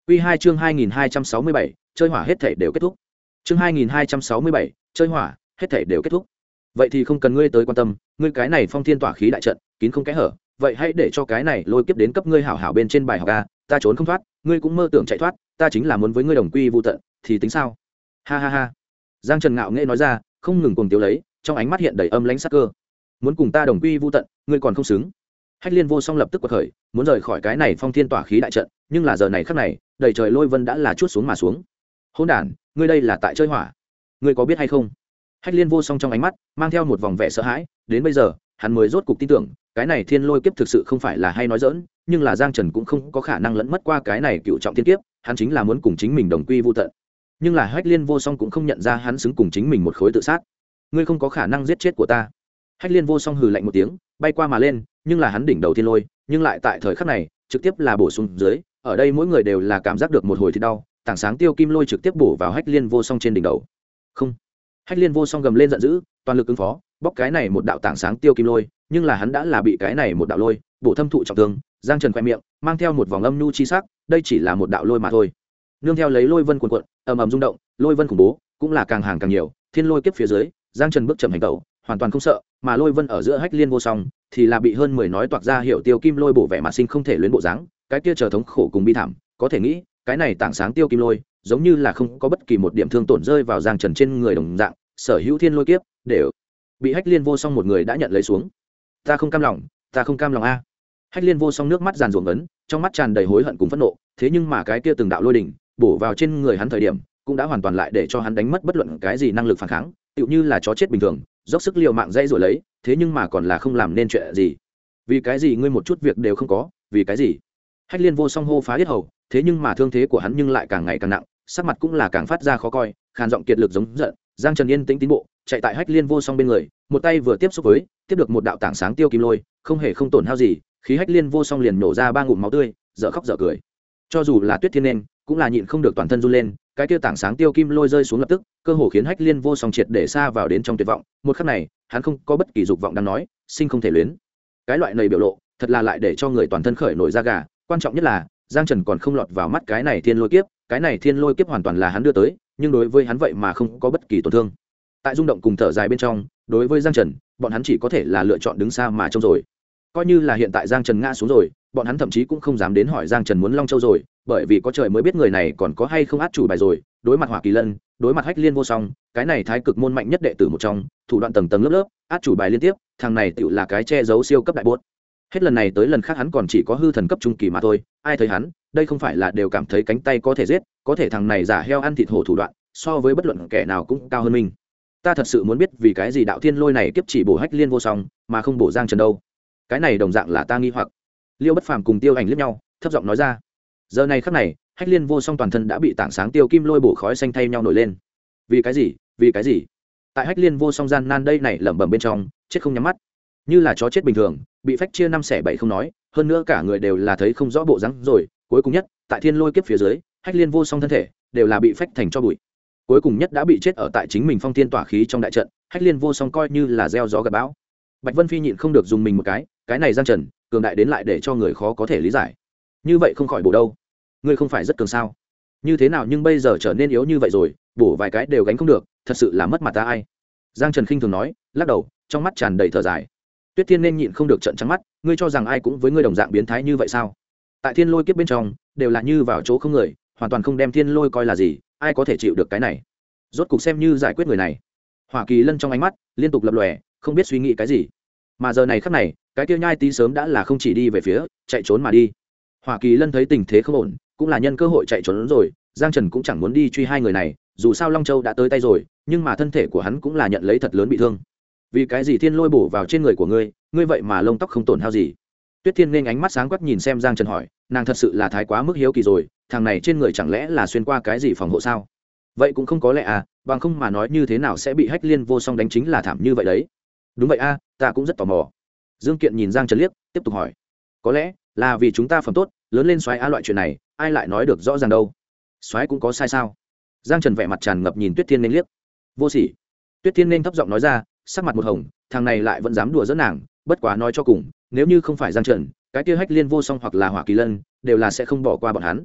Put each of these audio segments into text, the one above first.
Quy 2 chương 2267, chơi hỏa hết thảy đều kết thúc. Chương 2267, chơi hỏa, hết thảy đều kết thúc. Vậy thì không cần ngươi tới quan tâm, ngươi cái này phong thiên tỏa khí đại trận, kín không kẽ hở, vậy hãy để cho cái này lôi kiếp đến cấp ngươi hảo hảo bên trên bài học a, ta trốn không thoát, ngươi cũng mơ tưởng chạy thoát, ta chính là muốn với ngươi đồng quy vu tận, thì tính sao? Ha ha ha. Giang Trần ngạo nghễ nói ra, không ngừng cuồng tiếu lấy, trong ánh mắt hiện đầy âm lãnh sắc cơ. Muốn cùng ta đồng quy vu tận, ngươi còn không xứng. Hách Liên Vô Song lập tức quật khởi, muốn rời khỏi cái này phong thiên tỏa khí đại trận, nhưng là giờ này khắc này, đầy trời lôi vân đã là chuốt xuống mà xuống. Hỗn đản, ngươi đây là tại chơi hỏa, ngươi có biết hay không? Hách Liên Vô Song trong ánh mắt mang theo một vòng vẻ sợ hãi, đến bây giờ, hắn mới rốt cục tin tưởng, cái này thiên lôi kiếp thực sự không phải là hay nói dỡn, nhưng là Giang Trần cũng không có khả năng lẫn mất qua cái này cựu trọng thiên kiếp, hắn chính là muốn cùng chính mình đồng quy vu tận. Nhưng là Hách Liên Vô Song cũng không nhận ra hắn xứng cùng chính mình một khối tự sát. Ngươi không có khả năng giết chết của ta. Hách Liên Vô Song hừ lạnh một tiếng, bay qua mà lên, nhưng là hắn đỉnh đầu thiên lôi, nhưng lại tại thời khắc này, trực tiếp là bổ xuống dưới, ở đây mỗi người đều là cảm giác được một hồi thì đau, tảng sáng tiêu kim lôi trực tiếp bổ vào Hách Liên Vô Song trên đỉnh đầu. Không. Hách Liên Vô Song gầm lên giận dữ, toàn lực ứng phó, bóc cái này một đạo tảng sáng tiêu kim lôi, nhưng là hắn đã là bị cái này một đạo lôi bổ thâm thụ trọng thương. Giang Trần khẽ miệng mang theo một vòng âm nhu chi sắc, đây chỉ là một đạo lôi mà thôi. Nương theo lấy lôi vân cuồn cuộn, ầm ầm rung động, lôi vân khủng bố, cũng là càng hàng càng nhiều, thiên lôi kiếp phía dưới, Giang Trần bước chậm hành tẩu, hoàn toàn không sợ, mà lôi vân ở giữa Hách Liên Vô Song thì là bị hơn 10 nói toạc ra hiệu tiêu kim lôi bổ vẻ mặt sinh không thể luyến bộ dáng, cái kia chờ thống khổ cùng bi thảm, có thể nghĩ, cái này tảng sáng tiêu kim lôi, giống như là không có bất kỳ một điểm thương tổn rơi vào Giang Trần trên người đồng dạng, sở hữu thiên lôi kiếp đều bị Hách Liên Vô Song một người đã nhận lấy xuống. Ta không cam lòng, ta không cam lòng a. Hách Liên Vô Song nước mắt giàn ruộng ấn, trong mắt tràn đầy hối hận cùng phẫn nộ, thế nhưng mà cái kia từng đạo lôi đỉnh bổ vào trên người hắn thời điểm, cũng đã hoàn toàn lại để cho hắn đánh mất bất luận cái gì năng lực phản kháng, tựu như là chó chết bình thường, dốc sức liều mạng dây rồi lấy, thế nhưng mà còn là không làm nên chuyện gì. Vì cái gì ngươi một chút việc đều không có, vì cái gì? Hách Liên Vô Song hô phá yết hầu, thế nhưng mà thương thế của hắn nhưng lại càng ngày càng nặng, sắc mặt cũng là càng phát ra khó coi, khàn giọng kiệt lực giống giận. Giang Trần yên tĩnh tiến bộ, chạy tại Hách Liên Vô Song bên người, một tay vừa tiếp xúc với, tiếp được một đạo tảng sáng tiêu kim lôi, không hề không tổn hao gì, khí Hách Liên Vô Song liền nổ ra 3 ngụm máu tươi, dở khóc dở cười. Cho dù là Tuyết Thiên Nên, cũng là nhịn không được toàn thân run lên, cái kia tảng sáng tiêu kim lôi rơi xuống lập tức, cơ hồ khiến Hách Liên Vô Song triệt để xa vào đến trong tuyệt vọng, một khắc này, hắn không có bất kỳ dục vọng đang nói, sinh không thể luyến. Cái loại này biểu lộ, thật là lại để cho người toàn thân khởi nổi da gà, quan trọng nhất là, Giang Trần còn không lọt vào mắt cái này thiên lôi kiếp, cái này thiên lôi kiếp hoàn toàn là hắn đưa tới, nhưng đối với hắn vậy mà không có bất kỳ tổn thương. Tại rung động cùng thở dài bên trong, đối với Giang Trần, bọn hắn chỉ có thể là lựa chọn đứng xa mà trông rồi. Coi như là hiện tại Giang Trần ngã xuống rồi, bọn hắn thậm chí cũng không dám đến hỏi Giang Trần muốn Long Châu rồi, bởi vì có trời mới biết người này còn có hay không át chủ bài rồi. Đối mặt Hỏa Kỳ Lân, đối mặt Hách Liên Vô Song, cái này thái cực môn mạnh nhất đệ tử một trong, thủ đoạn tầng tầng lớp lớp, át chủ bài liên tiếp, thằng này tựu là cái che giấu siêu cấp đại buốt. Hết lần này tới lần khác hắn còn chỉ có hư thần cấp trung kỳ mà thôi, ai thấy hắn, đây không phải là đều cảm thấy cánh tay có thể giết, có thể thằng này giả heo ăn thịt hổ thủ đoạn, so với bất luận kẻ nào cũng cao hơn mình. Ta thật sự muốn biết vì cái gì đạo thiên lôi này kiếp chỉ bổ Hách Liên Vô Song, mà không bổ Giang Trần đâu. Cái này đồng dạng là ta nghi hoặc. Liêu Bất Phàm cùng Tiêu Ảnh liếc nhau, thấp giọng nói ra. Giờ này khắc này, Hách Liên Vô Song toàn thân đã bị tảng sáng tiêu kim lôi bổ khói xanh thay nhau nổi lên. Vì cái gì? Vì cái gì? Tại Hách Liên Vô Song gian nan đây này lẩm bẩm bên trong, chết không nhắm mắt, như là chó chết bình thường, bị phách chia 5 xẻ 7 không nói, hơn nữa cả người đều là thấy không rõ bộ dáng rồi, cuối cùng nhất, tại thiên lôi kiếp phía dưới, Hách Liên Vô Song thân thể đều là bị phách thành cho bụi. Cuối cùng nhất đã bị chết ở tại chính mình phong thiên tỏa khí trong đại trận, Hách Liên Vô Song coi như là gieo gió gặt bão. Bạch Vân Phi nhịn không được dùng mình một cái này Giang Trần, cường đại đến lại để cho người khó có thể lý giải. Như vậy không khỏi bổ đâu? Ngươi không phải rất cường sao? Như thế nào nhưng bây giờ trở nên yếu như vậy rồi, bổ vài cái đều gánh không được, thật sự là mất mặt ta ai? Giang Trần khinh thường nói, lắc đầu, trong mắt tràn đầy thở dài. Tuyết Thiên nên nhịn không được trợn trắng mắt, ngươi cho rằng ai cũng với ngươi đồng dạng biến thái như vậy sao? Tại thiên lôi kiếp bên trong, đều là như vào chỗ không người, hoàn toàn không đem thiên lôi coi là gì, ai có thể chịu được cái này? Rốt cục xem như giải quyết người này. Hỏa Kỳ Lân trong ánh mắt liên tục lập lòe, không biết suy nghĩ cái gì. Mà giờ này khắc này, cái kia nhai tí sớm đã là không chỉ đi về phía, chạy trốn mà đi. Hỏa Kỳ Lân thấy tình thế không ổn, cũng là nhân cơ hội chạy trốn rồi, Giang Trần cũng chẳng muốn đi truy hai người này, dù sao Long Châu đã tới tay rồi, nhưng mà thân thể của hắn cũng là nhận lấy thật lớn bị thương. Vì cái gì thiên lôi bổ vào trên người của ngươi, ngươi vậy mà lông tóc không tổn hao gì? Tuyết Thiên nên ánh mắt sáng quắc nhìn xem Giang Trần hỏi, nàng thật sự là thái quá mức hiếu kỳ rồi, thằng này trên người chẳng lẽ là xuyên qua cái gì phòng hộ sao? Vậy cũng không có lẽ à, bằng không mà nói như thế nào sẽ bị Hách Liên Vô Song đánh chính là thảm như vậy đấy. Đúng vậy a, ta cũng rất tò mò. Dương Kiện nhìn Giang Trần liếc, tiếp tục hỏi, có lẽ là vì chúng ta phẩm tốt, lớn lên xoáy a loại chuyện này, ai lại nói được rõ ràng đâu? Xoáy cũng có sai sao? Giang Trần vẻ mặt tràn ngập nhìn Tuyết Thiên nên liếc. Vô sỉ. Tuyết Thiên nên thấp giọng nói ra, sắc mặt một hồng, thằng này lại vẫn dám đùa giỡn nàng, bất quá nói cho cùng, nếu như không phải Giang Trần, cái kia Hách Liên Vô Song hoặc là Hỏa Kỳ Lân, đều là sẽ không bỏ qua bọn hắn.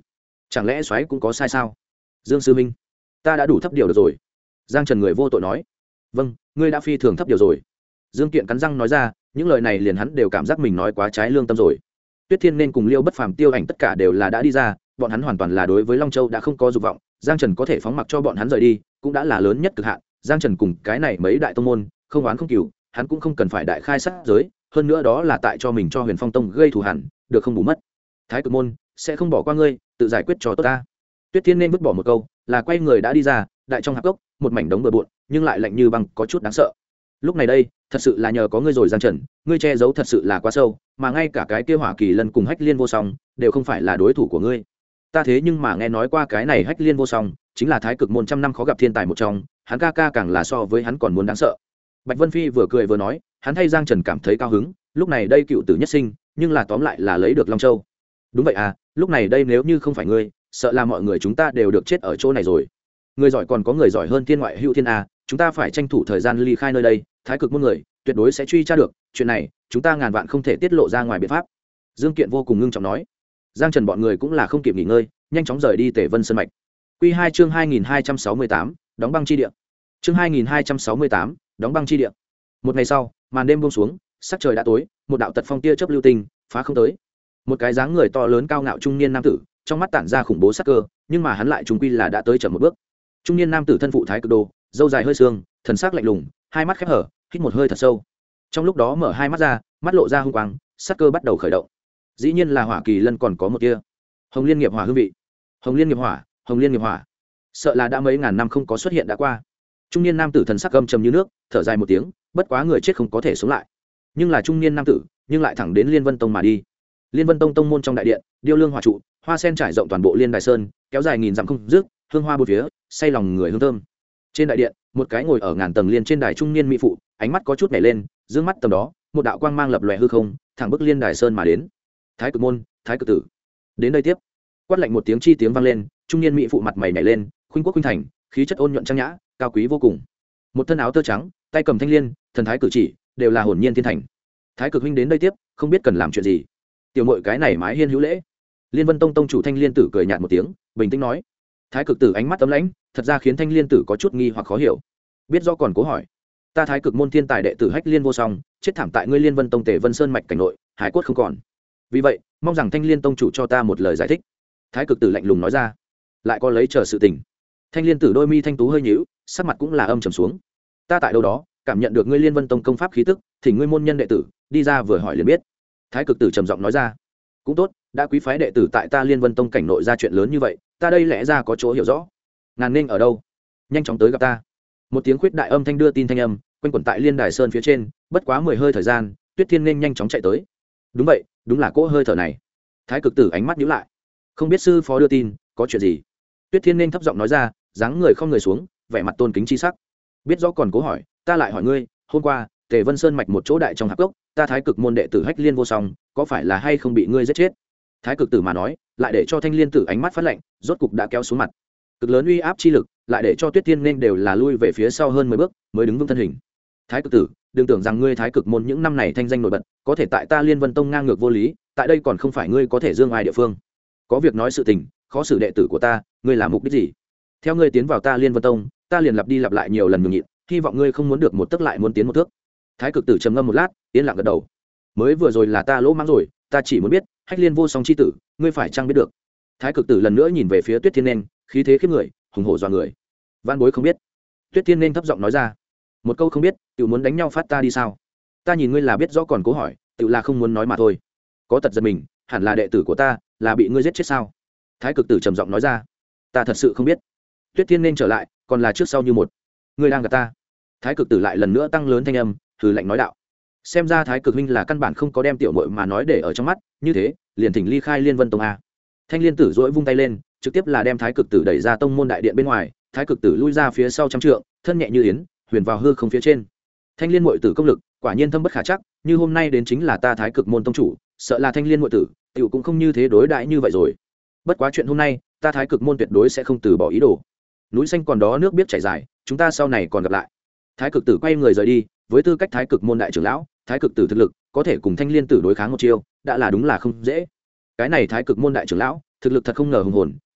chẳng lẽ soái cũng có sai sao? Dương sư minh, ta đã đủ thấp điều được rồi. Giang Trần người vô tội nói. Vâng, ngươi đã phi thường thấp điều rồi. Dương Kiện cắn răng nói ra, những lời này liền hắn đều cảm giác mình nói quá trái lương tâm rồi. Tuyết Thiên nên cùng Liêu Bất Phàm, Tiêu Ảnh tất cả đều là đã đi ra, bọn hắn hoàn toàn là đối với Long Châu đã không có dục vọng. Giang Trần có thể phóng mặc cho bọn hắn rời đi, cũng đã là lớn nhất cực hạn. Giang Trần cùng cái này mấy đại tông môn, không oán không cừu, hắn cũng không cần phải đại khai sát giới, hơn nữa đó là tại cho mình cho Huyền Phong Tông gây thù hằn, được không bù mất. Thái Cực môn sẽ không bỏ qua ngươi, tự giải quyết cho tốt ta. Tuyết Thiên nên vứt bỏ một câu, là quay người đã đi ra, đại trong hạp cốc, một mảnh đống bừa bộn, nhưng lại lạnh như băng, có chút đáng sợ. Lúc này đây, thật sự là nhờ có ngươi rồi Giang Trần, ngươi che giấu thật sự là quá sâu, mà ngay cả cái kia Hỏa Kỳ Lân cùng Hách Liên Vô Song đều không phải là đối thủ của ngươi. Ta thế nhưng mà nghe nói qua cái này Hách Liên Vô Song, chính là Thái Cực môn trăm năm khó gặp thiên tài một trong, hắn ca ca càng là so với hắn còn muốn đáng sợ. Bạch Vân Phi vừa cười vừa nói, hắn thay Giang Trần cảm thấy cao hứng, lúc này đây cựu tử nhất sinh, nhưng là tóm lại là lấy được Long Châu. Đúng vậy à, lúc này đây nếu như không phải ngươi, sợ là mọi người chúng ta đều được chết ở chỗ này rồi. Người giỏi còn có người giỏi hơn thiên ngoại hữu thiên a, chúng ta phải tranh thủ thời gian ly khai nơi đây, Thái Cực môn người tuyệt đối sẽ truy tra được, chuyện này chúng ta ngàn vạn không thể tiết lộ ra ngoài biện pháp. Dương Kiện vô cùng ngưng trọng nói. Giang Trần bọn người cũng là không kịp nghỉ ngơi, nhanh chóng rời đi Tề Vân Sơn mạch. Quy 2 chương 2268, đóng băng chi địa. Chương 2268, đóng băng chi địa. Một ngày sau, màn đêm buông xuống, sắc trời đã tối, một đạo tật phong tia chớp lưu tinh phá không tới. Một cái dáng người to lớn cao ngạo trung niên nam tử, trong mắt tản ra khủng bố sắc cơ, nhưng mà hắn lại trùng quy là đã tới chậm một bước. Trung niên nam tử thân phụ Thái Cực Đồ, râu dài hơi sương, thần sắc lạnh lùng, hai mắt khép hở, hít một hơi thật sâu. Trong lúc đó mở hai mắt ra, mắt lộ ra hung quang, sắc cơ bắt đầu khởi động. Dĩ nhiên là Hỏa Kỳ Lân còn có một tia Hồng Liên Nghiệp Hỏa hương vị. Hồng Liên Nghiệp Hỏa, Hồng Liên Nghiệp Hỏa, sợ là đã mấy ngàn năm không có xuất hiện đã qua. Trung niên nam tử thần sắc gầm trầm như nước, thở dài một tiếng, bất quá người chết không có thể sống lại. Nhưng là trung niên nam tử, nhưng lại thẳng đến Liên Vân Tông mà đi. Liên Vân Tông tông môn trong đại điện, điêu lương hỏa trụ, hoa sen trải rộng toàn bộ Liên Đài Sơn, kéo dài nghìn dặm không dứt, hương hoa bốn phía, say lòng người hương thơm. Trên đại điện, một cái ngồi ở ngàn tầng liên trên đài trung niên mỹ phụ, ánh mắt có chút nhảy lên, dương mắt tầm đó, một đạo quang mang lập lòe hư không, thẳng bức Liên Đài Sơn mà đến. Thái Cực môn, Thái Cực tử, đến đây tiếp. Quát lạnh một tiếng chi tiếng vang lên, trung niên mỹ phụ mặt mày nhảy lên, khuynh quốc khuynh thành, khí chất ôn nhuận trang nhã, cao quý vô cùng. Một thân áo tơ trắng, tay cầm thanh liên, thần thái cử chỉ đều là hồn nhiên thiên thành. Thái Cực huynh đến đây tiếp, không biết cần làm chuyện gì. Tiểu muội cái này mái hiên hữu lễ. Liên Vân Tông tông chủ Thanh Liên tử cười nhạt một tiếng, bình tĩnh nói. Thái Cực tử ánh mắt ấm lãnh, thật ra khiến Thanh Liên tử có chút nghi hoặc khó hiểu. Biết do còn cố hỏi, ta Thái Cực môn thiên tài đệ tử Hách Liên Vô Song, chết thảm tại ngươi Liên Vân Tông Tề Vân Sơn mạch cảnh nội, hải cốt không còn. Vì vậy, mong rằng Thanh Liên tông chủ cho ta một lời giải thích. Thái Cực tử lạnh lùng nói ra. Lại có lấy chờ sự tình. Thanh Liên tử đôi mi thanh tú hơi nhíu, sắc mặt cũng là âm trầm xuống. Ta tại đâu đó cảm nhận được ngươi Liên Vân Tông công pháp khí tức, thì ngươi môn nhân đệ tử đi ra vừa hỏi liền biết. Thái Cực tử trầm giọng nói ra. Cũng tốt, đã quý phái đệ tử tại ta Liên Vân Tông cảnh nội ra chuyện lớn như vậy, ta đây lẽ ra có chỗ hiểu rõ. Ngàn nên ở đâu, nhanh chóng tới gặp ta. Một tiếng khuyết đại âm thanh đưa tin thanh âm quanh quẩn tại Liên Đài Sơn phía trên, bất quá 10 hơi thời gian, Tuyết Thiên nên nhanh chóng chạy tới. Đúng vậy, đúng là cỗ hơi thở này. Thái Cực tử ánh mắt nhíu lại. Không biết sư phó đưa tin có chuyện gì? Tuyết Thiên nên thấp giọng nói ra, dáng người không người xuống, vẻ mặt tôn kính chi sắc. Biết rõ còn cố hỏi, ta lại hỏi ngươi, hôm qua Tề Vân Sơn mạch một chỗ đại trong hạp cốc, ta Thái Cực môn đệ tử Hách Liên Vô Song, có phải là hay không bị ngươi giết chết? Thái Cực tử mà nói, lại để cho Thanh Liên tử ánh mắt phát lạnh, rốt cục đã kéo xuống mặt. Cực lớn uy áp chi lực, lại để cho Tuyết Thiên nên đều là lui về phía sau hơn 10 bước, mới đứng vững thân hình. Thái Cực tử, đừng tưởng rằng ngươi Thái Cực môn những năm này thanh danh nổi bật, có thể tại ta Liên Vân Tông ngang ngược vô lý, tại đây còn không phải ngươi có thể dương ai địa phương. Có việc nói sự tình, khó xử đệ tử của ta, ngươi làm mục đích gì? Theo ngươi tiến vào ta Liên Vân Tông, ta liền lặp đi lặp lại nhiều lần nhường nhịn, hy vọng ngươi không muốn được một tấc lại muốn tiến một thước. Thái Cực tử trầm ngâm một lát, yên lặng gật đầu. Mới vừa rồi là ta lỗ mãng rồi, ta chỉ muốn biết, Hách Liên Vô Song chi tử, ngươi phải chăng biết được? Thái Cực tử lần nữa nhìn về phía Tuyết Thiên nên, khí thế khiếp người, hùng hổ dọa người. Văn bối không biết. Tuyết Thiên nên thấp giọng nói ra. Một câu không biết, tự muốn đánh nhau phát ta đi sao? Ta nhìn ngươi là biết rõ còn cố hỏi, tự là không muốn nói mà thôi. Có tật giật mình, hẳn là đệ tử của ta, là bị ngươi giết chết sao? Thái Cực tử trầm giọng nói ra. Ta thật sự không biết. Tuyết Thiên nên trở lại, còn là trước sau như một. Ngươi đang gạt ta. Thái Cực tử lại lần nữa tăng lớn thanh âm, hừ lạnh nói đạo. Xem ra Thái Cực huynh là căn bản không có đem tiểu muội mà nói để ở trong mắt, như thế, liền thỉnh ly khai Liên Vân Tông a. Thanh Liên tử duỗi vung tay lên, trực tiếp là đem Thái Cực tử đẩy ra tông môn đại điện bên ngoài, Thái Cực tử lui ra phía sau trăm trượng, thân nhẹ như yến, huyền vào hư không phía trên. Thanh Liên muội tử công lực, quả nhiên thâm bất khả chắc, như hôm nay đến chính là ta Thái Cực môn tông chủ, sợ là Thanh Liên muội tử, tiểu cũng không như thế đối đãi như vậy rồi. Bất quá chuyện hôm nay, ta Thái Cực môn tuyệt đối sẽ không từ bỏ ý đồ. Núi xanh còn đó nước biết chảy dài, chúng ta sau này còn gặp lại. Thái Cực tử quay người rời đi, với tư cách Thái Cực môn đại trưởng lão, Thái Cực tử thực lực có thể cùng Thanh Liên tử đối kháng một chiêu, đã là đúng là không dễ. Cái này Thái Cực môn đại trưởng lão, thực lực thật không ngờ hùng hồn,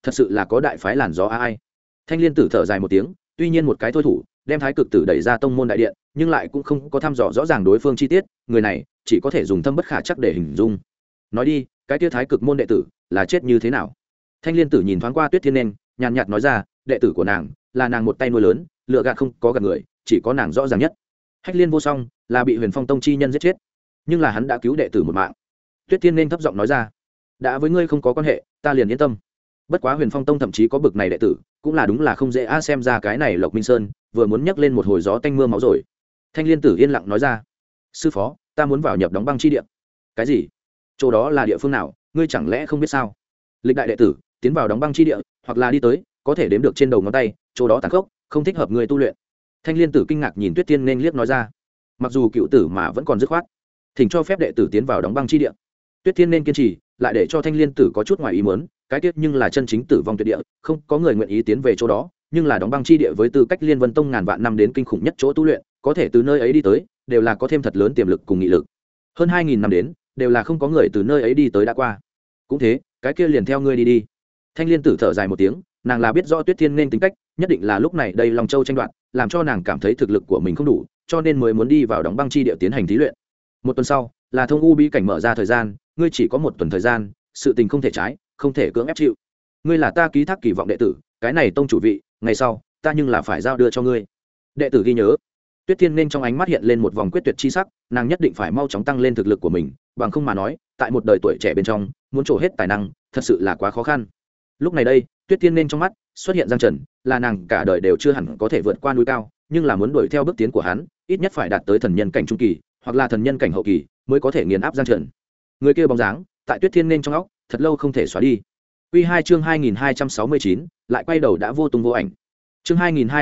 thật sự là có đại phái làn gió ai. Thanh Liên Tử thở dài một tiếng, tuy nhiên một cái thôi thủ đem Thái Cực Tử đẩy ra tông môn đại điện, nhưng lại cũng không có thăm dò rõ ràng đối phương chi tiết, người này chỉ có thể dùng thâm bất khả chắc để hình dung. Nói đi, cái kia Thái Cực môn đệ tử là chết như thế nào? Thanh Liên Tử nhìn thoáng qua Tuyết Thiên Nên, nhàn nhạt nói ra, đệ tử của nàng là nàng một tay nuôi lớn, lựa gạt không có gạt người, chỉ có nàng rõ ràng nhất. Hách Liên Vô Song là bị Huyền Phong tông chi nhân giết chết, nhưng là hắn đã cứu đệ tử một mạng. Tuyết Thiên Nên thấp giọng nói ra, đã với ngươi không có quan hệ, ta liền yên tâm. Bất quá Huyền Phong tông thậm chí có bực này đệ tử, cũng là đúng là không dễ a. Xem ra cái này Lộc Minh Sơn vừa muốn nhắc lên một hồi gió tanh mưa máu rồi. Thanh Liên Tử yên lặng nói ra, sư phó, ta muốn vào nhập đóng băng chi địa. Cái gì? Chỗ đó là địa phương nào, ngươi chẳng lẽ không biết sao? Lịch đại đệ tử tiến vào đóng băng chi địa, hoặc là đi tới, có thể đếm được trên đầu ngón tay, chỗ đó tàn khốc, không thích hợp ngươi tu luyện. Thanh Liên Tử kinh ngạc nhìn Tuyết Thiên Nên liếc nói ra, mặc dù cựu tử mà vẫn còn dứt khoát, thỉnh cho phép đệ tử tiến vào đóng băng chi địa. Tuyết Thiên Nên kiên trì, lại để cho Thanh Liên Tử có chút ngoài ý muốn, cái tiết nhưng là chân chính tử vong tuyệt địa, không có người nguyện ý tiến về chỗ đó, nhưng là đóng băng chi địa với tư cách Liên Vân tông ngàn vạn năm đến kinh khủng nhất chỗ tu luyện, có thể từ nơi ấy đi tới, đều là có thêm thật lớn tiềm lực cùng nghị lực. Hơn 2000 năm đến, đều là không có người từ nơi ấy đi tới đã qua. Cũng thế, cái kia liền theo ngươi đi đi. Thanh Liên Tử thở dài một tiếng, nàng là biết rõ Tuyết Thiên Nên tính cách, nhất định là lúc này đây Long Châu tranh đoạt, làm cho nàng cảm thấy thực lực của mình không đủ, cho nên mới muốn đi vào đóng băng chi địa tiến hành thí luyện. Một tuần sau, là thông u bí cảnh mở ra thời gian, ngươi chỉ có một tuần thời gian, sự tình không thể trái, không thể cưỡng ép chịu. Ngươi là ta ký thác kỳ vọng đệ tử, cái này tông chủ vị, ngày sau ta nhưng là phải giao đưa cho ngươi. Đệ tử ghi nhớ. Tuyết Thiên Nên trong ánh mắt hiện lên một vòng quyết tuyệt chi sắc, nàng nhất định phải mau chóng tăng lên thực lực của mình, bằng không mà nói, tại một đời tuổi trẻ bên trong, muốn trổ hết tài năng, thật sự là quá khó khăn. Lúc này đây, Tuyết Thiên Nên trong mắt xuất hiện Giang Trần, là nàng cả đời đều chưa hẳn có thể vượt qua núi cao, nhưng là muốn đuổi theo bước tiến của hắn, ít nhất phải đạt tới thần nhân cảnh trung kỳ, hoặc là thần nhân cảnh hậu kỳ, mới có thể nghiền áp Giang Trần. Người kia bóng dáng, tại Tuyết Thiên Nên trong óc, thật lâu không thể xóa đi. Quy 2 chương 2269, lại quay đầu đã vô tung vô ảnh. Chương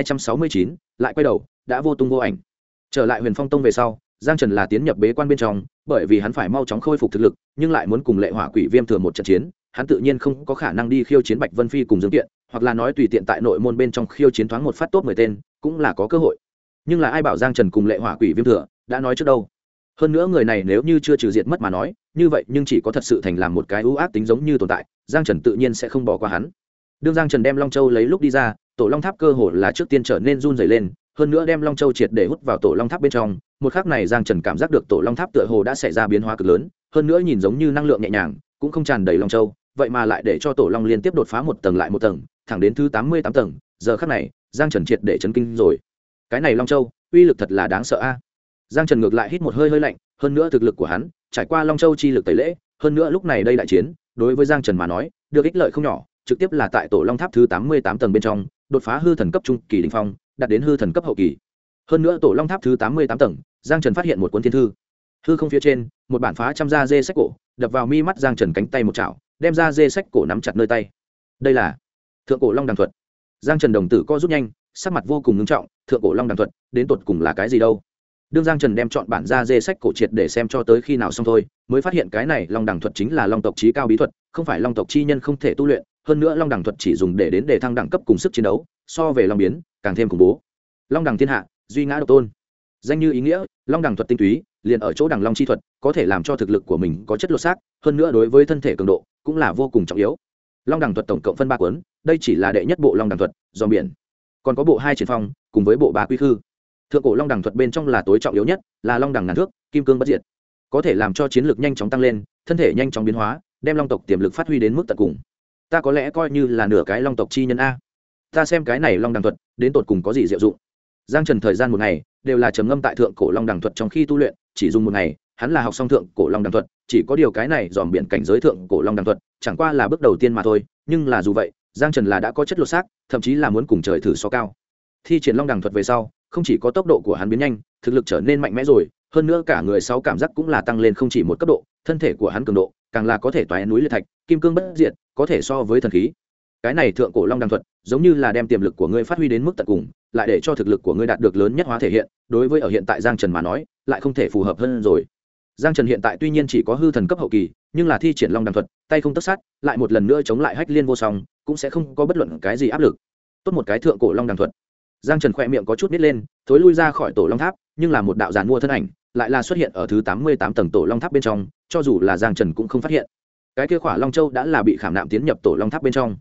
2269, lại quay đầu, đã vô tung vô ảnh. Trở lại Huyền Phong tông về sau, Giang Trần là tiến nhập bế quan bên trong, bởi vì hắn phải mau chóng khôi phục thực lực, nhưng lại muốn cùng Lệ Hỏa Quỷ Viêm thừa một trận chiến, hắn tự nhiên không có khả năng đi khiêu chiến Bạch Vân Phi cùng Dương Tiện, hoặc là nói tùy tiện tại nội môn bên trong khiêu chiến thoáng một phát top 10 tên, cũng là có cơ hội. Nhưng là ai bảo Giang Trần cùng Lệ Hỏa Quỷ Viêm thừa, đã nói trước đâu. Hơn nữa người này nếu như chưa trừ diệt mất mà nói, như vậy nhưng chỉ có thật sự thành làm một cái ưu ác tính giống như tồn tại, Giang Trần tự nhiên sẽ không bỏ qua hắn. Đương Giang Trần đem Long Châu lấy lúc đi ra, Tổ Long Tháp cơ hồ là trước tiên trở nên run rẩy lên, hơn nữa đem Long Châu triệt để hút vào Tổ Long Tháp bên trong, một khắc này Giang Trần cảm giác được Tổ Long Tháp tựa hồ đã xảy ra biến hóa cực lớn, hơn nữa nhìn giống như năng lượng nhẹ nhàng, cũng không tràn đầy Long Châu, vậy mà lại để cho Tổ Long liên tiếp đột phá một tầng lại một tầng, thẳng đến thứ 88 tầng, giờ khắc này, Giang Trần triệt để chấn kinh rồi. Cái này Long Châu, uy lực thật là đáng sợ a. Giang Trần ngược lại hít một hơi hơi lạnh, hơn nữa thực lực của hắn, trải qua Long Châu chi lực tẩy lễ, hơn nữa lúc này đây đại chiến, đối với Giang Trần mà nói, được ích lợi không nhỏ, trực tiếp là tại Tổ Long Tháp thứ 88 tầng bên trong, đột phá hư thần cấp trung kỳ đỉnh phong, đạt đến hư thần cấp hậu kỳ. Hơn nữa Tổ Long Tháp thứ 88 tầng, Giang Trần phát hiện một cuốn thiên thư. Hư không phía trên, một bản phá trăm da dê sách cổ, đập vào mi mắt Giang Trần cánh tay một chảo, đem da dê sách cổ nắm chặt nơi tay. Đây là Thượng cổ Long Đằng thuật. Giang Trần đồng tử co rút nhanh, sắc mặt vô cùng nghiêm trọng, Thượng cổ Long Đằng thuật, đến tột cùng là cái gì đâu? Đương Giang Trần đem chọn bản da dê sách cổ triệt để xem cho tới khi nào xong thôi, mới phát hiện cái này Long Đằng thuật chính là Long tộc chí cao bí thuật, không phải Long tộc chi nhân không thể tu luyện, hơn nữa Long Đằng thuật chỉ dùng để đến để thăng đẳng cấp cùng sức chiến đấu, so về Long biến, càng thêm khủng bố. Long Đằng thiên hạ, duy ngã độc tôn. Danh như ý nghĩa, Long Đằng thuật tinh túy, liền ở chỗ Đằng Long chi thuật, có thể làm cho thực lực của mình có chất lột xác, hơn nữa đối với thân thể cường độ cũng là vô cùng trọng yếu. Long Đằng thuật tổng cộng phân 3 cuốn, đây chỉ là đệ nhất bộ Long Đằng thuật, dòm biển. Còn có bộ 2 triển phong, cùng với bộ 3 quy khư. Thượng cổ Long Đằng thuật bên trong là tối trọng yếu nhất, là Long Đằng ngàn thước, kim cương bất diệt, có thể làm cho chiến lược nhanh chóng tăng lên, thân thể nhanh chóng biến hóa, đem Long tộc tiềm lực phát huy đến mức tận cùng. Ta có lẽ coi như là nửa cái Long tộc chi nhân a. Ta xem cái này Long Đằng thuật, đến tột cùng có gì diệu dụng. Giang Trần thời gian một ngày đều là trầm ngâm tại thượng cổ Long Đằng thuật trong khi tu luyện, chỉ dùng một ngày, hắn là học xong thượng cổ Long Đằng thuật, chỉ có điều cái này dòm biển cảnh giới thượng cổ Long Đằng thuật, chẳng qua là bước đầu tiên mà thôi, nhưng là dù vậy, Giang Trần là đã có chất lột xác, thậm chí là muốn cùng trời thử so cao. Thi triển Long Đằng thuật về sau, không chỉ có tốc độ của hắn biến nhanh, thực lực trở nên mạnh mẽ rồi, hơn nữa cả người sau cảm giác cũng là tăng lên không chỉ một cấp độ, thân thể của hắn cường độ càng là có thể toái núi liệt thạch, kim cương bất diệt, có thể so với thần khí. Cái này thượng cổ Long Đằng thuật, giống như là đem tiềm lực của ngươi phát huy đến mức tận cùng, lại để cho thực lực của ngươi đạt được lớn nhất hóa thể hiện, đối với ở hiện tại Giang Trần mà nói, lại không thể phù hợp hơn rồi. Giang Trần hiện tại tuy nhiên chỉ có hư thần cấp hậu kỳ, nhưng là thi triển Long Đằng thuật, tay không tấc sắt, lại một lần nữa chống lại Hách Liên Vô Song, cũng sẽ không có bất luận cái gì áp lực. Tốt một cái thượng cổ Long Đằng thuật. Giang Trần khẽ miệng có chút nít lên, thối lui ra khỏi Tổ Long Tháp, nhưng là một đạo giàn mua thân ảnh, lại là xuất hiện ở thứ 88 tầng Tổ Long Tháp bên trong, cho dù là Giang Trần cũng không phát hiện. Cái kia khỏa Long Châu đã là bị khảm nạm tiến nhập Tổ Long Tháp bên trong.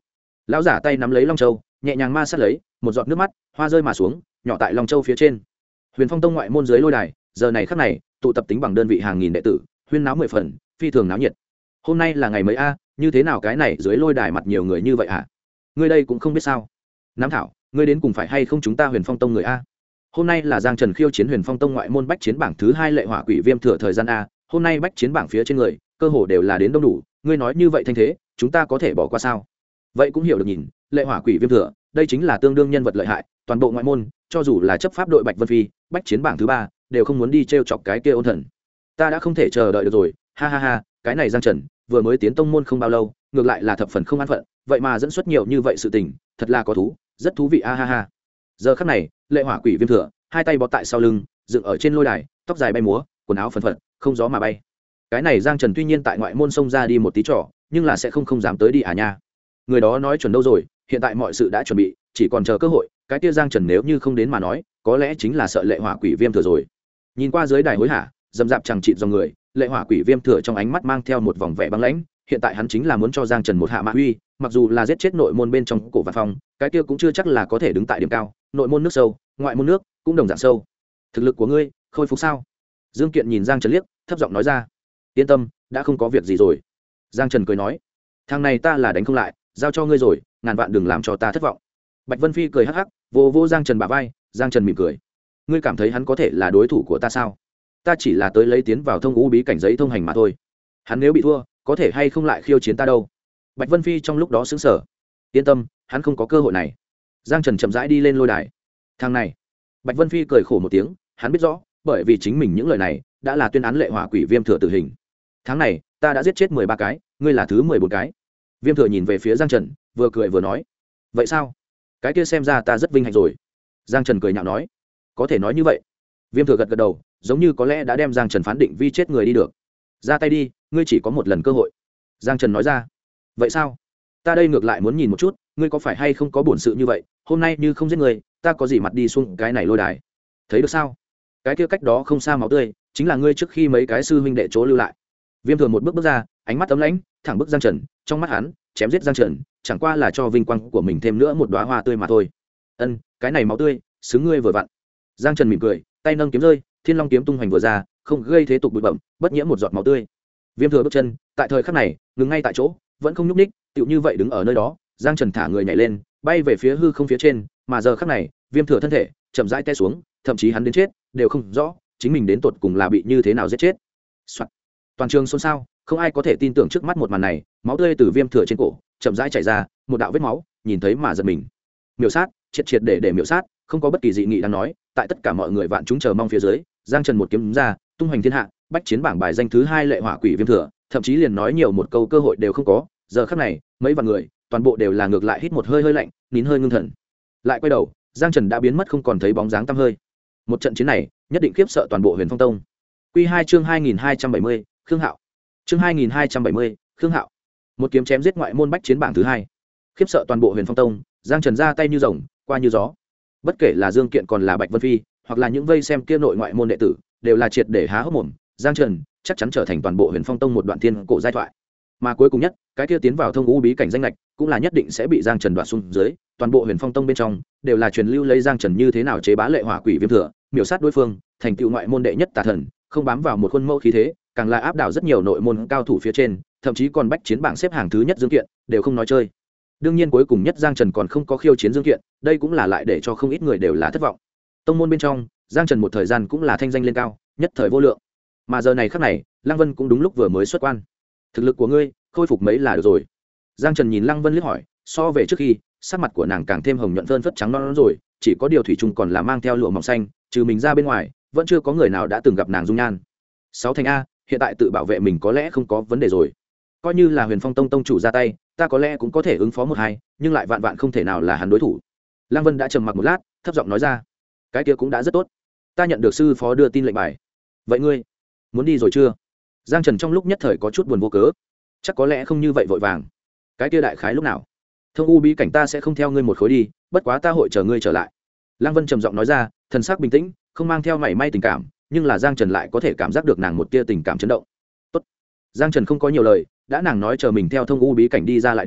lão giả tay nắm lấy long châu nhẹ nhàng ma sát lấy, một giọt nước mắt hoa rơi mà xuống, nhỏ tại long châu phía trên. Huyền Phong Tông ngoại môn dưới lôi đài, giờ này khắc này tụ tập tính bằng đơn vị hàng nghìn đệ tử, huyên náo 10 phần, phi thường náo nhiệt. Hôm nay là ngày mấy a, như thế nào cái này dưới lôi đài mặt nhiều người như vậy hả? Ngươi đây cũng không biết sao? Nam Thảo, ngươi đến cùng phải hay không chúng ta Huyền Phong Tông người a? Hôm nay là Giang Trần khiêu chiến Huyền Phong Tông ngoại môn bách chiến bảng thứ 2 lệ hỏa quỷ viêm thừa thời gian a, hôm nay bách chiến bảng phía trên người, cơ hồ đều là đến đông đủ, ngươi nói như vậy thanh thế, chúng ta có thể bỏ qua sao? Vậy cũng hiểu được nhìn, lệ hỏa quỷ viêm thừa, đây chính là tương đương nhân vật lợi hại, toàn bộ ngoại môn, cho dù là chấp pháp đội Bạch Vân Phi, bách chiến bảng thứ 3, đều không muốn đi trêu chọc cái kia ôn thần. Ta đã không thể chờ đợi được rồi, ha ha ha, cái này Giang Trần, vừa mới tiến tông môn không bao lâu, ngược lại là thập phần không an phận, vậy mà dẫn xuất nhiều như vậy sự tình, thật là có thú, rất thú vị a ha ha. Giờ khắc này, lệ hỏa quỷ viêm thừa, hai tay bó tại sau lưng, dựng ở trên lôi đài, tóc dài bay múa, quần áo phấn phật, không gió mà bay. Cái này Giang Trần tuy nhiên tại ngoại môn xông ra đi một tí trò, nhưng là sẽ không dám tới đi à nha. Người đó nói chuẩn đâu rồi, hiện tại mọi sự đã chuẩn bị, chỉ còn chờ cơ hội, cái kia Giang Trần nếu như không đến mà nói, có lẽ chính là sợ lệ hỏa quỷ viêm thừa rồi. Nhìn qua dưới đài hối hả, dầm dạp chẳng chịt dòng người, lệ hỏa quỷ viêm thừa trong ánh mắt mang theo một vòng vẻ băng lãnh, hiện tại hắn chính là muốn cho Giang Trần một hạ mã uy, mặc dù là giết chết nội môn bên trong cổ Vạn Phong, cái kia cũng chưa chắc là có thể đứng tại điểm cao, nội môn nước sâu, ngoại môn nước cũng đồng dạng sâu. Thực lực của ngươi khôi phục sao? Dương Kiện nhìn Giang Trần liếc, thấp giọng nói ra. Yên tâm, đã không có việc gì rồi. Giang Trần cười nói, thằng này ta là đánh không lại, giao cho ngươi rồi, ngàn vạn đừng làm cho ta thất vọng. Bạch Vân Phi cười hắc hắc, vô Giang Trần bả vai. Giang Trần mỉm cười, ngươi cảm thấy hắn có thể là đối thủ của ta sao? Ta chỉ là tới lấy tiến vào thông ngũ bí cảnh giấy thông hành mà thôi, hắn nếu bị thua, có thể hay không lại khiêu chiến ta đâu. Bạch Vân Phi trong lúc đó sững sờ. Yên tâm, hắn không có cơ hội này. Giang Trần chậm rãi đi lên lôi đài. Thằng này, Bạch Vân Phi cười khổ một tiếng, hắn biết rõ, bởi vì chính mình những lời này đã là tuyên án lệ hỏa quỷ viêm thừa tử hình. Tháng này ta đã giết chết 13 cái, ngươi là thứ 14 cái. Viêm thừa nhìn về phía Giang Trần, vừa cười vừa nói, vậy sao? Cái kia xem ra ta rất vinh hạnh rồi. Giang Trần cười nhạo nói, có thể nói như vậy. Viêm thừa gật gật đầu, giống như có lẽ đã đem Giang Trần phán định vi chết người đi được. Ra tay đi, ngươi chỉ có một lần cơ hội. Giang Trần nói ra, vậy sao? Ta đây ngược lại muốn nhìn một chút, ngươi có phải hay không có bổn sự như vậy, hôm nay như không giết người, ta có gì mặt đi xuống cái này lôi đài. Thấy được sao? Cái kia cách đó không xa máu tươi, chính là ngươi trước khi mấy cái sư huynh đệ chỗ lưu lại. Viêm thừa một bước bước ra, ánh mắt ấm lãnh, thẳng bức Giang Trần, trong mắt hắn, chém giết Giang Trần, chẳng qua là cho vinh quang của mình thêm nữa một đóa hoa tươi mà thôi. Ân, cái này máu tươi, xứng ngươi vừa vặn. Giang Trần mỉm cười, tay nâng kiếm rơi, Thiên Long kiếm tung hoành vừa ra, không gây thế tục bụi bặm, bất nhiễm một giọt máu tươi. Viêm thừa bước chân, tại thời khắc này, ngừng ngay tại chỗ, vẫn không nhúc nhích, tựu như vậy đứng ở nơi đó. Giang Trần thả người nhảy lên, bay về phía hư không phía trên, mà giờ khắc này, Viêm thừa thân thể chậm rãi té xuống, thậm chí hắn đến chết đều không rõ, chính mình đến tột cùng là bị như thế nào giết chết. Soạn. Toàn trường xôn xao, không ai có thể tin tưởng trước mắt một màn này, máu tươi từ Viêm thừa trên cổ chậm rãi chảy ra, một đạo vết máu, nhìn thấy mà giật mình. Miểu sát, triệt để miểu sát, không có bất kỳ dị nghị đang nói, tại tất cả mọi người vạn chúng chờ mong phía dưới, Giang Trần một kiếm ra, tung hoành thiên hạ, bách chiến bảng bài danh thứ 2 lệ hỏa quỷ Viêm thừa, thậm chí liền nói nhiều một câu cơ hội đều không có. Giờ khắc này, mấy vạn người, toàn bộ đều là ngược lại hít một hơi hơi lạnh, nín hơi ngưng thần. Lại quay đầu, Giang Trần đã biến mất không còn thấy bóng dáng tăm hơi. Một trận chiến này, nhất định khiếp sợ toàn bộ Huyền Phong Tông. Quy 2 chương 2270, Khương Hạo. Chương 2270, Khương Hạo. Một kiếm chém giết ngoại môn bách chiến bảng thứ 2. Khiếp sợ toàn bộ Huyền Phong Tông, Giang Trần ra tay như rồng, qua như gió. Bất kể là Dương Kiện còn là Bạch Vân Phi, hoặc là những vây xem kia nội ngoại môn đệ tử, đều là triệt để há hốc mồm. Giang Trần chắc chắn trở thành toàn bộ Huyền Phong Tông một đoạn thiên cổ giai thoại. Mà cuối cùng nhất, cái kia tiến vào thông ngũ bí cảnh danh lệch, cũng là nhất định sẽ bị Giang Trần đoạt xuống dưới. Toàn bộ Huyền Phong Tông bên trong đều là truyền lưu lấy Giang Trần như thế nào chế bá lệ hỏa quỷ Viêm thừa, miểu sát đối phương, thành tựu ngoại môn đệ nhất tà thần, không bám vào một khuôn mẫu khí thế, càng là áp đảo rất nhiều nội môn cao thủ phía trên, thậm chí còn bách chiến bảng xếp hàng thứ nhất Dương Kiện đều không nói chơi. Đương nhiên cuối cùng nhất Giang Trần còn không có khiêu chiến Dương Kiện, đây cũng là lại để cho không ít người đều là thất vọng. Tông môn bên trong, Giang Trần một thời gian cũng là thanh danh lên cao, nhất thời vô lượng. Mà giờ này khắc này, Lăng Vân cũng đúng lúc vừa mới xuất quan. Thực lực của ngươi khôi phục mấy là được rồi. Giang Trần nhìn Lăng Vân liếc hỏi, so về trước khi, sắc mặt của nàng càng thêm hồng nhuận phơn phất trắng nõn rồi, chỉ có điều thủy chung còn là mang theo lụa mỏng xanh, trừ mình ra bên ngoài, vẫn chưa có người nào đã từng gặp nàng dung nhan. Sáu thành a, hiện tại tự bảo vệ mình có lẽ không có vấn đề rồi. Coi như là Huyền Phong Tông tông chủ ra tay, ta có lẽ cũng có thể ứng phó một hai, nhưng lại vạn vạn không thể nào là hắn đối thủ. Lăng Vân đã trầm mặc một lát, thấp giọng nói ra, cái kia cũng đã rất tốt. Ta nhận được sư phó đưa tin lệnh bài. Vậy ngươi muốn đi rồi chưa? Giang Trần trong lúc nhất thời có chút buồn vô cớ. Chắc có lẽ không như vậy vội vàng. Cái kia đại khái lúc nào? Thông u bí cảnh ta sẽ không theo ngươi một khối đi, bất quá ta hội chờ ngươi trở lại. Lăng Vân trầm giọng nói ra, thần sắc bình tĩnh, không mang theo mảy may tình cảm, nhưng là Giang Trần lại có thể cảm giác được nàng một tia tình cảm chấn động. Tốt. Giang Trần không có nhiều lời, đã nàng nói chờ mình theo thông u bí cảnh đi ra lại đi,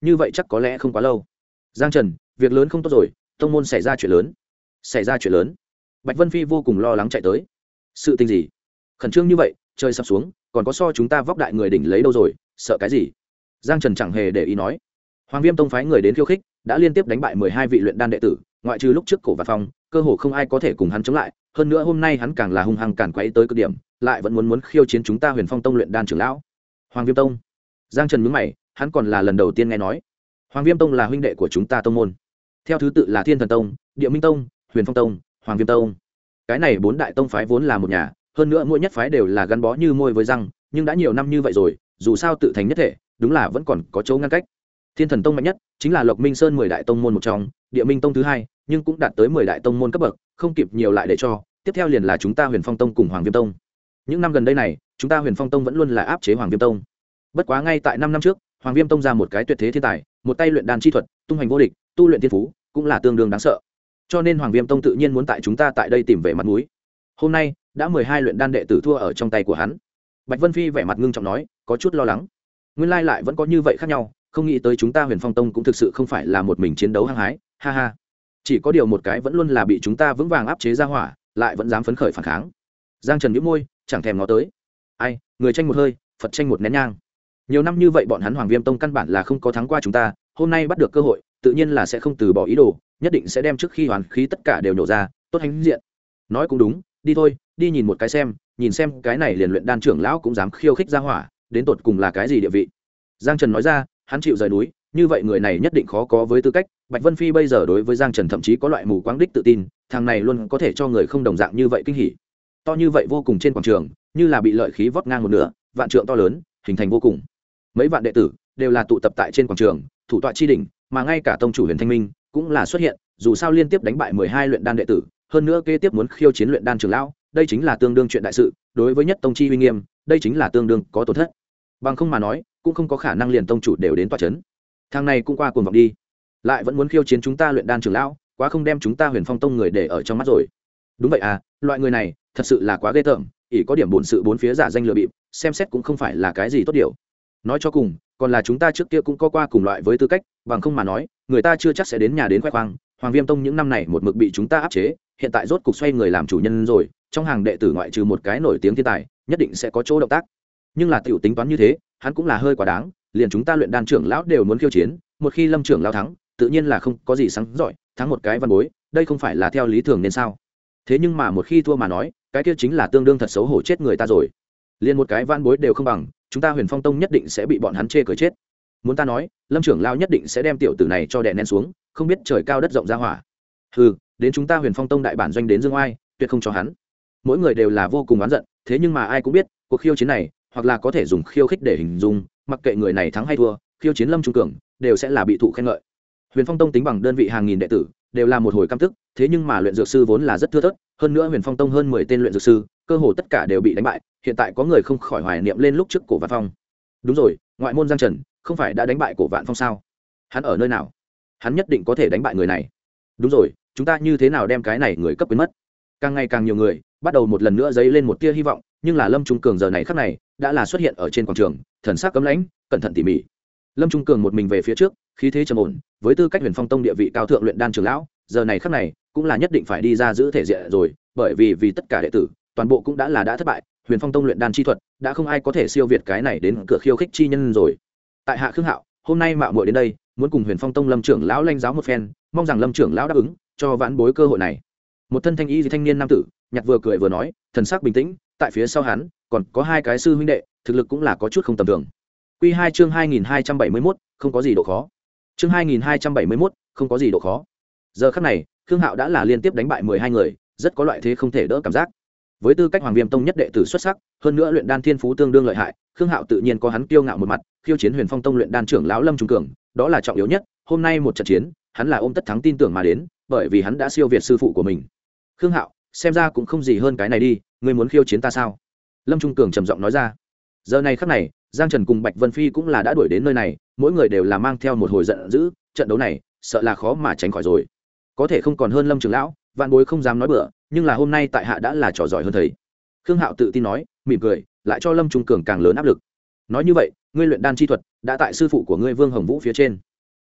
như vậy chắc có lẽ không quá lâu. Giang Trần, việc lớn không tốt rồi, tông môn xảy ra chuyện lớn. Xảy ra chuyện lớn? Bạch Vân Phi vô cùng lo lắng chạy tới. Sự tình gì? Khẩn trương như vậy, trời sắp xuống, còn có so chúng ta vóc đại người đỉnh lấy đâu rồi, sợ cái gì? Giang Trần chẳng hề để ý nói. Hoàng Viêm tông phái người đến khiêu khích, đã liên tiếp đánh bại 12 vị luyện đan đệ tử, ngoại trừ lúc trước Cổ Vạn Phong, cơ hồ không ai có thể cùng hắn chống lại, hơn nữa hôm nay hắn càng là hung hăng càn quấy tới cực điểm, lại vẫn muốn khiêu chiến chúng ta Huyền Phong tông luyện đan trưởng lão. Hoàng Viêm tông? Giang Trần nhướng mày, hắn còn là lần đầu tiên nghe nói. Hoàng Viêm tông là huynh đệ của chúng ta tông môn, theo thứ tự là Thiên Thần tông, Địa Minh tông, Huyền Phong tông, Hoàng Viêm tông. Cái này bốn đại tông phái vốn là một nhà, hơn nữa mỗi nhất phái đều là gắn bó như môi với răng, nhưng đã nhiều năm như vậy rồi, dù sao tự thành nhất thể, đúng là vẫn còn có chỗ ngăn cách. Thiên Thần tông mạnh nhất chính là Lộc Minh Sơn 10 đại tông môn một trong, Địa Minh tông thứ hai, nhưng cũng đạt tới 10 đại tông môn cấp bậc, không kịp nhiều lại để cho, tiếp theo liền là chúng ta Huyền Phong tông cùng Hoàng Viêm tông. Những năm gần đây này, chúng ta Huyền Phong tông vẫn luôn là áp chế Hoàng Viêm tông. Bất quá ngay tại 5 năm trước, Hoàng Viêm tông ra một cái tuyệt thế thiên tài, một tay luyện đan chi thuật, tung hoành vô địch, tu luyện thiên phú, cũng là tương đương đáng sợ. Cho nên Hoàng Viêm tông tự nhiên muốn tại chúng ta tại đây tìm về mặt mũi. Hôm nay, đã 12 luyện đan đệ tử thua ở trong tay của hắn. Bạch Vân Phi vẻ mặt ngưng trọng nói, có chút lo lắng. Nguyên lai lại vẫn có như vậy khác nhau, không nghĩ tới chúng ta Huyền Phong tông cũng thực sự không phải là một mình chiến đấu hăng hái, ha ha. Chỉ có điều một cái vẫn luôn là bị chúng ta vững vàng áp chế ra hỏa, lại vẫn dám phấn khởi phản kháng. Giang Trần nhíu môi, chẳng thèm ngó tới. Ai, người tranh một hơi, Phật tranh một nén nhang. Nhiều năm như vậy bọn hắn Hoàng Viêm tông căn bản là không có thắng qua chúng ta, hôm nay bắt được cơ hội, tự nhiên là sẽ không từ bỏ ý đồ, nhất định sẽ đem trước khi hoàn khí tất cả đều nhổ ra, tốt hãnh diện. Nói cũng đúng, đi thôi, đi nhìn một cái xem, nhìn xem cái này liền luyện đan trưởng lão cũng dám khiêu khích ra hỏa, đến tột cùng là cái gì địa vị. Giang Trần nói ra, hắn chịu rời núi, như vậy người này nhất định khó có với tư cách. Bạch Vân Phi bây giờ đối với Giang Trần thậm chí có loại mù quáng đích tự tin, thằng này luôn có thể cho người không đồng dạng như vậy kinh hỉ. To như vậy vô cùng trên quảng trường, như là bị lợi khí vót ngang một nửa, vạn trượng to lớn, hình thành vô cùng. Mấy vạn đệ tử đều là tụ tập tại trên quảng trường, thủ tọa chi đỉnh, mà ngay cả tông chủ Huyền Thanh Minh cũng là xuất hiện, dù sao liên tiếp đánh bại 12 luyện đan đệ tử, hơn nữa kế tiếp muốn khiêu chiến luyện đan trưởng lão, đây chính là tương đương chuyện đại sự, đối với nhất tông chi uy nghiêm, đây chính là tương đương có tổn thất. Bằng không mà nói, cũng không có khả năng liền tông chủ đều đến tọa trấn. Thằng này cũng qua cuồng vọng đi, lại vẫn muốn khiêu chiến chúng ta luyện đan trưởng lão, quá không đem chúng ta Huyền Phong tông người để ở trong mắt rồi. Đúng vậy à, loại người này thật sự là quá ghê tởm, ỷ có điểm bổn sự bốn phía giả danh lừa bịp, xem xét cũng không phải là cái gì tốt điều. Nói cho cùng, còn là chúng ta trước kia cũng có qua cùng loại với tư cách, bằng không mà nói, người ta chưa chắc sẽ đến nhà đến khoe khoang. Hoàng Viêm tông những năm này một mực bị chúng ta áp chế, hiện tại rốt cục xoay người làm chủ nhân rồi, trong hàng đệ tử ngoại trừ một cái nổi tiếng thiên tài, nhất định sẽ có chỗ động tác. Nhưng là tiểu tính toán như thế, hắn cũng là hơi quá đáng, liền chúng ta luyện đan trưởng lão đều muốn khiêu chiến, một khi Lâm trưởng lão thắng, tự nhiên là không có gì sáng giỏi, thắng một cái văn bối, đây không phải là theo lý thường nên sao? Thế nhưng mà một khi thua mà nói, cái kia chính là tương đương thật xấu hổ chết người ta rồi. Liền một cái văn bối đều không bằng, chúng ta Huyền Phong tông nhất định sẽ bị bọn hắn chê cười chết. Muốn ta nói, Lâm trưởng lão nhất định sẽ đem tiểu tử này cho đè nén xuống, không biết trời cao đất rộng ra hỏa. Hừ, đến chúng ta Huyền Phong tông đại bản doanh đến dương oai, tuyệt không cho hắn. Mỗi người đều là vô cùng oán giận, thế nhưng mà ai cũng biết, cuộc khiêu chiến này, hoặc là có thể dùng khiêu khích để hình dung, mặc kệ người này thắng hay thua, khiêu chiến Lâm Trung Cường đều sẽ là bị thụ khen ngợi. Huyền Phong tông tính bằng đơn vị hàng nghìn đệ tử, đều là một hồi căm tức, thế nhưng mà luyện dược sư vốn là rất thưa thớt, hơn nữa Huyền Phong tông hơn 10 tên luyện dược sư, cơ hồ tất cả đều bị đánh bại, hiện tại có người không khỏi hoài niệm lên lúc trước Cổ Vạn Phong. Đúng rồi, ngoại môn Giang Trần, không phải đã đánh bại Cổ Vạn Phong sao? Hắn ở nơi nào? Hắn nhất định có thể đánh bại người này. Đúng rồi, chúng ta như thế nào đem cái này người cấp quên mất? Càng ngày càng nhiều người bắt đầu một lần nữa dấy lên một tia hy vọng, nhưng là Lâm Trung Cường giờ này khắc này đã là xuất hiện ở trên quảng trường, thần sắc cấm lãnh, cẩn thận tỉ mỉ. Lâm Trung Cường một mình về phía trước, khí thế trầm ổn, với tư cách Huyền Phong tông địa vị cao thượng luyện đan trưởng lão, giờ này khắc này cũng là nhất định phải đi ra giữ thể diện rồi, bởi vì tất cả đệ tử toàn bộ cũng đã thất bại, Huyền Phong tông luyện đan chi thuật đã không ai có thể siêu việt cái này đến cửa khiêu khích chi nhân rồi. Tại hạ Khương Hạo hôm nay mạo muội đến đây, muốn cùng Huyền Phong tông Lâm trưởng lão lãnh giáo một phen, mong rằng Lâm trưởng lão đáp ứng cho vãn bối cơ hội này. Một thân thanh y thanh niên nam tử nhặt vừa cười vừa nói, thần sắc bình tĩnh, tại phía sau hắn còn có hai cái sư huynh đệ, thực lực cũng là có chút không tầm thường. Quy 2 chương 2271, không có gì độ khó. Chương 2271, không có gì độ khó. Giờ khắc này, Khương Hạo đã là liên tiếp đánh bại 12 người, rất có loại thế không thể đỡ cảm giác. Với tư cách Hoàng Viêm tông nhất đệ tử xuất sắc, hơn nữa luyện đan thiên phú tương đương lợi hại, Khương Hạo tự nhiên có hắn kiêu ngạo một mặt, khiêu chiến Huyền Phong tông luyện đan trưởng lão Lâm Trung Cường, đó là trọng yếu nhất. Hôm nay một trận chiến, hắn là ôm tất thắng tin tưởng mà đến, bởi vì hắn đã siêu việt sư phụ của mình. Khương Hạo, xem ra cũng không gì hơn cái này đi, ngươi muốn khiêu chiến ta sao? Lâm Trung Cường trầm giọng nói ra. Giờ này khắc này, Giang Trần cùng Bạch Vân Phi cũng là đã đuổi đến nơi này, mỗi người đều là mang theo một hồi giận dữ, trận đấu này sợ là khó mà tránh khỏi rồi. Có thể không còn hơn Lâm trưởng lão, vạn bối không dám nói bừa, nhưng là hôm nay tại hạ đã là trò giỏi hơn thầy. Khương Hạo tự tin nói, mỉm cười, lại cho Lâm Trung Cường càng lớn áp lực. Nói như vậy, ngươi luyện đan chi thuật đã tại sư phụ của ngươi Vương Hồng Vũ phía trên.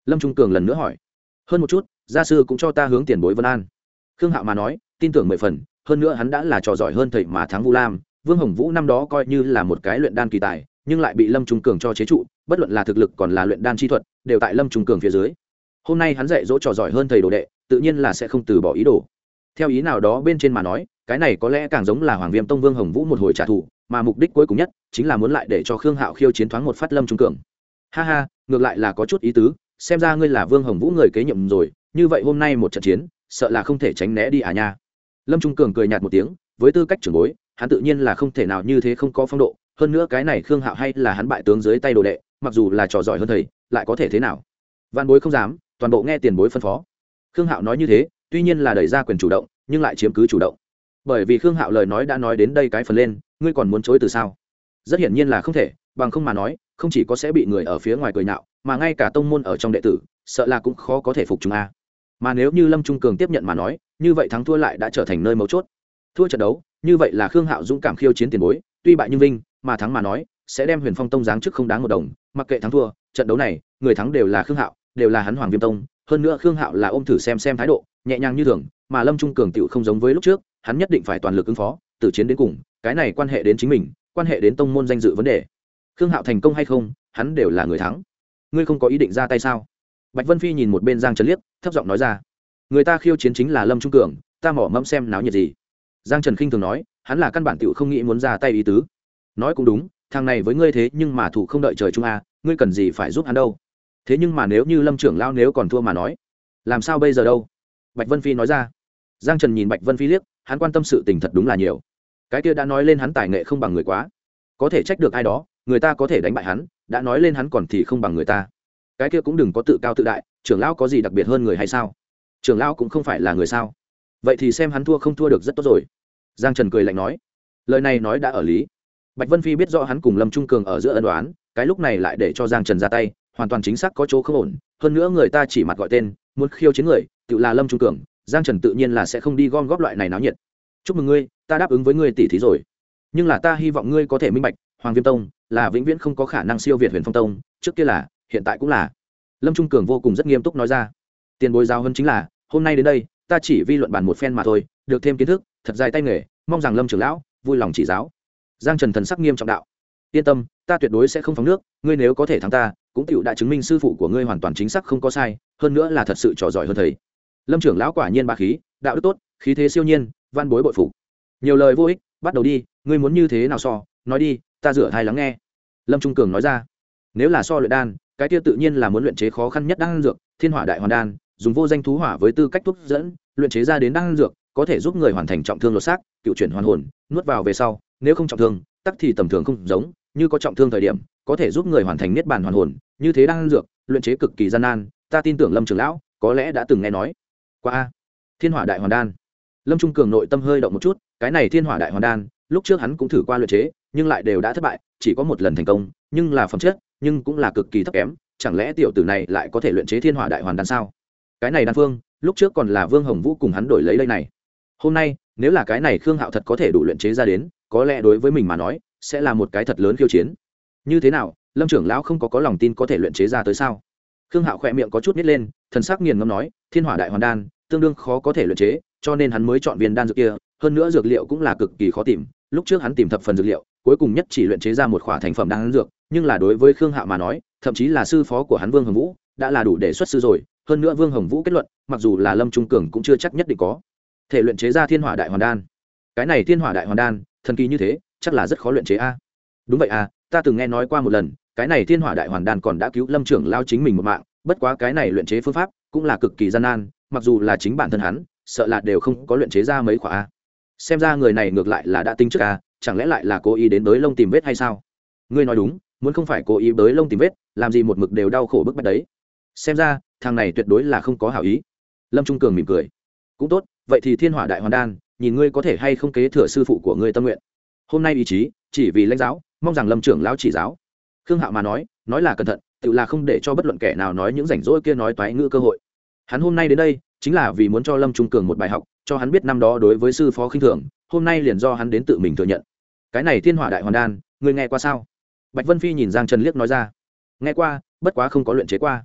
Lâm Trung Cường lần nữa hỏi. Hơn một chút, gia sư cũng cho ta hướng tiền bối vân an. Khương Hạo mà nói, tin tưởng 10 phần, hơn nữa hắn đã là trò giỏi hơn thầy mà thắng Vu Lam. Vương Hồng Vũ năm đó coi như là một cái luyện đan kỳ tài, nhưng lại bị Lâm Trung Cường cho chế trụ, bất luận là thực lực còn là luyện đan chi thuật, đều tại Lâm Trung Cường phía dưới. Hôm nay hắn dạy dỗ trò giỏi hơn thầy đồ đệ, tự nhiên là sẽ không từ bỏ ý đồ. Theo ý nào đó bên trên mà nói, cái này có lẽ càng giống là Hoàng Viêm Tông Vương Hồng Vũ một hồi trả thù, mà mục đích cuối cùng nhất chính là muốn lại để cho Khương Hạo khiêu chiến thoáng một phát Lâm Trung Cường. Ha ha, ngược lại là có chút ý tứ, xem ra ngươi là Vương Hồng Vũ người kế nhiệm rồi, như vậy hôm nay một trận chiến, sợ là không thể tránh né đi à nha. Lâm Trung Cường cười nhạt một tiếng, với tư cách trưởng bối, hắn tự nhiên là không thể nào như thế không có phong độ, hơn nữa cái này Khương Hạo hay là hắn bại tướng dưới tay đồ đệ, mặc dù là trò giỏi hơn thầy, lại có thể thế nào? Vạn bối không dám, toàn bộ nghe tiền bối phân phó. Khương Hạo nói như thế, tuy nhiên là đẩy ra quyền chủ động, nhưng lại chiếm cứ chủ động. Bởi vì Khương Hạo lời nói đã nói đến đây cái phần lên, ngươi còn muốn chối từ sao? Rất hiển nhiên là không thể, bằng không mà nói, không chỉ có sẽ bị người ở phía ngoài cười nhạo, mà ngay cả tông môn ở trong đệ tử, sợ là cũng khó có thể phục chúng a. Mà nếu như Lâm Trung Cường tiếp nhận mà nói, như vậy thắng thua lại đã trở thành nơi mấu chốt. Thua trận đấu, như vậy là Khương Hạo dũng cảm khiêu chiến tiền bối, tuy bại nhưng vinh, mà thắng mà nói, sẽ đem Huyền Phong Tông giáng chức không đáng một đồng, mặc kệ thắng thua, trận đấu này, người thắng đều là Khương Hạo, đều là hắn Hoàng Viêm Tông, hơn nữa Khương Hạo là ôm thử xem thái độ, nhẹ nhàng như thường, mà Lâm Trung Cường tựu không giống với lúc trước, hắn nhất định phải toàn lực ứng phó, từ chiến đến cùng, cái này quan hệ đến chính mình, quan hệ đến tông môn danh dự vấn đề. Khương Hạo thành công hay không, hắn đều là người thắng. Ngươi không có ý định ra tay sao? Bạch Vân Phi nhìn một bên Giang Trần liếc, thấp giọng nói ra. Người ta khiêu chiến chính là Lâm Trung Cường, ta mỏ mẫm xem náo nhiệt gì. Giang Trần khinh thường nói, hắn là căn bản tiểu không nghĩ muốn ra tay ý tứ. Nói cũng đúng, thằng này với ngươi thế nhưng mà thủ không đợi trời chung a, ngươi cần gì phải giúp hắn đâu. Thế nhưng mà nếu như Lâm trưởng lão nếu còn thua mà nói, làm sao bây giờ đâu? Bạch Vân Phi nói ra. Giang Trần nhìn Bạch Vân Phi liếc, hắn quan tâm sự tình thật đúng là nhiều. Cái kia đã nói lên hắn tài nghệ không bằng người quá, có thể trách được ai đó, người ta có thể đánh bại hắn, đã nói lên hắn còn thì không bằng người ta. Cái kia cũng đừng có tự cao tự đại, trưởng lão có gì đặc biệt hơn người hay sao? Trưởng lão cũng không phải là người sao? Vậy thì xem hắn thua không thua được rất tốt rồi. Giang Trần cười lạnh nói. Lời này nói đã ở lý. Bạch Vân Phi biết rõ hắn cùng Lâm Trung Cường ở giữa ân oán, cái lúc này lại để cho Giang Trần ra tay, hoàn toàn chính xác có chỗ không ổn, hơn nữa người ta chỉ mặt gọi tên, muốn khiêu chiến người, tự là Lâm Trung Cường, Giang Trần tự nhiên là sẽ không đi gom góp loại này náo nhiệt. Chúc mừng ngươi, ta đáp ứng với ngươi tỷ thí rồi. Nhưng là ta hy vọng ngươi có thể minh bạch, Hoàng Viêm Tông là vĩnh viễn không có khả năng siêu việt Huyền Phong Tông, trước kia là, hiện tại cũng là. Lâm Trung Cường vô cùng rất nghiêm túc nói ra. Tiền bối giáo hơn chính là, hôm nay đến đây, ta chỉ vi luận bàn một phen mà thôi, được thêm kiến thức, thật dài tay nghề, mong rằng Lâm trưởng lão vui lòng chỉ giáo. Giang Trần thần sắc nghiêm trọng đạo. Yên tâm, ta tuyệt đối sẽ không phóng nước, ngươi nếu có thể thắng ta, cũng tựu đã chứng minh sư phụ của ngươi hoàn toàn chính xác không có sai, hơn nữa là thật sự trò giỏi hơn thầy. Lâm trưởng lão quả nhiên bá khí, đạo đức tốt, khí thế siêu nhiên, văn bối bội phục. Nhiều lời vô ích, bắt đầu đi, ngươi muốn như thế nào so, nói đi, ta rửa thai lắng nghe. Lâm Trung Cường nói ra. Nếu là so luyện đan, cái kia tự nhiên là muốn luyện chế khó khăn nhất đan dược, Thiên Hỏa Đại Hoàn Đan, dùng vô danh thú hỏa với tư cách thuốc dẫn, luyện chế ra đến đan dược, có thể giúp người hoàn thành trọng thương lột xác, cựu chuyển hoàn hồn, nuốt vào về sau, nếu không trọng thương, tắc thì tầm thường không giống, như có trọng thương thời điểm, có thể giúp người hoàn thành niết bàn hoàn hồn, như thế đan dược, luyện chế cực kỳ gian nan, ta tin tưởng Lâm trưởng lão có lẽ đã từng nghe nói qua a. Thiên Hỏa Đại Hoàn Đan. Lâm Trung Cường nội tâm hơi động một chút, cái này Thiên Hỏa Đại Hoàn Đan, lúc trước hắn cũng thử qua luyện chế, nhưng lại đều đã thất bại, chỉ có một lần thành công, nhưng là phẩm chất, nhưng cũng là cực kỳ thấp kém, chẳng lẽ tiểu tử này lại có thể luyện chế Thiên Hỏa Đại Hoàn Đan sao? Cái này đan phương, lúc trước còn là Vương Hồng Vũ cùng hắn đổi lấy đây này. Hôm nay, nếu là cái này Khương Hạo thật có thể đủ luyện chế ra đến, có lẽ đối với mình mà nói, sẽ là một cái thật lớn khiêu chiến. Như thế nào, Lâm trưởng lão không có lòng tin có thể luyện chế ra tới sao? Khương Hạo khẽ miệng có chút nhếch lên, thần sắc nghiền ngẫm nói, Thiên Hỏa Đại Hoàn Đan, tương đương khó có thể luyện chế, cho nên hắn mới chọn viên đan dược kia, hơn nữa dược liệu cũng là cực kỳ khó tìm, lúc trước hắn tìm thập phần dược liệu, cuối cùng nhất chỉ luyện chế ra một khỏa thành phẩm đan dược, nhưng là đối với Khương Hạo mà nói, thậm chí là sư phó của hắn Vương Hồng Vũ, đã là đủ để xuất sư rồi, hơn nữa Vương Hồng Vũ kết luận, mặc dù là Lâm Trung Cường cũng chưa chắc nhất định có thể luyện chế ra Thiên Hỏa Đại Hoàn Đan. Cái này Thiên Hỏa Đại Hoàn Đan, thần kỳ như thế, chắc là rất khó luyện chế a. Đúng vậy a, ta từng nghe nói qua một lần, cái này Thiên Hỏa Đại Hoàn Đan còn đã cứu Lâm trưởng lao chính mình một mạng, bất quá cái này luyện chế phương pháp cũng là cực kỳ gian nan, mặc dù là chính bản thân hắn, sợ là đều không có luyện chế ra mấy khỏa a. Xem ra người này ngược lại là đã tính trước a, chẳng lẽ lại là cố ý đến bới lông tìm vết hay sao? Ngươi nói đúng, muốn không phải cố ý bới lông tìm vết, làm gì một mực đều đau khổ bức bách đấy. Xem ra, thằng này tuyệt đối là không có hảo ý. Lâm Trung Cường mỉm cười. Cũng tốt, vậy thì Thiên Hỏa Đại Hoàn Đan, nhìn ngươi có thể hay không kế thừa sư phụ của ngươi tâm nguyện. Hôm nay ý chí, chỉ vì lãnh giáo, mong rằng Lâm trưởng lão chỉ giáo. Khương Hạo mà nói là cẩn thận, tự là không để cho bất luận kẻ nào nói những rảnh rỗi kia nói toái ngữ cơ hội. Hắn hôm nay đến đây, chính là vì muốn cho Lâm Trung Cường một bài học, cho hắn biết năm đó đối với sư phó khinh thường, hôm nay liền do hắn đến tự mình thừa nhận. Cái này Thiên Hỏa Đại Hoàn Đan, ngươi nghe qua sao? Bạch Vân Phi nhìn Giang Trần liếc nói ra. Nghe qua, bất quá không có luyện chế qua.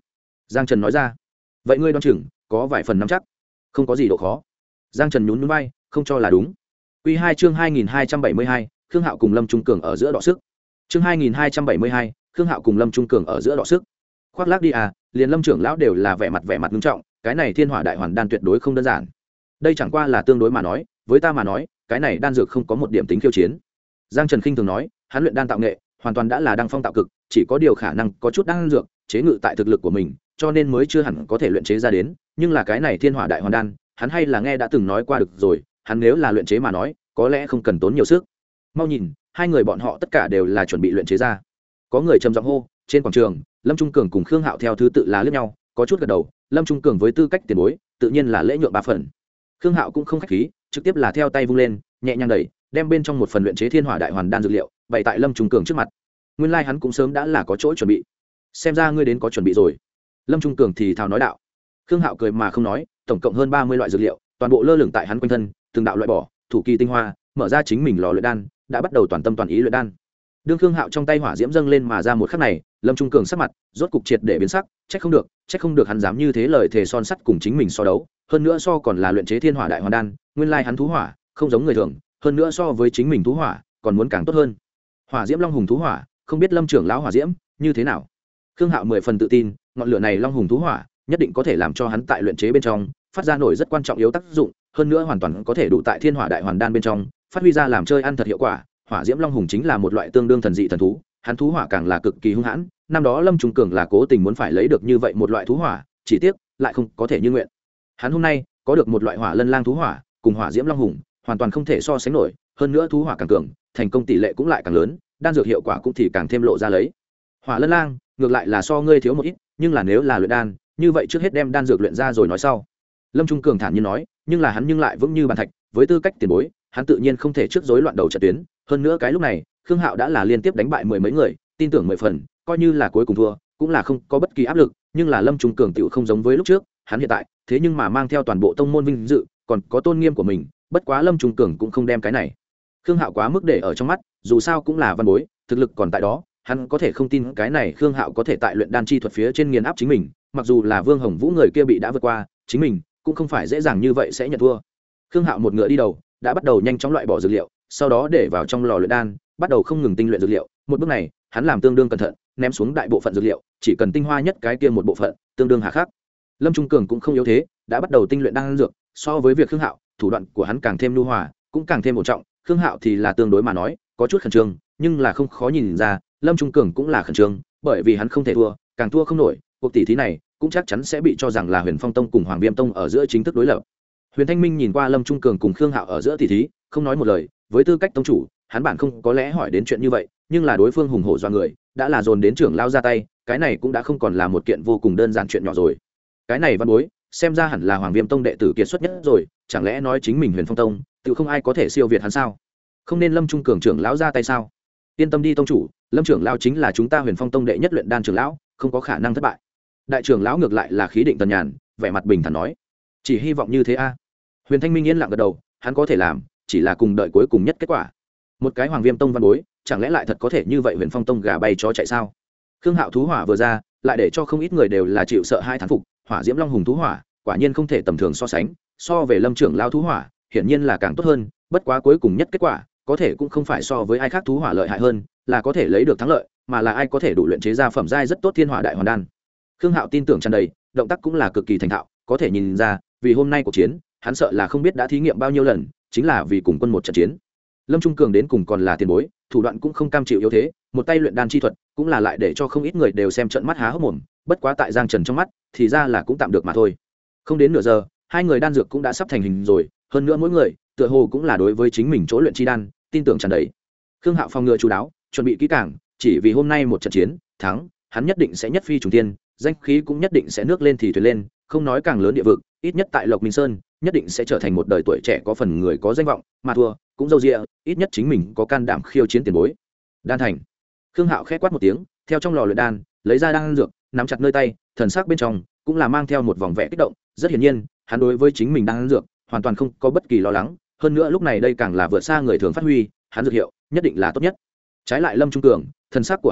Giang Trần nói ra. Vậy ngươi đoán chừng có vài phần nắm chắc? Không có gì độ khó. Giang Trần nhún nhún vai, không cho là đúng. Quy 2 chương 2272, Khương Hạo cùng Lâm Trung Cường ở giữa đọ sức. Chương 2272, Khương Hạo cùng Lâm Trung Cường ở giữa đọ sức. Khoác lác đi à, liền Lâm trưởng lão đều là vẻ mặt nghiêm trọng, cái này Thiên Hỏa Đại Hoàn đan tuyệt đối không đơn giản. Đây chẳng qua là tương đối mà nói, với ta mà nói, cái này đan dược không có một điểm tính khiêu chiến. Giang Trần khinh thường nói, hắn luyện đan tạo nghệ, hoàn toàn đã là đăng phong tạo cực, chỉ có điều khả năng có chút đan dược chế ngự tại thực lực của mình, cho nên mới chưa hẳn có thể luyện chế ra đến, nhưng là cái này Thiên Hỏa Đại Hoàn đan, hắn hay là nghe đã từng nói qua được rồi, hắn nếu là luyện chế mà nói, có lẽ không cần tốn nhiều sức. Mau nhìn, hai người bọn họ tất cả đều là chuẩn bị luyện chế ra. Có người trầm giọng hô, trên quảng trường, Lâm Trung Cường cùng Khương Hạo theo thứ tự là liếc nhau, có chút gật đầu, Lâm Trung Cường với tư cách tiền bối, tự nhiên là lễ nhượng 3 phần. Khương Hạo cũng không khách khí, trực tiếp là theo tay vung lên, nhẹ nhàng đẩy, đem bên trong một phần luyện chế Thiên Hỏa Đại Hoàn đan dược liệu bày tại Lâm Trung Cường trước mặt. Nguyên lai hắn cũng sớm đã là có chỗ chuẩn bị. Xem ra ngươi đến có chuẩn bị rồi. Lâm Trung Cường thì thào nói đạo. Khương Hạo cười mà không nói, tổng cộng hơn 30 loại dược liệu, toàn bộ lơ lửng tại hắn quanh thân, từng đạo loại bỏ, thủ kỳ tinh hoa, mở ra chính mình lò luyện đan, đã bắt đầu toàn tâm toàn ý luyện đan. Đương Khương Hạo trong tay hỏa diễm dâng lên mà ra một khắc này, Lâm Trung Cường sắc mặt rốt cục triệt để biến sắc, trách không được hắn dám như thế lời thề son sắt cùng chính mình so đấu, hơn nữa so còn là luyện chế Thiên Hỏa Đại Hoàn đan, nguyên lai hắn thú hỏa không giống người thường, hơn nữa so với chính mình thú hỏa còn muốn càng tốt hơn. Hỏa diễm Long Hùng thú hỏa, không biết Lâm trưởng lão hỏa diễm như thế nào. Khương Hạo 10 phần tự tin, ngọn lửa này Long Hùng thú hỏa nhất định có thể làm cho hắn tại luyện chế bên trong phát ra nổi rất quan trọng yếu tác dụng, hơn nữa hoàn toàn có thể đủ tại Thiên Hỏa Đại Hoàn đan bên trong phát huy ra làm chơi ăn thật hiệu quả. Hỏa diễm Long Hùng chính là một loại tương đương thần dị thần thú, hắn thú hỏa càng là cực kỳ hung hãn, năm đó Lâm Trung Cường là cố tình muốn phải lấy được như vậy một loại thú hỏa, chỉ tiếc lại không có thể như nguyện. Hắn hôm nay có được một loại Hỏa Lân Lang thú hỏa, cùng Hỏa diễm Long Hùng hoàn toàn không thể so sánh nổi, hơn nữa thú hỏa càng cường, thành công tỷ lệ cũng lại càng lớn, đan dược hiệu quả cũng thì càng thêm lộ ra lấy. Hỏa Lân Lang ngược lại là so ngươi thiếu một ít, nhưng là nếu là luyện đan, như vậy trước hết đem đan dược luyện ra rồi nói sau. Lâm Trung Cường thản nhiên nói, nhưng là hắn nhưng lại vững như bàn thạch, với tư cách tiền bối, hắn tự nhiên không thể trước rối loạn đầu trận tuyến, hơn nữa cái lúc này, Khương Hạo đã là liên tiếp đánh bại 10 mấy người, tin tưởng 10 phần, coi như là cuối cùng thua, cũng là không có bất kỳ áp lực, nhưng là Lâm Trung Cường tiểu không giống với lúc trước, hắn hiện tại, thế nhưng mà mang theo toàn bộ tông môn vinh dự, còn có tôn nghiêm của mình, bất quá Lâm Trung Cường cũng không đem cái này. Khương Hạo quá mức để ở trong mắt, dù sao cũng là văn bối, thực lực còn tại đó, hắn có thể không tin cái này Khương Hạo có thể tại luyện đan chi thuật phía trên nghiền áp chính mình, mặc dù là Vương Hồng Vũ người kia bị đã vượt qua, chính mình cũng không phải dễ dàng như vậy sẽ nhận thua. Khương Hạo một ngựa đi đầu, đã bắt đầu nhanh chóng loại bỏ dược liệu, sau đó để vào trong lò luyện đan, bắt đầu không ngừng tinh luyện dược liệu. Một bước này, hắn làm tương đương cẩn thận, ném xuống đại bộ phận dược liệu, chỉ cần tinh hoa nhất cái kia một bộ phận, tương đương hà khắc. Lâm Trung Cường cũng không yếu thế, đã bắt đầu tinh luyện đan dược, so với việc Khương Hạo, thủ đoạn của hắn càng thêm nhu hòa, cũng càng thêm ổn trọng. Khương Hạo thì là tương đối mà nói, có chút khẩn trương, nhưng là không khó nhìn ra, Lâm Trung Cường cũng là khẩn trương, bởi vì hắn không thể thua, càng thua không nổi, cuộc tỷ thí này cũng chắc chắn sẽ bị cho rằng là Huyền Phong Tông cùng Hoàng Viêm Tông ở giữa chính thức đối lập. Huyền Thanh Minh nhìn qua Lâm Trung Cường cùng Khương Hạo ở giữa tỷ thí, không nói một lời, với tư cách tông chủ, hắn bản không có lẽ hỏi đến chuyện như vậy, nhưng là đối phương hùng hổ do người, đã là dồn đến trưởng lao ra tay, cái này cũng đã không còn là một kiện vô cùng đơn giản chuyện nhỏ rồi. Cái này văn bối, xem ra hẳn là Hoàng Viêm Tông đệ tử kiệt xuất nhất rồi, chẳng lẽ nói chính mình Huyền Phong Tông, tự không ai có thể siêu việt hắn sao? Không nên Lâm Trung Cường trưởng lão ra tay sao? Yên tâm đi tông chủ, Lâm trưởng lão chính là chúng ta Huyền Phong Tông đệ nhất luyện đan trưởng lão, không có khả năng thất bại. Đại trưởng lão ngược lại là khí định tần nhàn, vẻ mặt bình thản nói, chỉ hy vọng như thế a. Huyền Thanh Minh yên lặng gật đầu, hắn có thể làm, chỉ là cùng đợi cuối cùng nhất kết quả. Một cái Hoàng Viêm Tông văn bối, chẳng lẽ lại thật có thể như vậy Huyền Phong Tông gà bay chó chạy sao? Khương Hạo thú hỏa vừa ra, lại để cho không ít người đều là chịu sợ hai thán phục, Hỏa Diễm Long Hùng thú hỏa, quả nhiên không thể tầm thường so sánh, so về Lâm trưởng lão thú hỏa, hiển nhiên là càng tốt hơn, bất quá cuối cùng nhất kết quả, có thể cũng không phải so với ai khác thú hỏa lợi hại hơn, là có thể lấy được thắng lợi, mà là ai có thể đủ luyện chế ra phẩm giai rất tốt Thiên Hỏa Đại Hoàn đan. Khương Hạo tin tưởng tràn đầy, động tác cũng là cực kỳ thành thạo, có thể nhìn ra, vì hôm nay cuộc chiến, hắn sợ là không biết đã thí nghiệm bao nhiêu lần, chính là vì cùng quân một trận chiến. Lâm Trung Cường đến cùng còn là tiền bối, thủ đoạn cũng không cam chịu yếu thế, một tay luyện đan chi thuật, cũng là lại để cho không ít người đều xem trận mắt há hốc mồm, bất quá tại Giang Trần trong mắt, thì ra là cũng tạm được mà thôi. Không đến nửa giờ, hai người đan dược cũng đã sắp thành hình rồi, hơn nữa mỗi người, tựa hồ cũng là đối với chính mình chỗ luyện chi đan, tin tưởng tràn đầy. Khương Hạo phòng ngừa chú đáo, chuẩn bị kỹ càng, chỉ vì hôm nay một trận chiến, thắng, hắn nhất định sẽ nhất phi trùng thiên, danh khí cũng nhất định sẽ nước lên thì thuyền lên, không nói càng lớn địa vực, ít nhất tại Lộc Minh Sơn, nhất định sẽ trở thành một đời tuổi trẻ có phần người có danh vọng, mà thua, cũng dâu dịa, ít nhất chính mình có can đảm khiêu chiến tiền bối. Đan thành. Khương Hạo khẽ quát một tiếng, theo trong lò luyện đan, lấy ra đan dược, nắm chặt nơi tay, thần sắc bên trong cũng là mang theo một vòng vẻ kích động, rất hiển nhiên, hắn đối với chính mình đan dược hoàn toàn không có bất kỳ lo lắng, hơn nữa lúc này đây càng là vượt xa người thường phát huy, hắn dược hiệu nhất định là tốt nhất. Trái lại Lâm Trung Cường, thần sắc của hắn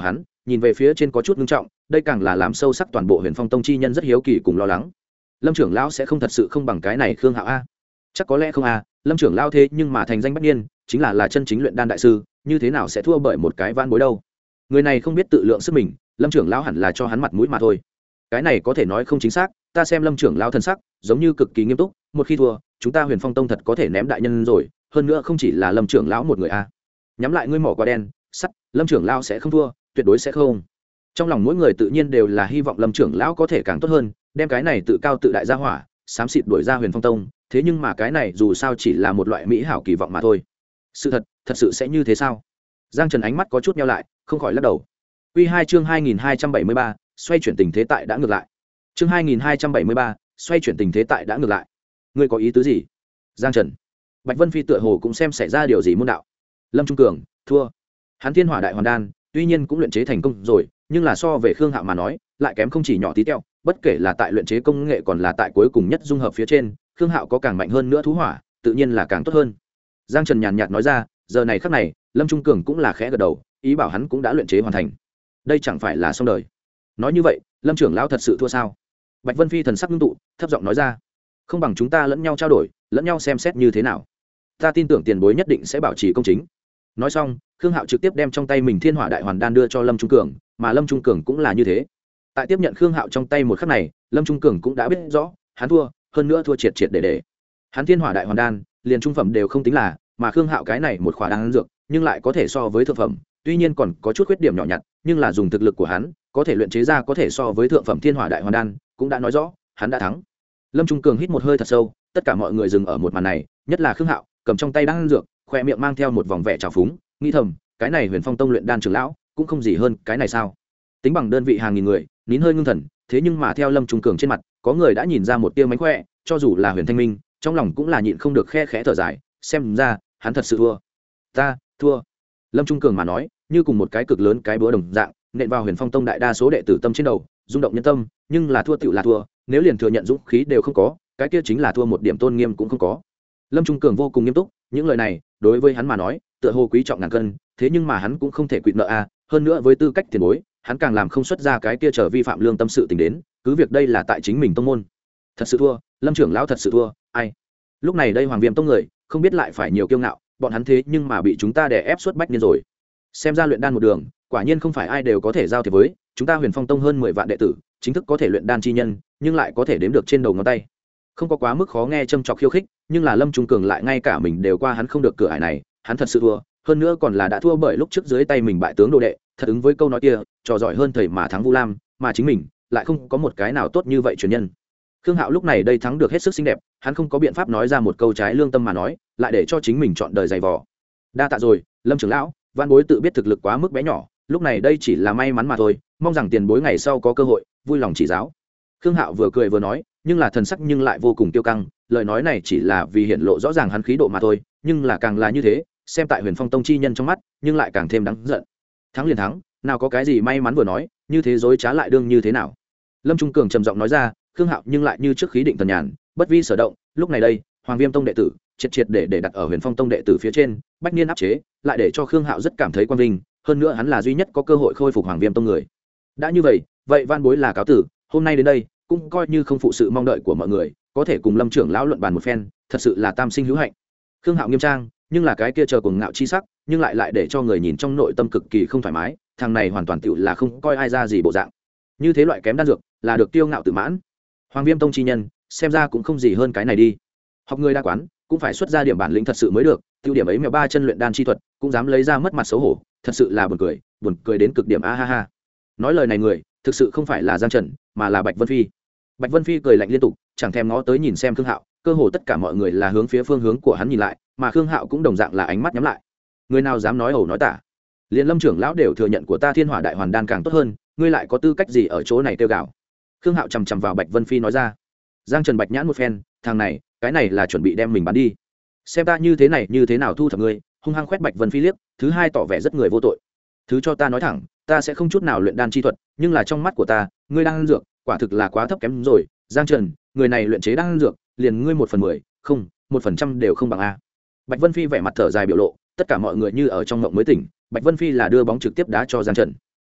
nhìn về phía trên có chút nghiêm trọng, đây càng là làm sâu sắc toàn bộ Huyền Phong Tông chi nhân rất hiếu kỳ cùng lo lắng. Lâm trưởng lão sẽ không thật sự không bằng cái này Khương Hạo a? Chắc có lẽ không a, Lâm trưởng lão thế nhưng mà thành danh bất niên, chính là chân chính luyện đan đại sư, như thế nào sẽ thua bởi một cái van bối đâu? Người này không biết tự lượng sức mình, Lâm trưởng lão hẳn là cho hắn mặt mũi mà thôi. Cái này có thể nói không chính xác, ta xem Lâm trưởng lão thân sắc, giống như cực kỳ nghiêm túc, một khi thua, chúng ta Huyền Phong Tông thật có thể ném đại nhân rồi, hơn nữa không chỉ là Lâm trưởng lão một người a. Nhắm lại ngươi mỏ quả đen, sắt, Lâm trưởng lão sẽ không thua, tuyệt đối sẽ không. Trong lòng mỗi người tự nhiên đều là hy vọng Lâm trưởng lão có thể càng tốt hơn, đem cái này tự cao tự đại ra hỏa, xám xịt đuổi ra Huyền Phong Tông, thế nhưng mà cái này dù sao chỉ là một loại mỹ hảo kỳ vọng mà thôi. Sự thật sự sẽ như thế sao? Giang Trần ánh mắt có chút nheo lại, không khỏi lắc đầu. Quy 2 chương 2273, xoay chuyển tình thế tại đã ngược lại. Chương 2273, xoay chuyển tình thế tại đã ngược lại. Ngươi có ý tứ gì? Giang Trần. Bạch Vân Phi tựa hồ cũng xem xảy ra điều gì môn đạo. Lâm Trung Cường, thua. Hắn Thiên Hỏa Đại Hoàn Đan, tuy nhiên cũng luyện chế thành công rồi, nhưng là so về Khương Hạo mà nói, lại kém không chỉ nhỏ tí tẹo, bất kể là tại luyện chế công nghệ còn là tại cuối cùng nhất dung hợp phía trên, Khương Hạo có càng mạnh hơn nữa thú hỏa, tự nhiên là càng tốt hơn. Giang Trần nhàn nhạt nói ra, giờ này khắc này, Lâm Trung Cường cũng là khẽ gật đầu, ý bảo hắn cũng đã luyện chế hoàn thành. Đây chẳng phải là xong đời. Nói như vậy, Lâm trưởng lão thật sự thua sao? Bạch Vân Phi thần sắc ngưng tụ, thấp giọng nói ra, không bằng chúng ta lẫn nhau trao đổi, lẫn nhau xem xét như thế nào. Ta tin tưởng tiền bối nhất định sẽ bảo trì công chính. Nói xong, Khương Hạo trực tiếp đem trong tay mình Thiên Hỏa Đại Hoàn Đan đưa cho Lâm Trung Cường, mà Lâm Trung Cường cũng là như thế. Tại tiếp nhận Khương Hạo trong tay một khắc này, Lâm Trung Cường cũng đã biết rõ, hắn thua, hơn nữa thua triệt triệt để. Hắn Thiên Hỏa Đại Hoàn Đan, liền trung phẩm đều không tính là, mà Khương Hạo cái này một khỏa đan dược, nhưng lại có thể so với thượng phẩm, tuy nhiên còn có chút khuyết điểm nhỏ nhặt, nhưng là dùng thực lực của hắn, có thể luyện chế ra có thể so với thượng phẩm Thiên Hỏa Đại Hoàn Đan, cũng đã nói rõ, hắn đã thắng. Lâm Trung Cường hít một hơi thật sâu, tất cả mọi người dừng ở một màn này, nhất là Khương Hạo, cầm trong tay đan dược, khoe miệng mang theo một vòng vẻ trào phúng, nghĩ thầm, cái này Huyền Phong Tông luyện đan trưởng lão, cũng không gì hơn cái này sao? Tính bằng đơn vị hàng nghìn người, nín hơi ngưng thần, thế nhưng mà theo Lâm Trung Cường trên mặt, có người đã nhìn ra một tia mánh khỏe, cho dù là Huyền Thanh Minh, trong lòng cũng là nhịn không được khe khẽ thở dài, xem ra, hắn thật sự thua. Ta thua. Lâm Trung Cường mà nói, như cùng một cái cực lớn cái búa đồng dạng, nện vào Huyền Phong Tông đại đa số đệ tử tâm trên đầu, rung động nhân tâm, nhưng là thua tựu là thua, nếu liền thừa nhận dũng khí đều không có, cái kia chính là thua một điểm tôn nghiêm cũng không có. Lâm Trung Cường vô cùng nghiêm túc, những lời này, đối với hắn mà nói, tựa hồ quý trọng ngàn cân, thế nhưng mà hắn cũng không thể quỵt nợ a, hơn nữa với tư cách tiền bối, hắn càng làm không xuất ra cái kia trở vi phạm lương tâm sự tình đến, cứ việc đây là tại chính mình tông môn. Thật sự thua, Lâm trưởng lão thật sự thua, ai? Lúc này đây Hoàng Viêm Tông người, không biết lại phải nhiều kiêu ngạo, bọn hắn thế nhưng mà bị chúng ta đè ép suốt bách niên rồi. Xem ra luyện đan một đường, quả nhiên không phải ai đều có thể giao thiệp với, chúng ta Huyền Phong Tông hơn 10 vạn đệ tử, chính thức có thể luyện đan chi nhân, nhưng lại có thể đếm được trên đầu ngón tay. Không có quá mức khó nghe châm chọc khiêu khích, nhưng là Lâm Trung Cường lại ngay cả mình đều qua hắn không được cửa ải này, hắn thật sự thua, hơn nữa còn là đã thua bởi lúc trước dưới tay mình bại tướng đồ đệ, thật ứng với câu nói kia, trò giỏi hơn thầy mà thắng Vu Lam, mà chính mình lại không có một cái nào tốt như vậy truyền nhân. Khương Hạo lúc này đây thắng được hết sức xinh đẹp, hắn không có biện pháp nói ra một câu trái lương tâm mà nói, lại để cho chính mình chọn đời dày vò. Đa tạ rồi, Lâm trưởng lão, văn bối tự biết thực lực quá mức bé nhỏ, lúc này đây chỉ là may mắn mà thôi, mong rằng tiền bối ngày sau có cơ hội, vui lòng chỉ giáo. Khương Hạo vừa cười vừa nói, nhưng là thần sắc nhưng lại vô cùng tiêu căng, lời nói này chỉ là vì hiện lộ rõ ràng hắn khí độ mà thôi, nhưng là càng là như thế, xem tại Huyền Phong Tông chi nhân trong mắt, nhưng lại càng thêm đáng giận. Thắng liền thắng, nào có cái gì may mắn vừa nói, như thế dối trá lại đương như thế nào? Lâm Trung Cường trầm giọng nói ra, Khương Hạo nhưng lại như trước khí định thần nhàn, bất vi sở động, lúc này đây, Hoàng Viêm Tông đệ tử, triệt để đặt ở Huyền Phong Tông đệ tử phía trên, bách niên áp chế, lại để cho Khương Hạo rất cảm thấy quan vinh, hơn nữa hắn là duy nhất có cơ hội khôi phục Hoàng Viêm Tông người. Đã như vậy, vậy van bối là cáo tử, hôm nay đến đây, cũng coi như không phụ sự mong đợi của mọi người, có thể cùng Lâm trưởng lão luận bàn một phen, thật sự là tam sinh hữu hạnh. Khương Hạo nghiêm trang, nhưng là cái kia chờ cuồng ngạo chi sắc, nhưng lại để cho người nhìn trong nội tâm cực kỳ không thoải mái, thằng này hoàn toàn tựu là không coi ai ra gì bộ dạng. Như thế loại kém đan dược, là được tiêu ngạo tự mãn. Hoàng Viêm Tông chi nhân, xem ra cũng không gì hơn cái này đi. Học người đa quán, cũng phải xuất ra điểm bản lĩnh thật sự mới được, tiêu điểm ấy mèo ba chân luyện đan chi thuật, cũng dám lấy ra mất mặt xấu hổ, thật sự là buồn cười đến cực điểm a ha ha. Nói lời này người, thực sự không phải là Giang Trần, mà là Bạch Vân Phi. Bạch Vân Phi cười lạnh liên tục, chẳng thèm ngó tới nhìn xem Khương Hạo, cơ hồ tất cả mọi người là hướng phía phương hướng của hắn nhìn lại, mà Khương Hạo cũng đồng dạng là ánh mắt nhắm lại. Người nào dám nói ẩu nói tả? Liên Lâm trưởng lão đều thừa nhận của ta Thiên Hỏa Đại Hoàn Đan càng tốt hơn, ngươi lại có tư cách gì ở chỗ này kêu gào? Khương Hạo chằm chằm vào Bạch Vân Phi nói ra. Giang Trần bạch nhãn một phen, thằng này, cái này là chuẩn bị đem mình bắn đi. Xem ta như thế này như thế nào thu thập ngươi, hung hăng khoét Bạch Vân Phi liếc, thứ hai tỏ vẻ rất người vô tội. Thứ cho ta nói thẳng, ta sẽ không chút nào luyện đan chi thuật, nhưng là trong mắt của ta, ngươi đang ăn dược, quả thực là quá thấp kém rồi. Giang Trần, người này luyện chế đang ăn dược, liền ngươi 1/10, không, 1% đều không bằng a. Bạch Vân Phi vẻ mặt thở dài biểu lộ, tất cả mọi người như ở trong mộng mới tỉnh, Bạch Vân Phi là đưa bóng trực tiếp đá cho Giang Trần.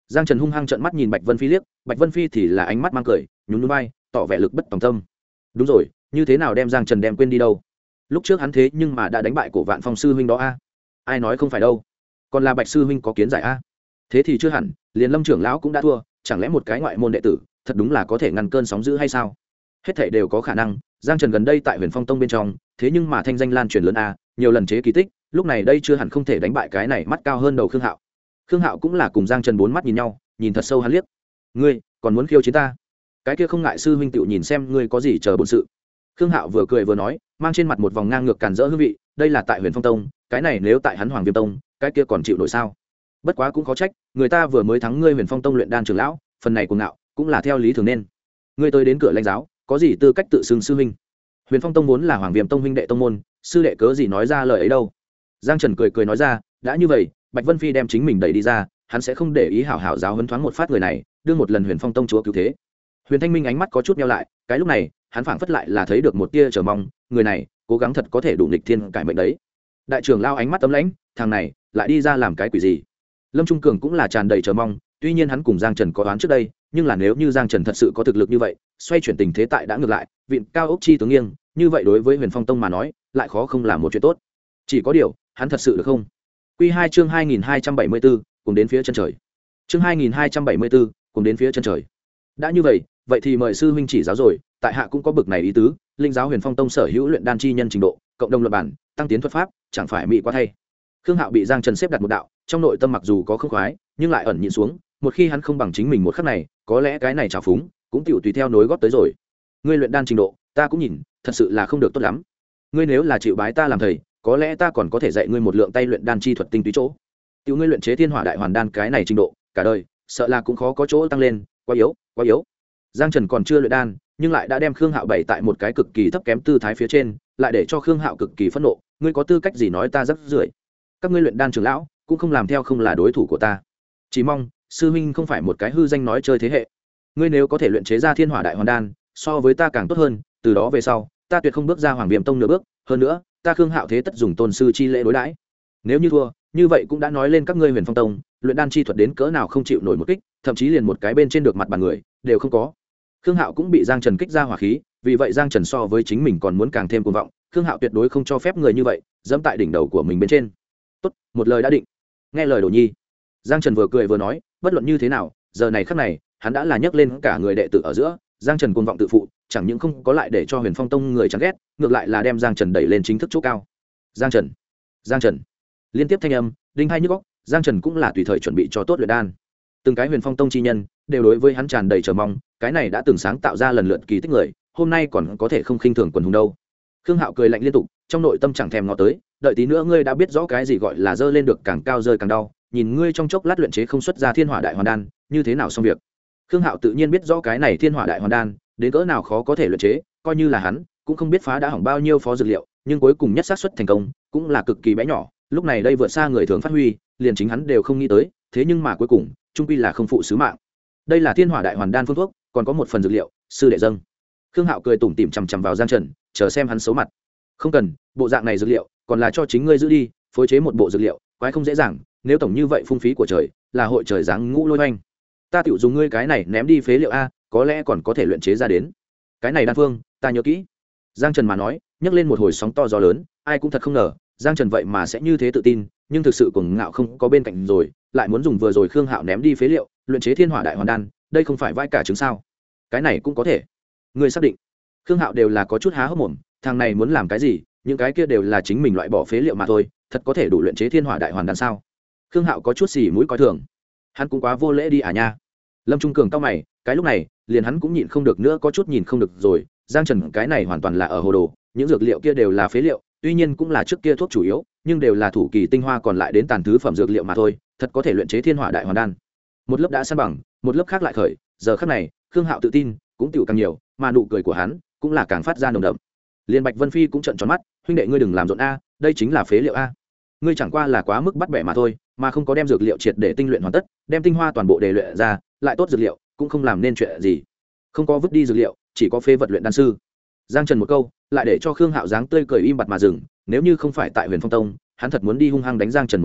Giang Trần hung hăng trợn mắt nhìn Bạch Vân Phi liếc, Bạch Vân Phi thì là ánh mắt mang cười, nhún nhún vai, tỏ vẻ lực bất tòng tâm. Đúng rồi, như thế nào đem Giang Trần đem quên đi đâu? Lúc trước hắn thế nhưng mà đã đánh bại Cổ Vạn Phong sư huynh đó a. Ai nói không phải đâu? Còn là Bạch sư huynh có kiến giải a. Thế thì chưa hẳn, liền Lâm trưởng lão cũng đã thua, chẳng lẽ một cái ngoại môn đệ tử, thật đúng là có thể ngăn cơn sóng dữ hay sao? Hết thảy đều có khả năng, Giang Trần gần đây tại Huyền Phong Tông bên trong, thế nhưng mà thanh danh lan truyền lớn a, nhiều lần chế kỳ tích, lúc này đây chưa hẳn không thể đánh bại cái này mắt cao hơn đầu Khương Hạo. Khương Hạo cũng là cùng Giang Trần bốn mắt nhìn nhau, nhìn thật sâu hắn liếc. Ngươi còn muốn khiêu chiến ta? Cái kia không ngại sư huynh tựu nhìn xem ngươi có gì chờ bổn sự. Khương Hạo vừa cười vừa nói, mang trên mặt một vòng ngang ngược càn rỡ hương vị, đây là tại Huyền Phong Tông, cái này nếu tại hắn Hoàng Viêm Tông, cái kia còn chịu nổi sao? Bất quá cũng khó trách, người ta vừa mới thắng ngươi Huyền Phong Tông luyện đan trưởng lão, phần này của ngạo cũng là theo lý thường nên. Ngươi tới đến cửa lãnh giáo, có gì tư cách tự xưng sư huynh? Huyền Phong Tông vốn là Hoàng Viêm Tông huynh đệ tông môn, sư đệ cớ gì nói ra lời ấy đâu? Giang Trần cười cười nói ra, đã như vậy, Bạch Vân Phi đem chính mình đẩy đi ra, hắn sẽ không để ý hảo hảo giáo huấn thoáng một phát người này, đưa một lần Huyền Phong Tông chúa cứu thế. Huyền Thanh Minh ánh mắt có chút nheo lại, cái lúc này, hắn phảng phất lại là thấy được một tia chờ mong, người này, cố gắng thật có thể đủ nghịch thiên cải mệnh đấy. Đại trưởng lao ánh mắt tấm lãnh, thằng này, lại đi ra làm cái quỷ gì? Lâm Trung Cường cũng là tràn đầy chờ mong, tuy nhiên hắn cùng Giang Trần có đoán trước đây, nhưng là nếu như Giang Trần thật sự có thực lực như vậy, xoay chuyển tình thế tại đã ngược lại, vịn cao ốc chi tướng nghiêng, như vậy đối với Huyền Phong Tông mà nói, lại khó không làm một chuyện tốt. Chỉ có điều, hắn thật sự được không? Quy 2 chương 2274, cùng đến phía chân trời. Chương 2274, cùng đến phía chân trời. Đã như vậy, vậy thì mời sư huynh chỉ giáo rồi, tại hạ cũng có bực này ý tứ, linh giáo Huyền Phong Tông sở hữu luyện đan chi nhân trình độ, cộng đồng luận bản, tăng tiến thuật pháp, chẳng phải mỹ quá thay. Khương Hạo bị Giang Trần xếp đặt một đạo, trong nội tâm mặc dù có không khoái, nhưng lại ẩn nhịn xuống, một khi hắn không bằng chính mình một khắc này, có lẽ cái này trào phúng, cũng tiểu tùy theo nối gót tới rồi. Ngươi luyện đan trình độ, ta cũng nhìn, thật sự là không được tốt lắm. Ngươi nếu là chịu bái ta làm thầy, có lẽ ta còn có thể dạy ngươi một lượng tay luyện đan chi thuật tinh túy chỗ. Tiểu ngươi luyện chế Thiên Hỏa Đại Hoàn Đan cái này trình độ, cả đời, sợ là cũng khó có chỗ tăng lên, quá yếu, quá yếu. Giang Trần còn chưa luyện đan, nhưng lại đã đem Khương Hạo bày tại một cái cực kỳ thấp kém tư thái phía trên, lại để cho Khương Hạo cực kỳ phẫn nộ, ngươi có tư cách gì nói ta rất rưởi? Các ngươi luyện đan trưởng lão, cũng không làm theo không là đối thủ của ta. Chỉ mong sư huynh không phải một cái hư danh nói chơi thế hệ. Ngươi nếu có thể luyện chế ra Thiên Hỏa Đại Hoàn Đan, so với ta càng tốt hơn, từ đó về sau, ta tuyệt không bước ra Hoàng Viêm Tông nửa bước, hơn nữa, ta Khương Hạo thế tất dùng tôn sư chi lễ đối đãi. Nếu như thua, như vậy cũng đã nói lên các ngươi Huyền Phong Tông, luyện đan chi thuật đến cỡ nào không chịu nổi một kích, thậm chí liền một cái bên trên được mặt bàn người đều không có. Khương Hạo cũng bị Giang Trần kích ra hỏa khí, vì vậy Giang Trần so với chính mình còn muốn càng thêm cuồng vọng, Khương Hạo tuyệt đối không cho phép người như vậy dẫm tại đỉnh đầu của mình bên trên. Tốt, một lời đã định. Nghe lời Đồ Nhi. Giang Trần vừa cười vừa nói, bất luận như thế nào, giờ này khắc này, hắn đã là nhấc lên cả người đệ tử ở giữa, Giang Trần cuồng vọng tự phụ, chẳng những không có lại để cho Huyền Phong Tông người chán ghét, ngược lại là đem Giang Trần đẩy lên chính thức chỗ cao. Giang Trần, Giang Trần. Liên tiếp thanh âm, đinh hai nhức óc, Giang Trần cũng là tùy thời chuẩn bị cho tốt luyện đan. Từng cái Huyền Phong Tông chi nhân, đều đối với hắn tràn đầy chờ mong, cái này đã từng sáng tạo ra lần lượt kỳ tích người, hôm nay còn có thể không khinh thường quần hùng đâu. Khương Hạo cười lạnh liên tục, trong nội tâm chẳng thèm ngó tới, đợi tí nữa ngươi đã biết rõ cái gì gọi là dơ lên được càng cao rơi càng đau, nhìn ngươi trong chốc lát luyện chế không xuất ra Thiên Hỏa Đại Hoàn Đan, như thế nào xong việc. Khương Hạo tự nhiên biết rõ cái này Thiên Hỏa Đại Hoàn Đan đến cỡ nào khó có thể luyện chế, coi như là hắn cũng không biết phá đã hỏng bao nhiêu phó dược liệu, nhưng cuối cùng nhất xác suất thành công cũng là cực kỳ bé nhỏ, lúc này đây vượt xa người thường phát huy, liền chính hắn đều không nghĩ tới, thế nhưng mà cuối cùng trung quy là không phụ sứ mạng. Đây là Thiên Hỏa Đại Hoàn Đan phương thuốc, còn có một phần dược liệu, sư đệ dâng. Khương Hạo cười tủm tỉm chằm chằm vào Giang Trần, chờ xem hắn xấu mặt. Không cần, bộ dạng này dược liệu, còn là cho chính ngươi giữ đi, phối chế một bộ dược liệu, quái không dễ dàng, nếu tổng như vậy phung phí của trời, là hội trời giáng ngũ lôi oanh. Ta tiểu dùng ngươi cái này ném đi phế liệu a, có lẽ còn có thể luyện chế ra đến. Cái này đan phương, ta nhớ kỹ. Giang Trần mà nói, nhấc lên một hồi sóng to gió lớn, ai cũng thật không ngờ, Giang Trần vậy mà sẽ như thế tự tin, nhưng thực sự cuồng ngạo không có bên cạnh rồi, lại muốn dùng vừa rồi Khương Hạo ném đi phế liệu, luyện chế Thiên Hỏa Đại Hoàn Đan, đây không phải vai cả trứng sao? Cái này cũng có thể. Ngươi xác định? Khương Hạo đều là có chút há hốc mồm, thằng này muốn làm cái gì, những cái kia đều là chính mình loại bỏ phế liệu mà thôi, thật có thể đủ luyện chế Thiên Hỏa Đại Hoàn Đan sao? Khương Hạo có chút xì mũi coi thường, hắn cũng quá vô lễ đi à nha. Lâm Trung Cường cau mày, cái lúc này liền hắn cũng nhịn không được nữa, có chút nhìn không được rồi, Giang Trần cái này hoàn toàn là ở hồ đồ, những dược liệu kia đều là phế liệu, tuy nhiên cũng là trước kia thuốc chủ yếu, nhưng đều là thủ kỳ tinh hoa còn lại đến tàn thứ phẩm dược liệu mà thôi, thật có thể luyện chế Thiên Hỏa Đại Hoàn Đan. Một lớp đã san bằng, một lớp khác lại khởi, giờ khắc này, Khương Hạo tự tin cũng tiểu càng nhiều, mà nụ cười của hắn cũng là càng phát ra nồng đậm. Liên Bạch Vân Phi cũng trợn tròn mắt, huynh đệ ngươi đừng làm rộn a, đây chính là phế liệu a. Ngươi chẳng qua là quá mức bắt bẻ mà thôi, mà không có đem dược liệu triệt để tinh luyện hoàn tất, đem tinh hoa toàn bộ để luyện ra, lại tốt dược liệu, cũng không làm nên chuyện gì. Không có vứt đi dược liệu, chỉ có phế vật luyện đan sư. Giang Trần một câu, lại để cho Khương Hạo dáng tươi cười im bặt mà dừng, nếu như không phải tại Huyền Phong Tông, hắn thật muốn đi hung hăng đánh Giang Trần một trầu,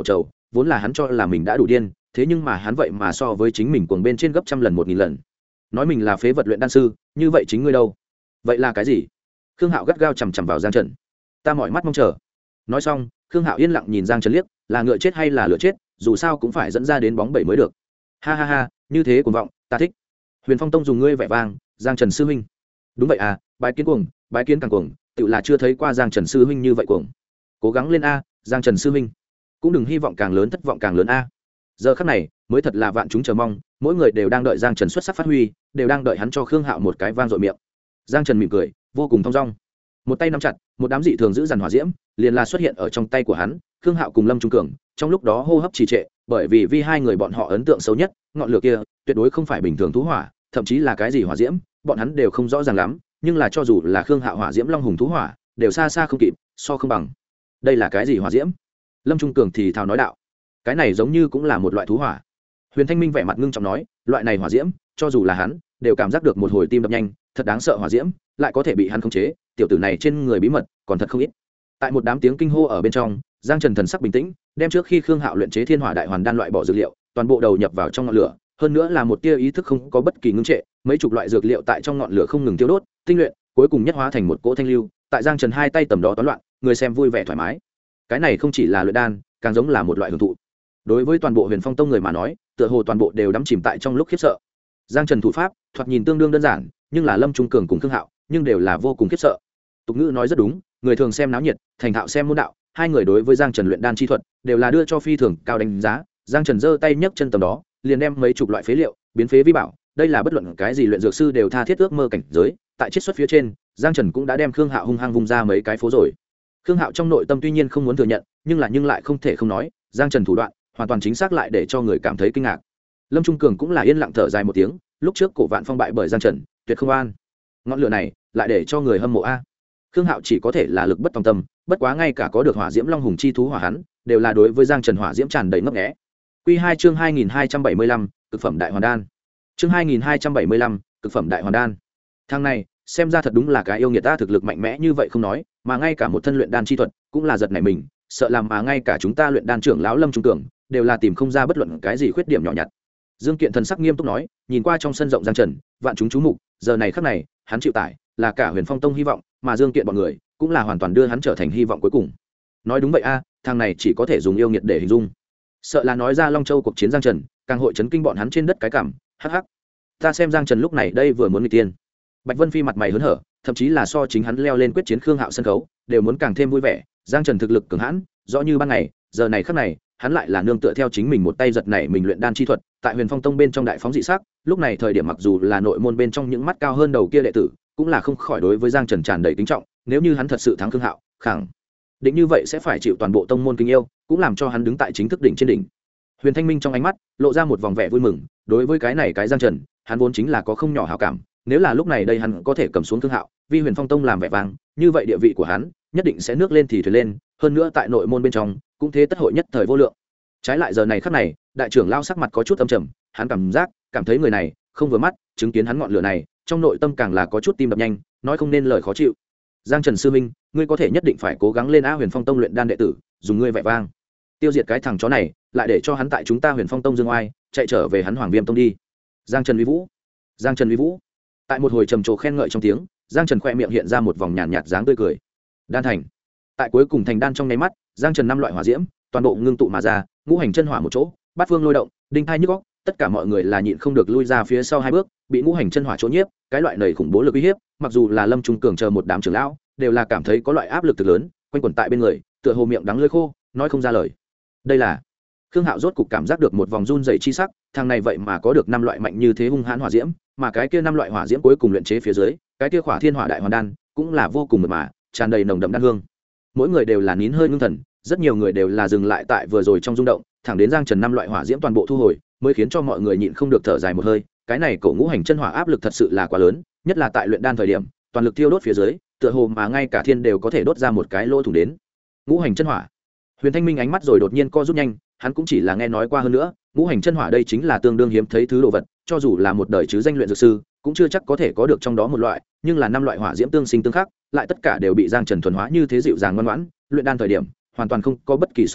vốn là hắn cho là mình đã đủ điên, thế nhưng mà hắn vậy mà so với chính mình cuồng bên trên gấp trăm lần 1000 lần. Nói mình là phế vật luyện đan sư, như vậy chính ngươi đâu? Vậy là cái gì? Khương Hạo gắt gao chằm chằm vào Giang Trần. Ta mỏi mắt mong chờ. Nói xong, Khương Hạo yên lặng nhìn Giang Trần liếc, là ngựa chết hay là lửa chết, dù sao cũng phải dẫn ra đến bóng bẩy mới được. Ha ha ha, như thế cuồng vọng, ta thích. Huyền Phong Tông dùng ngươi vẻ vang, Giang Trần sư huynh. Đúng vậy à, bái kiến cuồng, bái kiến càng cuồng, tự là chưa thấy qua Giang Trần sư huynh như vậy cuồng. Cố gắng lên a, Giang Trần sư huynh. Cũng đừng hy vọng càng lớn thất vọng càng lớn a. Giờ khắc này, mới thật là vạn chúng chờ mong, mỗi người đều đang đợi Giang Trần xuất sắc phát huy, đều đang đợi hắn cho Khương Hạo một cái vang dội miệng. Giang Trần mỉm cười, vô cùng thong dong. Một tay nắm chặt, một đám dị thường giữ dàn hỏa diễm, liền là xuất hiện ở trong tay của hắn. Khương Hạo cùng Lâm Trung Cường, trong lúc đó hô hấp trì trệ, bởi vì hai người bọn họ ấn tượng xấu nhất, ngọn lửa kia tuyệt đối không phải bình thường thú hỏa, thậm chí là cái gì hỏa diễm, bọn hắn đều không rõ ràng lắm, nhưng là cho dù là Khương Hạo hỏa diễm long hùng thú hỏa, đều xa xa không kịp, so không bằng. Đây là cái gì hỏa diễm? Lâm Trung Cường thì thào nói đạo. Cái này giống như cũng là một loại thú hỏa. Huyền Thanh Minh vẻ mặt ngưng trọng nói, loại này hỏa diễm, cho dù là hắn, đều cảm giác được một hồi tim đập nhanh, thật đáng sợ hỏa diễm, lại có thể bị hắn khống chế, tiểu tử này trên người bí mật còn thật không ít. Tại một đám tiếng kinh hô ở bên trong, Giang Trần thần sắc bình tĩnh, đem trước khi Khương Hạo luyện chế Thiên Hỏa Đại Hoàn đan loại bỏ dược liệu, toàn bộ đầu nhập vào trong ngọn lửa, hơn nữa là một tia ý thức không có bất kỳ ngưng trệ, mấy chục loại dược liệu tại trong ngọn lửa không ngừng tiêu đốt, tinh luyện, cuối cùng nhất hóa thành một cỗ thanh lưu, tại Giang Trần hai tay tầm đó toán loạn, người xem vui vẻ thoải mái. Cái này không chỉ là luyện đan, càng giống là một loại hưởng thụ. Đối với toàn bộ Huyền Phong Tông người mà nói, tựa hồ toàn bộ đều đắm chìm tại trong lúc khiếp sợ. Giang Trần thủ pháp, thoạt nhìn tương đương đơn giản, nhưng là Lâm Trung Cường cùng Khương Hạo, nhưng đều là vô cùng khiếp sợ. Tục ngữ nói rất đúng, người thường xem náo nhiệt, thành thạo xem môn đạo, hai người đối với Giang Trần luyện đan chi thuật, đều là đưa cho phi thường cao đánh giá. Giang Trần giơ tay nhấc chân tầm đó, liền đem mấy chục loại phế liệu biến phế vi bảo, đây là bất luận cái gì luyện dược sư đều tha thiết ước mơ cảnh giới. Tại chiết xuất phía trên, Giang Trần cũng đã đem Khương Hạo hung hăng vung ra mấy cái phố rồi. Khương Hạo trong nội tâm tuy nhiên không muốn thừa nhận, nhưng lại không thể không nói, Giang Trần thủ đoạn hoàn toàn chính xác lại để cho người cảm thấy kinh ngạc. Lâm Trung Cường cũng là yên lặng thở dài một tiếng, lúc trước Cổ Vạn Phong bại bởi Giang Trần, tuyệt không an. Ngọn lửa này lại để cho người hâm mộ a. Khương Hạo chỉ có thể là lực bất tòng tâm, bất quá ngay cả có được hỏa diễm long hùng chi thú hỏa hắn, đều là đối với Giang Trần hỏa diễm tràn đầy ngấp nghé. Quy 2 chương 2275, cực phẩm đại hoàn đan. Chương 2275, cực phẩm đại hoàn đan. Thằng này, xem ra thật đúng là cái yêu nghiệt ta, thực lực mạnh mẽ như vậy không nói, mà ngay cả một thân luyện đan chi thuật cũng là giật nảy mình, sợ làm mà ngay cả chúng ta luyện đan trưởng lão Lâm Trung Cường đều là tìm không ra bất luận cái gì khuyết điểm nhỏ nhặt. Dương Kiện thần sắc nghiêm túc nói, nhìn qua trong sân rộng Giang Trần, vạn chúng chú mục, giờ này khắc này, hắn chịu tải, là cả Huyền Phong Tông hy vọng, mà Dương Kiện bọn người cũng là hoàn toàn đưa hắn trở thành hy vọng cuối cùng. Nói đúng vậy a, thằng này chỉ có thể dùng yêu nghiệt để hình dung. Sợ là nói ra Long Châu cuộc chiến Giang Trần, càng hội chấn kinh bọn hắn trên đất cái cảm, hắc hắc. Ta xem Giang Trần lúc này đây vừa muốn nghịch tiên. Bạch Vân Phi mặt mày hớn hở, thậm chí là so chính hắn leo lên quyết chiến Khương Hạo sân khấu, đều muốn càng thêm vui vẻ. Giang Trần thực lực cường hãn, rõ như ban ngày, giờ này khắc này, hắn lại là nương tựa theo chính mình một tay giật nảy mình luyện đan chi thuật, tại Huyền Phong Tông bên trong đại phóng dị sắc, lúc này thời điểm mặc dù là nội môn bên trong những mắt cao hơn đầu kia đệ tử, cũng là không khỏi đối với Giang Trần tràn đầy kính trọng, nếu như hắn thật sự thắng Khương Hạo, khẳng định như vậy sẽ phải chịu toàn bộ tông môn kính yêu, cũng làm cho hắn đứng tại chính thức đỉnh trên đỉnh. Huyền Thanh Minh trong ánh mắt lộ ra một vòng vẻ vui mừng, đối với cái này cái Giang Trần, hắn vốn chính là có không nhỏ hảo cảm, nếu là lúc này đây hắn có thể cầm xuống Khương Hạo, vì Huyền Phong Tông làm vẻ vang, như vậy địa vị của hắn nhất định sẽ nước lên thì thuyền lên, hơn nữa tại nội môn bên trong cũng thế tất hội nhất thời vô lượng. Trái lại giờ này khắc này, đại trưởng lao sắc mặt có chút âm trầm, hắn cảm thấy người này không vừa mắt, chứng kiến hắn ngọn lửa này, trong nội tâm càng là có chút tim đập nhanh, nói không nên lời khó chịu. Giang Trần sư minh, ngươi có thể nhất định phải cố gắng lên a, Huyền Phong Tông luyện đan đệ tử, dùng ngươi vẻ vang, tiêu diệt cái thằng chó này, lại để cho hắn tại chúng ta Huyền Phong Tông dương oai, chạy trở về hắn Hoàng Viêm Tông đi. Giang Trần uy vũ, Giang Trần uy vũ. Tại một hồi trầm trồ khen ngợi trong tiếng, Giang Trần khoe miệng hiện ra một vòng nhàn nhạt dáng tươi cười. Đan thành. Tại cuối cùng thành đan trong nháy mắt, Giang Trần năm loại hỏa diễm toàn bộ ngưng tụ mà ra, ngũ hành chân hỏa một chỗ, bát phương lôi động, đinh thai nhức óc, tất cả mọi người là nhịn không được lui ra phía sau hai bước, bị ngũ hành chân hỏa chỗ nhiếp, cái loại này khủng bố lực uy hiếp, mặc dù là Lâm Trung Cường chờ một đám trưởng lão, đều là cảm thấy có loại áp lực thực lớn quanh quẩn tại bên người, tựa hồ miệng đắng lưỡi khô, nói không ra lời. Đây là Khương Hạo rốt cục cảm giác được một vòng run rẩy chi sắc, thằng này vậy mà có được năm loại mạnh như thế hung hãn hỏa diễm, mà cái kia năm loại hỏa diễm cuối cùng luyện chế phía dưới, cái kia Khỏa Thiên Hỏa Đại Hoàn Đan cũng là vô cùng mượt mà, tràn đầy nồng đậm đan hương. Mỗi người đều là nín hơi ngưng thần, rất nhiều người đều là dừng lại tại vừa rồi trong rung động, thẳng đến Giang Trần năm loại hỏa diễm toàn bộ thu hồi, mới khiến cho mọi người nhịn không được thở dài một hơi. Cái này cổ ngũ hành chân hỏa áp lực thật sự là quá lớn, nhất là tại luyện đan thời điểm, toàn lực thiêu đốt phía dưới, tựa hồ mà ngay cả thiên đều có thể đốt ra một cái lỗ thủng đến. Ngũ hành chân hỏa. Huyền Thanh Minh ánh mắt rồi đột nhiên co rút nhanh, hắn cũng chỉ là nghe nói qua hơn nữa, ngũ hành chân hỏa đây chính là tương đương hiếm thấy thứ đồ vật, cho dù là một đời chứ danh luyện dược sư, cũng chưa chắc có thể có được trong đó một loại, nhưng là năm loại hỏa diễm tương sinh tương khắc, lại tất cả đều bị Giang Trần thuần hóa như thế dịu dàng ngoan ngoãn, luyện đan thời điểm hoàn toàn không có bất kỳ xung đột,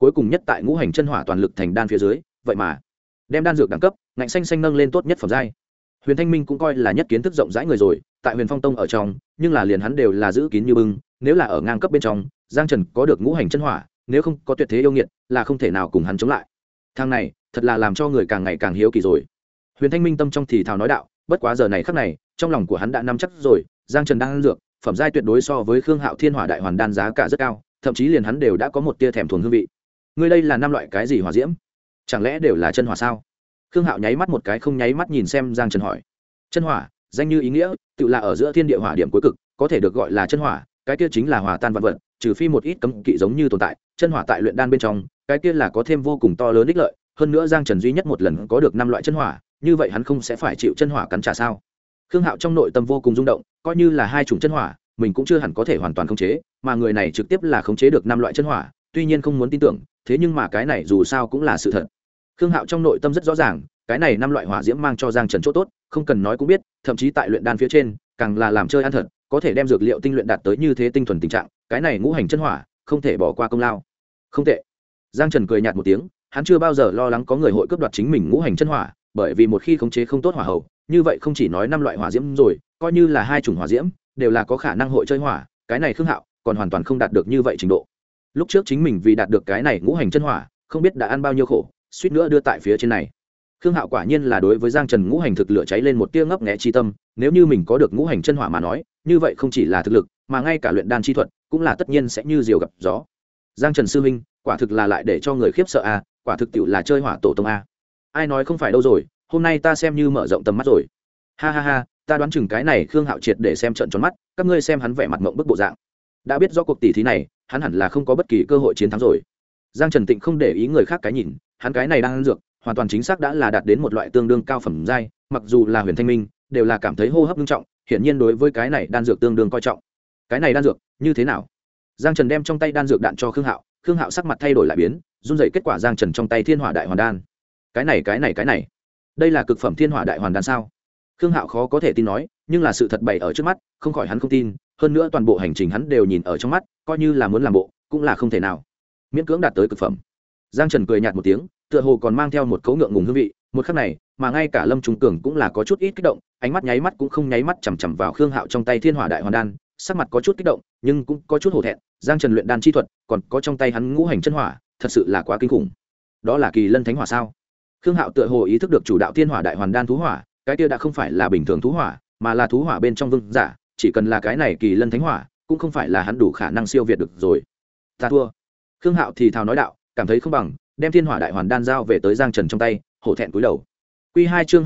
cuối cùng nhất tại ngũ hành chân hỏa toàn lực thành đan phía dưới, vậy mà đem đan dược đẳng cấp ngạnh xanh xanh nâng lên tốt nhất phẩm giai. Huyền Thanh Minh cũng coi là nhất kiến thức rộng rãi người rồi, tại Huyền Phong Tông ở trong, nhưng là liền hắn đều là giữ kín như bưng, nếu là ở ngang cấp bên trong, Giang Trần có được ngũ hành chân hỏa, nếu không có tuyệt thế yêu nghiệt, là không thể nào cùng hắn chống lại. Thằng này, thật là làm cho người càng ngày càng hiếu kỳ rồi. Huyền Thanh Minh tâm trong thì thào nói đạo, bất quá giờ này khắc này, trong lòng của hắn đã nắm chắc rồi, Giang Trần đang ăn dược, phẩm giai tuyệt đối so với Khương Hạo Thiên Hỏa Đại Hoàn đan giá cả rất cao, thậm chí liền hắn đều đã có một tia thèm thuồng hương vị. Ngươi đây là năm loại cái gì hỏa diễm? Chẳng lẽ đều là chân hỏa sao? Khương Hạo nháy mắt một cái không nháy mắt nhìn xem Giang Trần hỏi. Chân hỏa, danh như ý nghĩa, tự là ở giữa thiên địa hỏa điểm cuối cực, có thể được gọi là chân hỏa, cái kia chính là hòa tan vạn vật, trừ phi một ít cấm kỵ giống như tồn tại, chân hỏa tại luyện đan bên trong, cái kia là có thêm vô cùng to lớn ích lợi, hơn nữa Giang Trần duy nhất một lần có được 5 loại chân hỏa, như vậy hắn không sẽ phải chịu chân hỏa cắn trả sao? Khương Hạo trong nội tâm vô cùng rung động, coi như là hai chủng chân hỏa, mình cũng chưa hẳn có thể hoàn toàn khống chế, mà người này trực tiếp là khống chế được 5 loại chân hỏa, tuy nhiên không muốn tin tưởng, thế nhưng mà cái này dù sao cũng là sự thật. Khương Hạo trong nội tâm rất rõ ràng, cái này 5 loại hỏa diễm mang cho Giang Trần chỗ tốt, không cần nói cũng biết, thậm chí tại luyện đan phía trên, càng là làm chơi ăn thật, có thể đem dược liệu tinh luyện đạt tới như thế tinh thuần tình trạng, cái này ngũ hành chân hỏa, không thể bỏ qua công lao. Không tệ. Giang Trần cười nhạt một tiếng, hắn chưa bao giờ lo lắng có người hội cướp đoạt chính mình ngũ hành chân hỏa, bởi vì một khi khống chế không tốt hỏa hậu, như vậy không chỉ nói 5 loại hỏa diễm rồi, coi như là 2 chủng hỏa diễm, đều là có khả năng hội chơi hỏa, cái này Khương Hạo còn hoàn toàn không đạt được như vậy trình độ. Lúc trước chính mình vì đạt được cái này ngũ hành chân hỏa, không biết đã ăn bao nhiêu khổ, suýt nữa đưa tại phía trên này. Khương Hạo quả nhiên là đối với Giang Trần ngũ hành thực lửa cháy lên một tia ngấp nghé chi tâm, nếu như mình có được ngũ hành chân hỏa mà nói, như vậy không chỉ là thực lực, mà ngay cả luyện đan chi thuật cũng là tất nhiên sẽ như diều gặp gió. Giang Trần sư huynh, quả thực là lại để cho người khiếp sợ a, quả thực tiệu là chơi hỏa tổ tông a. Ai nói không phải đâu rồi, hôm nay ta xem như mở rộng tầm mắt rồi. Ha ha ha, ta đoán chừng cái này Khương Hạo triệt để xem trận tròn mắt, các ngươi xem hắn vẻ mặt mộng bức bộ dạng. Đã biết rõ cuộc tỷ thí này, hắn hẳn là không có bất kỳ cơ hội chiến thắng rồi. Giang Trần Tịnh không để ý người khác cái nhìn, hắn cái này đang ăn dược, hoàn toàn chính xác đã là đạt đến một loại tương đương cao phẩm giai, mặc dù là Huyền Thanh Minh, đều là cảm thấy hô hấp nghiêm trọng, hiển nhiên đối với cái này đan dược tương đương coi trọng. Cái này đan dược, như thế nào? Giang Trần đem trong tay đan dược đạn cho Khương Hạo, Khương Hạo sắc mặt thay đổi lại biến, run rẩy kết quả Giang Trần trong tay Thiên Hỏa Đại Hoàn đan. Cái này, đây là cực phẩm Thiên Hỏa Đại Hoàn đan sao? Khương Hạo khó có thể tin nói, nhưng là sự thật bày ở trước mắt, không khỏi hắn không tin, hơn nữa toàn bộ hành trình hắn đều nhìn ở trong mắt, coi như là muốn làm bộ, cũng là không thể nào. Miễn cưỡng đạt tới cực phẩm. Giang Trần cười nhạt một tiếng, tựa hồ còn mang theo một cấu ngượng ngùng hương vị, một khắc này, mà ngay cả Lâm Trung Cường cũng là có chút ít kích động, ánh mắt nháy mắt cũng không nháy mắt chằm chằm vào Khương Hạo trong tay Thiên Hỏa Đại Hoàn đan, sắc mặt có chút kích động, nhưng cũng có chút hổ thẹn, Giang Trần luyện đan chi thuật, còn có trong tay hắn ngũ hành chân hỏa, thật sự là quá kinh khủng. Đó là Kỳ Lân Thánh Hỏa sao? Khương Hạo tựa hồ ý thức được chủ đạo Thiên Hỏa Đại Hoàn đan thú hỏa, cái kia đã không phải là bình thường thú hỏa, mà là thú hỏa bên trong vương giả, chỉ cần là cái này Kỳ Lân Thánh Hỏa, cũng không phải là hắn đủ khả năng siêu việt được rồi. Ta thua. Khương Hạo thì thào nói đạo, cảm thấy không bằng, đem Thiên Hỏa Đại Hoàn đan giao về tới Giang Trần trong tay, hổ thẹn cúi đầu. Quy 2 chương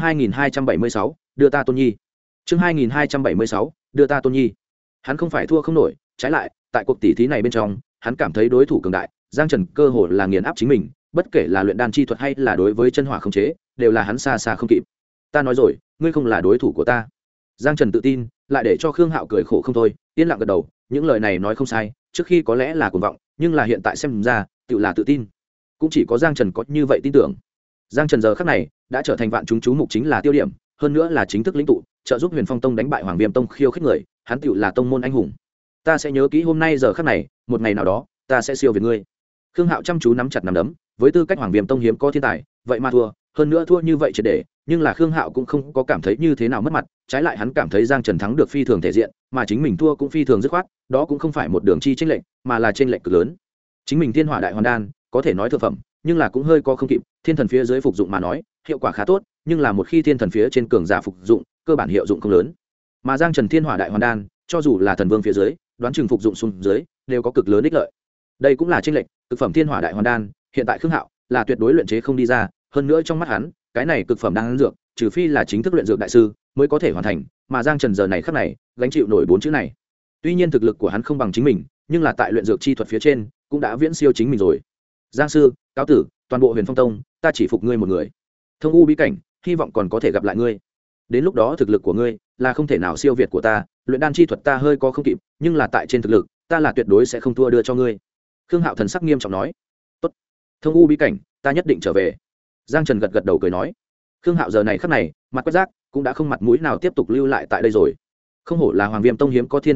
2276, đưa ta Tôn Nhi. Chương 2276, đưa ta Tôn Nhi. Hắn không phải thua không nổi, trái lại, tại cuộc tỷ thí này bên trong, hắn cảm thấy đối thủ cường đại, Giang Trần cơ hồ là nghiền áp chính mình, bất kể là luyện đan chi thuật hay là đối với chân hỏa khống chế, đều là hắn xa xa không kịp. Ta nói rồi, ngươi không là đối thủ của ta. Giang Trần tự tin, lại để cho Khương Hạo cười khổ không thôi, yên lặng gật đầu, những lời này nói không sai, trước khi có lẽ là cuồng vọng, nhưng là hiện tại xem ra, tự là tự tin. Cũng chỉ có Giang Trần có như vậy tin tưởng. Giang Trần giờ khắc này đã trở thành vạn chúng chú mục chính là tiêu điểm, hơn nữa là chính thức lĩnh tụ, trợ giúp Huyền Phong Tông đánh bại Hoàng Viêm Tông khiêu khích người, hắn tựu là tông môn anh hùng. Ta sẽ nhớ kỹ hôm nay giờ khắc này, một ngày nào đó, ta sẽ siêu việt ngươi. Khương Hạo chăm chú nắm chặt nắm đấm, với tư cách Hoàng Viêm Tông hiếm có thiên tài, vậy mà thua, hơn nữa thua như vậy triệt để, nhưng là Khương Hạo cũng không có cảm thấy như thế nào mất mặt, trái lại hắn cảm thấy Giang Trần thắng được phi thường thể diện, mà chính mình thua cũng phi thường dứt khoát, đó cũng không phải một đường chi chênh lệch, mà là chênh lệch cực lớn. Chính mình Thiên Hỏa Đại Hoàn đan, có thể nói thượng phẩm, nhưng là cũng hơi có không kịp, thiên thần phía dưới phục dụng mà nói, hiệu quả khá tốt, nhưng là một khi thiên thần phía trên cường giả phục dụng, cơ bản hiệu dụng không lớn. Mà Giang Trần Thiên Hỏa Đại Hoàn đan, cho dù là thần vương phía dưới, đoán chừng phục dụng xuống dưới, đều có cực lớn ích lợi. Đây cũng là chênh lệch, cực phẩm Thiên Hỏa Đại Hoàn đan, hiện tại Khương Hạo là tuyệt đối luyện chế không đi ra, hơn nữa trong mắt hắn, cái này cực phẩm đan dược, trừ phi là chính thức luyện dược đại sư mới có thể hoàn thành, mà Giang Trần giờ này khắc này, gánh chịu nổi 4 chữ này. Tuy nhiên thực lực của hắn không bằng chính mình, nhưng là tại luyện dược chi thuật phía trên, cũng đã viễn siêu chính mình rồi. Giang sư, cáo tử, toàn bộ Huyền Phong Tông, ta chỉ phục ngươi một người. Thông U bí cảnh, hy vọng còn có thể gặp lại ngươi. Đến lúc đó thực lực của ngươi là không thể nào siêu việt của ta, luyện đan chi thuật ta hơi có không kịp, nhưng là tại trên thực lực, ta là tuyệt đối sẽ không thua đưa cho ngươi. Khương Hạo thần sắc nghiêm trọng nói. Tốt, Thông U bí cảnh, ta nhất định trở về. Giang Trần gật gật đầu cười nói. Khương Hạo giờ này khắc này, mặt quét rác, cũng đã không mặt mũi nào tiếp tục lưu lại tại đây rồi. Không hổ là Hoàng Viêm Tông hiếm có thiên tài à,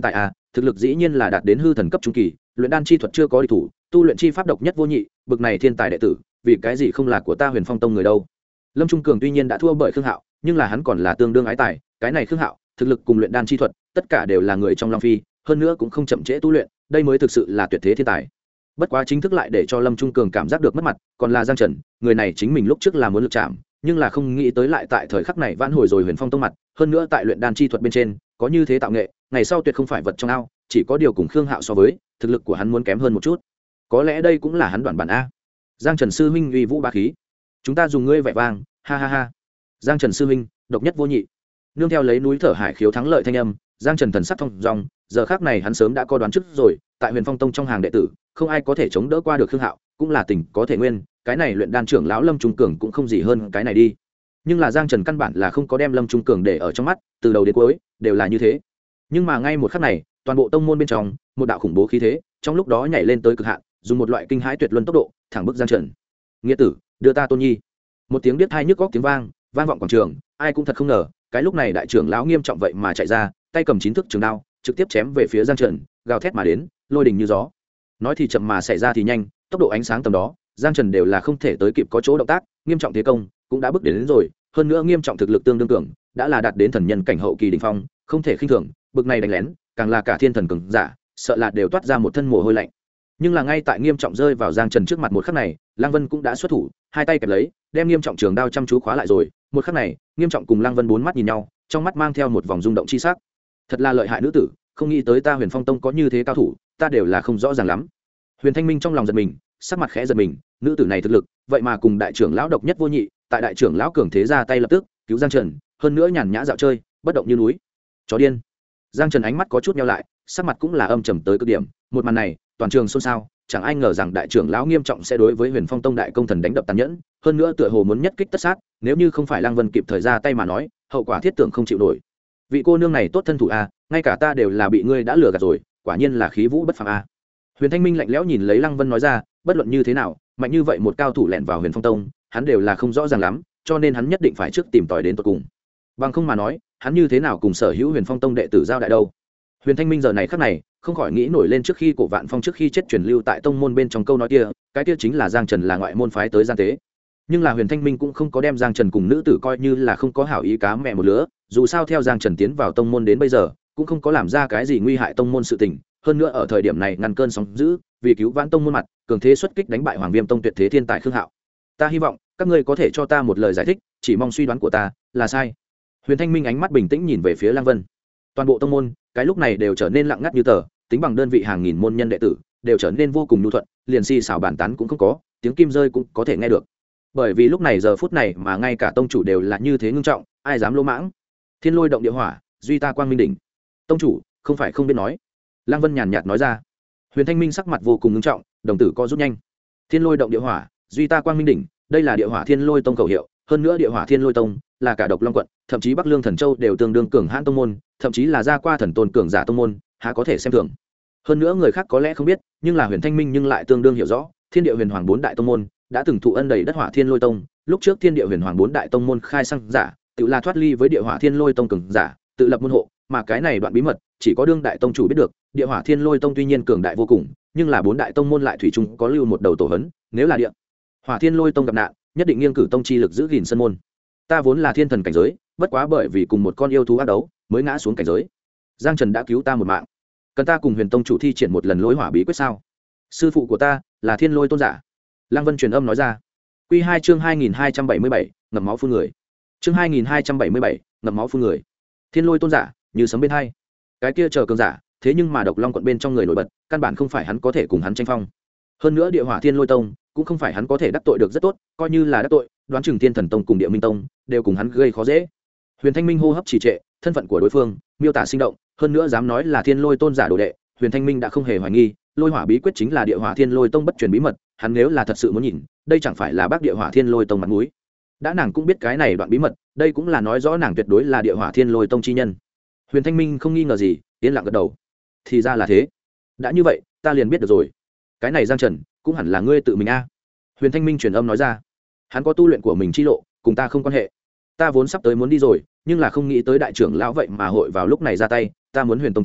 thực lực dĩ nhiên là đạt đến hư thần cấp trung kỳ, luyện đan chi thuật chưa có địch thủ, tu luyện chi pháp độc nhất vô nhị, bực này thiên tài đệ tử, vì cái gì không là của ta Huyền Phong tông người đâu? Lâm Trung Cường tuy nhiên đã thua bởi Khương Hạo, nhưng là hắn còn là tương đương ái tài, cái này Khương Hạo, thực lực cùng luyện đan chi thuật, tất cả đều là người trong Long Phi, hơn nữa cũng không chậm trễ tu luyện, đây mới thực sự là tuyệt thế thiên tài. Bất quá chính thức lại để cho Lâm Trung Cường cảm giác được mất mặt, còn là Giang Trần, người này chính mình lúc trước là muốn lực chạm, nhưng là không nghĩ tới lại tại thời khắc này vãn hồi rồi Huyền Phong tông mặt, hơn nữa tại luyện đan chi thuật bên trên, có như thế tạo nghệ, ngày sau tuyệt không phải vật trong ao, chỉ có điều cùng Khương Hạo so với, thực lực của hắn muốn kém hơn một chút. Có lẽ đây cũng là hắn đoạn bản a. Giang Trần sư huynh uy vũ bá khí, chúng ta dùng ngươi vẻ vang, ha ha ha. Giang Trần sư huynh, độc nhất vô nhị. Nương theo lấy núi thở hải khiếu thắng lợi thanh âm, Giang Trần thần sắc thông dong, giờ khắc này hắn sớm đã có đoán trước rồi, tại Huyền Phong tông trong hàng đệ tử, không ai có thể chống đỡ qua được Khương Hạo, cũng là tình có thể nguyên, cái này luyện đan trưởng lão Lâm Trung Cường cũng không gì hơn cái này đi. Nhưng là Giang Trần căn bản là không có đem Lâm Trung Cường để ở trong mắt, từ đầu đến cuối đều là như thế. Nhưng mà ngay một khắc này, toàn bộ tông môn bên trong, một đạo khủng bố khí thế, trong lúc đó nhảy lên tới cực hạn, dùng một loại kinh hãi tuyệt luân tốc độ, thẳng bức Giang Trần. Nghĩa tử, đưa ta Tôn Nhi. Một tiếng biết hai nhức góc tiếng vang, vang vọng quảng trường, ai cũng thật không ngờ, cái lúc này đại trưởng lão nghiêm trọng vậy mà chạy ra, tay cầm 9 thước trường đao, trực tiếp chém về phía Giang Trần, gào thét mà đến, lôi đình như gió. Nói thì chậm mà xảy ra thì nhanh, tốc độ ánh sáng tầm đó, Giang Trần đều là không thể tới kịp có chỗ động tác, nghiêm trọng thế công cũng đã bước đến rồi, hơn nữa nghiêm trọng thực lực tương đương cường, đã là đạt đến thần nhân cảnh hậu kỳ đỉnh phong, không thể khinh thường, bực này đánh lén, càng là cả thiên thần cường giả, sợ là đều toát ra một thân mồ hôi lạnh. Nhưng là ngay tại nghiêm trọng rơi vào Giang Trần trước mặt một khắc này, Lăng Vân cũng đã xuất thủ, hai tay kẹp lấy, đem nghiêm trọng trường đao chăm chú khóa lại rồi. Một khắc này, nghiêm trọng cùng Lăng Vân bốn mắt nhìn nhau, trong mắt mang theo một vòng rung động chi sắc. Thật là lợi hại nữ tử, không nghĩ tới ta Huyền Phong tông có như thế cao thủ, ta đều là không rõ ràng lắm. Huyền Thanh Minh trong lòng giật mình, sắc mặt khẽ giật mình, nữ tử này thực lực, vậy mà cùng đại trưởng lão độc nhất vô nhị, tại đại trưởng lão cường thế ra tay lập tức cứu Giang Trần, hơn nữa nhàn nhã dạo chơi, bất động như núi. Chó điên. Giang Trần ánh mắt có chút nheo lại, sắc mặt cũng là âm trầm tới cực điểm, một màn này, toàn trường xôn xao, chẳng ai ngờ rằng đại trưởng lão nghiêm trọng sẽ đối với Huyền Phong tông đại công thần đánh đập tàn nhẫn, hơn nữa tựa hồ muốn nhất kích tất sát, nếu như không phải Lăng Vân kịp thời ra tay mà nói, hậu quả thiết tưởng không chịu nổi. Vị cô nương này tốt thân thủ a, ngay cả ta đều là bị ngươi đã lừa gạt rồi, quả nhiên là khí vũ bất phàm a. Huyền Thanh Minh lạnh lẽo nhìn lấy Lăng Vân nói ra, bất luận như thế nào, mạnh như vậy một cao thủ lẻn vào Huyền Phong tông, hắn đều là không rõ ràng lắm, cho nên hắn nhất định phải trước tìm tòi đến tận cùng. Bằng không mà nói, hắn như thế nào cùng sở hữu Huyền Phong tông đệ tử giao đại đâu? Huyền Thanh Minh giờ này khắc này, không khỏi nghĩ nổi lên trước khi Cổ Vạn Phong trước khi chết truyền lưu tại tông môn bên trong câu nói kia, cái kia chính là Giang Trần là ngoại môn phái tới gian tế. Nhưng là Huyền Thanh Minh cũng không có đem Giang Trần cùng nữ tử coi như là không có hảo ý cá mẹ một lứa, dù sao theo Giang Trần tiến vào tông môn đến bây giờ, cũng không có làm ra cái gì nguy hại tông môn sự tình, hơn nữa ở thời điểm này ngăn cơn sóng dữ, vì cứu vãn tông môn mặt, cường thế xuất kích đánh bại Hoàng Viêm tông tuyệt thế thiên tài Khương Hạo. Ta hy vọng các ngươi có thể cho ta một lời giải thích, chỉ mong suy đoán của ta là sai. Huyền Thanh Minh ánh mắt bình tĩnh nhìn về phía Lăng Vân. Toàn bộ tông môn, cái lúc này đều trở nên lặng ngắt như tờ, tính bằng đơn vị hàng nghìn môn nhân đệ tử, đều trở nên vô cùng nhu thuận, liền xì xào bàn tán cũng không có, tiếng kim rơi cũng có thể nghe được. Bởi vì lúc này giờ phút này mà ngay cả tông chủ đều là như thế ngưng trọng, ai dám lỗ mãng. Thiên lôi động địa hỏa, duy ta quang minh đỉnh. Tông chủ, không phải không biết nói. Lăng Vân nhàn nhạt nói ra. Huyền Thanh Minh sắc mặt vô cùng ngưng trọng, đồng tử co rút nhanh. Thiên lôi động địa hỏa, duy ta quang minh đỉnh, đây là địa hỏa thiên lôi tông khẩu hiệu, hơn nữa địa hỏa thiên lôi tông là cả độc long quận, thậm chí Bắc Lương Thần Châu đều tương đương cường hãn tông môn, thậm chí là gia qua thần tôn cường giả tông môn, há có thể xem thường. Hơn nữa người khác có lẽ không biết, nhưng là Huyền Thanh Minh nhưng lại tương đương hiểu rõ, Thiên Địa Huyền Hoàng bốn đại tông môn đã từng thụ ân đầy đất hỏa thiên lôi tông, lúc trước Thiên Địa Huyền Hoàng bốn đại tông môn khai sang giả, tự là thoát ly với địa hỏa thiên lôi tông cường giả, tự lập môn hộ, mà cái này đoạn bí mật chỉ có đương đại tông chủ biết được. Địa hỏa thiên lôi tông tuy nhiên cường đại vô cùng, nhưng là bốn đại tông môn lại thủy chung có lưu một đầu tổ hấn, nếu là địa hỏa thiên lôi tông gặp nạn, nhất định nghiêng cử tông chi lực giữ gìn sân môn. Ta vốn là thiên thần cảnh giới, bất quá bởi vì cùng một con yêu thú ác đấu mới ngã xuống cảnh giới. Giang Trần đã cứu ta một mạng, cần ta cùng Huyền tông chủ thi triển một lần lối hỏa bí quyết sao? Sư phụ của ta là thiên lôi tôn giả. Lăng Vân truyền âm nói ra. Quy 2 chương 2277, ngậm máu phun người. Chương 2277, ngậm máu phun người. Thiên lôi tôn giả, như sấm bên hai. Cái kia chờ cường giả, thế nhưng mà độc long quận bên trong người nổi bật, căn bản không phải hắn có thể cùng hắn tranh phong. Hơn nữa địa hỏa thiên lôi tông cũng không phải hắn có thể đắc tội được rất tốt, coi như là đắc tội, đoán chừng Thiên Thần tông cùng Địa Minh tông đều cùng hắn gây khó dễ. Huyền Thanh Minh hô hấp trì trệ, thân phận của đối phương miêu tả sinh động, hơn nữa dám nói là thiên lôi tôn giả đồ đệ, Huyền Thanh Minh đã không hề hoài nghi, lôi hỏa bí quyết chính là địa hỏa thiên lôi tông bất truyền bí mật, hắn nếu là thật sự muốn nhìn, đây chẳng phải là bác địa hỏa thiên lôi tông mặt mũi. Đã nàng cũng biết cái này đoạn bí mật, đây cũng là nói rõ nàng tuyệt đối là địa hỏa thiên lôi tông chi nhân. Huyền Thanh Minh không nghi ngờ gì, yên lặng gật đầu. Thì ra là thế. Đã như vậy, ta liền biết được rồi. Cái này Giang Trần, cũng hẳn là ngươi tự mình a. Huyền Thanh Minh truyền âm nói ra. Hắn có tu luyện của mình chi lộ, cùng ta không quan hệ. Ta vốn sắp tới muốn đi rồi, nhưng là không nghĩ tới đại trưởng lão vậy mà hội vào lúc này ra tay, ta muốn Huyền tông chủ,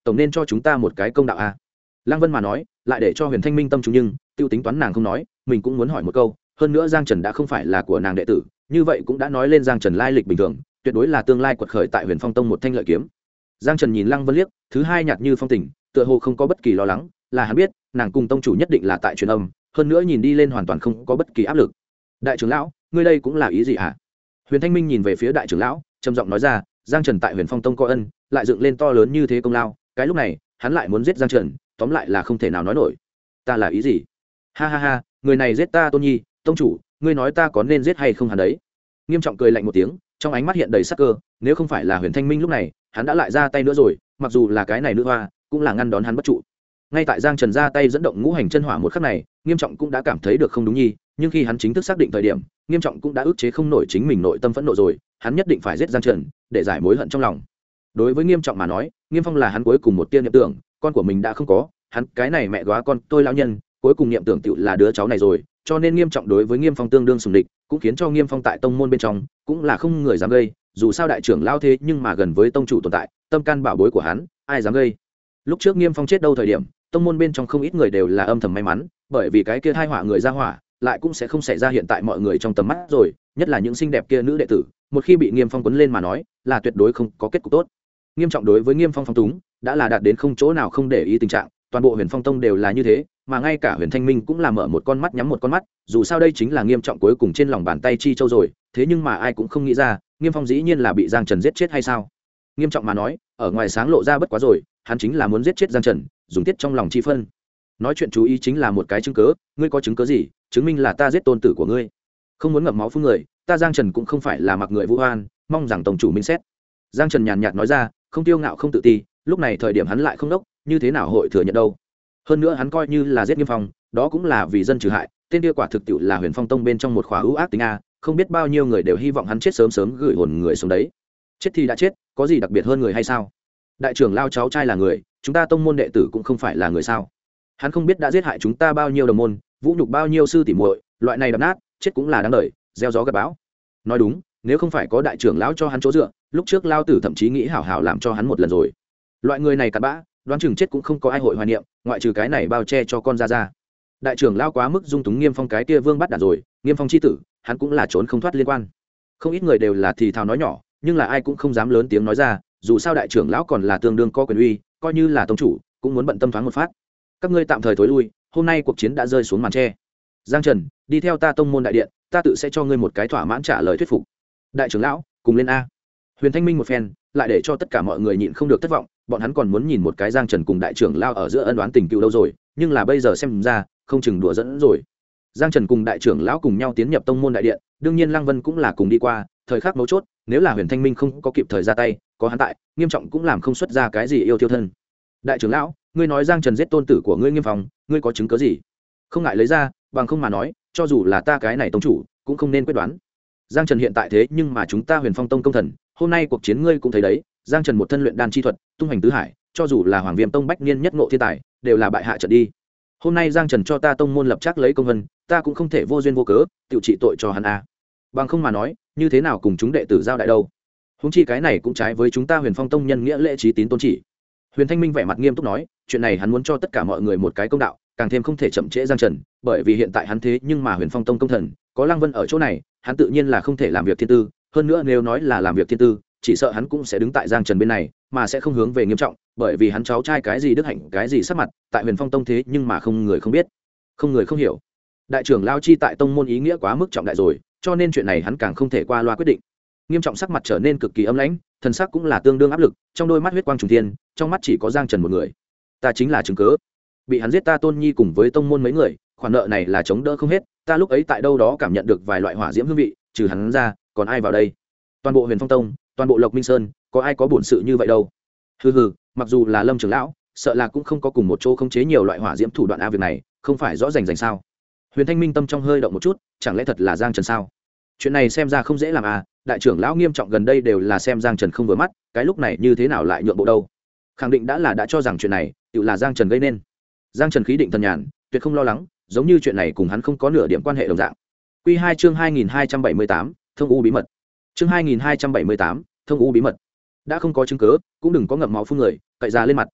tổng nên cho chúng ta một cái công đạo a. Lăng Vân mà nói lại để cho Huyền Thanh Minh tâm trùng, nhưng tiêu tính toán nàng không nói, mình cũng muốn hỏi một câu. Hơn nữa Giang Trần đã không phải là của nàng đệ tử, như vậy cũng đã nói lên Giang Trần lai lịch bình thường, tuyệt đối là tương lai quật khởi tại Huyền Phong Tông một thanh lợi kiếm. Giang Trần nhìn Lăng Vân liếc, thứ hai nhạt như phong tình, tựa hồ không có bất kỳ lo lắng, là hắn biết nàng cùng tông chủ nhất định là tại truyền âm, hơn nữa nhìn đi lên hoàn toàn không có bất kỳ áp lực. Đại trưởng lão, ngươi đây cũng là ý gì hả? Huyền Thanh Minh nhìn về phía đại trưởng lão, trầm giọng nói ra, Giang Trần tại Huyền Phong Tông có ân, lại dựng lên to lớn như thế công lao, cái lúc này hắn lại muốn giết Giang Trần, tóm lại là không thể nào nói nổi. Ta là ý gì? Ha ha ha, người này giết ta Tôn Nhi, tông chủ, ngươi nói ta có nên giết hay không hắn đấy? Nghiêm Trọng cười lạnh một tiếng, trong ánh mắt hiện đầy sắc cơ, nếu không phải là Huyền Thanh Minh lúc này, hắn đã lại ra tay nữa rồi, mặc dù là cái này nữ hoa, cũng là ngăn đón hắn bất trụ. Ngay tại Giang Trần ra tay dẫn động ngũ hành chân hỏa một khắc này, Nghiêm Trọng cũng đã cảm thấy được không đúng nhi, nhưng khi hắn chính thức xác định thời điểm, Nghiêm Trọng cũng đã ức chế không nổi chính mình nội tâm phẫn nộ rồi, hắn nhất định phải giết Giang Trần để giải mối hận trong lòng. Đối với Nghiêm Trọng mà nói, Nghiêm Phong là hắn cuối cùng một tia niệm tưởng, con của mình đã không có, hắn cái này mẹ góa con tôi lão nhân, cuối cùng niệm tưởng tựu là đứa cháu này rồi, cho nên Nghiêm Trọng đối với Nghiêm Phong tương đương sùng địch, cũng khiến cho Nghiêm Phong tại tông môn bên trong cũng là không người dám gây, dù sao đại trưởng lao thế nhưng mà gần với tông chủ tồn tại, tâm can bảo bối của hắn, ai dám gây. Lúc trước Nghiêm Phong chết đâu thời điểm, tông môn bên trong không ít người đều là âm thầm may mắn, bởi vì cái kia hai họa người ra hỏa lại cũng sẽ không xảy ra hiện tại mọi người trong tầm mắt rồi, nhất là những xinh đẹp kia nữ đệ tử, một khi bị Nghiêm Phong quấn lên mà nói, là tuyệt đối không có kết cục tốt. Nghiêm Trọng đối với Nghiêm Phong phong túng đã là đạt đến không chỗ nào không để ý tình trạng, toàn bộ Huyền Phong Tông đều là như thế, mà ngay cả Huyền Thanh Minh cũng là mở một con mắt nhắm một con mắt, dù sao đây chính là Nghiêm Trọng cuối cùng trên lòng bàn tay chi châu rồi, thế nhưng mà ai cũng không nghĩ ra, Nghiêm Phong dĩ nhiên là bị Giang Trần giết chết hay sao? Nghiêm Trọng mà nói, ở ngoài sáng lộ ra bất quá rồi, hắn chính là muốn giết chết Giang Trần, dùng tiết trong lòng chi phân. Nói chuyện chú ý chính là một cái chứng cớ, ngươi có chứng cớ gì chứng minh là ta giết tôn tử của ngươi? Không muốn ngậm máu phun người, ta Giang Trần cũng không phải là mặc người vu oan, mong rằng tổng chủ minh xét. Giang Trần nhàn nhạt nói ra, không tiêu ngạo không tự ti, lúc này thời điểm hắn lại không đốc, như thế nào hội thừa nhận đâu? Hơn nữa hắn coi như là giết Nghiêm Phong, đó cũng là vì dân trừ hại, tên kia quả thực tiệu là Huyền Phong Tông bên trong một khóa ưu ác tính a, không biết bao nhiêu người đều hy vọng hắn chết sớm sớm gửi hồn người xuống đấy. Chết thì đã chết, có gì đặc biệt hơn người hay sao? Đại trưởng lao cháu trai là người, chúng ta tông môn đệ tử cũng không phải là người sao? Hắn không biết đã giết hại chúng ta bao nhiêu đồng môn, vũ nhục bao nhiêu sư tỷ muội, loại này đập nát, chết cũng là đáng đời, gieo gió gặt bão. Nói đúng, nếu không phải có đại trưởng lão cho hắn chỗ dựa, lúc trước lao tử thậm chí nghĩ hảo hảo làm cho hắn một lần rồi. Loại người này cặn bã, đoán chừng chết cũng không có ai hội hoài niệm, ngoại trừ cái này bao che cho con ra. Đại trưởng lão quá mức dung túng Nghiêm Phong cái kia vương bắt đản rồi, Nghiêm Phong chi tử, hắn cũng là trốn không thoát liên quan. Không ít người đều là thì thào nói nhỏ, nhưng là ai cũng không dám lớn tiếng nói ra, dù sao đại trưởng lão còn là tương đương có quyền uy, coi như là tông chủ, cũng muốn bận tâm thoáng một phát. Các ngươi tạm thời thối lui, hôm nay cuộc chiến đã rơi xuống màn tre. Giang Trần, đi theo ta tông môn đại điện, ta tự sẽ cho ngươi một cái thỏa mãn trả lời thuyết phục. Đại trưởng lão, cùng lên a. Huyền Thanh Minh một phen, lại để cho tất cả mọi người nhịn không được thất vọng, bọn hắn còn muốn nhìn một cái Giang Trần cùng đại trưởng lão ở giữa ân oán tình cựu đâu rồi, nhưng là bây giờ xem ra, không chừng đùa dẫn rồi. Giang Trần cùng đại trưởng lão cùng nhau tiến nhập tông môn đại điện, đương nhiên Lăng Vân cũng là cùng đi qua, thời khắc mấu chốt, nếu là Huyền Thanh Minh không có kịp thời ra tay, có hắn tại, Nghiêm Trọng cũng làm không xuất ra cái gì yêu thiêu thân. Đại trưởng lão, ngươi nói Giang Trần giết tôn tử của ngươi Nghiêm Phong, ngươi có chứng cứ gì? Không ngại lấy ra, bằng không mà nói, cho dù là ta cái này tông chủ, cũng không nên quyết đoán. Giang Trần hiện tại thế nhưng mà chúng ta Huyền Phong Tông công thần, hôm nay cuộc chiến ngươi cũng thấy đấy, Giang Trần một thân luyện đan chi thuật, tung hành tứ hải, cho dù là Hoàng Viêm Tông bách niên nhất ngộ thiên tài, đều là bại hạ trận đi. Hôm nay Giang Trần cho ta tông môn lập trác lấy công vân, ta cũng không thể vô duyên vô cớ tự trị tội cho hắn a. Bằng không mà nói, như thế nào cùng chúng đệ tử giao đại đâu? Huống chi cái này cũng trái với chúng ta Huyền Phong Tông nhân nghĩa lễ trí tín tôn chỉ. Huyền Thanh Minh vẻ mặt nghiêm túc nói, chuyện này hắn muốn cho tất cả mọi người một cái công đạo, càng thêm không thể chậm trễ Giang Trần, bởi vì hiện tại hắn thế nhưng mà Huyền Phong Tông công thần, có Lăng Vân ở chỗ này, hắn tự nhiên là không thể làm việc thiên tư, hơn nữa nếu nói là làm việc thiên tư, chỉ sợ hắn cũng sẽ đứng tại Giang Trần bên này, mà sẽ không hướng về Nghiêm Trọng, bởi vì hắn cháu trai cái gì đức hạnh, cái gì sắc mặt, tại Huyền Phong Tông thế nhưng mà không người không biết, không người không hiểu. Đại trưởng lao chi tại tông môn ý nghĩa quá mức trọng đại rồi, cho nên chuyện này hắn càng không thể qua loa quyết định. Nghiêm Trọng sắc mặt trở nên cực kỳ âm lãnh, thần sắc cũng là tương đương áp lực, trong đôi mắt huyết quang trùng thiên, trong mắt chỉ có Giang Trần một người. Ta chính là chứng cớ, bị hắn giết ta Tôn Nhi cùng với tông môn mấy người, khoản nợ này là chống đỡ không hết, ta lúc ấy tại đâu đó cảm nhận được vài loại hỏa diễm hương vị, trừ hắn ra, còn ai vào đây? Toàn bộ Huyền Phong Tông, toàn bộ Lộc Minh Sơn, có ai có bổn sự như vậy đâu? Hừ hừ, mặc dù là Lâm trưởng lão, sợ là cũng không có cùng một chỗ khống chế nhiều loại hỏa diễm thủ đoạn a, việc này không phải rõ rành sao? Huyền Thanh Minh tâm trong hơi động một chút, chẳng lẽ thật là Giang Trần sao? Chuyện này xem ra không dễ làm à, đại trưởng lão Nghiêm Trọng gần đây đều là xem Giang Trần không vừa mắt, cái lúc này như thế nào lại nhượng bộ đâu? Khẳng định đã cho rằng chuyện này tự là Giang Trần gây nên. Giang Trần khí định thần nhàn, tuyệt không lo lắng, giống như chuyện này cùng hắn không có nửa điểm quan hệ đồng dạng. Quy 2 chương 2278, thông u bí mật. Chương 2278, thông u bí mật. Đã không có chứng cứ, cũng đừng có ngậm máu phun người, cậy ra lên mặt,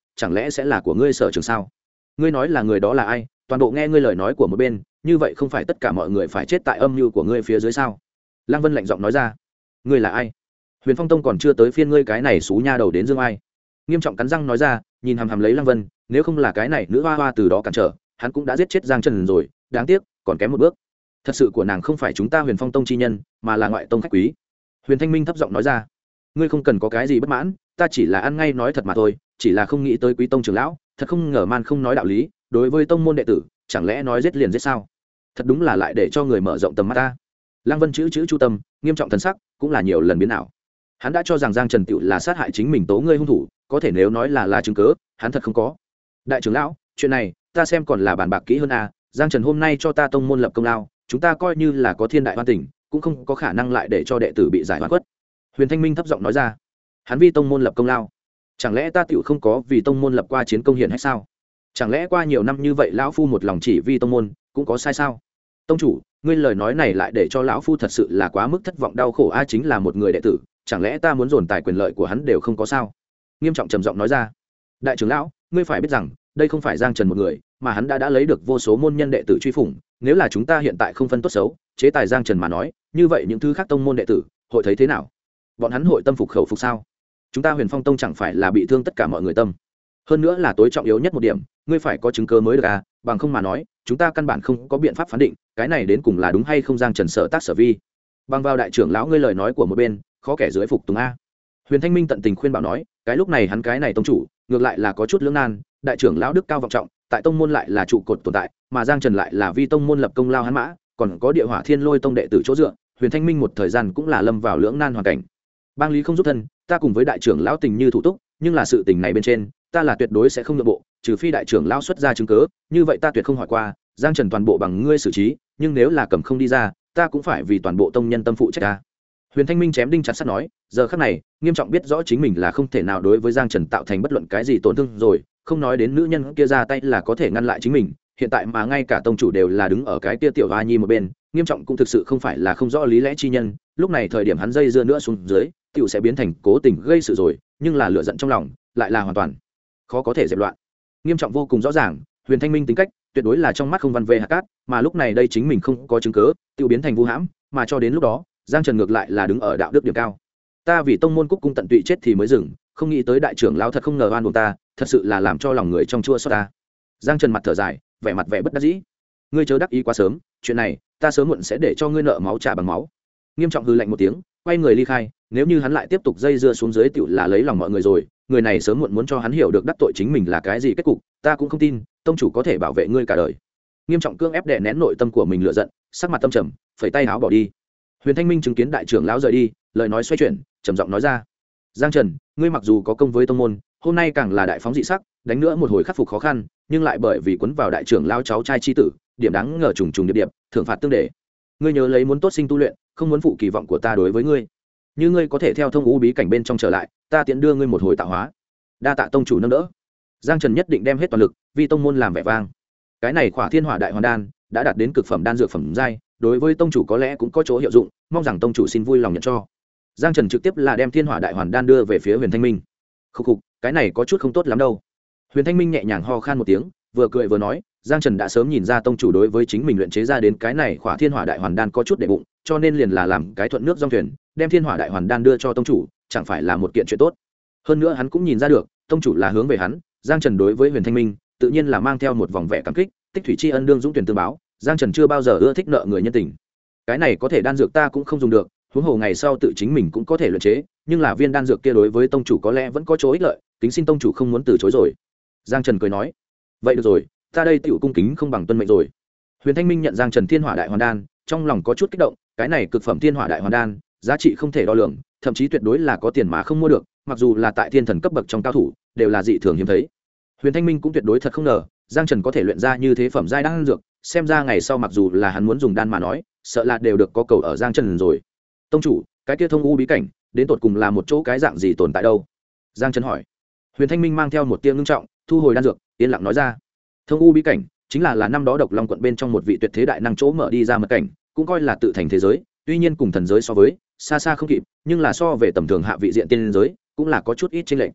chẳng lẽ sẽ là của ngươi sở trường sao? Ngươi nói là người đó là ai? Toàn bộ nghe ngươi lời nói của một bên, như vậy không phải tất cả mọi người phải chết tại âm mưu của ngươi phía dưới sao? Lăng Vân lạnh giọng nói ra. Ngươi là ai? Huyền Phong Tông còn chưa tới phiên ngươi cái này xú nha đầu đến dương ai? Nghiêm Trọng cắn răng nói ra, nhìn hằm hằm lấy Lăng Vân, nếu không là cái này nữ hoa hoa từ đó cản trở, hắn cũng đã giết chết Giang Trần rồi, đáng tiếc, còn kém một bước. Thật sự của nàng không phải chúng ta Huyền Phong Tông chi nhân, mà là ngoại tông khách quý. Huyền Thanh Minh thấp giọng nói ra. Ngươi không cần có cái gì bất mãn, ta chỉ là ăn ngay nói thật mà thôi, chỉ là không nghĩ tới Quý Tông trưởng lão, thật không ngờ man không nói đạo lý, đối với tông môn đệ tử, chẳng lẽ nói giết liền giết sao? Thật đúng là lại để cho người mở rộng tầm mắt ta. Lăng Vân chữ chu tâm, nghiêm trọng thần sắc, cũng là nhiều lần biến ảo. Hắn đã cho rằng Giang Trần Tựu là sát hại chính mình tố ngươi hung thủ, có thể nếu nói là chứng cớ, hắn thật không có. Đại trưởng lão, chuyện này, ta xem còn là bàn bạc kỹ hơn a. Giang Trần hôm nay cho ta tông môn lập công lao, chúng ta coi như là có thiên đại hoan tình, cũng không có khả năng lại để cho đệ tử bị giải oan khuất. Huyền Thanh Minh thấp giọng nói ra. Hắn vì tông môn lập công lao, chẳng lẽ ta tựu không có vì tông môn lập qua chiến công hiển hay sao? Chẳng lẽ qua nhiều năm như vậy lão phu một lòng chỉ vì tông môn, cũng có sai sao? Tông chủ, ngươi lời nói này lại để cho lão phu thật sự là quá mức thất vọng đau khổ a, chính là một người đệ tử, chẳng lẽ ta muốn dồn tài quyền lợi của hắn đều không có sao? Nghiêm Trọng trầm giọng nói ra. Đại trưởng lão, ngươi phải biết rằng, đây không phải Giang Trần một người, mà hắn đã lấy được vô số môn nhân đệ tử truy phủng, nếu là chúng ta hiện tại không phân tốt xấu, chế tài Giang Trần mà nói, như vậy những thứ khác tông môn đệ tử, hội thấy thế nào? Bọn hắn hội tâm phục khẩu phục sao? Chúng ta Huyền Phong Tông chẳng phải là bị thương tất cả mọi người tâm? Hơn nữa là tối trọng yếu nhất một điểm, ngươi phải có chứng cứ mới được à, bằng không mà nói, chúng ta căn bản không có biện pháp phán định, cái này đến cùng là đúng hay không Giang Trần sở tác sở vi. Bằng vào đại trưởng lão ngươi lời nói của một bên, khó kẻ dưới phục tùng a. Huyền Thanh Minh tận tình khuyên bảo nói, cái lúc này hắn cái này tông chủ, ngược lại là có chút lưỡng nan, đại trưởng lão đức cao vọng trọng, tại tông môn lại là trụ cột tồn tại, mà Giang Trần lại là vi tông môn lập công lao hắn mã, còn có Địa Hỏa Thiên Lôi tông đệ tử chỗ dựa, Huyền Thanh Minh một thời gian cũng là lâm vào lưỡng nan hoàn cảnh. Bang lý không giúp thân, ta cùng với đại trưởng lão tình như thủ túc, nhưng là sự tình này bên trên, ta là tuyệt đối sẽ không nhượng bộ, trừ phi đại trưởng lão xuất ra chứng cứ, như vậy ta tuyệt không hỏi qua, Giang Trần toàn bộ bằng ngươi xử trí, nhưng nếu là cầm không đi ra, ta cũng phải vì toàn bộ tông nhân tâm phụ trách ta. Huyền Thanh Minh chém đinh chặt sắt nói, giờ khắc này, Nghiêm Trọng biết rõ chính mình là không thể nào đối với Giang Trần tạo thành bất luận cái gì tổn thương rồi, không nói đến nữ nhân kia ra tay là có thể ngăn lại chính mình, hiện tại mà ngay cả tông chủ đều là đứng ở cái kia tiểu hoa nhi một bên, Nghiêm Trọng cũng thực sự không phải là không rõ lý lẽ chi nhân, lúc này thời điểm hắn dây dưa nữa xuống dưới, tiểu sẽ biến thành cố tình gây sự rồi, nhưng là lửa giận trong lòng, lại là hoàn toàn khó có thể dẹp loạn. Nghiêm Trọng vô cùng rõ ràng, Huyền Thanh Minh tính cách tuyệt đối là trong mắt không văn về hạt cát, mà lúc này đây chính mình không có chứng cứ, tiểu biến thành vu hãm, mà cho đến lúc đó, Giang Trần ngược lại là đứng ở đạo đức điểm cao. Ta vì tông môn cúc cung tận tụy chết thì mới dừng, không nghĩ tới đại trưởng lão thật không ngờ oan uổng ta, thật sự là làm cho lòng người trong chua xót ta. Giang Trần mặt thở dài, vẻ mặt vẻ bất đắc dĩ. Ngươi chớ đắc ý quá sớm, chuyện này, ta sớm muộn sẽ để cho ngươi nợ máu trả bằng máu. Nghiêm Trọng hừ lạnh một tiếng, quay người ly khai, nếu như hắn lại tiếp tục dây dưa xuống dưới tiểu là lấy lòng mọi người rồi, người này sớm muộn muốn cho hắn hiểu được đắc tội chính mình là cái gì kết cục, ta cũng không tin, tông chủ có thể bảo vệ ngươi cả đời. Nghiêm Trọng cương ép đè nén nội tâm của mình lửa giận, sắc mặt tâm trầm, phẩy tay áo bỏ đi. Huyền Thanh Minh chứng kiến đại trưởng lão rời đi, lời nói xoay chuyển, trầm giọng nói ra: Giang Trần, ngươi mặc dù có công với tông môn, hôm nay càng là đại phóng dị sắc, đánh nữa một hồi khắc phục khó khăn, nhưng lại bởi vì cuốn vào đại trưởng lão cháu trai chi tử, điểm đáng ngờ trùng trùng điệp điệp, thưởng phạt tương để. Ngươi nhớ lấy muốn tốt sinh tu luyện, không muốn phụ kỳ vọng của ta đối với ngươi. Như ngươi có thể theo thông ngũ bí cảnh bên trong trở lại, ta tiện đưa ngươi một hồi tạo hóa. Đa tạ tông chủ nâng đỡ. Giang Trần nhất định đem hết toàn lực, vì tông môn làm vẻ vang. Cái này Khỏa Thiên Hỏa Đại Hoàn Đan đã đạt đến cực phẩm đan dược phẩm giai, đối với tông chủ có lẽ cũng có chỗ hiệu dụng, mong rằng tông chủ xin vui lòng nhận cho. Giang Trần trực tiếp là đem Thiên Hỏa Đại Hoàn Đan đưa về phía Huyền Thanh Minh. Khục khục, cái này có chút không tốt lắm đâu. Huyền Thanh Minh nhẹ nhàng ho khan một tiếng, vừa cười vừa nói, Giang Trần đã sớm nhìn ra tông chủ đối với chính mình luyện chế ra đến cái này Khỏa Thiên Hỏa Đại Hoàn Đan có chút để bụng, cho nên liền là làm cái thuận nước dòng thuyền, đem Thiên Hỏa Đại Hoàn Đan đưa cho tông chủ, chẳng phải là một kiện chuyện tốt. Hơn nữa hắn cũng nhìn ra được, tông chủ là hướng về hắn, Giang Trần đối với Huyền Thanh Minh, tự nhiên là mang theo một vòng vẻ cảm kích, tích thủy tri ân đương dũng tuyển tương báo, Giang Trần chưa bao giờ ưa thích nợ người nhân tình. Cái này có thể đan dược ta cũng không dùng được, huống hồ ngày sau tự chính mình cũng có thể luyện chế, nhưng là viên đan dược kia đối với tông chủ có lẽ vẫn có chỗ ích lợi, kính xin tông chủ không muốn từ chối rồi. Giang Trần cười nói, vậy được rồi, ta đây tiểu cung kính không bằng tuân mệnh rồi. Huyền Thanh Minh nhận Giang Trần Thiên Hỏa Đại Hoàn Đan, trong lòng có chút kích động, cái này cực phẩm Thiên Hỏa Đại Hoàn Đan, giá trị không thể đo lường, thậm chí tuyệt đối là có tiền mà không mua được, mặc dù là tại thiên thần cấp bậc trong cao thủ, đều là dị thường hiếm thấy. Huyền Thanh Minh cũng tuyệt đối thật không ngờ, Giang Trần có thể luyện ra như thế phẩm giai đan dược, xem ra ngày sau mặc dù là hắn muốn dùng đan mà nói, sợ là đều được có cầu ở Giang Trần rồi. Tông chủ, cái kia thông u bí cảnh, đến tột cùng là một chỗ cái dạng gì tồn tại đâu? Giang Trần hỏi. Huyền Thanh Minh mang theo một tia ngưng trọng, thu hồi đan dược, yên lặng nói ra. Thông u bí cảnh chính là năm đó Độc Long quận bên trong một vị tuyệt thế đại năng chỗ mở đi ra mật cảnh, cũng coi là tự thành thế giới, tuy nhiên cùng thần giới so với, xa xa không kịp, nhưng là so về tầm thường hạ vị diện tiên giới, cũng là có chút ít chênh lệch.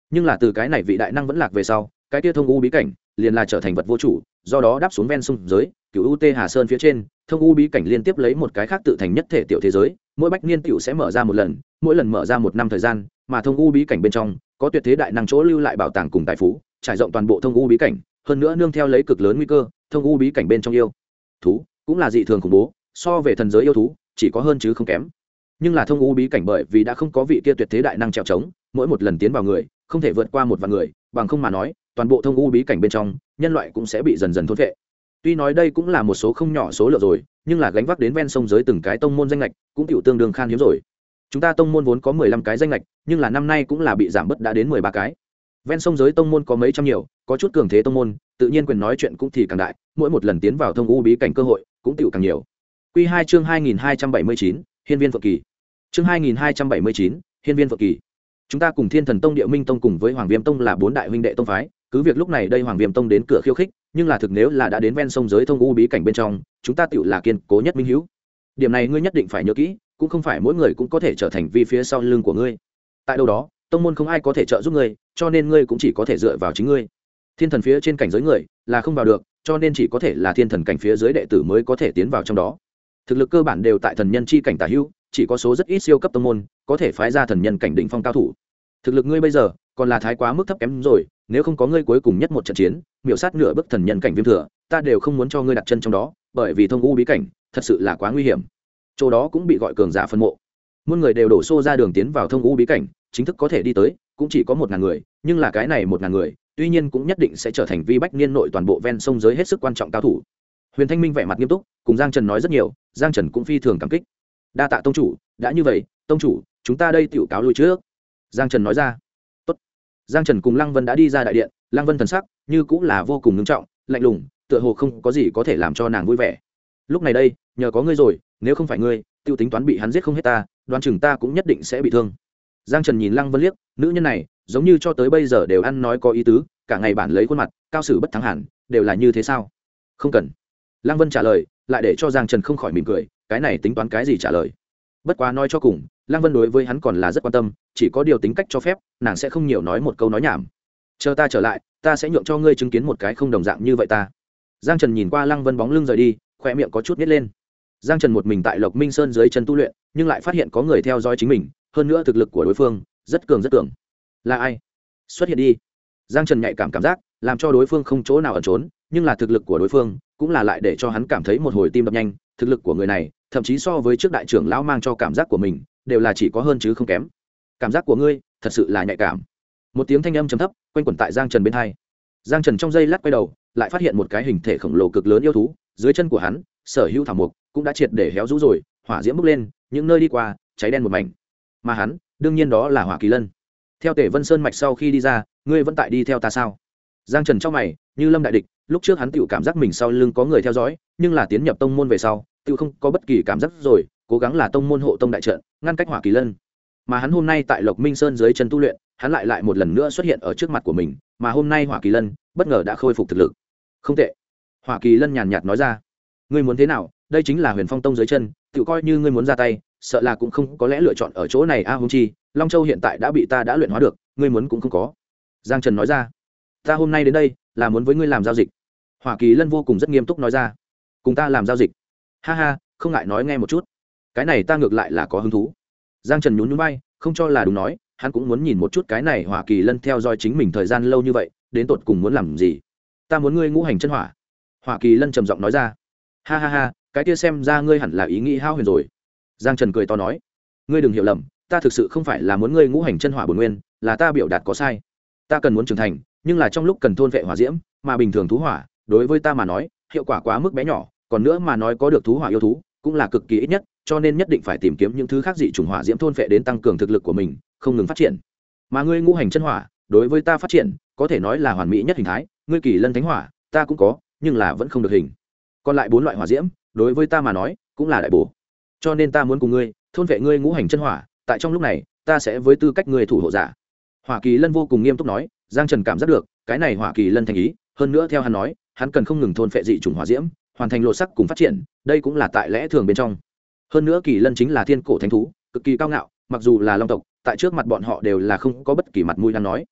nhưng là từ cái này vị đại năng vẫn lạc về sau, cái kia thông u bí cảnh liền là trở thành vật vô chủ, do đó đáp xuống ven sông giới cựu u tê hà sơn phía trên. Thông u bí cảnh liên tiếp lấy một cái khác tự thành nhất thể tiểu thế giới, mỗi bách niên tiểu sẽ mở ra một lần, mỗi lần mở ra 1 năm thời gian, mà thông u bí cảnh bên trong có tuyệt thế đại năng chỗ lưu lại bảo tàng cùng tài phú, trải rộng toàn bộ thông u bí cảnh. Hơn nữa nương theo lấy cực lớn nguy cơ, thông u bí cảnh bên trong yêu thú cũng là dị thường khủng bố, so về thần giới yêu thú chỉ có hơn chứ không kém. Nhưng là thông u bí cảnh bởi vì đã không có vị kia tuyệt thế đại năng trèo trống, mỗi một lần tiến vào người không thể vượt qua 1 vạn người, bằng không mà nói toàn bộ thông u bí cảnh bên trong nhân loại cũng sẽ bị dần dần thôn phệ. Tuy nói đây cũng là một số không nhỏ số lượng rồi, nhưng là gánh vác đến ven sông giới từng cái tông môn danh lệch cũng tiểu tương đương khan hiếm rồi. Chúng ta tông môn vốn có 15 cái danh lệch, nhưng là năm nay cũng là bị giảm bớt đã đến 13 cái. Ven sông giới tông môn có mấy trăm nhiều, có chút cường thế tông môn, tự nhiên quyền nói chuyện cũng thì càng đại, mỗi một lần tiến vào thông u bí cảnh cơ hội cũng tiểu càng nhiều. Quy 2 chương 2279, Hiên Viên Phượng Kỳ. Chương 2279, Hiên Viên Phượng Kỳ. Chúng ta cùng Thiên Thần Tông, Điệu Minh Tông cùng với Hoàng Viêm Tông là 4 đại huynh đệ tông phái, cứ việc lúc này đây Hoàng Viêm Tông đến cửa khiêu khích, nhưng là thực nếu là đã đến ven sông giới thông u bí cảnh bên trong, chúng ta tựu là kiên cố nhất minh hữu. Điểm này ngươi nhất định phải nhớ kỹ, cũng không phải mỗi người cũng có thể trở thành vi phía sau lưng của ngươi. Tại đâu đó, tông môn không ai có thể trợ giúp ngươi, cho nên ngươi cũng chỉ có thể dựa vào chính ngươi. Thiên thần phía trên cảnh giới người là không vào được, cho nên chỉ có thể là thiên thần cảnh phía dưới đệ tử mới có thể tiến vào trong đó. Thực lực cơ bản đều tại thần nhân chi cảnh tả hữu, chỉ có số rất ít siêu cấp tông môn có thể phái ra thần nhân cảnh đỉnh phong cao thủ. Thực lực ngươi bây giờ còn là thái quá mức thấp kém rồi, nếu không có ngươi cuối cùng nhất một trận chiến miểu sát nửa bước thần nhân cảnh Viêm Thừa, ta đều không muốn cho ngươi đặt chân trong đó, bởi vì thông u bí cảnh thật sự là quá nguy hiểm. Chỗ đó cũng bị gọi cường giả phân mộ, muôn người đều đổ xô ra đường tiến vào thông u bí cảnh, chính thức có thể đi tới cũng chỉ có 1000 người, nhưng là cái này 1000 người tuy nhiên cũng nhất định sẽ trở thành vi bách niên nội toàn bộ ven sông giới hết sức quan trọng cao thủ. Huyền Thanh Minh vẻ mặt nghiêm túc cùng Giang Trần nói rất nhiều, Giang Trần cũng phi thường cảm kích. Đa tạ tông chủ, đã như vậy tông chủ, chúng ta đây tiểu cáo lui trước. Giang Trần nói ra. Tốt. Giang Trần cùng Lăng Vân đã đi ra đại điện, Lăng Vân thần sắc như cũng là vô cùng nghiêm trọng, lạnh lùng, tựa hồ không có gì có thể làm cho nàng vui vẻ. Lúc này đây nhờ có ngươi rồi, nếu không phải ngươi tiêu tính toán bị hắn giết không hết ta, đoán chừng ta cũng nhất định sẽ bị thương. Giang Trần nhìn Lăng Vân liếc, nữ nhân này giống như cho tới bây giờ đều ăn nói có ý tứ, cả ngày bản lấy khuôn mặt cao sử bất thắng hẳn, đều là như thế sao? Không cần. Lăng Vân trả lời, lại để cho Giang Trần không khỏi mỉm cười, cái này tính toán cái gì trả lời. Bất quá nói cho cùng, Lăng Vân đối với hắn còn là rất quan tâm, chỉ có điều tính cách cho phép, nàng sẽ không nhiều nói một câu nói nhảm. Chờ ta trở lại, ta sẽ nhượng cho ngươi chứng kiến một cái không đồng dạng như vậy ta. Giang Trần nhìn qua Lăng Vân bóng lưng rời đi, khóe miệng có chút nhếch lên. Giang Trần một mình tại Lộc Minh Sơn dưới chân tu luyện, nhưng lại phát hiện có người theo dõi chính mình, hơn nữa thực lực của đối phương rất cường rất cường. Là ai? Xuất hiện đi. Giang Trần nhạy cảm giác, làm cho đối phương không chỗ nào ẩn trốn, nhưng là thực lực của đối phương cũng là lại để cho hắn cảm thấy một hồi tim đập nhanh. Thực lực của người này thậm chí so với trước đại trưởng lão mang cho cảm giác của mình đều là chỉ có hơn chứ không kém. Cảm giác của ngươi thật sự là nhạy cảm. Một tiếng thanh âm trầm thấp quanh quẩn tại Giang Trần bên tai. Giang Trần trong giây lát quay đầu, lại phát hiện một cái hình thể khổng lồ cực lớn yêu thú, dưới chân của hắn sở hữu thảo mục cũng đã triệt để héo rũ rồi, hỏa diễm bốc lên, những nơi đi qua cháy đen một mảnh. Mà hắn đương nhiên đó là Hỏa Kỳ Lân. Theo Tề Vân Sơn mạch sau khi đi ra, ngươi vẫn tại đi theo ta sao? Giang Trần trong mày như lâm đại địch, lúc trước hắn tự cảm giác mình sau lưng có người theo dõi, nhưng là tiến nhập tông môn về sau tự không có bất kỳ cảm giác rồi, cố gắng là tông môn hộ tông đại trận ngăn cách Hỏa Kỳ Lân. Mà hắn hôm nay tại Lộc Minh Sơn dưới chân tu luyện, hắn lại một lần nữa xuất hiện ở trước mặt của mình, mà hôm nay Hỏa Kỳ Lân bất ngờ đã khôi phục thực lực. Không tệ. Hỏa Kỳ Lân nhàn nhạt nói ra. Ngươi muốn thế nào? Đây chính là Huyền Phong Tông dưới chân, tự coi như ngươi muốn ra tay, sợ là cũng không có lẽ lựa chọn ở chỗ này a. Huống chi Long Châu hiện tại đã bị ta đã luyện hóa được, ngươi muốn cũng không có. Giang Trần nói ra. Ta hôm nay đến đây là muốn với ngươi làm giao dịch. Hỏa Kỳ Lân vô cùng rất nghiêm túc nói ra. Cùng ta làm giao dịch? Ha ha, không ngại nói nghe một chút. Cái này ta ngược lại là có hứng thú. Giang Trần nhún nhún vai, không cho là đúng nói, hắn cũng muốn nhìn một chút cái này Hỏa Kỳ Lân theo dõi chính mình thời gian lâu như vậy, đến tột cùng muốn làm gì. Ta muốn ngươi ngũ hành chân hỏa. Hỏa Kỳ Lân trầm giọng nói ra. Ha ha ha, cái kia xem ra ngươi hẳn là ý nghĩ hao huyền rồi. Giang Trần cười to nói. Ngươi đừng hiểu lầm, ta thực sự không phải là muốn ngươi ngũ hành chân hỏa bổn nguyên, là ta biểu đạt có sai. Ta cần muốn trưởng thành, nhưng là trong lúc cần thôn vệ hỏa diễm, mà bình thường thú hỏa đối với ta mà nói hiệu quả quá mức bé nhỏ, còn nữa mà nói có được thú hỏa yêu thú cũng là cực kỳ ít nhất, cho nên nhất định phải tìm kiếm những thứ khác dị chủng hỏa diễm thôn vệ đến tăng cường thực lực của mình, không ngừng phát triển. Mà ngươi ngũ hành chân hỏa đối với ta phát triển có thể nói là hoàn mỹ nhất hình thái, ngươi Kỳ Lân thánh hỏa ta cũng có, nhưng là vẫn không được hình. Còn lại 4 loại hỏa diễm đối với ta mà nói cũng là đại bổ, cho nên ta muốn cùng ngươi thôn vệ ngươi ngũ hành chân hỏa, tại trong lúc này ta sẽ với tư cách ngươi thủ hộ giả. Hỏa Kỳ Lân vô cùng nghiêm túc nói. Giang Trần cảm giác được cái này Hỏa Kỳ Lân thành ý, hơn nữa theo hắn nói, hắn cần không ngừng thôn phệ dị chủng hỏa diễm, hoàn thành lộ sắc cùng phát triển, đây cũng là tại lẽ thường bên trong. Hơn nữa Kỳ Lân chính là thiên cổ thánh thú, cực kỳ cao ngạo, mặc dù là long tộc, tại trước mặt bọn họ đều là không có bất kỳ mặt mũi đang nói.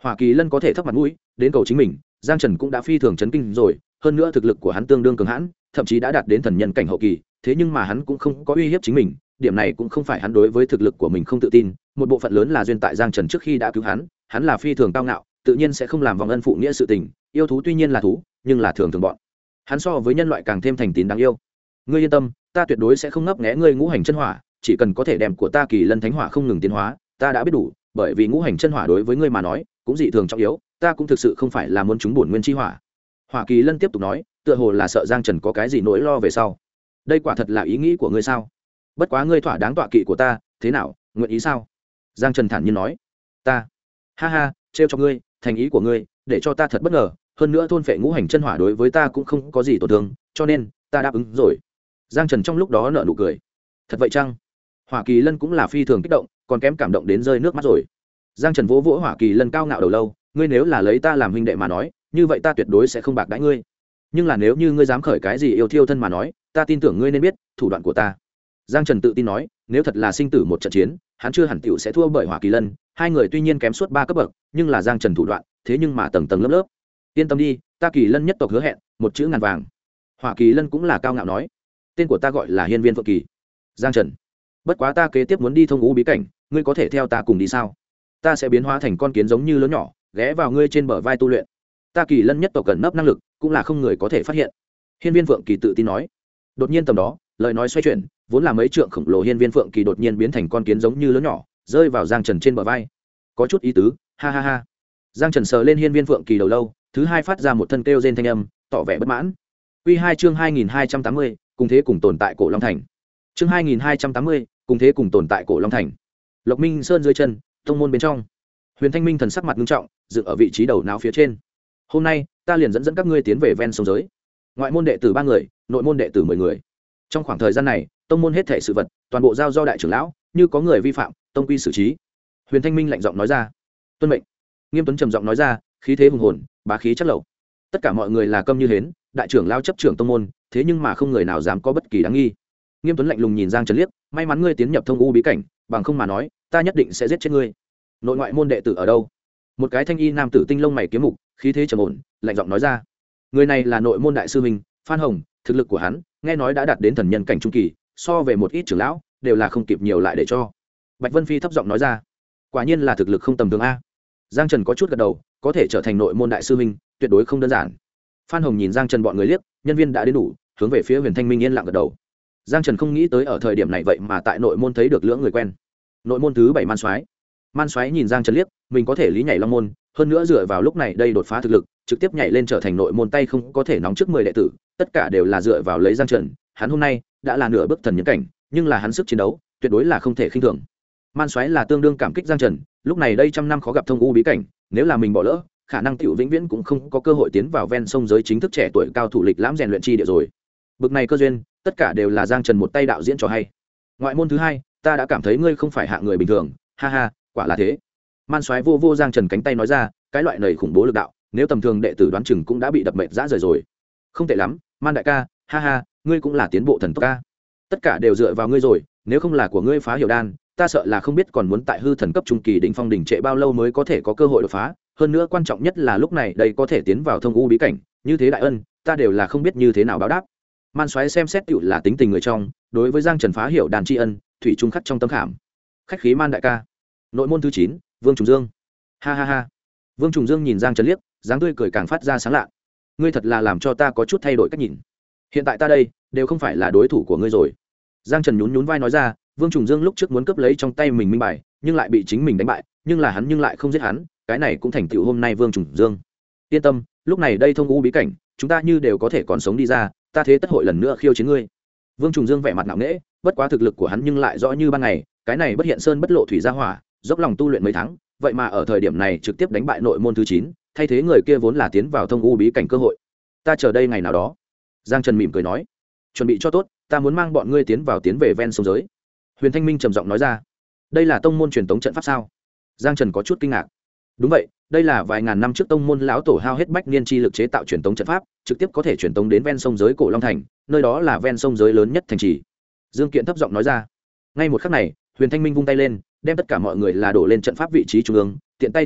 Hỏa Kỳ Lân có thể thấp mặt mũi đến cầu chính mình, Giang Trần cũng đã phi thường chấn kinh rồi, hơn nữa thực lực của hắn tương đương cường hãn, thậm chí đã đạt đến thần nhân cảnh hậu kỳ, thế nhưng mà hắn cũng không có uy hiếp chính mình, điểm này cũng không phải hắn đối với thực lực của mình không tự tin, một bộ phận lớn là duyên tại Giang Trần trước khi đã cứu hắn là phi thường cao ngạo, tự nhiên sẽ không làm vòng ân phụ nghĩa sự tình, yêu thú tuy nhiên là thú, nhưng là thường thường bọn hắn so với nhân loại càng thêm thành tín đáng yêu. Ngươi yên tâm, ta tuyệt đối sẽ không ngấp nghé ngươi ngũ hành chân hỏa, chỉ cần có thể đem của ta Kỳ Lân Thánh Hỏa không ngừng tiến hóa, ta đã biết đủ, bởi vì ngũ hành chân hỏa đối với ngươi mà nói cũng dị thường trọng yếu, ta cũng thực sự không phải là muốn chúng bổn nguyên chi hỏa. Hỏa Kỳ Lân tiếp tục nói, tựa hồ là sợ Giang Trần có cái gì nỗi lo về sau. Đây quả thật là ý nghĩ của ngươi sao? Bất quá ngươi thỏa đáng tọa kỵ của ta, thế nào, nguyện ý sao? Giang Trần thản nhiên nói. Ta, ha ha, trêu cho ngươi, thành ý của ngươi, để cho ta thật bất ngờ, hơn nữa thôn phệ ngũ hành chân hỏa đối với ta cũng không có gì tổn thương, cho nên ta đáp ứng rồi. Giang Trần trong lúc đó nở nụ cười. Thật vậy chăng? Hỏa Kỳ Lân cũng là phi thường kích động, còn kém cảm động đến rơi nước mắt rồi. Giang Trần vỗ vỗ Hỏa Kỳ Lân cao ngạo đầu lâu, ngươi nếu là lấy ta làm huynh đệ mà nói, như vậy ta tuyệt đối sẽ không bạc đãi ngươi, nhưng là nếu như ngươi dám khởi cái gì yêu thiêu thân mà nói, ta tin tưởng ngươi nên biết thủ đoạn của ta. Giang Trần tự tin nói, nếu thật là sinh tử một trận chiến, hắn chưa hẳn tiểu sẽ thua bởi Hỏa Kỳ Lân, hai người tuy nhiên kém suốt 3 cấp bậc, nhưng là Giang Trần thủ đoạn, thế nhưng mà tầng tầng lớp lớp. Yên tâm đi, ta Kỳ Lân nhất tộc hứa hẹn, một chữ ngàn vàng. Hỏa Kỳ Lân cũng là cao ngạo nói, tên của ta gọi là Hiên Viên Phượng Kỳ. Giang Trần, bất quá ta kế tiếp muốn đi thông ngũ bí cảnh, ngươi có thể theo ta cùng đi sao? Ta sẽ biến hóa thành con kiến giống như lớn nhỏ, ghé vào ngươi trên bờ vai tu luyện. Ta Kỳ Lân nhất tộc cần nấp năng lực, cũng là không người có thể phát hiện. Hiên Viên Phượng Kỳ tự tin nói. Đột nhiên tầm đó, lời nói xoay chuyển, vốn là mấy trượng khổng lồ Hiên Viên Phượng Kỳ đột nhiên biến thành con kiến giống như lớn nhỏ, rơi vào Giang Trần trên bờ vai. Có chút ý tứ, ha ha ha. Giang Trần sờ lên Hiên Viên Phượng Kỳ đầu lâu, thứ hai phát ra một thân kêu rên thanh âm, tỏ vẻ bất mãn. Quy 2 chương 2280, cùng thế cùng tồn tại Cổ Long Thành. Chương 2280, cùng thế cùng tồn tại Cổ Long Thành. Lộc Minh Sơn dưới chân, tông môn bên trong. Huyền Thanh Minh thần sắc mặt nghiêm trọng, dựng ở vị trí đầu não phía trên. Hôm nay, ta liền dẫn các ngươi tiến về ven sông giới. Ngoại môn đệ tử 3 người, nội môn đệ tử 10 người. Trong khoảng thời gian này, tông môn hết thảy sự vật, toàn bộ giao do đại trưởng lão, như có người vi phạm, tông quy xử trí. Huyền Thanh Minh lạnh giọng nói ra. Tuân mệnh. Nghiêm Tuấn trầm giọng nói ra, khí thế hùng hồn, bá khí chất lậu. Tất cả mọi người là câm như hến, đại trưởng lão chấp trưởng tông môn, thế nhưng mà không người nào dám có bất kỳ đáng nghi. Nghiêm Tuấn lạnh lùng nhìn Giang Trần liếc, may mắn ngươi tiến nhập thông u bí cảnh, bằng không mà nói, ta nhất định sẽ giết chết ngươi. Nội ngoại môn đệ tử ở đâu? Một cái thanh y nam tử tinh lông mày kiếm mục, khí thế trầm ổn, lạnh giọng nói ra. Người này là nội môn đại sư huynh Phan Hồng, thực lực của hắn nghe nói đã đạt đến thần nhân cảnh trung kỳ, so về một ít trưởng lão đều là không kịp nhiều lại để cho. Bạch Vân Phi thấp giọng nói ra. Quả nhiên là thực lực không tầm thường a. Giang Trần có chút gật đầu, có thể trở thành nội môn đại sư huynh, tuyệt đối không đơn giản. Phan Hồng nhìn Giang Trần bọn người liếc, nhân viên đã đến đủ, hướng về phía Huyền Thanh Minh yên lặng gật đầu. Giang Trần không nghĩ tới ở thời điểm này vậy mà tại nội môn thấy được lưỡng người quen. Nội môn thứ 7 Man Soái. Man Soái nhìn Giang Trần liếc, mình có thể lý nhảy long môn, hơn nữa dựa vào lúc này đây đột phá thực lực, trực tiếp nhảy lên trở thành nội môn tay không có thể nóng trước 10 đệ tử, tất cả đều là dựa vào lấy Giang Trần, hắn hôm nay đã là nửa bước thần nhân cảnh, nhưng là hắn sức chiến đấu tuyệt đối là không thể khinh thường. Man Soái là tương đương cảm kích Giang Trần, lúc này đây trăm năm khó gặp thông u bí cảnh, nếu là mình bỏ lỡ, khả năng tiểu vĩnh viễn cũng không có cơ hội tiến vào ven sông giới chính thức trẻ tuổi cao thủ lịch lãm rèn luyện chi địa rồi. Bực này cơ duyên, tất cả đều là Giang Trần một tay đạo diễn trò hay. Ngoại môn thứ 2, ta đã cảm thấy ngươi không phải hạng người bình thường, ha ha, quả là thế. Man Soái vô vô Giang Trần cánh tay nói ra, cái loại này khủng bố lực đạo, nếu tầm thường đệ tử đoán chừng cũng đã bị đập mệt rã rời rồi. Không tệ lắm, Man đại ca, ha ha, ngươi cũng là tiến bộ thần tốc ca. Tất cả đều dựa vào ngươi rồi, nếu không là của ngươi phá hiểu đan, ta sợ là không biết còn muốn tại hư thần cấp trung kỳ đỉnh phong đỉnh trệ bao lâu mới có thể có cơ hội đột phá, hơn nữa quan trọng nhất là lúc này đây có thể tiến vào thông u bí cảnh, như thế đại ân, ta đều là không biết như thế nào báo đáp. Man Soái xem xét tựu là tính tình người trong, đối với Giang Trần phá hiểu đàn tri ân, thủy trung khắc trong tâm khảm. Khách khí Man đại ca. Nội môn thứ 9, Vương Trùng Dương. Ha ha ha. Vương Trùng Dương nhìn Giang Trần liếc, dáng tươi cười càng phát ra sáng lạ. Ngươi thật là làm cho ta có chút thay đổi cách nhìn. Hiện tại ta đây đều không phải là đối thủ của ngươi rồi. Giang Trần nhún nhún vai nói ra, Vương Trùng Dương lúc trước muốn cướp lấy trong tay mình minh bài, nhưng lại bị chính mình đánh bại, nhưng là hắn nhưng lại không giết hắn, cái này cũng thành tựu hôm nay Vương Trùng Dương. Yên tâm, lúc này đây thông u bí cảnh, chúng ta như đều có thể còn sống đi ra, ta thế tất hội lần nữa khiêu chiến ngươi. Vương Trùng Dương vẻ mặt ngạo nghễ, bất quá thực lực của hắn nhưng lại rõ như ban ngày, cái này bất hiện sơn bất lộ thủy gia hỏa, dốc lòng tu luyện mấy tháng, vậy mà ở thời điểm này trực tiếp đánh bại nội môn thứ 9, thay thế người kia vốn là tiến vào thông u bí cảnh cơ hội. Ta chờ đây ngày nào đó. Giang Trần mỉm cười nói, chuẩn bị cho tốt, ta muốn mang bọn ngươi tiến về ven sông giới. Huyền Thanh Minh trầm giọng nói ra, đây là tông môn truyền tống trận pháp sao? Giang Trần có chút kinh ngạc. Đúng vậy, đây là vài ngàn năm trước tông môn lão tổ hao hết bách niên chi lực chế tạo truyền tống trận pháp, trực tiếp có thể truyền tống đến ven sông giới Cổ Long Thành, nơi đó là ven sông giới lớn nhất thành trì. Dương Kiện thấp giọng nói ra. Ngay một khắc này, Huyền Thanh Minh vung tay lên, đem tất cả mọi người là đổ lên trận pháp vị trí trung ương, tiện tay tầm đó,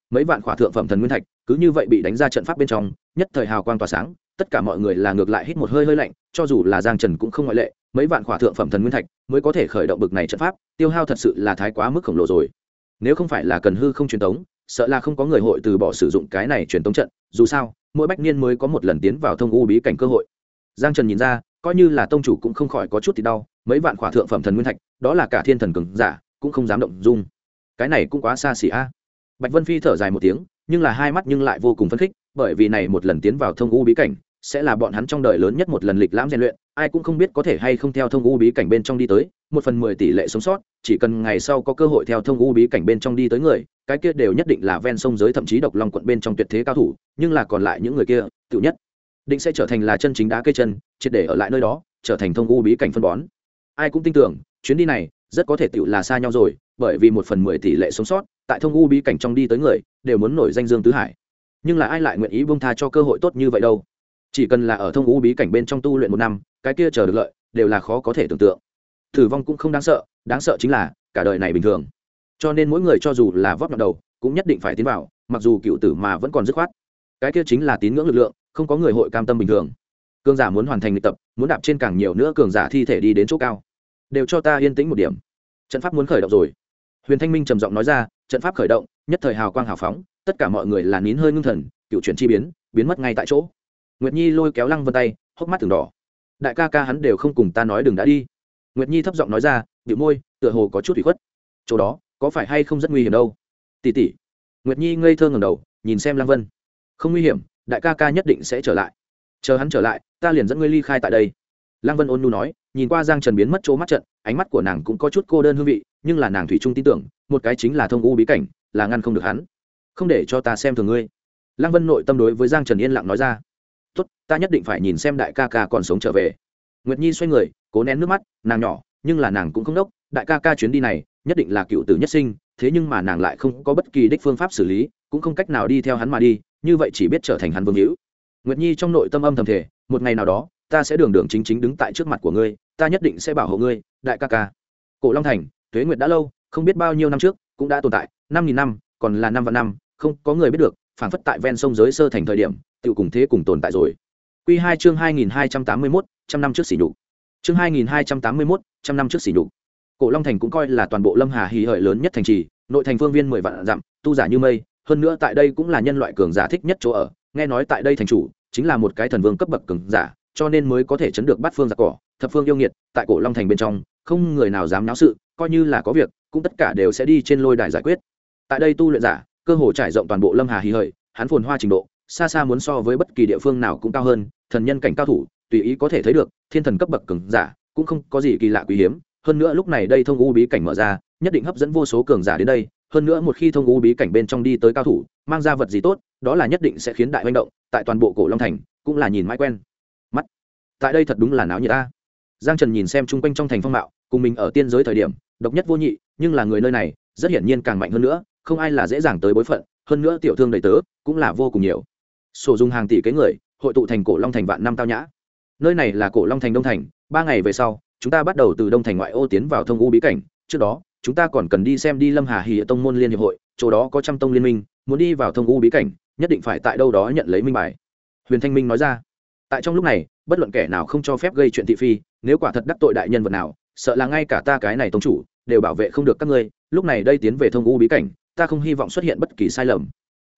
mấy vạn khỏa thượng phẩm thần nguyên thạch cứ như vậy bị đánh ra trận pháp bên trong, nhất thời hào quang tỏa sáng, tất cả mọi người là ngược lại hít một hơi hơi lạnh, cho dù là Giang Trần cũng không ngoại lệ, mấy vạn khỏa thượng phẩm thần nguyên thạch mới có thể khởi động bực này trận pháp, tiêu hao thật sự là thái quá mức khổng lồ rồi. Nếu không phải là cần hư không truyền tống, sợ là không có người hội từ bỏ sử dụng cái này truyền tống trận, dù sao, mỗi bách niên mới có một lần tiến vào thông u bí cảnh cơ hội. Giang Trần nhìn ra, coi như là tông chủ cũng không khỏi có chút thì đau, mấy vạn khỏa thượng phẩm thần nguyên thạch, đó là cả thiên thần cường giả cũng không dám động dung. Cái này cũng quá xa xỉ a. Bạch Vân Phi thở dài một tiếng, nhưng là hai mắt nhưng lại vô cùng phấn khích, bởi vì này một lần tiến vào thông u bí cảnh sẽ là bọn hắn trong đời lớn nhất một lần lịch lãm rèn luyện, ai cũng không biết có thể hay không theo thông u bí cảnh bên trong đi tới, 1/10 tỷ lệ sống sót, chỉ cần ngày sau có cơ hội theo thông u bí cảnh bên trong đi tới người, cái kia đều nhất định là ven sông giới thậm chí độc long quận bên trong tuyệt thế cao thủ, nhưng là còn lại những người kia, tự nhất định sẽ trở thành là chân chính đá cây chân, triệt để ở lại nơi đó, trở thành thông u bí cảnh phân bón. Ai cũng tin tưởng, chuyến đi này rất có thể tựu là xa nhau rồi, bởi vì 1/10 tỷ lệ sống sót, tại thông u bí cảnh trong đi tới người, đều muốn nổi danh dương tứ hải. Nhưng là ai lại nguyện ý buông tha cho cơ hội tốt như vậy đâu? Chỉ cần là ở thông u bí cảnh bên trong tu luyện 1 năm, cái kia chờ được lợi, đều là khó có thể tưởng tượng. Tử vong cũng không đáng sợ chính là cả đời này bình thường. Cho nên mỗi người cho dù là vót nhọn đầu, cũng nhất định phải tiến vào, mặc dù cựu tử mà vẫn còn dứt khoát. Cái kia chính là tín ngưỡng lực lượng, không có người hội cam tâm bình thường. Cường giả muốn hoàn thành luyện tập, muốn đạp trên càng nhiều nữa cường giả thi thể đi đến chỗ cao. Đều cho ta yên tĩnh một điểm. Trận pháp muốn khởi động rồi. Huyền Thanh Minh trầm giọng nói ra, trận pháp khởi động, nhất thời hào quang hào phóng, tất cả mọi người là nín hơi ngưng thần, cựu chuyển chi biến mất ngay tại chỗ. Nguyệt Nhi lôi kéo Lăng Vân tay, hốc mắt từng đỏ. Đại ca ca hắn đều không cùng ta nói đừng đã đi. Nguyệt Nhi thấp giọng nói ra, bĩu môi, tựa hồ có chút ủy khuất. Chỗ đó, có phải hay không rất nguy hiểm đâu? Tỷ tỷ. Nguyệt Nhi ngây thơ ngẩng đầu, nhìn xem Lăng Vân. Không nguy hiểm, đại ca ca nhất định sẽ trở lại. Chờ hắn trở lại, ta liền dẫn ngươi ly khai tại đây. Lăng Vân ôn nhu nói, nhìn qua Giang Trần biến mất chỗ mắt trận, ánh mắt của nàng cũng có chút cô đơn hương vị, nhưng là nàng thủy chung tin tưởng, một cái chính là thông u bí cảnh, là ngăn không được hắn. Không để cho ta xem thường ngươi. Lăng Vân nội tâm đối với Giang Trần yên lặng nói ra. Tốt, ta nhất định phải nhìn xem đại ca ca còn sống trở về. Nguyệt Nhi xoay người, cố nén nước mắt, nàng nhỏ, nhưng là nàng cũng không đốc, đại ca ca chuyến đi này, nhất định là cựu tử nhất sinh, thế nhưng mà nàng lại không có bất kỳ đích phương pháp xử lý, cũng không cách nào đi theo hắn mà đi, như vậy chỉ biết trở thành hắn vương hữu. Nguyệt Nhi trong nội tâm âm thầm thể, một ngày nào đó, ta sẽ đường đường chính chính đứng tại trước mặt của ngươi, ta nhất định sẽ bảo hộ ngươi, đại ca ca. Cổ Long Thành, tuế nguyệt đã lâu, không biết bao nhiêu năm trước, cũng đã tồn tại, 5000 năm, còn là 5 vạn năm, không có người biết được, phảng phất tại ven sông giới sơ thành thời điểm, tự cùng thế cùng tồn tại rồi. Quy 2 chương 2281, trăm năm trước sỉ nhục. Chương 2281, trăm năm trước sỉ nhục. Cổ Long Thành cũng coi là toàn bộ Lâm Hà hí hợi lớn nhất thành trì, nội thành phương viên 10 vạn dặm, tu giả như mây, hơn nữa tại đây cũng là nhân loại cường giả thích nhất chỗ ở, nghe nói tại đây thành chủ chính là một cái thần vương cấp bậc cường giả, cho nên mới có thể chấn được bát phương giặc cỏ, thập phương yêu nghiệt, tại Cổ Long Thành bên trong, không người nào dám náo sự, coi như là có việc, cũng tất cả đều sẽ đi trên lôi đài giải quyết. Tại đây tu luyện giả, cơ hồ trải rộng toàn bộ Lâm Hà hí hợi, hắn phồn hoa trình độ, xa xa muốn so với bất kỳ địa phương nào cũng cao hơn, thần nhân cảnh cao thủ, tùy ý có thể thấy được, thiên thần cấp bậc cường giả, cũng không có gì kỳ lạ quý hiếm, hơn nữa lúc này đây thông u bí cảnh mở ra, nhất định hấp dẫn vô số cường giả đến đây, hơn nữa một khi thông u bí cảnh bên trong đi tới cao thủ, mang ra vật gì tốt, đó là nhất định sẽ khiến đại hoành động, tại toàn bộ Cổ Long Thành, cũng là nhìn mãi quen mắt. Tại đây thật đúng là náo nhiệt ta. Giang Trần nhìn xem chung quanh trong thành phong mạo, cùng mình ở tiên giới thời điểm, độc nhất vô nhị, nhưng là người nơi này, rất hiển nhiên càng mạnh hơn nữa, không ai là dễ dàng tới bối phận, hơn nữa tiểu thương đầy tớ, cũng là vô cùng nhiều. Sổ dùng hàng tỷ cái người, hội tụ thành Cổ Long Thành vạn năm tao nhã. Nơi này là Cổ Long Thành Đông Thành, 3 ngày về sau, chúng ta bắt đầu từ Đông Thành ngoại ô tiến vào thông u bí cảnh, trước đó, chúng ta còn cần đi xem đi Lâm Hà Hỉ tông môn liên hiệp hội, chỗ đó có trăm tông liên minh, muốn đi vào thông u bí cảnh, nhất định phải tại đâu đó nhận lấy minh bài. Huyền Thanh Minh nói ra. Tại trong lúc này, bất luận kẻ nào không cho phép gây chuyện thị phi, nếu quả thật đắc tội đại nhân vật nào, sợ là ngay cả ta cái này tông chủ đều bảo vệ không được các ngươi, lúc này đây tiến về thông u bí cảnh, ta không hy vọng xuất hiện bất kỳ sai lầm.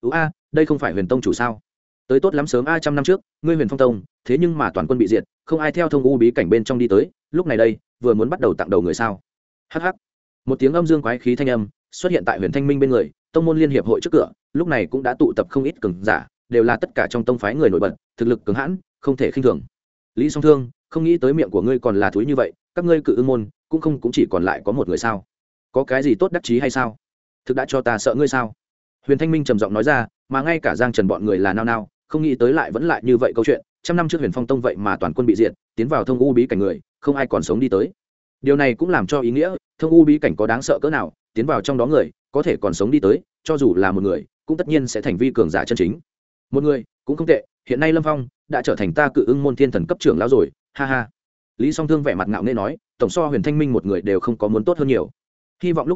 Đây không phải Huyền tông chủ sao? Tới tốt lắm sớm 100 năm trước, ngươi Huyền Phong tông, thế nhưng mà toàn quân bị diệt, không ai theo thông u bí cảnh bên trong đi tới, lúc này đây, vừa muốn bắt đầu tặng đầu người sao? Hắc hắc. Một tiếng âm dương quái khí thanh âm xuất hiện tại Huyền Thanh Minh bên người, tông môn liên hiệp hội trước cửa, lúc này cũng đã tụ tập không ít cường giả, đều là tất cả trong tông phái người nổi bật, thực lực cường hãn, không thể khinh thường. Lý Song Thương, không nghĩ tới miệng của ngươi còn là thúi như vậy, các ngươi Cự Ưng môn cũng chỉ còn lại có một người sao? Có cái gì tốt đắc chí hay sao? Thực đã cho ta sợ ngươi sao? Huyền Thanh Minh trầm giọng nói ra, mà ngay cả Giang Trần bọn người là nao nao, không nghĩ tới lại vẫn lại như vậy câu chuyện, trăm năm trước Huyền Phong tông vậy mà toàn quân bị diệt, tiến vào thông u bí cảnh người, không ai còn sống đi tới. Điều này cũng làm cho ý nghĩa, thông u bí cảnh có đáng sợ cỡ nào, tiến vào trong đó người, có thể còn sống đi tới, cho dù là một người, cũng tất nhiên sẽ thành vi cường giả chân chính. Một người, cũng không tệ, hiện nay Lâm Phong đã trở thành ta Cự Ưng môn thiên thần cấp trưởng lão rồi, ha ha. Lý Song Thương vẻ mặt ngạo nghễ nói, tổng so Huyền Thanh Minh một người đều không có muốn tốt hơn nhiều. Hy vọng lúc này đây,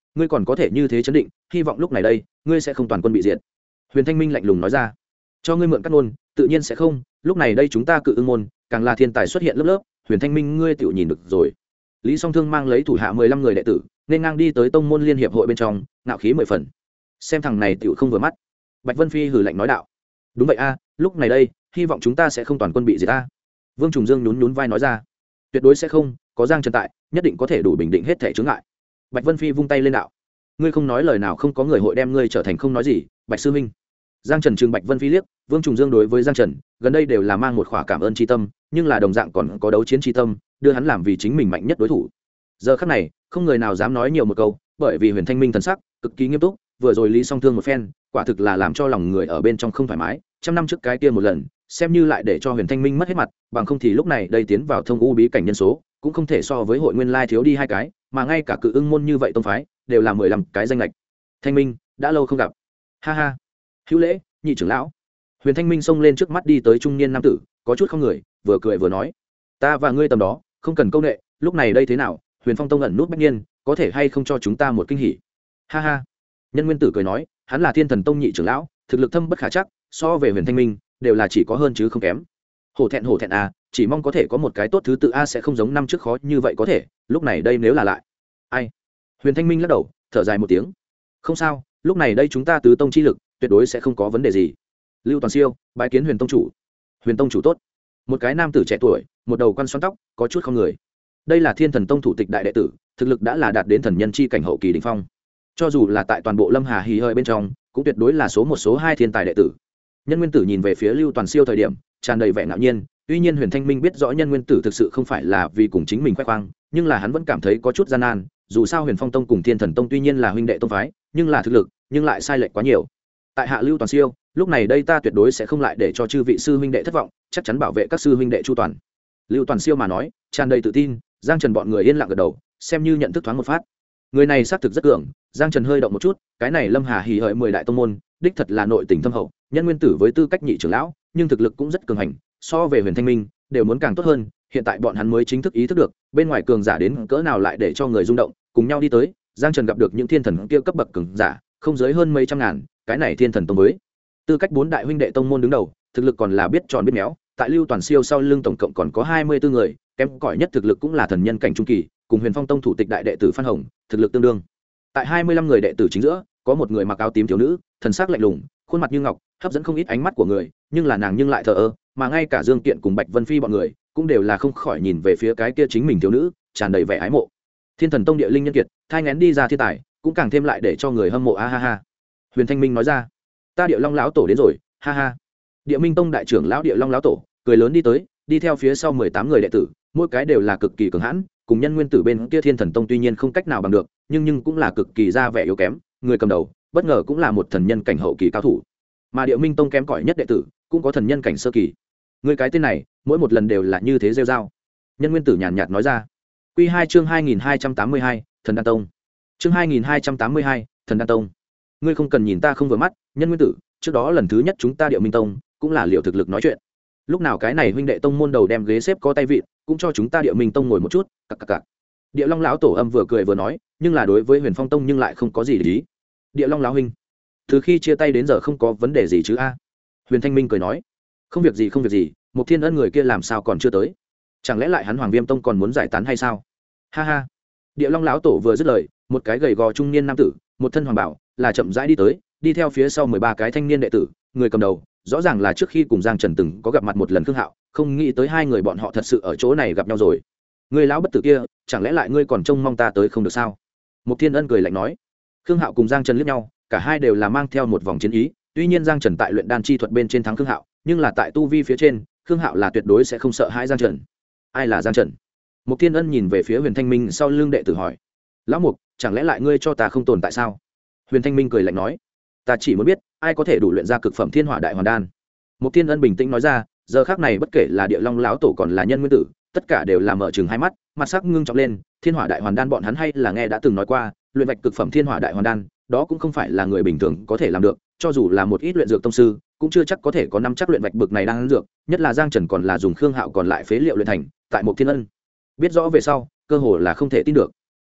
ngươi còn có thể như thế chấn định, hy vọng lúc này đây ngươi sẽ không toàn quân bị diệt. Huyền Thanh Minh lạnh lùng nói ra. Cho ngươi mượn cắt ngôn, tự nhiên sẽ không, lúc này đây chúng ta Cự Ưng môn càng là thiên tài xuất hiện lớp lớp, Huyền Thanh Minh ngươi tự nhìn được rồi. Lý Song Thương mang lấy thủ hạ 15 người đệ tử nên ngang đi tới tông môn liên hiệp hội bên trong, ngạo khí 10 phần. Xem thằng này tiểu không vừa mắt. Bạch Vân Phi hừ lạnh nói đạo. Đúng vậy a, lúc này đây hy vọng chúng ta sẽ không toàn quân bị diệt ta. Vương Trùng Dương nhún nhún vai nói ra. Tuyệt đối sẽ không, có Giang Trần tại nhất định có thể đủ bình định hết thể chướng ngại. Bạch Vân Phi vung tay lên đạo. Ngươi không nói lời nào không có người hội đem ngươi trở thành không nói gì. Bạch sư huynh. Giang Trần trừng Bạch Vân Phi liếc. Vương Trùng Dương đối với Giang Trần gần đây đều là mang một khỏa cảm ơn tri tâm, nhưng là đồng dạng còn có đấu chiến tri tâm, đưa hắn làm vì chính mình mạnh nhất đối thủ. Giờ khắc này không người nào dám nói nhiều một câu, bởi vì Huyền Thanh Minh thần sắc cực kỳ nghiêm túc, vừa rồi Lý Song Thương một phen quả thực là làm cho lòng người ở bên trong không thoải mái. Trăm năm trước cái kia một lần xem như lại để cho Huyền Thanh Minh mất hết mặt, bằng không thì lúc này đây tiến vào thông u bí cảnh nhân số cũng không thể so với hội nguyên lai thiếu đi 2 cái, mà ngay cả Cự Ưng môn như vậy tông phái đều là 15 cái danh lệch. Thanh Minh đã lâu không gặp. Ha ha. Hữu Lễ, nhị trưởng lão. Huyền Thanh Minh xông lên trước mắt đi tới trung niên nam tử, có chút không người, vừa cười vừa nói: "Ta và ngươi tầm đó, không cần câu nệ, lúc này đây thế nào, Huyền Phong tông ẩn nút bách niên, có thể hay không cho chúng ta một kinh hỉ?" Ha ha. Nhân Nguyên Tử cười nói, hắn là Thiên Thần tông nhị trưởng lão, thực lực thâm bất khả chắc, so về Huyền Thanh Minh, đều là chỉ có hơn chứ không kém. Hổ thẹn à, chỉ mong có thể có một cái tốt thứ tự a, sẽ không giống năm trước khó như vậy có thể, lúc này đây nếu là lại. Ai? Huyền Thanh Minh lắc đầu, thở dài một tiếng. Không sao, lúc này đây chúng ta tứ tông chi lực, tuyệt đối sẽ không có vấn đề gì. Lưu Toàn Siêu, bái kiến Huyền tông chủ. Huyền tông chủ tốt. Một cái nam tử trẻ tuổi, một đầu quan xoăn tóc, có chút không người. Đây là Thiên Thần tông thủ tịch đại đệ tử, thực lực đã là đạt đến thần nhân chi cảnh hậu kỳ đỉnh phong. Cho dù là tại toàn bộ Lâm Hà hì hơi bên trong, cũng tuyệt đối là số 1 số 2 thiên tài đệ tử. Nhân Nguyên Tử nhìn về phía Lưu Toàn Siêu thời điểm tràn đầy vẻ ngạo nhiên, tuy nhiên Huyền Thanh Minh biết rõ Nhân Nguyên Tử thực sự không phải là vì cùng chính mình khoe khoang, nhưng là hắn vẫn cảm thấy có chút gian nan, dù sao Huyền Phong tông cùng Thiên Thần tông tuy nhiên là huynh đệ tông phái, nhưng là thực lực nhưng lại sai lệch quá nhiều. Tại hạ Lưu Toàn Siêu, lúc này đây ta tuyệt đối sẽ không lại để cho chư vị sư huynh đệ thất vọng, chắc chắn bảo vệ các sư huynh đệ chu toàn. Lưu Toàn Siêu mà nói tràn đầy tự tin. Giang Trần bọn người yên lặng gật đầu, xem như nhận thức thoáng một phát. Người này xác thực rất cường. Giang Trần hơi động một chút, cái này Lâm Hà hỉ hợi 10 đại tông môn đích thật là nội tình thâm hậu. Nhân Nguyên Tử với tư cách nhị trưởng lão nhưng thực lực cũng rất cường hành, so về Huyền Thanh Minh đều muốn càng tốt hơn. Hiện tại bọn hắn mới chính thức ý thức được bên ngoài cường giả đến cỡ nào lại để cho người rung động. Cùng nhau đi tới, Giang Trần gặp được những thiên thần kia cấp bậc cường giả không dưới hơn mấy trăm ngàn. Cái này Thiên Thần tông với tư cách 4 đại huynh đệ tông môn đứng đầu, thực lực còn là biết tròn biết méo. Tại Lưu Toàn Siêu sau lưng tổng cộng còn có 24 người, kém cỏi nhất thực lực cũng là thần nhân cảnh trung kỳ, cùng Huyền Phong tông thủ tịch đại đệ tử Phan Hồng thực lực tương đương. Tại 25 người đệ tử chính giữa, có một người mặc áo tím thiếu nữ, thần sắc lạnh lùng, khuôn mặt như ngọc, hấp dẫn không ít ánh mắt của người, nhưng là nàng nhưng lại thờ ơ, mà ngay cả Dương Kiện cùng Bạch Vân Phi bọn người cũng đều là không khỏi nhìn về phía cái kia chính mình thiếu nữ, tràn đầy vẻ ái mộ. Thiên Thần tông địa linh nhân kiệt, thai nghén đi ra thiên tài, cũng càng thêm lại để cho người hâm mộ a ha ha. Huyền Thanh Minh nói ra, ta Địa Long lão tổ đến rồi, ha ha. Địa Minh tông đại trưởng lão Địa Long lão tổ cười lớn đi tới, đi theo phía sau 18 người đệ tử, mỗi cái đều là cực kỳ cường hãn, cùng Nhân Nguyên Tử bên kia Thiên Thần tông tuy nhiên không cách nào bằng được, nhưng cũng là cực kỳ ra vẻ yếu kém. Người cầm đầu bất ngờ cũng là một thần nhân cảnh hậu kỳ cao thủ, mà Địa Minh tông kém cỏi nhất đệ tử cũng có thần nhân cảnh sơ kỳ. Người cái tên này mỗi một lần đều là như thế rêu rao. Nhân Nguyên Tử nhàn nhạt nói ra. Quy 2 chương 2282, Thần Đan tông. Chương 2282, Thần Đan tông. Ngươi không cần nhìn ta không vừa mắt, Nhân Nguyên Tử, trước đó lần thứ nhất chúng ta Địa Minh tông cũng là liệu thực lực nói chuyện. Lúc nào cái này huynh đệ tông môn đầu đem ghế xếp có tay vịn, cũng cho chúng ta Địa Minh tông ngồi một chút, cặc cặc cặc. Địa Long lão tổ âm vừa cười vừa nói, nhưng là đối với Huyền Phong tông nhưng lại không có gì để ý. Địa Long lão huynh, từ khi chia tay đến giờ không có vấn đề gì chứ a? Huyền Thanh Minh cười nói, không việc gì không việc gì, một Thiên Ân người kia làm sao còn chưa tới? Chẳng lẽ lại hắn Hoàng Viêm tông còn muốn giải tán hay sao? Ha ha. Địa Long lão tổ vừa dứt lời, một cái gầy gò trung niên nam tử, một thân hoàng bảo, là chậm rãi đi tới, đi theo phía sau 13 cái thanh niên đệ tử, người cầm đầu rõ ràng là trước khi cùng Giang Trần từng có gặp mặt một lần Khương Hạo, không nghĩ tới hai người bọn họ thật sự ở chỗ này gặp nhau rồi. Người lão bất tử kia, chẳng lẽ lại ngươi còn trông mong ta tới không được sao? Mục Thiên Ân cười lạnh nói. Khương Hạo cùng Giang Trần liếc nhau, cả hai đều là mang theo một vòng chiến ý, tuy nhiên Giang Trần tại luyện đan chi thuật bên trên thắng Khương Hạo, nhưng là tại tu vi phía trên, Khương Hạo là tuyệt đối sẽ không sợ hãi Giang Trần. Ai là Giang Trần? Mục Thiên Ân nhìn về phía Huyền Thanh Minh sau lưng đệ tử hỏi. Lão Mục, chẳng lẽ lại ngươi cho ta không tồn tại sao? Huyền Thanh Minh cười lạnh nói. Ta chỉ muốn biết ai có thể đủ luyện ra cực phẩm Thiên Hỏa Đại Hoàn Đan. Mục Thiên Ân bình tĩnh nói ra, giờ khắc này bất kể là Địa Long lão tổ còn là Nhân Nguyên Tử, tất cả đều là mở trừng hai mắt, mặt sắc ngưng trọng lên. Thiên Hỏa Đại Hoàn Đan bọn hắn hay là nghe đã từng nói qua, luyện vạch cực phẩm Thiên Hỏa Đại Hoàn Đan, đó cũng không phải là người bình thường có thể làm được, cho dù là một ít luyện dược tông sư, cũng chưa chắc có thể có năm chắc luyện vạch bực này đang dược, nhất là Giang Trần còn là dùng Khương Hạo còn lại phế liệu luyện thành, tại Mục Thiên Ân biết rõ về sau, cơ hồ là không thể tin được.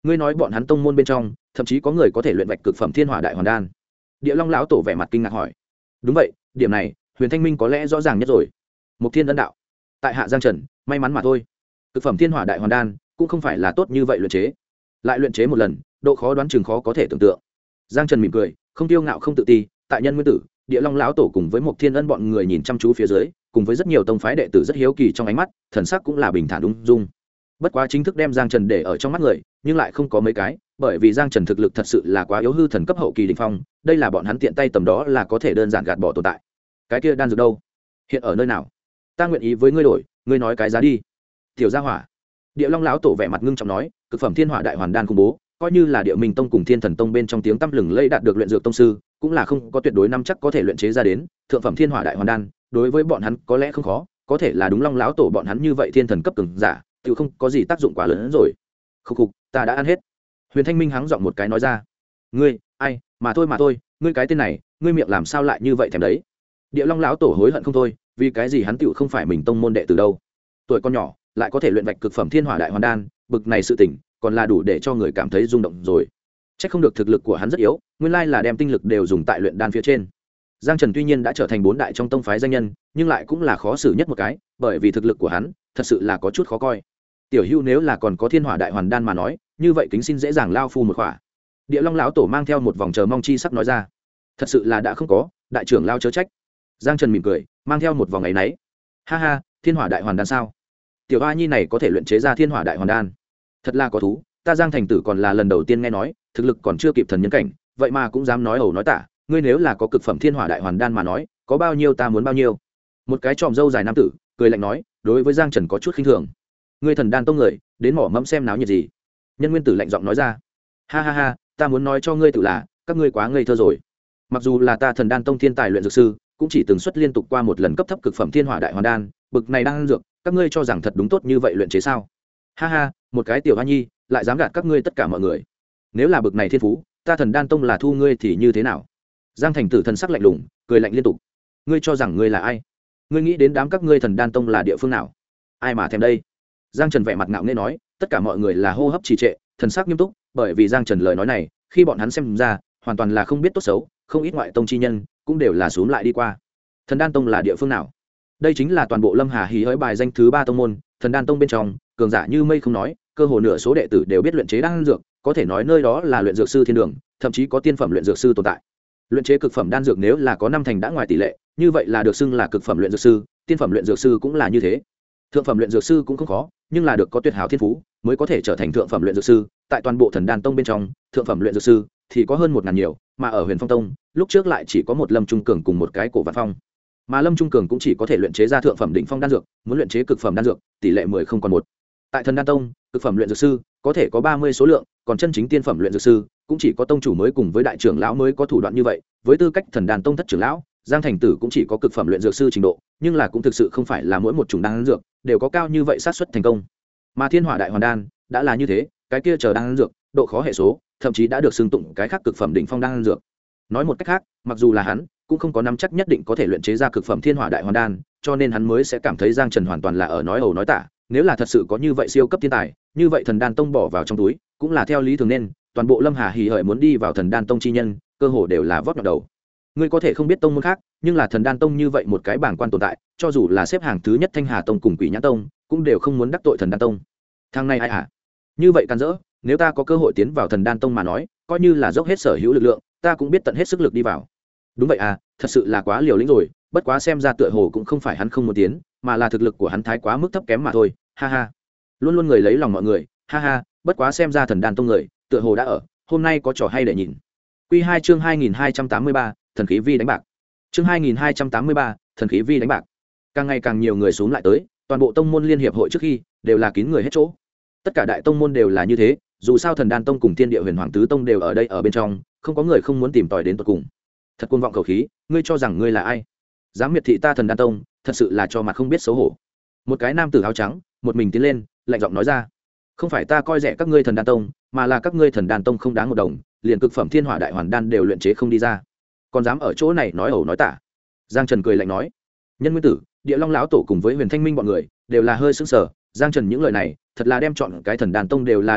ngươi nói bọn hắn tông môn bên trong thậm chí có người có thể luyện vạch cực phẩm thiên hỏa đại hoàn đan? Địa Long lão tổ vẻ mặt kinh ngạc hỏi. Đúng vậy, điểm này Huyền Thanh Minh có lẽ rõ ràng nhất rồi. Mục Thiên ân đạo, tại hạ Giang Trần may mắn mà thôi. Cực phẩm thiên hỏa đại hoàn đan cũng không phải là tốt như vậy luyện chế, lại luyện chế một lần độ khó đoán chừng khó có thể tưởng tượng. Giang Trần mỉm cười, không tiêu ngạo không tự ti. Tại Nhân Nguyên Tử, Địa Long lão tổ cùng với Mục Thiên ân bọn người nhìn chăm chú phía dưới, cùng với rất nhiều tông phái đệ tử rất hiếu kỳ trong ánh mắt, thần sắc cũng là bình thản ung dung. Bất quá chính thức đem Giang Trần để ở trong mắt người, nhưng lại không có mấy cái, bởi vì Giang Trần thực lực thật sự là quá yếu hư thần cấp hậu kỳ đỉnh phong, đây là bọn hắn tiện tay tầm đó là có thể đơn giản gạt bỏ tồn tại. Cái kia đan dược đâu? Hiện ở nơi nào? Ta nguyện ý với ngươi đổi, ngươi nói cái giá đi. Tiểu Gia Hỏa. Địa Long lão tổ vẻ mặt ngưng trọng nói, cực phẩm thiên hỏa đại hoàn đan khủng bố, coi như là Địa Minh tông cùng Thiên Thần tông bên trong tiếng tăm lừng lẫy đạt được luyện dược tông sư, cũng là không có tuyệt đối năm chắc có thể luyện chế ra đến thượng phẩm thiên hỏa đại hoàn đan, đối với bọn hắn có lẽ không khó, có thể là đúng Long lão tổ bọn hắn như vậy thiên thần cấp cường giả, tự không có gì tác dụng quá lớn hơn rồi. Khục khục, ta đã ăn hết. Huyền Thanh Minh hắng giọng một cái nói ra. Ngươi, ai, mà thôi, ngươi cái tên này, ngươi miệng làm sao lại như vậy thèm đấy? Địa Long lão tổ hối hận không thôi, vì cái gì hắn tựu không phải mình tông môn đệ tử đâu? Tuổi con nhỏ, lại có thể luyện vạch cực phẩm thiên hỏa đại hoàn đan, bực này sự tình, còn là đủ để cho người cảm thấy rung động rồi. Chắc không được thực lực của hắn rất yếu, nguyên lai là đem tinh lực đều dùng tại luyện đan phía trên. Giang Trần tuy nhiên đã trở thành bốn đại trong tông phái danh nhân, nhưng lại cũng là khó xử nhất một cái, bởi vì thực lực của hắn thật sự là có chút khó coi. Tiểu Hưu nếu là còn có thiên hỏa đại hoàn đan mà nói, như vậy kính xin dễ dàng lao phu một khỏa. Địa Long lão tổ mang theo một vòng chờ mong chi sắc nói ra. Thật sự là đã không có, đại trưởng lao chớ trách. Giang Trần mỉm cười, mang theo một vòng ấy nấy. Ha ha, thiên hỏa đại hoàn đan sao? Tiểu A Nhi này có thể luyện chế ra thiên hỏa đại hoàn đan, thật là có thú. Ta Giang thành tử còn là lần đầu tiên nghe nói, thực lực còn chưa kịp thần nhân cảnh, vậy mà cũng dám nói ẩu nói tả. Ngươi nếu là có cực phẩm thiên hỏa đại hoàn đan mà nói, có bao nhiêu ta muốn bao nhiêu. Một cái tròm râu dài nam tử cười lạnh nói, đối với Giang Trần có chút khinh thường. Ngươi Thần Đan tông người, đến mỏ mẫm xem náo nhiệt gì? Nhân Nguyên Tử lạnh giọng nói ra. Ha ha ha, ta muốn nói cho ngươi tự là, các ngươi quá ngây thơ rồi. Mặc dù là ta Thần Đan tông thiên tài luyện dược sư, cũng chỉ từng xuất liên tục qua một lần cấp thấp cực phẩm thiên hỏa đại hoàn đan, bực này đang dược, các ngươi cho rằng thật đúng tốt như vậy luyện chế sao? Ha ha, một cái tiểu hoa nhi, lại dám gạt các ngươi tất cả mọi người. Nếu là bực này thiên phú, ta Thần Đan tông là thu ngươi thì như thế nào? Giang thành tử thần sắc lạnh lùng, cười lạnh liên tục. Ngươi cho rằng ngươi là ai? Ngươi nghĩ đến đám các ngươi Thần Đan tông là địa phương nào? Ai mà thèm đây? Giang Trần vẻ mặt ngạo nghễ nói, tất cả mọi người là hô hấp trì trệ, thần sắc nghiêm túc, bởi vì Giang Trần lời nói này, khi bọn hắn xem ra, hoàn toàn là không biết tốt xấu, không ít ngoại tông chi nhân cũng đều là xuống lại đi qua. Thần Đan tông là địa phương nào? Đây chính là toàn bộ Lâm Hà hí hỡi bài danh thứ 3 tông môn, Thần Đan tông bên trong, cường giả như mây không nói, cơ hồ nửa số đệ tử đều biết luyện chế đan dược, có thể nói nơi đó là luyện dược sư thiên đường, thậm chí có tiên phẩm luyện dược sư tồn tại. Luyện chế cực phẩm đan dược nếu là có năm thành đã ngoài tỷ lệ, như vậy là được xưng là cực phẩm luyện dược sư, tiên phẩm luyện dược sư cũng là như thế. Thượng phẩm luyện dược sư cũng không khó, nhưng là được có tuyệt hảo thiên phú mới có thể trở thành thượng phẩm luyện dược sư. Tại toàn bộ Thần Đan tông bên trong, thượng phẩm luyện dược sư thì có hơn 1000 nhiều, mà ở Huyền Phong tông, lúc trước lại chỉ có một Lâm Trung Cường cùng một cái Cổ Vạn Phong. Mà Lâm Trung Cường cũng chỉ có thể luyện chế ra thượng phẩm đỉnh phong đan dược, muốn luyện chế cực phẩm đan dược, tỷ lệ 10 không còn 1. Tại Thần Đan tông, cực phẩm luyện dược sư có thể có 30 số lượng, còn chân chính tiên phẩm luyện dược sư cũng chỉ có tông chủ mới cùng với đại trưởng lão mới có thủ đoạn như vậy. Với tư cách Thần Đan tông thất trưởng lão, Giang thành tử cũng chỉ có cực phẩm luyện dược sư trình độ, nhưng là cũng thực sự không phải là mỗi một chủng đan dược đều có cao như vậy xác suất thành công. Mà thiên hỏa đại hoàn đan đã là như thế, cái kia chờ đan dược, độ khó hệ số, thậm chí đã được xưng tụng cái khác cực phẩm đỉnh phong đan dược. Nói một cách khác, mặc dù là hắn cũng không có nắm chắc nhất định có thể luyện chế ra cực phẩm thiên hỏa đại hoàn đan, cho nên hắn mới sẽ cảm thấy Giang Trần hoàn toàn là ở nói ẩu nói tả. Nếu là thật sự có như vậy siêu cấp thiên tài, như vậy Thần Đan tông bỏ vào trong túi cũng là theo lý thường nên, toàn bộ Lâm Hà hỉ hợi muốn đi vào Thần Đan tông chi nhân, cơ hồ đều là vót nhọn đầu. Ngươi có thể không biết tông môn khác, nhưng là Thần Đan tông như vậy một cái bảng quan tồn tại, cho dù là xếp hàng thứ nhất Thanh Hà tông cùng Quỷ Nhãn tông, cũng đều không muốn đắc tội Thần Đan tông. Thằng này ai hả? Như vậy can dỡ, nếu ta có cơ hội tiến vào Thần Đan tông mà nói, coi như là dốc hết sở hữu lực lượng, ta cũng biết tận hết sức lực đi vào. Đúng vậy à, thật sự là quá liều lĩnh rồi, bất quá xem ra tựa hồ cũng không phải hắn không muốn tiến, mà là thực lực của hắn thái quá mức thấp kém mà thôi. Ha ha. Luôn luôn người lấy lòng mọi người, ha ha, bất quá xem ra Thần Đan tông người, tựa hồ đã ở, hôm nay có trò hay để nhìn. Quy 2 chương 2283, thần khí vi đánh bạc. Chương 2283, thần khí vi đánh bạc. Càng ngày càng nhiều người xuống lại tới, toàn bộ tông môn liên hiệp hội trước khi đều là kín người hết chỗ. Tất cả đại tông môn đều là như thế, dù sao Thần Đan tông cùng Thiên Địa Huyền Hoàng tứ tông đều ở đây ở bên trong, không có người không muốn tìm tòi đến tận cùng. Thật cuồng vọng khẩu khí, ngươi cho rằng ngươi là ai? Dám miệt thị ta Thần Đan tông, thật sự là cho mặt không biết xấu hổ. Một cái nam tử áo trắng, một mình tiến lên, lạnh giọng nói ra. Không phải ta coi rẻ các ngươi Thần Đan tông, mà là các ngươi Thần Đan tông không đáng một đồng, liền cực phẩm thiên hỏa đại hoàn đan đều luyện chế không đi ra, còn dám ở chỗ này nói ẩu nói tả. Giang Trần cười lạnh nói. Nhân Nguyên Tử, Địa Long lão tổ cùng với Huyền Thanh Minh bọn người đều là hơi sững sờ. Giang Trần những lời này thật là đem chọn cái Thần Đan tông đều là đắc tội,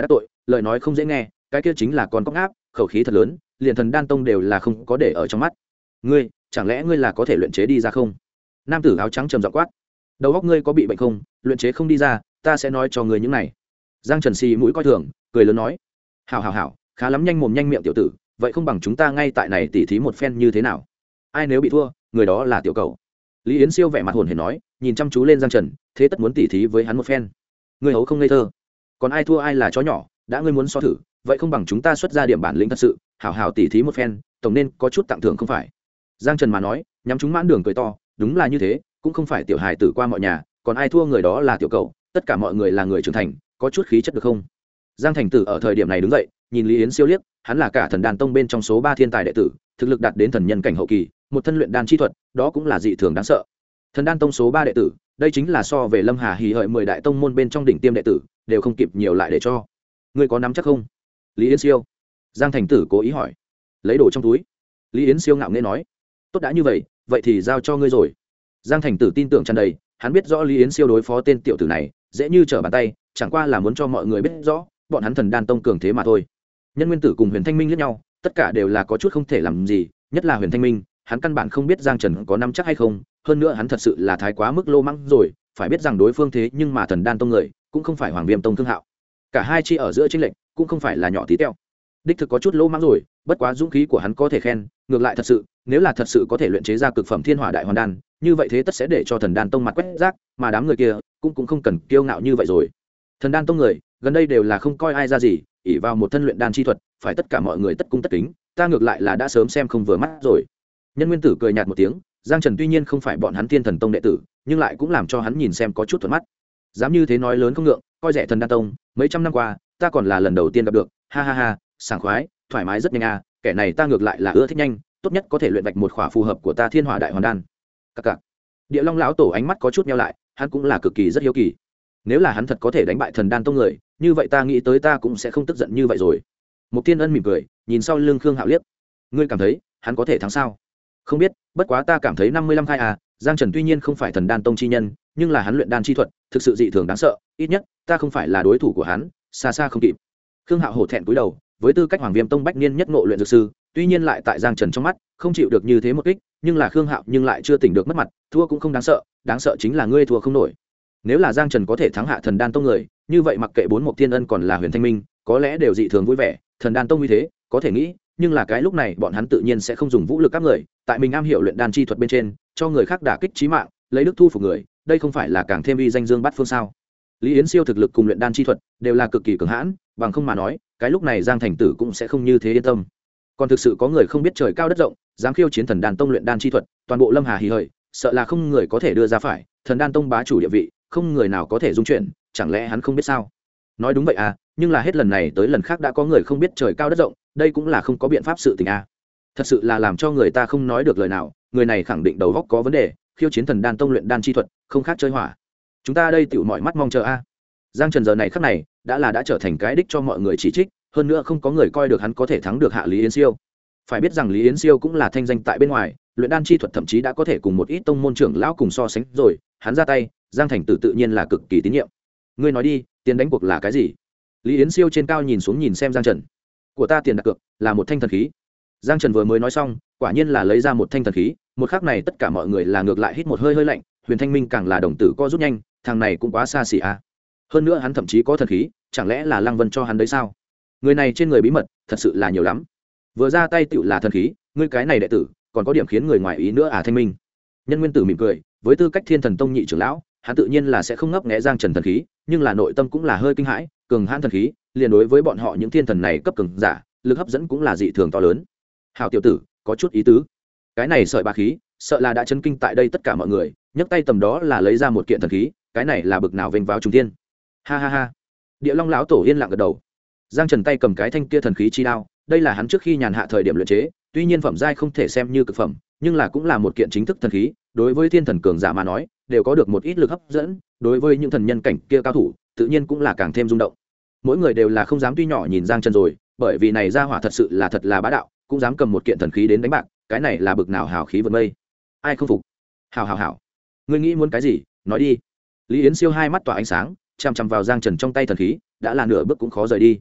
lời nói không dễ nghe, cái kia chính là con cóc áp, khẩu khí thật lớn, liền thần đan tông đều là không có để ở trong mắt. Ngươi, chẳng lẽ ngươi là có thể luyện chế đi ra không? Nam tử áo trắng trầm giọng quát. Đầu óc ngươi có bị bệnh không? Luyện chế không đi ra, ta sẽ nói cho ngươi những này. Giang Trần xì mũi coi thường, cười lớn nói: hảo hảo hảo, khá lắm, nhanh mồm nhanh miệng tiểu tử, vậy không bằng chúng ta ngay tại này tỉ thí một phen như thế nào? Ai nếu bị thua, người đó là tiểu cầu. Lý Yến Siêu vẻ mặt hồn hển nói, nhìn chăm chú lên Giang Trần, thế tất muốn tỉ thí với hắn một phen. Ngươi hấu không ngây thơ, còn ai thua ai là chó nhỏ, đã ngươi muốn so thử, vậy không bằng chúng ta xuất ra điểm bản lĩnh thật sự, hảo hảo tỉ thí một phen, tổng nên có chút tặng thưởng không phải? Giang Trần mà nói, nhắm chúng mãn đường cười to, đúng là như thế, cũng không phải tiểu hài tử qua mọi nhà, còn ai thua người đó là tiểu cầu, tất cả mọi người là người trưởng thành, có chút khí chất được không? Giang Thành Tử ở thời điểm này đứng dậy, nhìn Lý Yến Siêu liếc, hắn là cả thần đan tông bên trong số 3 thiên tài đệ tử, thực lực đạt đến thần nhân cảnh hậu kỳ, một thân luyện đan chi thuật, đó cũng là dị thường đáng sợ. Thần đan tông số 3 đệ tử, đây chính là so về Lâm Hà Hỉ hợi 10 đại tông môn bên trong đỉnh tiêm đệ tử, đều không kịp nhiều lại để cho. Ngươi có nắm chắc không? Lý Yến Siêu. Giang Thành Tử cố ý hỏi. Lấy đồ trong túi. Lý Yến Siêu ngạo nghễ nói. Tốt đã như vậy, vậy thì giao cho ngươi rồi. Giang Thành Tử tin tưởng tràn đầy, hắn biết rõ Lý Yến Siêu đối phó tên tiểu tử này dễ như trở bàn tay, chẳng qua là muốn cho mọi người biết rõ bọn hắn thần đan tông cường thế mà thôi. Nhân Nguyên Tử cùng Huyền Thanh Minh liếc nhau, tất cả đều là có chút không thể làm gì, nhất là Huyền Thanh Minh, hắn căn bản không biết Giang Trần có nắm chắc hay không, hơn nữa hắn thật sự là thái quá mức lô mắng rồi, phải biết rằng đối phương thế nhưng mà thần đan tông người, cũng không phải Hoàng Viêm tông Thương Hạo. Cả hai chi ở giữa chênh lệch cũng không phải là nhỏ tí teo. Đích thực có chút lô mắng rồi, bất quá dũng khí của hắn có thể khen, ngược lại thật sự, nếu là thật sự có thể luyện chế ra cực phẩm Thiên Hỏa Đại Hoàn Đan, như vậy thế tất sẽ để cho thần đan tông mặt quét rác, mà đám người kia cũng không cần kiêu ngạo như vậy rồi. Thần đan tông người gần đây đều là không coi ai ra gì, ỷ vào một thân luyện đan chi thuật, phải tất cả mọi người tất cung tất kính, ta ngược lại là đã sớm xem không vừa mắt rồi. Nhân Nguyên Tử cười nhạt một tiếng, Giang Trần tuy nhiên không phải bọn hắn Thiên Thần tông đệ tử, nhưng lại cũng làm cho hắn nhìn xem có chút thuận mắt. Dám như thế nói lớn không ngượng, coi rẻ thần đan tông, mấy trăm năm qua, ta còn là lần đầu tiên gặp được, ha ha ha, sảng khoái, thoải mái rất nhanh à, kẻ này ta ngược lại là ưa thích nhanh, tốt nhất có thể luyện vạch một khỏa phù hợp của ta Thiên Hỏa Đại Hoàn Đan. Các cặc. Địa Long lão tổ ánh mắt có chút nheo lại, hắn cũng là cực kỳ rất hiếu kỳ. Nếu là hắn thật có thể đánh bại thần đan tông người, như vậy ta nghĩ tới ta cũng sẽ không tức giận như vậy rồi. Mục Tiên Ân mỉm cười, nhìn sau lưng Khương Hạo liếc. Ngươi cảm thấy hắn có thể thắng sao? Không biết, bất quá ta cảm thấy 55 khai à, Giang Trần tuy nhiên không phải thần đan tông chi nhân, nhưng là hắn luyện đan chi thuật, thực sự dị thường đáng sợ, ít nhất ta không phải là đối thủ của hắn, xa xa không kịp. Khương Hạo hổ thẹn cúi đầu, với tư cách Hoàng Viêm tông bách niên nhất ngộ luyện dược sư, tuy nhiên lại tại Giang Trần trong mắt, không chịu được như thế một kích, nhưng là Khương Hạo nhưng lại chưa tỉnh được mất mặt, thua cũng không đáng sợ chính là ngươi thua không nổi. Nếu là Giang Trần có thể thắng hạ thần đan tông người, như vậy mặc kệ bốn Mộc Thiên Ân còn là Huyền Thanh Minh, có lẽ đều dị thường vui vẻ, thần đan tông như thế, có thể nghĩ, nhưng là cái lúc này bọn hắn tự nhiên sẽ không dùng vũ lực các người, tại mình am hiểu luyện đan chi thuật bên trên, cho người khác đả kích chí mạng, lấy đức thu phục người, đây không phải là càng thêm uy danh dương bát phương sao? Lý Yến Siêu thực lực cùng luyện đan chi thuật đều là cực kỳ cường hãn, bằng không mà nói, cái lúc này Giang Thành Tử cũng sẽ không như thế yên tâm. Còn thực sự có người không biết trời cao đất rộng, dám khiêu chiến thần đan tông luyện đan chi thuật, toàn bộ Lâm Hà hỉ hởi, sợ là không người có thể đưa ra phải, thần đan tông bá chủ địa vị, không người nào có thể dung chuyển, chẳng lẽ hắn không biết sao? Nói đúng vậy à, nhưng là hết lần này tới lần khác đã có người không biết trời cao đất rộng, đây cũng là không có biện pháp sự tình à. Thật sự là làm cho người ta không nói được lời nào, người này khẳng định đầu óc có vấn đề, khiêu chiến thần đan tông luyện đan chi thuật, không khác chơi hỏa. Chúng ta đây tiểu mọi mắt mong chờ a. Giang Trần giờ này khắc này đã trở thành cái đích cho mọi người chỉ trích, hơn nữa không có người coi được hắn có thể thắng được hạ Lý Yến Siêu. Phải biết rằng Lý Yến Siêu cũng là thanh danh tại bên ngoài, luyện đan chi thuật thậm chí đã có thể cùng một ít tông môn trưởng lão cùng so sánh rồi, hắn ra tay, Giang Thành Tử tự nhiên là cực kỳ tín nhiệm. Ngươi nói đi, tiền đánh cuộc là cái gì? Lý Yến Siêu trên cao nhìn xuống nhìn xem Giang Trần. Của ta tiền đặt cược là một thanh thần khí. Giang Trần vừa mới nói xong, quả nhiên là lấy ra một thanh thần khí, một khắc này tất cả mọi người là ngược lại hít một hơi hơi lạnh, Huyền Thanh Minh càng là đồng tử co rút nhanh, thằng này cũng quá xa xỉ à. Hơn nữa hắn thậm chí có thần khí, chẳng lẽ là Lăng Vân cho hắn đấy sao? Người này trên người bí mật thật sự là nhiều lắm. Vừa ra tay tựu là thần khí, ngươi cái này đệ tử, còn có điểm khiến người ngoài ý nữa à? Thanh Minh. Nhân Nguyên Tử mỉm cười, với tư cách Thiên Thần tông nhị trưởng lão, hắn tự nhiên là sẽ không ngấp nghé Giang Trần thần khí, nhưng là nội tâm cũng là hơi kinh hãi, cường hãn thần khí, liền đối với bọn họ những thiên thần này cấp cường giả, lực hấp dẫn cũng là dị thường to lớn. Hảo tiểu tử, có chút ý tứ. Cái này sợi bá khí, sợ là đã chấn kinh tại đây tất cả mọi người, nhấc tay tầm đó là lấy ra một kiện thần khí, cái này là bực nào vênh váo trung thiên. Ha ha ha. Địa Long lão tổ yên lặng gật đầu. Giang Trần tay cầm cái thanh kia thần khí chi đao, đây là hắn trước khi nhàn hạ thời điểm luyện chế, tuy nhiên phẩm giai không thể xem như cực phẩm, nhưng là cũng là một kiện chính thức thần khí, đối với thiên thần cường giả mà nói, đều có được một ít lực hấp dẫn, đối với những thần nhân cảnh kia cao thủ, tự nhiên cũng là càng thêm rung động. Mỗi người đều là không dám tuy nhỏ nhìn Giang Trần rồi, bởi vì này ra hỏa thật sự là thật là bá đạo, cũng dám cầm một kiện thần khí đến đánh bạc, cái này là bực nào hào khí vượt mây. Ai không phục? Hảo. Ngươi nghĩ muốn cái gì, nói đi. Lý Yến Siêu hai mắt tỏa ánh sáng, chằm chằm vào Giang Trần trong tay thần khí, đã là nửa bước cũng khó rời đi.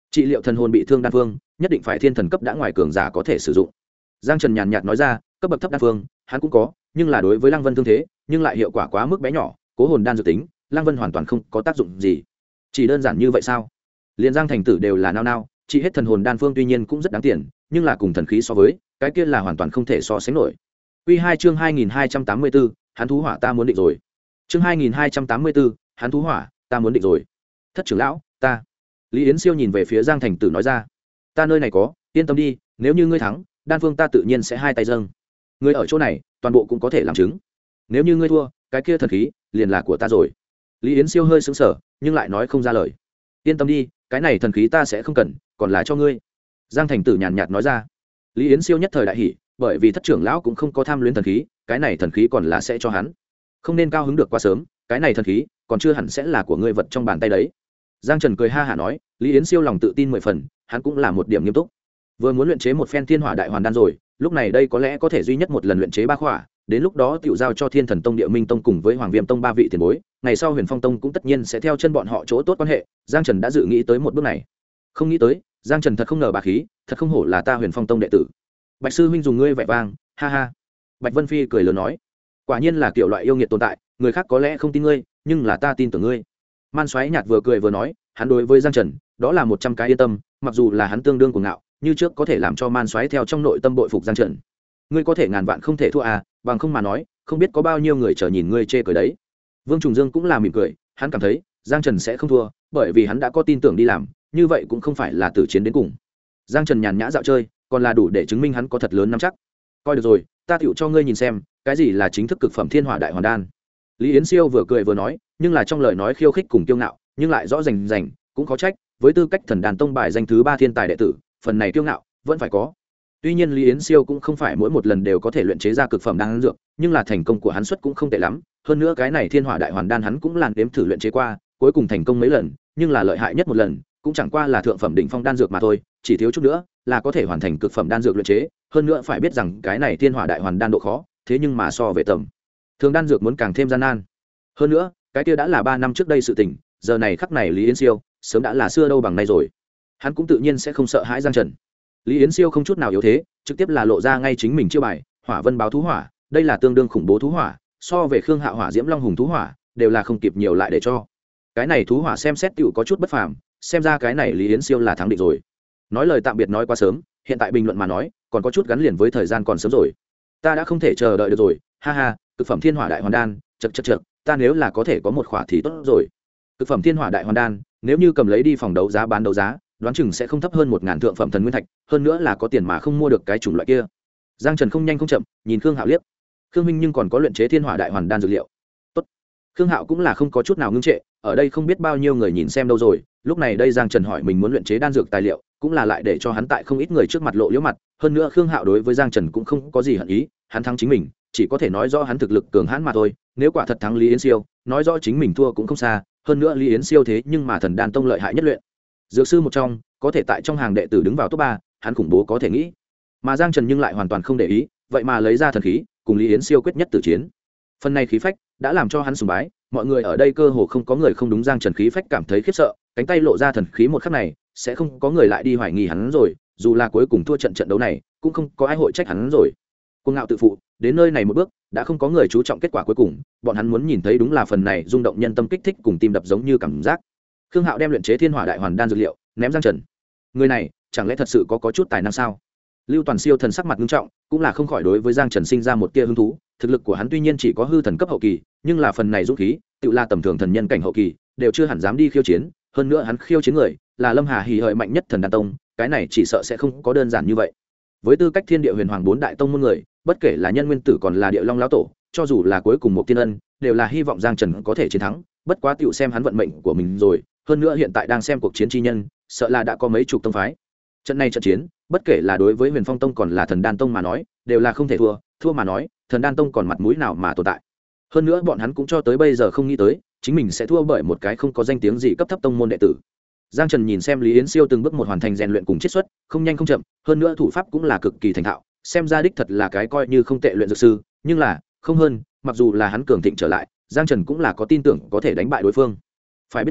trị liệu thần hồn bị thương đan phương nhất định phải thiên thần cấp đã ngoài cường giả có thể sử dụng. Giang Trần nhàn nhạt nói ra, cấp bậc thấp đan phương hắn cũng có, nhưng là đối với Lăng Vân thương thế nhưng lại hiệu quả quá mức bé nhỏ, cố hồn đan dự tính Lăng Vân hoàn toàn không có tác dụng gì. Chỉ đơn giản như vậy sao? Liên Giang thành tử đều là nao nao, trị hết thần hồn đan phương tuy nhiên cũng rất đáng tiền, nhưng là cùng thần khí so với cái kia là hoàn toàn không thể so sánh nổi. Quy 2 chương 2284, hắn thú hỏa ta muốn định rồi. Chương 2284, hắn thú hỏa ta muốn định rồi. Thất trưởng lão, ta. Lý Yến Siêu nhìn về phía Giang thành tử nói ra, ta nơi này có, yên tâm đi, nếu như ngươi thắng đan phương ta tự nhiên sẽ hai tay dâng. Ngươi ở chỗ này toàn bộ cũng có thể làm chứng, nếu như ngươi thua cái kia thần khí liền là của ta rồi. Lý Yến Siêu hơi sững sờ nhưng lại nói không ra lời. Yên tâm đi, cái này thần khí ta sẽ không cần, còn là cho ngươi. Giang thành tử nhàn nhạt nói ra. Lý Yến Siêu nhất thời đại hỉ, bởi vì thất trưởng lão cũng không có tham luyến thần khí, cái này thần khí còn là sẽ cho hắn, không nên cao hứng được quá sớm, cái này thần khí còn chưa hẳn sẽ là của ngươi vật trong bàn tay đấy. Giang Trần cười ha hả nói, Lý Yến Siêu lòng tự tin 10 phần, hắn cũng là một điểm nghiêm túc. Vừa muốn luyện chế một phen thiên hỏa đại hoàn đan rồi, lúc này đây có lẽ có thể duy nhất một lần luyện chế ba khỏa, đến lúc đó tiểu giao cho Thiên Thần Tông, Địa Minh Tông cùng với Hoàng Viêm Tông ba vị tiền bối, ngày sau Huyền Phong Tông cũng tất nhiên sẽ theo chân bọn họ chỗ tốt quan hệ. Giang Trần đã dự nghĩ tới một bước này. Không nghĩ tới, Giang Trần thật không ngờ bà khí, thật không hổ là ta Huyền Phong Tông đệ tử. Bạch sư huynh dùng ngươi vẻ vang, ha ha. Bạch Vân Phi cười lớn nói, quả nhiên là kiểu loại yêu nghiệt tồn tại, người khác có lẽ không tin ngươi, nhưng là ta tin tưởng ngươi. Man Soái nhạt vừa cười vừa nói, hắn đối với Giang Trần, đó là 100 cái yên tâm, mặc dù là hắn tương đương cuồng ngạo, như trước có thể làm cho Man Soái theo trong nội tâm bội phục Giang Trần. Ngươi có thể ngàn vạn không thể thua à, bằng không mà nói, không biết có bao nhiêu người chờ nhìn ngươi chê cười đấy. Vương Trùng Dương cũng là mỉm cười, hắn cảm thấy Giang Trần sẽ không thua, bởi vì hắn đã có tin tưởng đi làm, như vậy cũng không phải là tử chiến đến cùng. Giang Trần nhàn nhã dạo chơi, còn là đủ để chứng minh hắn có thật lớn nắm chắc. Coi được rồi, ta tựu cho ngươi nhìn xem, cái gì là chính thức cực phẩm thiên hỏa đại hoàn đan. Lý Yến Siêu vừa cười vừa nói, nhưng là trong lời nói khiêu khích cùng kiêu ngạo, nhưng lại rõ rành, cũng có trách, với tư cách Thần Đàn Tông bài danh thứ 3 thiên tài đệ tử, phần này kiêu ngạo vẫn phải có. Tuy nhiên Lý Yến Siêu cũng không phải mỗi một lần đều có thể luyện chế ra cực phẩm đan dược, nhưng là thành công của hắn suất cũng không tệ lắm, hơn nữa cái này thiên hỏa đại hoàn đan hắn cũng làn đếm thử luyện chế qua, cuối cùng thành công mấy lần, nhưng là lợi hại nhất một lần, cũng chẳng qua là thượng phẩm đỉnh phong đan dược mà thôi, chỉ thiếu chút nữa là có thể hoàn thành cực phẩm đan dược luyện chế, hơn nữa phải biết rằng cái này thiên hỏa đại hoàn đan độ khó, thế nhưng mà so về tầm thường đan dược muốn càng thêm gian nan. Hơn nữa, cái kia đã là 3 năm trước đây sự tình, giờ này khắc này Lý Yến Siêu sớm đã là xưa đâu bằng nay rồi. Hắn cũng tự nhiên sẽ không sợ hãi Giang Trần. Lý Yến Siêu không chút nào yếu thế, trực tiếp là lộ ra ngay chính mình chiêu bài, Hỏa Vân báo thú hỏa, đây là tương đương khủng bố thú hỏa, so về Khương Hạo hỏa diễm long hùng thú hỏa, đều là không kịp nhiều lại để cho. Cái này thú hỏa xem xét tựu có chút bất phàm, xem ra cái này Lý Yến Siêu là thắng định rồi. Nói lời tạm biệt nói quá sớm, hiện tại bình luận mà nói, còn có chút gắn liền với thời gian còn sớm rồi. Ta đã không thể chờ đợi được rồi, ha ha, cực phẩm thiên hỏa đại hoàn đan, chậc, ta nếu là có thể có một khỏa thì tốt rồi. Cực phẩm thiên hỏa đại hoàn đan, nếu như cầm lấy đi phòng đấu giá bán đấu giá, đoán chừng sẽ không thấp hơn 1000 thượng phẩm thần nguyên thạch, hơn nữa là có tiền mà không mua được cái chủng loại kia. Giang Trần không nhanh không chậm, nhìn Khương Hạo liếc. Khương minh nhưng còn có luyện chế thiên hỏa đại hoàn đan dược liệu. Tốt. Khương Hạo cũng là không có chút nào ngưng trệ, ở đây không biết bao nhiêu người nhìn xem đâu rồi, lúc này đây Giang Trần hỏi mình muốn luyện chế đan dược tài liệu, cũng là lại để cho hắn tại không ít người trước mặt lộ liễu mặt, hơn nữa Khương Hạo đối với Giang Trần cũng không có gì hận ý, hắn thắng chính mình, chỉ có thể nói rõ hắn thực lực cường hãn mà thôi, nếu quả thật thắng Lý Yến Siêu, nói rõ chính mình thua cũng không xa, hơn nữa Lý Yến Siêu thế nhưng mà Thần Đan Tông lợi hại nhất luyện dược sư một trong, có thể tại trong hàng đệ tử đứng vào top 3, hắn khủng bố có thể nghĩ. Mà Giang Trần nhưng lại hoàn toàn không để ý, vậy mà lấy ra thần khí, cùng Lý Yến Siêu quyết nhất tử chiến. Phần này khí phách đã làm cho hắn sùng bái, mọi người ở đây cơ hồ không có người không đúng Giang Trần khí phách cảm thấy khiếp sợ, cánh tay lộ ra thần khí một khắc này, sẽ không có người lại đi hoài nghi hắn rồi, dù là cuối cùng thua trận đấu này, cũng không có ai hội trách hắn rồi. Cuồng ngạo tự phụ, đến nơi này một bước, đã không có người chú trọng kết quả cuối cùng, bọn hắn muốn nhìn thấy đúng là phần này rung động nhân tâm kích thích cùng tim đập giống như cảm giác. Khương Hạo đem luyện chế thiên hỏa đại hoàn đan dược liệu ném Giang Trần. Người này, chẳng lẽ thật sự có chút tài năng sao? Lưu Toàn Siêu thần sắc mặt nghiêm trọng, cũng là không khỏi đối với Giang Trần sinh ra một tia hứng thú, thực lực của hắn tuy nhiên chỉ có hư thần cấp hậu kỳ, nhưng là phần này dũng khí, tự là tầm thường thần nhân cảnh hậu kỳ, đều chưa hẳn dám đi khiêu chiến, hơn nữa hắn khiêu chiến người, là Lâm Hà Hỉ hợi mạnh nhất Thần Đan Tông, cái này chỉ sợ sẽ không có đơn giản như vậy. Với tư cách Thiên Địa Huyền Hoàng 4 đại tông môn người, bất kể là Nhân Nguyên Tử còn là Địa Long lão tổ, cho dù là cuối cùng một tiên ân, đều là hy vọng Giang Trần có thể chiến thắng, bất quá tiểu xem hắn vận mệnh của mình rồi, hơn nữa hiện tại đang xem cuộc chiến chi nhân, sợ là đã có mấy chục tông phái. Trận này trận chiến, bất kể là đối với Huyền Phong Tông còn là Thần Đan Tông mà nói, đều là không thể thua, thua mà nói, Thần Đan Tông còn mặt mũi nào mà tồn tại. Hơn nữa bọn hắn cũng cho tới bây giờ không nghĩ tới, chính mình sẽ thua bởi một cái không có danh tiếng gì cấp thấp tông môn đệ tử. Giang Trần nhìn xem Lý Yến Siêu từng bước một hoàn thành rèn luyện cùng chiết xuất, không nhanh không chậm, hơn nữa thủ pháp cũng là cực kỳ thành thạo, xem ra đích thật là cái coi như không tệ luyện dược sư, nhưng là, không hơn, mặc dù là hắn cường thịnh trở lại, Giang Trần cũng là có tin tưởng có thể đánh bại đối phương. Phải biết rằng,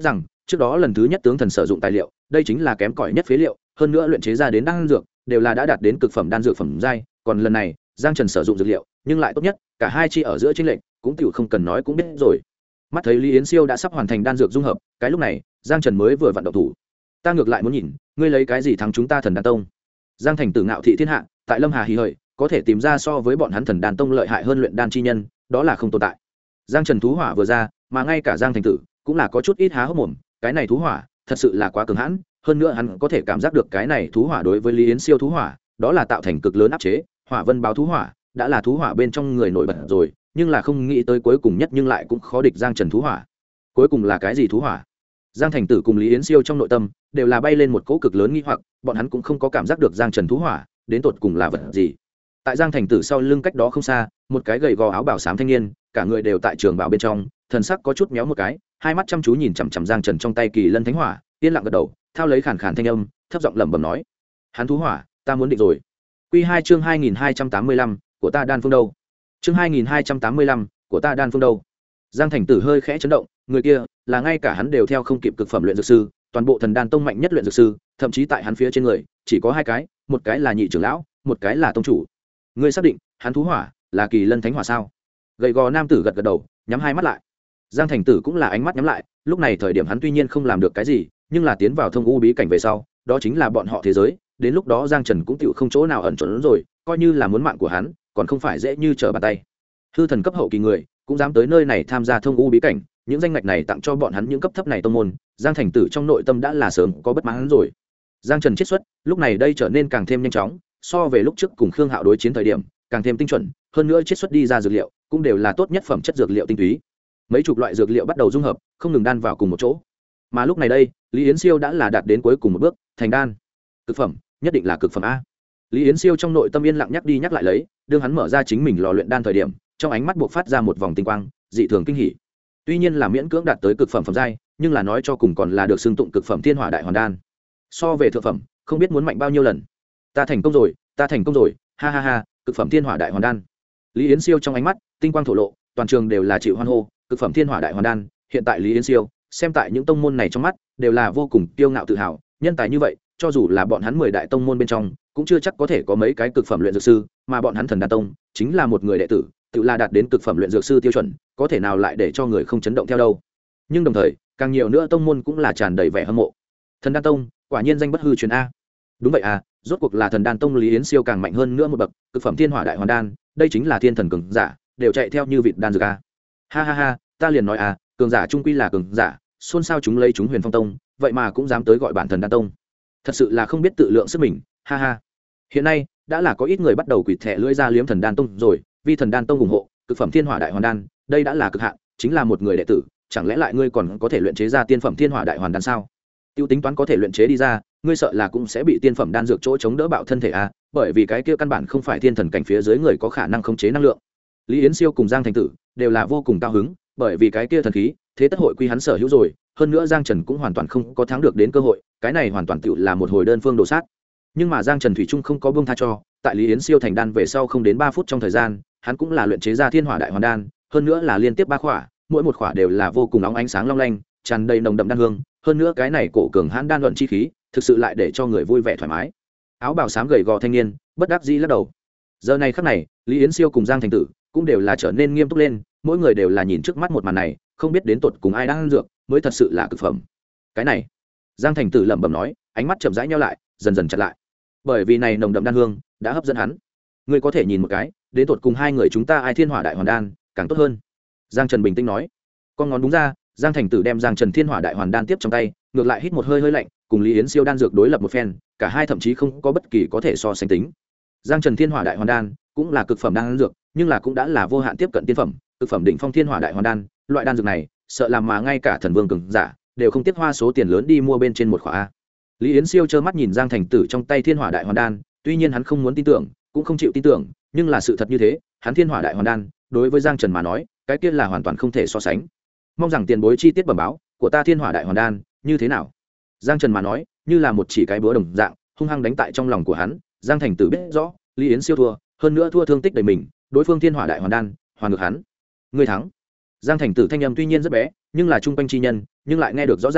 trước đó lần thứ nhất tướng thần sử dụng tài liệu đây chính là kém cỏi nhất phế liệu, hơn nữa luyện chế ra đến đan dược đều là đã đạt đến cực phẩm đan dược phẩm giai, còn lần này giang trần sử dụng dược liệu nhưng lại tốt nhất, cả hai chi ở giữa chênh lệch cũng tiểu không cần nói cũng biết rồi. Mắt thấy Lý Yến Siêu đã sắp hoàn thành đan dược dung hợp, cái lúc này giang trần mới vừa vận động thủ. Ta ngược lại muốn nhìn ngươi lấy cái gì thắng chúng ta Thần Đan Tông. Giang thành tử ngạo thị thiên hạ, tại Lâm Hà hì hợi có thể tìm ra so với bọn hắn Thần Đan Tông lợi hại hơn luyện đan chi nhân, đó là không tồn tại. Giang trần thú hỏa vừa ra, mà ngay cả giang thành tử cũng là có chút ít há hốc mồm, cái này thú hỏa thật sự là quá cường hãn, hơn nữa hắn có thể cảm giác được cái này thú hỏa đối với Lý Yến Siêu thú hỏa đó là tạo thành cực lớn áp chế. Hỏa vân báo thú hỏa đã là thú hỏa bên trong người nổi bật rồi, nhưng là không nghĩ tới cuối cùng nhất nhưng lại cũng khó địch giang trần thú hỏa. Cuối cùng là cái gì thú hỏa? Giang thành tử cùng Lý Yến Siêu trong nội tâm đều là bay lên một cỗ cực lớn nghi hoặc, bọn hắn cũng không có cảm giác được giang trần thú hỏa đến tột cùng là vật gì. Tại giang thành tử sau lưng cách đó không xa, một cái gầy gò áo bào xám thanh niên, cả người đều tại trường bào bên trong, thần sắc có chút méo một cái, hai mắt chăm chú nhìn chằm chằm giang trần trong tay kỳ lân thánh hỏa, yên lặng gật đầu, thao lấy khàn khàn thanh âm, thấp giọng lẩm bẩm nói: hắn thú hỏa ta muốn định rồi. Quy 2 chương 2285, của ta đan phương đâu? Chương 2285, của ta đan phương đâu? Giang thành tử hơi khẽ chấn động, người kia là ngay cả hắn đều theo không kịp cực phẩm luyện dược sư, toàn bộ Thần Đan Tông mạnh nhất luyện dược sư, thậm chí tại hắn phía trên người chỉ có hai cái, một cái là nhị trưởng lão, một cái là tông chủ. Ngươi xác định hắn thú hỏa là kỳ lân thánh hỏa sao? Gầy gò nam tử gật gật đầu, nhắm hai mắt lại. Giang thành tử cũng là ánh mắt nhắm lại, lúc này thời điểm hắn tuy nhiên không làm được cái gì, nhưng là tiến vào thông u bí cảnh về sau, đó chính là bọn họ thế giới, đến lúc đó giang trần cũng tựu không chỗ nào ẩn trốn rồi, coi như là muốn mạng của hắn còn không phải dễ như trở bàn tay. Hư thần cấp hậu kỳ người cũng dám tới nơi này tham gia thông u bí cảnh, những danh ngạch này tặng cho bọn hắn những cấp thấp này tông môn, giang thành tử trong nội tâm đã là sớm có bất mãn rồi. Giang trần chiết xuất lúc này đây trở nên càng thêm nhanh chóng, so về lúc trước cùng Khương Hạo đối chiến thời điểm càng thêm tinh chuẩn, hơn nữa chiết xuất đi ra dược liệu cũng đều là tốt nhất phẩm chất dược liệu tinh túy, mấy chục loại dược liệu bắt đầu dung hợp không ngừng đan vào cùng một chỗ. Mà lúc này đây Lý Yến Siêu đã là đạt đến cuối cùng một bước, thành đan. Cực phẩm, nhất định là cực phẩm a. Lý Yến Siêu trong nội tâm yên lặng nhắc đi nhắc lại lấy, đương hắn mở ra chính mình lò luyện đan thời điểm, trong ánh mắt buộc phát ra một vòng tinh quang dị thường kinh hỉ. Tuy nhiên là miễn cưỡng đạt tới cực phẩm phẩm giai, nhưng là nói cho cùng còn là được xưng tụng cực phẩm thiên hỏa đại hoàn đan. So về thượng phẩm không biết muốn mạnh bao nhiêu lần. Ta thành công rồi, ta thành công rồi, ha ha ha, cực phẩm thiên hỏa đại hoàn đan. Lý Yến Siêu trong ánh mắt tinh quang thổ lộ, toàn trường đều là chịu hoan hô. Cực phẩm thiên hỏa đại hoàn đan, hiện tại Lý Yến Siêu xem tại những tông môn này trong mắt đều là vô cùng kiêu ngạo tự hào, nhân tài như vậy cho dù là bọn hắn 10 đại tông môn bên trong cũng chưa chắc có thể có mấy cái cực phẩm luyện dược sư, mà bọn hắn Thần Đan Tông chính là một người đệ tử tự là đạt đến cực phẩm luyện dược sư tiêu chuẩn, có thể nào lại để cho người không chấn động theo đâu. Nhưng đồng thời càng nhiều nữa tông môn cũng là tràn đầy vẻ hâm mộ. Thần Đan Tông quả nhiên danh bất hư truyền a. Đúng vậy à, rốt cuộc là Thần Đan Tông Lý Yến Siêu càng mạnh hơn nữa một bậc, cực phẩm thiên hỏa đại hoàn đan, đây chính là thiên thần cường giả đều chạy theo như vịt đan dược a. Ha ha ha, ta liền nói à, cường giả trung quy là cường giả, xôn xao chúng lấy chúng Huyền Phong Tông, vậy mà cũng dám tới gọi bản Thần Đan Tông, thật sự là không biết tự lượng sức mình, ha ha. Hiện nay đã là có ít người bắt đầu quỵt thẻ lưỡi ra liếm Thần Đan Tông rồi, vì Thần Đan Tông ủng hộ cực phẩm thiên hỏa đại hoàn đan, đây đã là cực hạn, chính là một người đệ tử, chẳng lẽ lại ngươi còn có thể luyện chế ra tiên phẩm thiên hỏa đại hoàn đan sao? Tiêu tính toán có thể luyện chế đi ra, ngươi sợ là cũng sẽ bị tiên phẩm đan dược chỗ chống đỡ bạo thân thể a, bởi vì cái kia căn bản không phải thiên thần cảnh phía dưới người có khả năng khống chế năng lượng. Lý Yến Siêu cùng Giang Thành Tử đều là vô cùng cao hứng, bởi vì cái kia thần khí thế tất hội quy hắn sở hữu rồi, hơn nữa Giang Trần cũng hoàn toàn không có thắng được đến cơ hội, cái này hoàn toàn tựu là một hồi đơn phương đồ sát. Nhưng mà Giang Trần thủy chung không có buông tha cho, tại Lý Yến Siêu thành đan về sau không đến 3 phút trong thời gian, hắn cũng là luyện chế ra thiên hỏa đại hoàn đan, hơn nữa là liên tiếp 3 khỏa, mỗi một khỏa đều là vô cùng nóng ánh sáng long lanh, tràn đầy nồng đậm đan hương, hơn nữa cái này cổ cường hãn đan luận chi khí, thực sự lại để cho người vui vẻ thoải mái. Áo bào xám gầy gò thanh niên bất đắc dĩ lắc đầu. Giờ này khắc này, Lý Yến Siêu cùng Giang Thành Tử cũng đều là trở nên nghiêm túc lên, mỗi người đều là nhìn trước mắt một màn này, không biết đến tột cùng ai đang ăn dược mới thật sự là cực phẩm. Cái này, Giang Thành Tử lẩm bẩm nói, ánh mắt chậm rãi nheo lại, dần dần chặt lại, bởi vì này nồng đậm đan hương đã hấp dẫn hắn. Ngươi có thể nhìn một cái, đến tột cùng hai người chúng ta ai thiên hỏa đại hoàn đan càng tốt hơn. Giang Trần bình tĩnh nói. Con ngón đúng ra, Giang Thành Tử đem Giang Trần thiên hỏa đại hoàn đan tiếp trong tay, ngược lại hít một hơi hơi lạnh, cùng Lý Yến Siêu đan dược đối lập một phen, cả hai thậm chí không có bất kỳ có thể so sánh tính. Giang Trần thiên hỏa đại hoàn đan cũng là cực phẩm đan dược, nhưng là cũng đã là vô hạn tiếp cận tiên phẩm, cực phẩm đỉnh phong thiên hỏa đại hoàn đan, loại đan dược này, sợ làm mà ngay cả thần vương cường giả đều không tiếc hoa số tiền lớn đi mua bên trên một khỏa a. Lý Yến Siêu trơ mắt nhìn Giang Thành Tử trong tay thiên hỏa đại hoàn đan, tuy nhiên hắn không muốn tin tưởng, cũng không chịu tin tưởng, nhưng là sự thật như thế, hắn thiên hỏa đại hoàn đan, đối với Giang Trần mà nói, cái kia là hoàn toàn không thể so sánh. Mong rằng tiền bối chi tiết bẩm báo, của ta thiên hỏa đại hoàn đan như thế nào? Giang Trần mà nói, như là một chỉ cái búa đồng dạng, hung hăng đánh tại trong lòng của hắn. Giang Thành Tử biết rõ, Lý Yến Siêu thua, hơn nữa thua thương tích đầy mình, đối phương thiên hỏa đại hoàn đan, hoàn ngược hắn. Ngươi thắng. Giang Thành Tử thanh âm tuy nhiên rất bé, nhưng là trung quanh chi nhân, nhưng lại nghe được rõ ràng,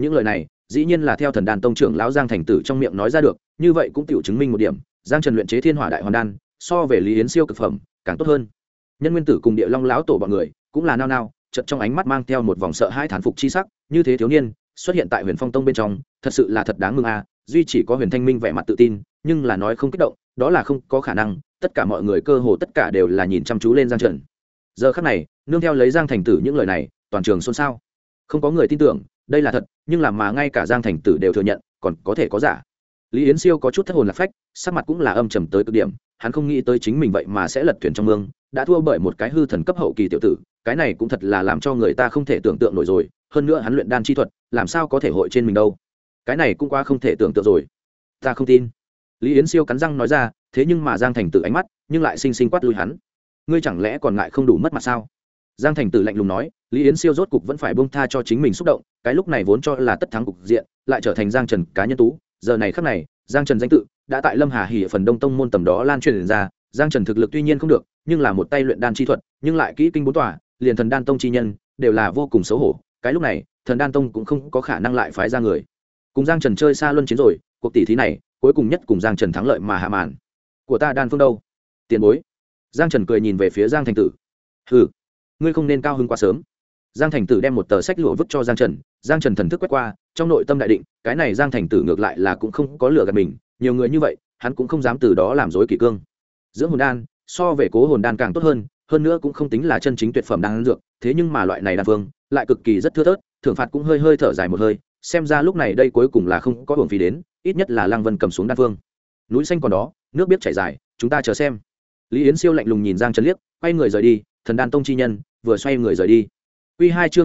những lời này dĩ nhiên là theo thần đan tông trưởng lão Giang Thành Tử trong miệng nói ra được, như vậy cũng tự chứng minh một điểm, Giang Trần luyện chế thiên hỏa đại hoàn đan so về Lý Yến siêu cực phẩm càng tốt hơn. Nhân Nguyên Tử cùng Địa Long lão tổ bọn người cũng là nao nao, chợt trong ánh mắt mang theo một vòng sợ hãi thán phục chi sắc, như thế thiếu niên xuất hiện tại Huyền Phong Tông bên trong, thật sự là thật đáng mừng a. Duy chỉ có Huyền Thanh Minh vẻ mặt tự tin, nhưng là nói không kích động, đó là không có khả năng, tất cả mọi người cơ hồ tất cả đều là nhìn chăm chú lên Giang Trần. Giờ khắc này, nương theo lấy Giang Thành Tử những lời này, toàn trường xôn xao. Không có người tin tưởng, đây là thật, nhưng là mà ngay cả Giang Thành Tử đều thừa nhận, còn có thể có giả. Lý Yến Siêu có chút thất hồn lạc phách, sắc mặt cũng là âm trầm tới cực điểm, hắn không nghĩ tới chính mình vậy mà sẽ lật thuyền trong mương, đã thua bởi một cái hư thần cấp hậu kỳ tiểu tử, cái này cũng thật là làm cho người ta không thể tưởng tượng nổi rồi, hơn nữa hắn luyện đan chi thuật, làm sao có thể hội trên mình đâu. Cái này cũng quá không thể tưởng tượng rồi. Ta không tin. Lý Yến Siêu cắn răng nói ra, thế nhưng mà Giang Thành Tử ánh mắt, nhưng lại sinh sinh quát lui hắn. Ngươi chẳng lẽ còn ngại không đủ mất mặt sao? Giang Thành Tử lạnh lùng nói, Lý Yến Siêu rốt cục vẫn phải buông tha cho chính mình xúc động, cái lúc này vốn cho là tất thắng cục diện, lại trở thành Giang Trần cá nhân tú, giờ này khắc này, Giang Trần danh tự đã tại Lâm Hà Hỉ phần Đông Tông môn tầm đó lan truyền ra, Giang Trần thực lực tuy nhiên không được, nhưng là một tay luyện đan chi thuật, nhưng lại kỹ kinh bốn tòa, liền Thần Đan Tông chi nhân đều là vô cùng xấu hổ, cái lúc này, Thần Đan Tông cũng không có khả năng lại phái ra người. Cùng Giang Trần chơi xa luân chiến rồi, cuộc tỷ thí này, cuối cùng nhất cùng Giang Trần thắng lợi mà hạ màn. Của ta đan phương đâu? Tiền bối. Giang Trần cười nhìn về phía Giang Thành Tử. Hừ, ngươi không nên cao hứng quá sớm. Giang Thành Tử đem một tờ sách lụa vứt cho Giang Trần, Giang Trần thần thức quét qua, trong nội tâm đại định, cái này Giang Thành Tử ngược lại là cũng không có lừa gạt mình, nhiều người như vậy, hắn cũng không dám từ đó làm dối kỷ cương. Dưỡng hồn đan, so về cố hồn đan càng tốt hơn nữa cũng không tính là chân chính tuyệt phẩm đan dược, thế nhưng mà loại này đan phương lại cực kỳ rất thưa thớt, thưởng phạt cũng hơi hơi thở dài một hơi, xem ra lúc này đây cuối cùng là không có hưởng phí đến, ít nhất là Lăng Vân cầm xuống đan phương. Núi xanh còn đó, nước biết chảy dài, chúng ta chờ xem. Lý Yến Siêu lạnh lùng nhìn Giang Trần liếc, quay người rời đi, Thần Đan Tông chi nhân vừa xoay người rời đi. Quy 2 chương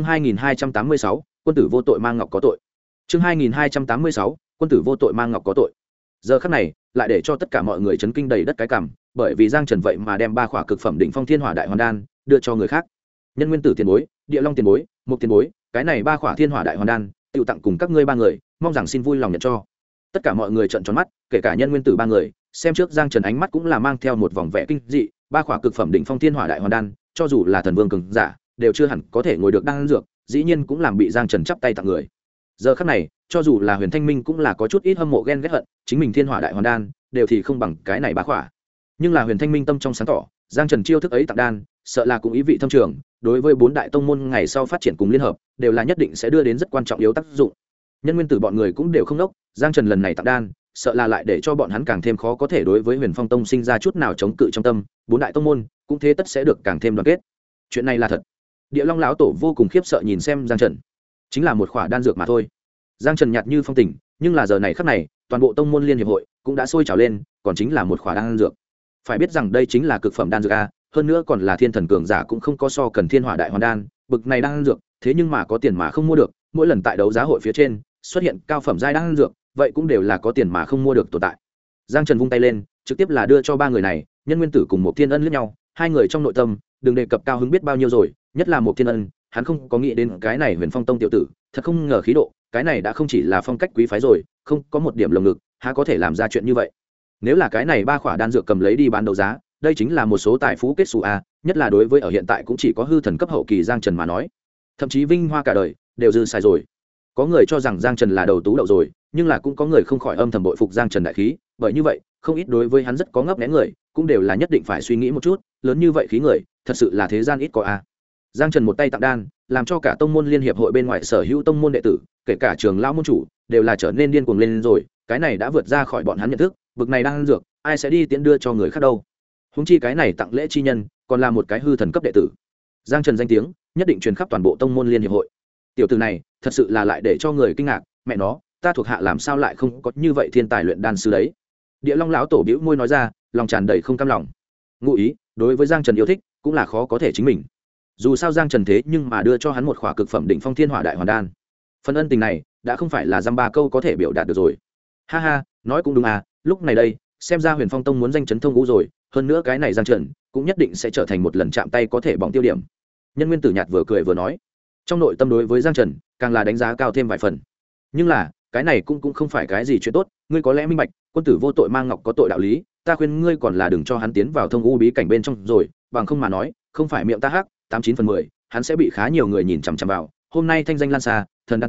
2286, quân tử vô tội mang ngọc có tội. Chương 2286, quân tử vô tội mang ngọc có tội. Giờ khắc này, lại để cho tất cả mọi người chấn kinh đầy đất cái cằm, bởi vì Giang Trần vậy mà đem ba khỏa cực phẩm đỉnh phong thiên hỏa đại hoàn đan đưa cho người khác. Nhân Nguyên Tử tiền bối, Địa Long tiền bối, Mục tiền bối, cái này ba khỏa thiên hỏa đại hoàn đan, tiêu tặng cùng các ngươi ba người, mong rằng xin vui lòng nhận cho. Tất cả mọi người trợn tròn mắt, kể cả Nhân Nguyên Tử ba người, xem trước Giang Trần ánh mắt cũng là mang theo một vòng vẻ kinh dị, ba khỏa cực phẩm đỉnh phong thiên hỏa đại hoàn đan, cho dù là thần vương cường giả, đều chưa hẳn có thể ngồi được đan dược, dĩ nhiên cũng làm bị Giang Trần chắp tay tặng người. Giờ khắc này, cho dù là Huyền Thanh Minh cũng là có chút ít hâm mộ ghen ghét hận, chính mình thiên hỏa đại hoàn đan đều thì không bằng cái này ba khỏa. Nhưng là Huyền Thanh Minh tâm trong sáng tỏ, Giang Trần chiêu thức ấy tặng đan, sợ là cũng ý vị thâm trường, đối với bốn đại tông môn ngày sau phát triển cùng liên hợp, đều là nhất định sẽ đưa đến rất quan trọng yếu tác dụng. Nhân Nguyên Tử bọn người cũng đều không đốc, Giang Trần lần này tặng đan, sợ là lại để cho bọn hắn càng thêm khó có thể đối với Huyền Phong Tông sinh ra chút nào chống cự trong tâm, bốn đại tông môn cũng thế tất sẽ được càng thêm đoàn kết. Chuyện này là thật. Địa Long lão tổ vô cùng khiếp sợ nhìn xem Giang Trần, chính là một khỏa đan dược mà thôi. Giang Trần nhạt như phong tình, nhưng là giờ này khắc này, toàn bộ tông môn liên hiệp hội cũng đã sôi trào lên, còn chính là một khỏa đan dược. Phải biết rằng đây chính là cực phẩm đan dược a, hơn nữa còn là thiên thần cường giả cũng không có so cần thiên hỏa đại hoàn đan, bực này đan dược, thế nhưng mà có tiền mà không mua được, mỗi lần tại đấu giá hội phía trên xuất hiện cao phẩm giai đan dược, vậy cũng đều là có tiền mà không mua được tồn tại. Giang Trần vung tay lên, trực tiếp là đưa cho ba người này, Nhân Nguyên Tử cùng một Thiên Ân liếc nhau, hai người trong nội tâm đừng đề cập cao hứng biết bao nhiêu rồi, nhất là một Thiên Ân, hắn không có nghĩ đến cái này Huyền Phong Tông tiểu tử, thật không ngờ khí độ, cái này đã không chỉ là phong cách quý phái rồi, không có một điểm lồng ngực, há có thể làm ra chuyện như vậy. Nếu là cái này ba khỏa đan dược cầm lấy đi bán đấu giá, đây chính là một số tài phú kết xù a, nhất là đối với ở hiện tại cũng chỉ có hư thần cấp hậu kỳ Giang Trần mà nói, thậm chí vinh hoa cả đời đều dư xài rồi. Có người cho rằng Giang Trần là đầu tú đậu rồi, nhưng là cũng có người không khỏi âm thầm bội phục Giang Trần đại khí, bởi như vậy, không ít đối với hắn rất có ngấp nghé người, cũng đều là nhất định phải suy nghĩ một chút, lớn như vậy khí người, thật sự là thế gian ít có a. Giang Trần một tay tặng đan, làm cho cả tông môn liên hiệp hội bên ngoài sở hữu tông môn đệ tử, kể cả trường lão môn chủ, đều là trở nên điên cuồng lên rồi, cái này đã vượt ra khỏi bọn hắn nhận thức, bực này đang dược, ai sẽ đi tiễn đưa cho người khác đâu. Huống chi cái này tặng lễ chi nhân, còn là một cái hư thần cấp đệ tử. Giang Trần danh tiếng, nhất định truyền khắp toàn bộ tông môn liên hiệp hội. Tiểu tử này, thật sự là lại để cho người kinh ngạc, mẹ nó, ta thuộc hạ làm sao lại không có như vậy thiên tài luyện đan sư đấy. Địa Long lão tổ bĩu môi nói ra, lòng tràn đầy không cam lòng. Ngụ ý, đối với Giang Trần yêu thích, cũng là khó có thể chính mình. Dù sao Giang Trần thế nhưng mà đưa cho hắn một khỏa cực phẩm đỉnh phong thiên hỏa đại hoàn đan. Phần ân tình này, đã không phải là dăm ba câu có thể biểu đạt được rồi. Ha ha, nói cũng đúng à, lúc này đây, xem ra Huyền Phong Tông muốn danh chấn thông ngũ rồi, hơn nữa cái này Giang Trần cũng nhất định sẽ trở thành một lần chạm tay có thể bỏng tiêu điểm. Nhân Nguyên Tử nhạt vừa cười vừa nói, trong nội tâm đối với Giang Trần càng là đánh giá cao thêm vài phần. Nhưng là, cái này cũng không phải cái gì chuyện tốt, ngươi có lẽ minh bạch, quân tử vô tội mang ngọc có tội đạo lý, ta khuyên ngươi còn là đừng cho hắn tiến vào thông u bí cảnh bên trong rồi, bằng không mà nói, không phải miệng ta hắc, 89/10, hắn sẽ bị khá nhiều người nhìn chằm chằm vào. Hôm nay thanh danh lan xa, Thần Đan Tông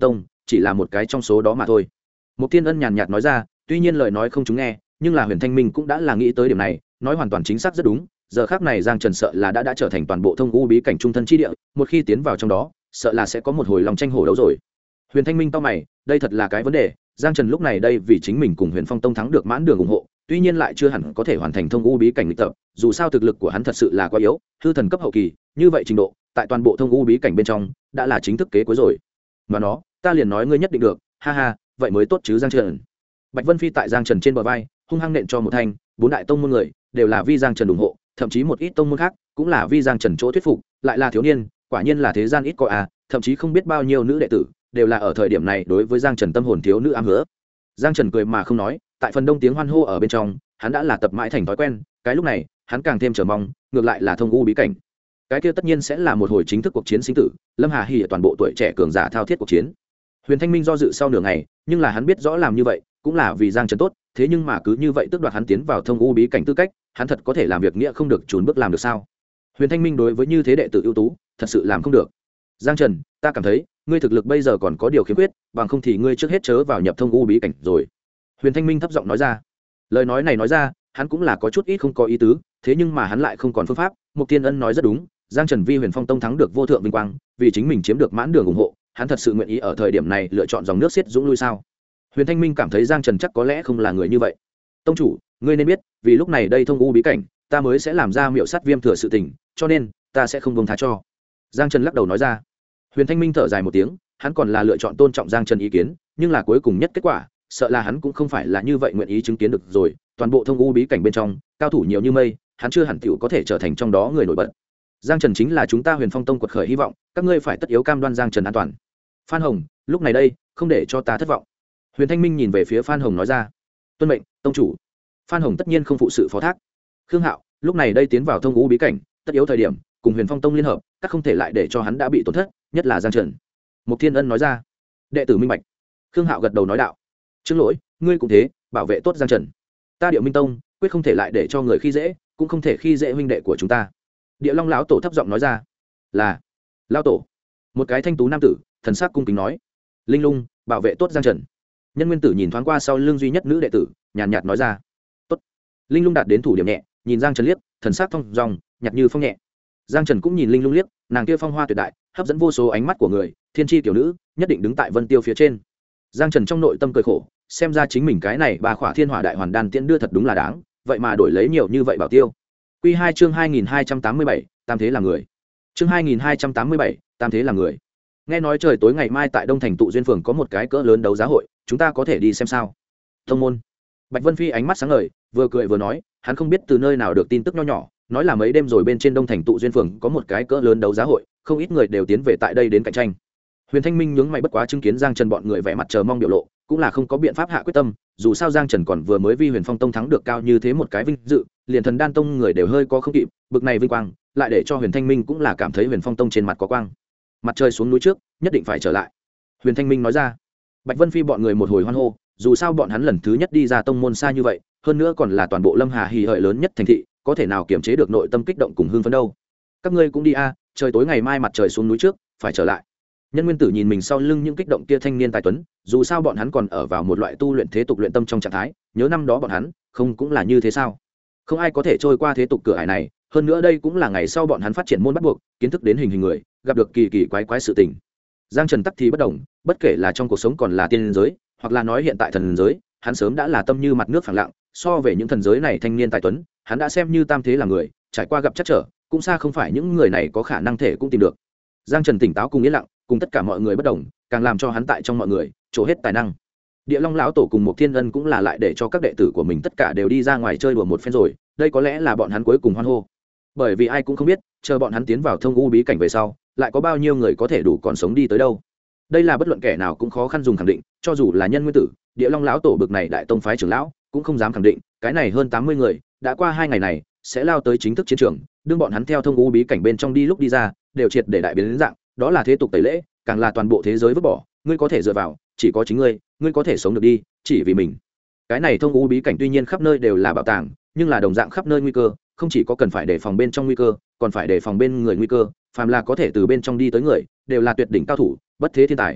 chỉ là một cái trong số đó mà thôi. Mục Thiên Ân nhàn nhạt nói ra, tuy nhiên lời nói không chúng nghe, nhưng là Huyền Thanh Minh cũng đã là nghĩ tới điểm này, nói hoàn toàn chính xác rất đúng. Giờ khắc này Giang Trần sợ là đã trở thành toàn bộ thông u bí cảnh trung thân chi địa, một khi tiến vào trong đó, sợ là sẽ có một hồi lòng tranh hổ đấu rồi. Huyền Thanh Minh to mày, đây thật là cái vấn đề. Giang Trần lúc này đây vì chính mình cùng Huyền Phong Tông thắng được mãn đường ủng hộ, tuy nhiên lại chưa hẳn có thể hoàn thành thông u bí cảnh lịch tập, dù sao thực lực của hắn thật sự là quá yếu, hư thần cấp hậu kỳ, như vậy trình độ, tại toàn bộ thông u bí cảnh bên trong, đã là chính thức kế cuối rồi. Mà nó, ta liền nói ngươi nhất định được, ha ha, vậy mới tốt chứ Giang Trần. Bạch Vân Phi tại Giang Trần trên bờ vai, hung hăng nện cho một thanh, bốn đại tông môn người đều là vi Giang Trần ủng hộ, thậm chí một ít tông môn khác cũng là vi Giang Trần chỗ thuyết phục, lại là thiếu niên, quả nhiên là thế gian ít có à, thậm chí không biết bao nhiêu nữ đệ tử đều là ở thời điểm này đối với Giang Trần tâm hồn thiếu nữ ám hứa. Giang Trần cười mà không nói, tại phần đông tiếng hoan hô ở bên trong, hắn đã là tập mãi thành thói quen, cái lúc này, hắn càng thêm chờ mong, ngược lại là thông u bí cảnh. Cái kia tất nhiên sẽ là một hồi chính thức cuộc chiến sinh tử, Lâm Hà Hỉ toàn bộ tuổi trẻ cường giả thao thiết cuộc chiến. Huyền Thanh Minh do dự sau nửa ngày, nhưng là hắn biết rõ làm như vậy cũng là vì Giang Trần tốt, thế nhưng mà cứ như vậy tước đoạt hắn tiến vào thông u bí cảnh tư cách, hắn thật có thể làm việc nghĩa không được chùn bước làm được sao? Huyền Thanh Minh đối với như thế đệ tử ưu tú, thật sự làm không được. Giang Trần, ta cảm thấy ngươi thực lực bây giờ còn có điều khiếm khuyết, bằng không thì ngươi trước hết chớ vào nhập thông u bí cảnh rồi. Huyền Thanh Minh thấp giọng nói ra. Lời nói này nói ra, hắn cũng là có chút ít không có ý tứ, thế nhưng mà hắn lại không còn phương pháp. Mục Thiên Ân nói rất đúng, Giang Trần vi Huyền Phong Tông thắng được vô thượng vinh quang, vì chính mình chiếm được mãn đường ủng hộ, hắn thật sự nguyện ý ở thời điểm này lựa chọn dòng nước xiết dũng lui sao? Huyền Thanh Minh cảm thấy Giang Trần chắc có lẽ không là người như vậy. Tông chủ, ngươi nên biết, vì lúc này đây thông u bí cảnh, ta mới sẽ làm ra miệu sát viêm thừa sự tình, cho nên ta sẽ không buông tha cho. Giang Trần lắc đầu nói ra. Huyền Thanh Minh thở dài một tiếng, hắn còn là lựa chọn tôn trọng Giang Trần ý kiến, nhưng là cuối cùng nhất kết quả, sợ là hắn cũng không phải là như vậy nguyện ý chứng kiến được rồi. Toàn bộ thông u bí cảnh bên trong, cao thủ nhiều như mây, hắn chưa hẳn tiểu có thể trở thành trong đó người nổi bật. Giang Trần chính là chúng ta Huyền Phong Tông quật khởi hy vọng, các ngươi phải tất yếu cam đoan Giang Trần an toàn. Phan Hồng, lúc này đây, không để cho ta thất vọng. Huyền Thanh Minh nhìn về phía Phan Hồng nói ra. Tuân mệnh, tông chủ. Phan Hồng tất nhiên không phụ sự phó thác. Khương Hạo, lúc này đây tiến vào thông u bí cảnh, tất yếu thời điểm, cùng Huyền Phong Tông liên hợp, các không thể lại để cho hắn đã bị tổn thất, nhất là Giang Trần. Mục Thiên Ân nói ra. Đệ tử minh bạch. Khương Hạo gật đầu nói đạo. Trương Lỗi, ngươi cũng thế, bảo vệ tốt Giang Trần. Ta Điệu Minh Tông, quyết không thể lại để cho người khi dễ, cũng không thể khi dễ huynh đệ của chúng ta. Địa Long lão tổ thấp giọng nói ra. Là. Lão tổ. Một cái thanh tú nam tử, thần sắc cung kính nói. Linh Lung, bảo vệ tốt Giang Trần. Nhân Nguyên Tử nhìn thoáng qua sau lưng duy nhất nữ đệ tử, nhàn nhạt nói ra. Tốt. Linh Lung đạt đến thủ điểm nhẹ, nhìn Giang Trần liếc, thần sắc thông dong, nhạt như phong nhẹ. Giang Trần cũng nhìn Linh Lung liếc, nàng kia phong hoa tuyệt đại, hấp dẫn vô số ánh mắt của người, thiên chi tiểu nữ, nhất định đứng tại Vân Tiêu phía trên. Giang Trần trong nội tâm cười khổ, xem ra chính mình cái này ba khỏa thiên hỏa đại hoàn đan tiễn đưa thật đúng là đáng, vậy mà đổi lấy nhiều như vậy bảo tiêu. Quy 2 chương 2287, tam thế là người. Chương 2287, tam thế là người. Nghe nói trời tối ngày mai tại Đông Thành tụ duyên phường có một cái cỡ lớn đấu giá hội, chúng ta có thể đi xem sao? Tông môn. Bạch Vân Phi ánh mắt sáng ngời, vừa cười vừa nói, hắn không biết từ nơi nào được tin tức nho nhỏ, nói là mấy đêm rồi bên trên Đông Thành tụ duyên phường có một cái cỡ lớn đấu giá hội, không ít người đều tiến về tại đây đến cạnh tranh. Huyền Thanh Minh nhướng mày bất quá chứng kiến Giang Trần bọn người vẻ mặt chờ mong biểu lộ, cũng là không có biện pháp hạ quyết tâm, dù sao Giang Trần còn vừa mới vi Huyền Phong Tông thắng được cao như thế một cái vinh dự, liền Thần Đan Tông người đều hơi có không kịp, bực này vinh quang, lại để cho Huyền Thanh Minh cũng là cảm thấy Huyền Phong Tông trên mặt có quang. Mặt trời xuống núi trước, nhất định phải trở lại. Huyền Thanh Minh nói ra. Bạch Vân Phi bọn người một hồi hoan hô, dù sao bọn hắn lần thứ nhất đi ra tông môn xa như vậy, hơn nữa còn là toàn bộ Lâm Hà Hỉ hợi lớn nhất thành thị, có thể nào kiềm chế được nội tâm kích động cùng hưng phấn đâu. Các ngươi cũng đi a, trời tối ngày mai mặt trời xuống núi trước, phải trở lại. Nhân Nguyên Tử nhìn mình sau lưng những kích động kia thanh niên tài tuấn, dù sao bọn hắn còn ở vào một loại tu luyện thế tục luyện tâm trong trạng thái, nhớ năm đó bọn hắn, không cũng là như thế sao? Không ai có thể trôi qua thế tục cửa ải này, hơn nữa đây cũng là ngày sau bọn hắn phát triển môn bắt buộc, kiến thức đến hình hình người, gặp được kỳ kỳ quái quái sự tình. Giang Trần tắc thì bất đồng, bất kể là trong cuộc sống còn là tiên giới, hoặc là nói hiện tại thần giới, hắn sớm đã là tâm như mặt nước phẳng lặng, so về những thần giới này thanh niên tài tuấn, hắn đã xem như tam thế là người, trải qua gặp chắc trở, cũng xa không phải những người này có khả năng thể cũng tìm được. Giang Trần tỉnh táo cùng yên lặng, cùng tất cả mọi người bất đồng, càng làm cho hắn tại trong mọi người trổ hết tài năng. Địa Long lão tổ cùng một Thiên Ân cũng là lại để cho các đệ tử của mình tất cả đều đi ra ngoài chơi đùa một phen rồi, đây có lẽ là bọn hắn cuối cùng hoan hô. Bởi vì ai cũng không biết, chờ bọn hắn tiến vào thông u bí cảnh về sau, lại có bao nhiêu người có thể đủ còn sống đi tới đâu. Đây là bất luận kẻ nào cũng khó khăn dùng khẳng định, cho dù là Nhân Nguyên Tử, Địa Long lão tổ bực này đại tông phái trưởng lão, cũng không dám khẳng định, cái này hơn 80 người, đã qua 2 ngày này, sẽ lao tới chính thức chiến trường, đương bọn hắn theo thông u bí cảnh bên trong đi lúc đi ra, đều triệt để đại biến đến dạng, đó là thế tục tẩy lễ, càng là toàn bộ thế giới vứt bỏ, ngươi có thể dựa vào, chỉ có chính ngươi có thể sống được đi, chỉ vì mình. Cái này thông u bí cảnh tuy nhiên khắp nơi đều là bảo tàng, nhưng là đồng dạng khắp nơi nguy cơ, không chỉ có cần phải đề phòng bên trong nguy cơ, còn phải đề phòng bên người nguy cơ, phàm là có thể từ bên trong đi tới người, đều là tuyệt đỉnh cao thủ, bất thế thiên tài.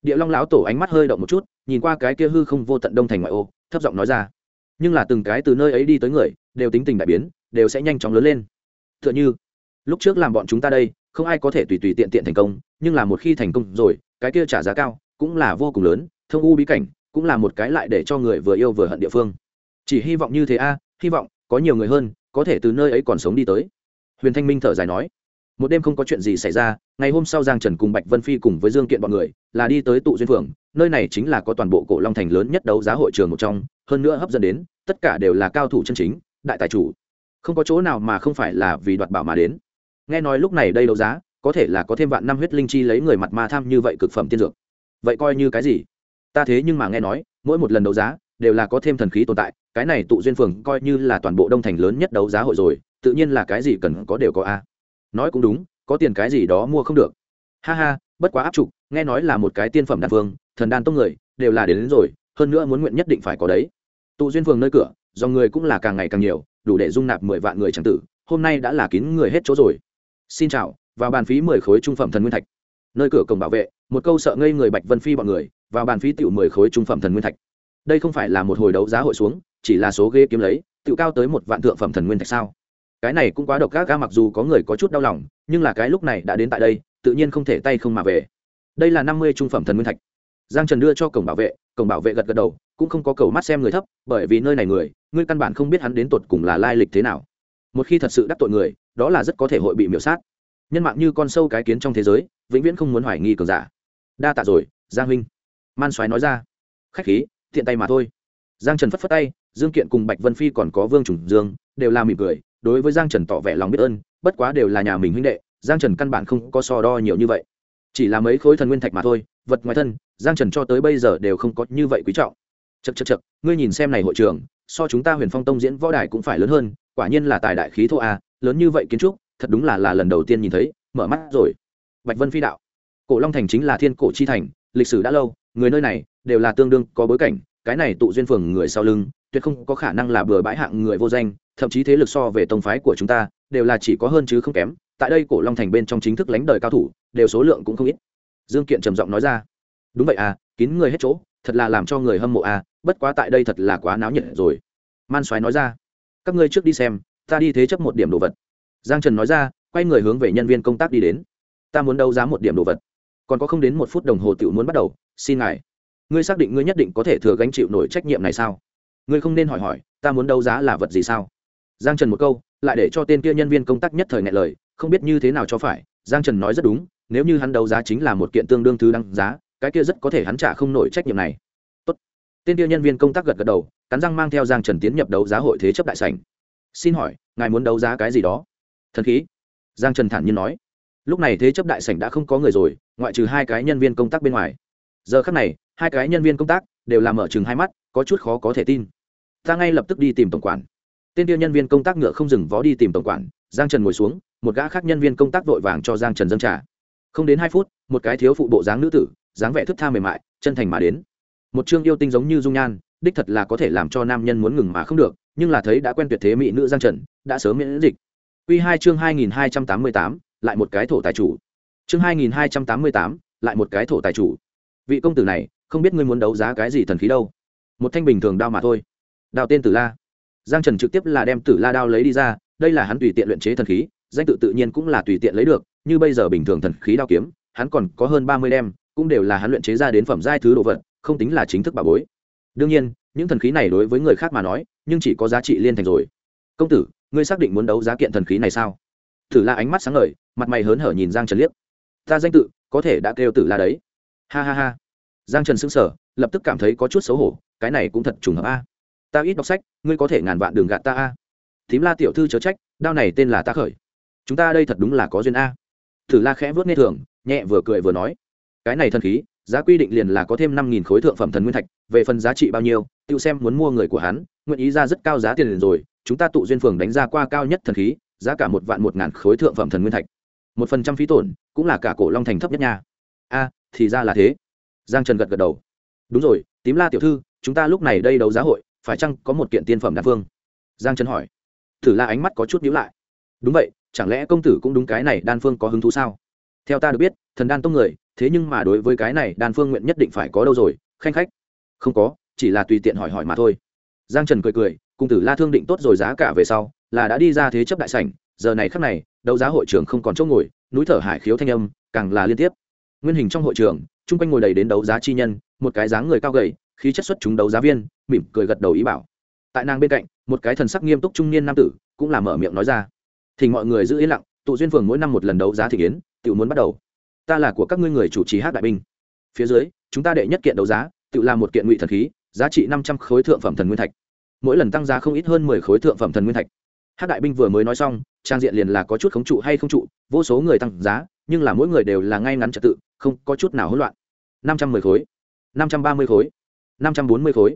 Địa Long lão tổ ánh mắt hơi động một chút, nhìn qua cái kia hư không vô tận đông thành ngoại ô, thấp giọng nói ra. Nhưng là từng cái từ nơi ấy đi tới người, đều tính tình đại biến, đều sẽ nhanh chóng lớn lên. Tựa như lúc trước làm bọn chúng ta đây, không ai có thể tùy tùy tiện tiện thành công, nhưng là một khi thành công rồi, cái kia trả giá cao, cũng là vô cùng lớn. Thông u bí cảnh, cũng là một cái lại để cho người vừa yêu vừa hận địa phương. Chỉ hy vọng như thế a, hy vọng có nhiều người hơn, có thể từ nơi ấy còn sống đi tới. Huyền Thanh Minh thở dài nói. Một đêm không có chuyện gì xảy ra, ngày hôm sau Giang Trần cùng Bạch Vân Phi cùng với Dương Kiện bọn người là đi tới Tụ Duyên Phường, nơi này chính là có toàn bộ Cổ Long thành lớn nhất đấu giá hội trường một trong, hơn nữa hấp dẫn đến tất cả đều là cao thủ chân chính, đại tài chủ, không có chỗ nào mà không phải là vì đoạt bảo mà đến. Nghe nói lúc này đây đấu giá có thể là có thêm vạn năm huyết linh chi lấy người mặt ma tham như vậy cực phẩm tiên dược, vậy coi như cái gì? Ta thế nhưng mà nghe nói mỗi một lần đấu giá đều là có thêm thần khí tồn tại, cái này Tụ Duyên Phường coi như là toàn bộ Đông thành lớn nhất đấu giá hội rồi, tự nhiên là cái gì cần có đều có a. Nói cũng đúng, có tiền cái gì đó mua không được. Ha ha, bất quá áp trục, nghe nói là một cái tiên phẩm đan vương, thần đan tông người đều là đến rồi, hơn nữa muốn nguyện nhất định phải có đấy. Tụ Duyên Phường nơi cửa, do người cũng là càng ngày càng nhiều, đủ để dung nạp 10 vạn người chẳng tử, hôm nay đã là kín người hết chỗ rồi. Xin chào, vào bàn phí 10 khối trung phẩm thần nguyên thạch. Nơi cửa cổng bảo vệ, một câu sợ ngây người Bạch Vân Phi bọn người, vào bàn phí tiểu 10 khối trung phẩm thần nguyên thạch. Đây không phải là một hồi đấu giá hội xuống, chỉ là số ghế kiếm lấy, tiểu cao tới 1 vạn thượng phẩm thần nguyên thạch sao? Cái này cũng quá độc ác, mặc dù có người có chút đau lòng, nhưng là cái lúc này đã đến tại đây, tự nhiên không thể tay không mà về. Đây là 50 trung phẩm thần nguyên thạch. Giang Trần đưa cho cổng bảo vệ gật gật đầu, cũng không có cầu mắt xem người thấp, bởi vì nơi này người, ngươi căn bản không biết hắn đến tột cùng là lai lịch thế nào. Một khi thật sự đắc tội người, đó là rất có thể hội bị miểu sát. Nhân mạng như con sâu cái kiến trong thế giới, vĩnh viễn không muốn hoài nghi cường giả. Đa tạ rồi, Giang huynh. Man Soái nói ra. Khách khí, tiện tay mà thôi. Giang Trần phất phất tay, Dương Kiện cùng Bạch Vân Phi còn có Vương Trùng Dương, đều là mỉm cười, đối với Giang Trần tỏ vẻ lòng biết ơn, bất quá đều là nhà mình huynh đệ, Giang Trần căn bản không có so đo nhiều như vậy, chỉ là mấy khối thần nguyên thạch mà thôi, vật ngoài thân Giang Trần cho tới bây giờ đều không có như vậy quý trọng. Chậc, ngươi nhìn xem này hội trường, so chúng ta Huyền Phong Tông diễn võ đài cũng phải lớn hơn, quả nhiên là tài đại khí thô a, lớn như vậy kiến trúc, thật đúng là lần đầu tiên nhìn thấy, mở mắt rồi. Bạch Vân Phi đạo, Cổ Long thành chính là thiên cổ chi thành, lịch sử đã lâu, người nơi này đều là tương đương có bối cảnh, cái này Tụ Duyên Phường người sau lưng, tuyệt không có khả năng là bừa bãi hạng người vô danh, thậm chí thế lực so về tông phái của chúng ta đều là chỉ có hơn chứ không kém, tại đây Cổ Long thành bên trong chính thức lãnh đời cao thủ đều số lượng cũng không ít. Dương Kiện trầm giọng nói ra. Đúng vậy à, kín người hết chỗ, thật là làm cho người hâm mộ à, bất quá tại đây thật là quá náo nhiệt rồi. Man Soái nói ra. Các ngươi trước đi xem, ta đi thế chấp một điểm đồ vật. Giang Trần nói ra, quay người hướng về nhân viên công tác đi đến. Ta muốn đấu giá một điểm đồ vật, còn có không đến 1 phút đồng hồ tiểu muốn bắt đầu, xin ngài. Ngươi xác định ngươi nhất định có thể thừa gánh chịu nổi trách nhiệm này sao? Ngươi không nên hỏi ta muốn đấu giá là vật gì sao? Giang Trần một câu lại để cho tên kia nhân viên công tác nhất thời nghẹn lời, không biết như thế nào cho phải. Giang Trần nói rất đúng, nếu như hắn đấu giá chính là một kiện tương đương thứ đăng giá, cái kia rất có thể hắn trả không nổi trách nhiệm này. Tốt. Tên kia nhân viên công tác gật gật đầu, cắn răng mang theo Giang Trần tiến nhập đấu giá hội thế chấp đại sảnh. Xin hỏi ngài muốn đấu giá cái gì đó? Thần khí. Giang Trần thản nhiên nói. Lúc này thế chấp đại sảnh đã không có người rồi, ngoại trừ 2 cái nhân viên công tác bên ngoài. Giờ khắc này 2 cái nhân viên công tác đều làm mở trừng hai mắt, có chút khó có thể tin. Ta ngay lập tức đi tìm tổng quản. Tên kia nhân viên công tác ngựa không dừng vó đi tìm tổng quản. Giang Trần ngồi xuống, một gã khác nhân viên công tác vội vàng cho Giang Trần dâng trà. Không đến 2 phút, một cái thiếu phụ bộ dáng nữ tử, dáng vẻ thướt tha mềm mại, chân thành mà đến. Một trương yêu tinh giống như dung nhan, đích thật là có thể làm cho nam nhân muốn ngừng mà không được, nhưng là thấy đã quen tuyệt thế mỹ nữ Giang Trần, đã sớm miễn dịch. Quy 2 chương 2288, lại một cái thổ tài chủ. Chương 2288, lại một cái thổ tài chủ. Vị công tử này, không biết ngươi muốn đấu giá cái gì thần khí đâu? Một thanh bình thường đao mà thôi. Đao tên Tử La. Giang Trần trực tiếp là đem Tử La đao lấy đi ra, đây là hắn tùy tiện luyện chế thần khí, danh tự tự nhiên cũng là tùy tiện lấy được, như bây giờ bình thường thần khí đao kiếm, hắn còn có hơn 30 đem, cũng đều là hắn luyện chế ra đến phẩm giai thứ đồ vật, không tính là chính thức bảo bối. Đương nhiên, những thần khí này đối với người khác mà nói, nhưng chỉ có giá trị liên thành rồi. Công tử, ngươi xác định muốn đấu giá kiện thần khí này sao? Tử La ánh mắt sáng ngời, mặt mày hớn hở nhìn Giang Trần liếc. Ta danh tự có thể đã kêu Tử La đấy. Ha ha ha. Giang Trần sững sờ, lập tức cảm thấy có chút xấu hổ, cái này cũng thật trùng hợp a. Ta ít đọc sách, ngươi có thể ngàn vạn đường gạt ta a. Thím La tiểu thư chớ trách, đao này tên là ta khởi. Chúng ta đây thật đúng là có duyên a. Tử La khẽ vuốt nghe thường, nhẹ vừa cười vừa nói, cái này thần khí, giá quy định liền là có thêm 5000 khối thượng phẩm thần nguyên thạch, về phần giá trị bao nhiêu, tiêu xem muốn mua người của hắn, nguyện ý ra rất cao giá tiền liền rồi, chúng ta Tụ Duyên Phường đánh ra qua cao nhất thần khí, giá cả 1.000 khối thượng phẩm thần nguyên thạch. 1% phí tổn, cũng là cả Cổ Long thành thấp nhất nha. A, thì ra là thế. Giang Trần gật gật đầu. Đúng rồi, Tím La tiểu thư, chúng ta lúc này đây đấu giá hội, phải chăng có một kiện tiên phẩm đan phương? Giang Trần hỏi. Tử La ánh mắt có chút nhíu lại. Đúng vậy, chẳng lẽ công tử cũng đúng cái này đan phương có hứng thú sao? Theo ta được biết, thần đan tông người thế nhưng mà đối với cái này đan phương nguyện nhất định phải có đâu rồi, khanh khách không có, chỉ là tùy tiện hỏi hỏi mà thôi. Giang Trần cười cười, cùng Tử La thương định tốt rồi giá cả về sau, là đã đi ra thế chấp đại sảnh. Giờ này khắc này, đấu giá hội trường không còn chỗ ngồi, núi thở hải khiếu thanh âm càng là liên tiếp. Nguyên hình trong hội trường, chung quanh ngồi đầy đến đấu giá chi nhân, một cái dáng người cao gầy, khí chất xuất chúng đấu giá viên, mỉm cười gật đầu ý bảo. Tại nàng bên cạnh, một cái thần sắc nghiêm túc trung niên nam tử, cũng là mở miệng nói ra: "Thỉnh mọi người giữ yên lặng, tụ duyên phường mỗi năm một lần đấu giá thị yến, tiểu muốn bắt đầu. Ta là của các ngươi người chủ trì Hắc đại binh. Phía dưới, chúng ta đệ nhất kiện đấu giá, tiểu là một kiện ngụy thần khí, giá trị 500 khối thượng phẩm thần nguyên thạch. Mỗi lần tăng giá không ít hơn 10 khối thượng phẩm thần nguyên thạch." Hắc đại binh vừa mới nói xong, trang diện liền là có chút khống trụ hay không trụ, vô số người tăng giá, nhưng là mỗi người đều là ngay ngắn trật tự, không có chút nào hỗn loạn. 510 khối, 530 khối, 540 khối,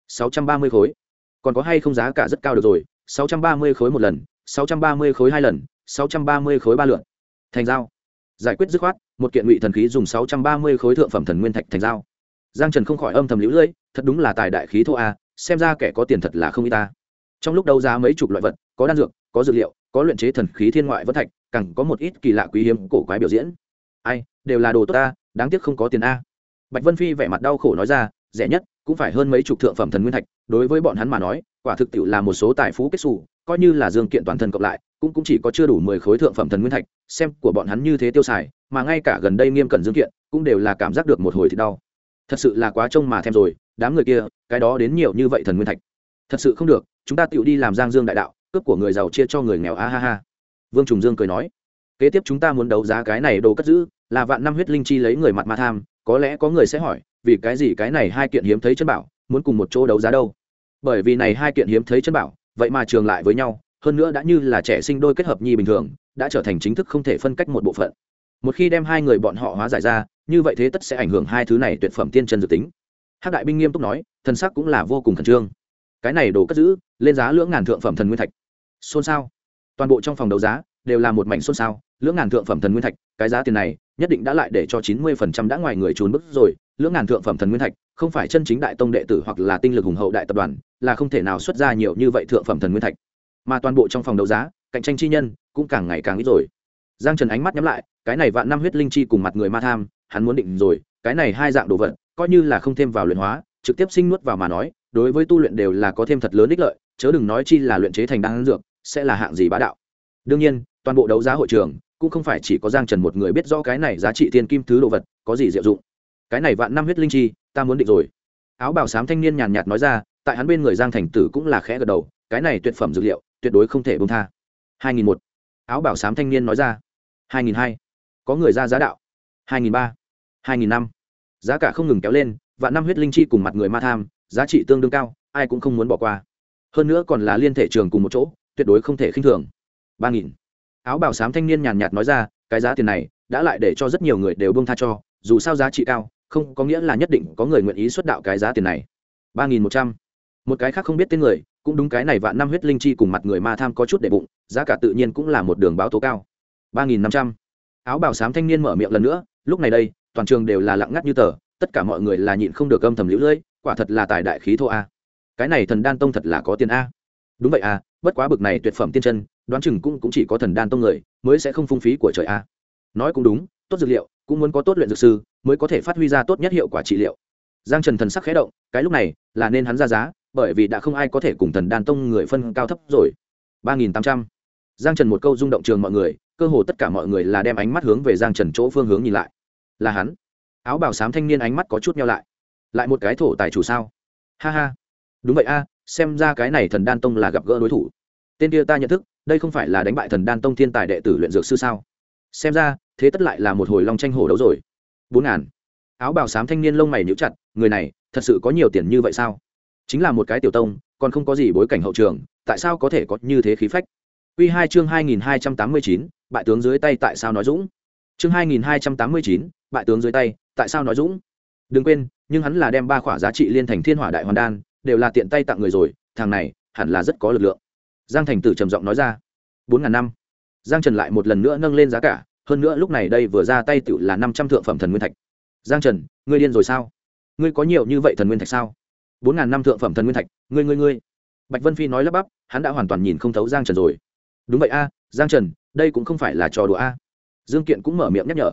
630 khối. Còn có hay không giá cả rất cao được rồi, 630 khối một lần, 630 khối hai lần, 630 khối ba lượt. Thành giao. Giải quyết dứt khoát, một kiện ngụy thần khí dùng 630 khối thượng phẩm thần nguyên thạch thành giao. Giang Trần không khỏi âm thầm liễu lưỡi, thật đúng là tài đại khí thô a, xem ra kẻ có tiền thật là không ít ta. Trong lúc đấu giá mấy chục loại vật, có đan dược, có dược liệu, có luyện chế thần khí thiên ngoại vân thạch, càng có một ít kỳ lạ quý hiếm cổ quái biểu diễn. Ai, đều là đồ tốt ta, đáng tiếc không có tiền a. Bạch Vân Phi vẻ mặt đau khổ nói ra, rẻ nhất cũng phải hơn mấy chục thượng phẩm thần nguyên thạch, đối với bọn hắn mà nói, quả thực tiệu là một số tài phú kết xù, coi như là dương kiện toàn thân cộng lại, cũng chỉ có chưa đủ 10 khối thượng phẩm thần nguyên thạch, xem của bọn hắn như thế tiêu xài, mà ngay cả gần đây nghiêm cẩn dương kiện, cũng đều là cảm giác được một hồi thì đau. Thật sự là quá trông mà thèm rồi, đám người kia, cái đó đến nhiều như vậy thần nguyên thạch. Thật sự không được, chúng ta tiệu đi làm Giang Dương đại đạo, cướp của người giàu chia cho người nghèo a ha ha. Vương Trùng Dương cười nói, kế tiếp chúng ta muốn đấu giá cái này đồ cất giữ, là vạn năm huyết linh chi lấy người mặt ma tham, có lẽ có người sẽ hỏi, vì cái gì cái này hai kiện hiếm thấy chân bảo, muốn cùng một chỗ đấu giá đâu? Bởi vì này hai kiện hiếm thấy chân bảo, vậy mà trường lại với nhau, hơn nữa đã như là trẻ sinh đôi kết hợp nhi bình thường, đã trở thành chính thức không thể phân cách một bộ phận. Một khi đem hai người bọn họ hóa giải ra, như vậy thế tất sẽ ảnh hưởng hai thứ này tuyệt phẩm tiên chân dự tính. Hắc đại binh nghiêm túc nói, thần sắc cũng là vô cùng khẩn trương. Cái này đồ cất giữ, lên giá lưỡng ngàn thượng phẩm thần nguyên thạch. Xôn xao. Toàn bộ trong phòng đấu giá đều là một mảnh xôn xao, lưỡng ngàn thượng phẩm thần nguyên thạch, cái giá tiền này, nhất định đã lại để cho 90% đã ngoài người trốn bước rồi, lưỡng ngàn thượng phẩm thần nguyên thạch, không phải chân chính đại tông đệ tử hoặc là tinh lực hùng hậu đại tập đoàn, là không thể nào xuất ra nhiều như vậy thượng phẩm thần nguyên thạch. Mà toàn bộ trong phòng đấu giá, cạnh tranh chi nhân cũng càng ngày càng ít rồi. Giang Trần ánh mắt nhắm lại, cái này vạn năm huyết linh chi cùng mặt người ma tham, hắn muốn định rồi, cái này hai dạng đồ vật, coi như là không thêm vào luyện hóa, trực tiếp sinh nuốt vào mà nói, đối với tu luyện đều là có thêm thật lớn ích lợi, chớ đừng nói chi là luyện chế thành đan dược, sẽ là hạng gì bá đạo. Đương nhiên, toàn bộ đấu giá hội trường cũng không phải chỉ có Giang Trần một người biết rõ cái này giá trị tiên kim thứ đồ vật có gì diệu dụng. Cái này vạn năm huyết linh chi, ta muốn định rồi. Áo bào xám thanh niên nhàn nhạt nói ra, tại hắn bên người Giang Thành Tử cũng là khẽ gật đầu, cái này tuyệt phẩm dược liệu, tuyệt đối không thể buông tha. 2001. Áo bào xám thanh niên nói ra. 2002. Có người ra giá đạo. 2003. 2005. Giá cả không ngừng kéo lên, vạn năm huyết linh chi cùng mặt người ma tham, giá trị tương đương cao, ai cũng không muốn bỏ qua. Hơn nữa còn là liên thể trường cùng một chỗ, tuyệt đối không thể khinh thường. 3000. Áo bào xám thanh niên nhàn nhạt nói ra, cái giá tiền này đã lại để cho rất nhiều người đều buông tha cho, dù sao giá trị cao, không có nghĩa là nhất định có người nguyện ý xuất đạo cái giá tiền này. 3100. Một cái khác không biết tên người, cũng đúng cái này vạn năm huyết linh chi cùng mặt người ma tham có chút để bụng, giá cả tự nhiên cũng là một đường báo tố cao. 3500. Áo bào xám thanh niên mở miệng lần nữa, lúc này đây, toàn trường đều là lặng ngắt như tờ, tất cả mọi người là nhịn không được âm thầm liễu lưỡi, quả thật là tài đại khí thô a. Cái này thần đan tông thật là có tiền a. Đúng vậy a, bất quá bực này tuyệt phẩm tiên chân, đoán chừng cũng chỉ có thần đan tông người mới sẽ không phung phí của trời a. Nói cũng đúng, tốt dược liệu cũng muốn có tốt luyện dược sư mới có thể phát huy ra tốt nhất hiệu quả trị liệu. Giang Trần thần sắc khẽ động, cái lúc này là nên hắn ra giá, bởi vì đã không ai có thể cùng thần đan tông người phân cao thấp rồi. 3800. Giang Trần một câu rung động trường mọi người, cơ hồ tất cả mọi người là đem ánh mắt hướng về Giang Trần chỗ phương hướng nhìn lại. Là hắn. Áo bào xám thanh niên ánh mắt có chút nheo lại. Lại một cái thổ tài chủ sao? Ha ha. Đúng vậy a, xem ra cái này thần đan tông là gặp gỡ đối thủ. Tên kia ta nhận thức, đây không phải là đánh bại thần đan tông thiên tài đệ tử luyện dược sư sao? Xem ra, thế tất lại là một hồi long tranh hổ đấu rồi. 4000. Áo bào xám thanh niên lông mày nhíu chặt, người này, thật sự có nhiều tiền như vậy sao? Chính là một cái tiểu tông, còn không có gì bối cảnh hậu trường, tại sao có thể có như thế khí phách? Quy 2 chương 2289, bại tướng dưới tay tại sao nói dũng? Chương 2289, bại tướng dưới tay, tại sao nói dũng? Đừng quên, nhưng hắn là đem ba khỏa giá trị liên thành thiên hỏa đại hoàn đan, đều là tiện tay tặng người rồi, thằng này hẳn là rất có lực lượng. Giang Thành Tử trầm giọng nói ra. 4000 năm. Giang Trần lại một lần nữa nâng lên giá cả, hơn nữa lúc này đây vừa ra tay tự là 500 thượng phẩm thần nguyên thạch. Giang Trần, ngươi điên rồi sao? Ngươi có nhiều như vậy thần nguyên thạch sao? 4000 năm thượng phẩm thần nguyên thạch, ngươi. Bạch Vân Phi nói lắp bắp, hắn đã hoàn toàn nhìn không thấu Giang Trần rồi. Đúng vậy a, Giang Trần, đây cũng không phải là trò đùa a. Dương Kiện cũng mở miệng nhắc nhở.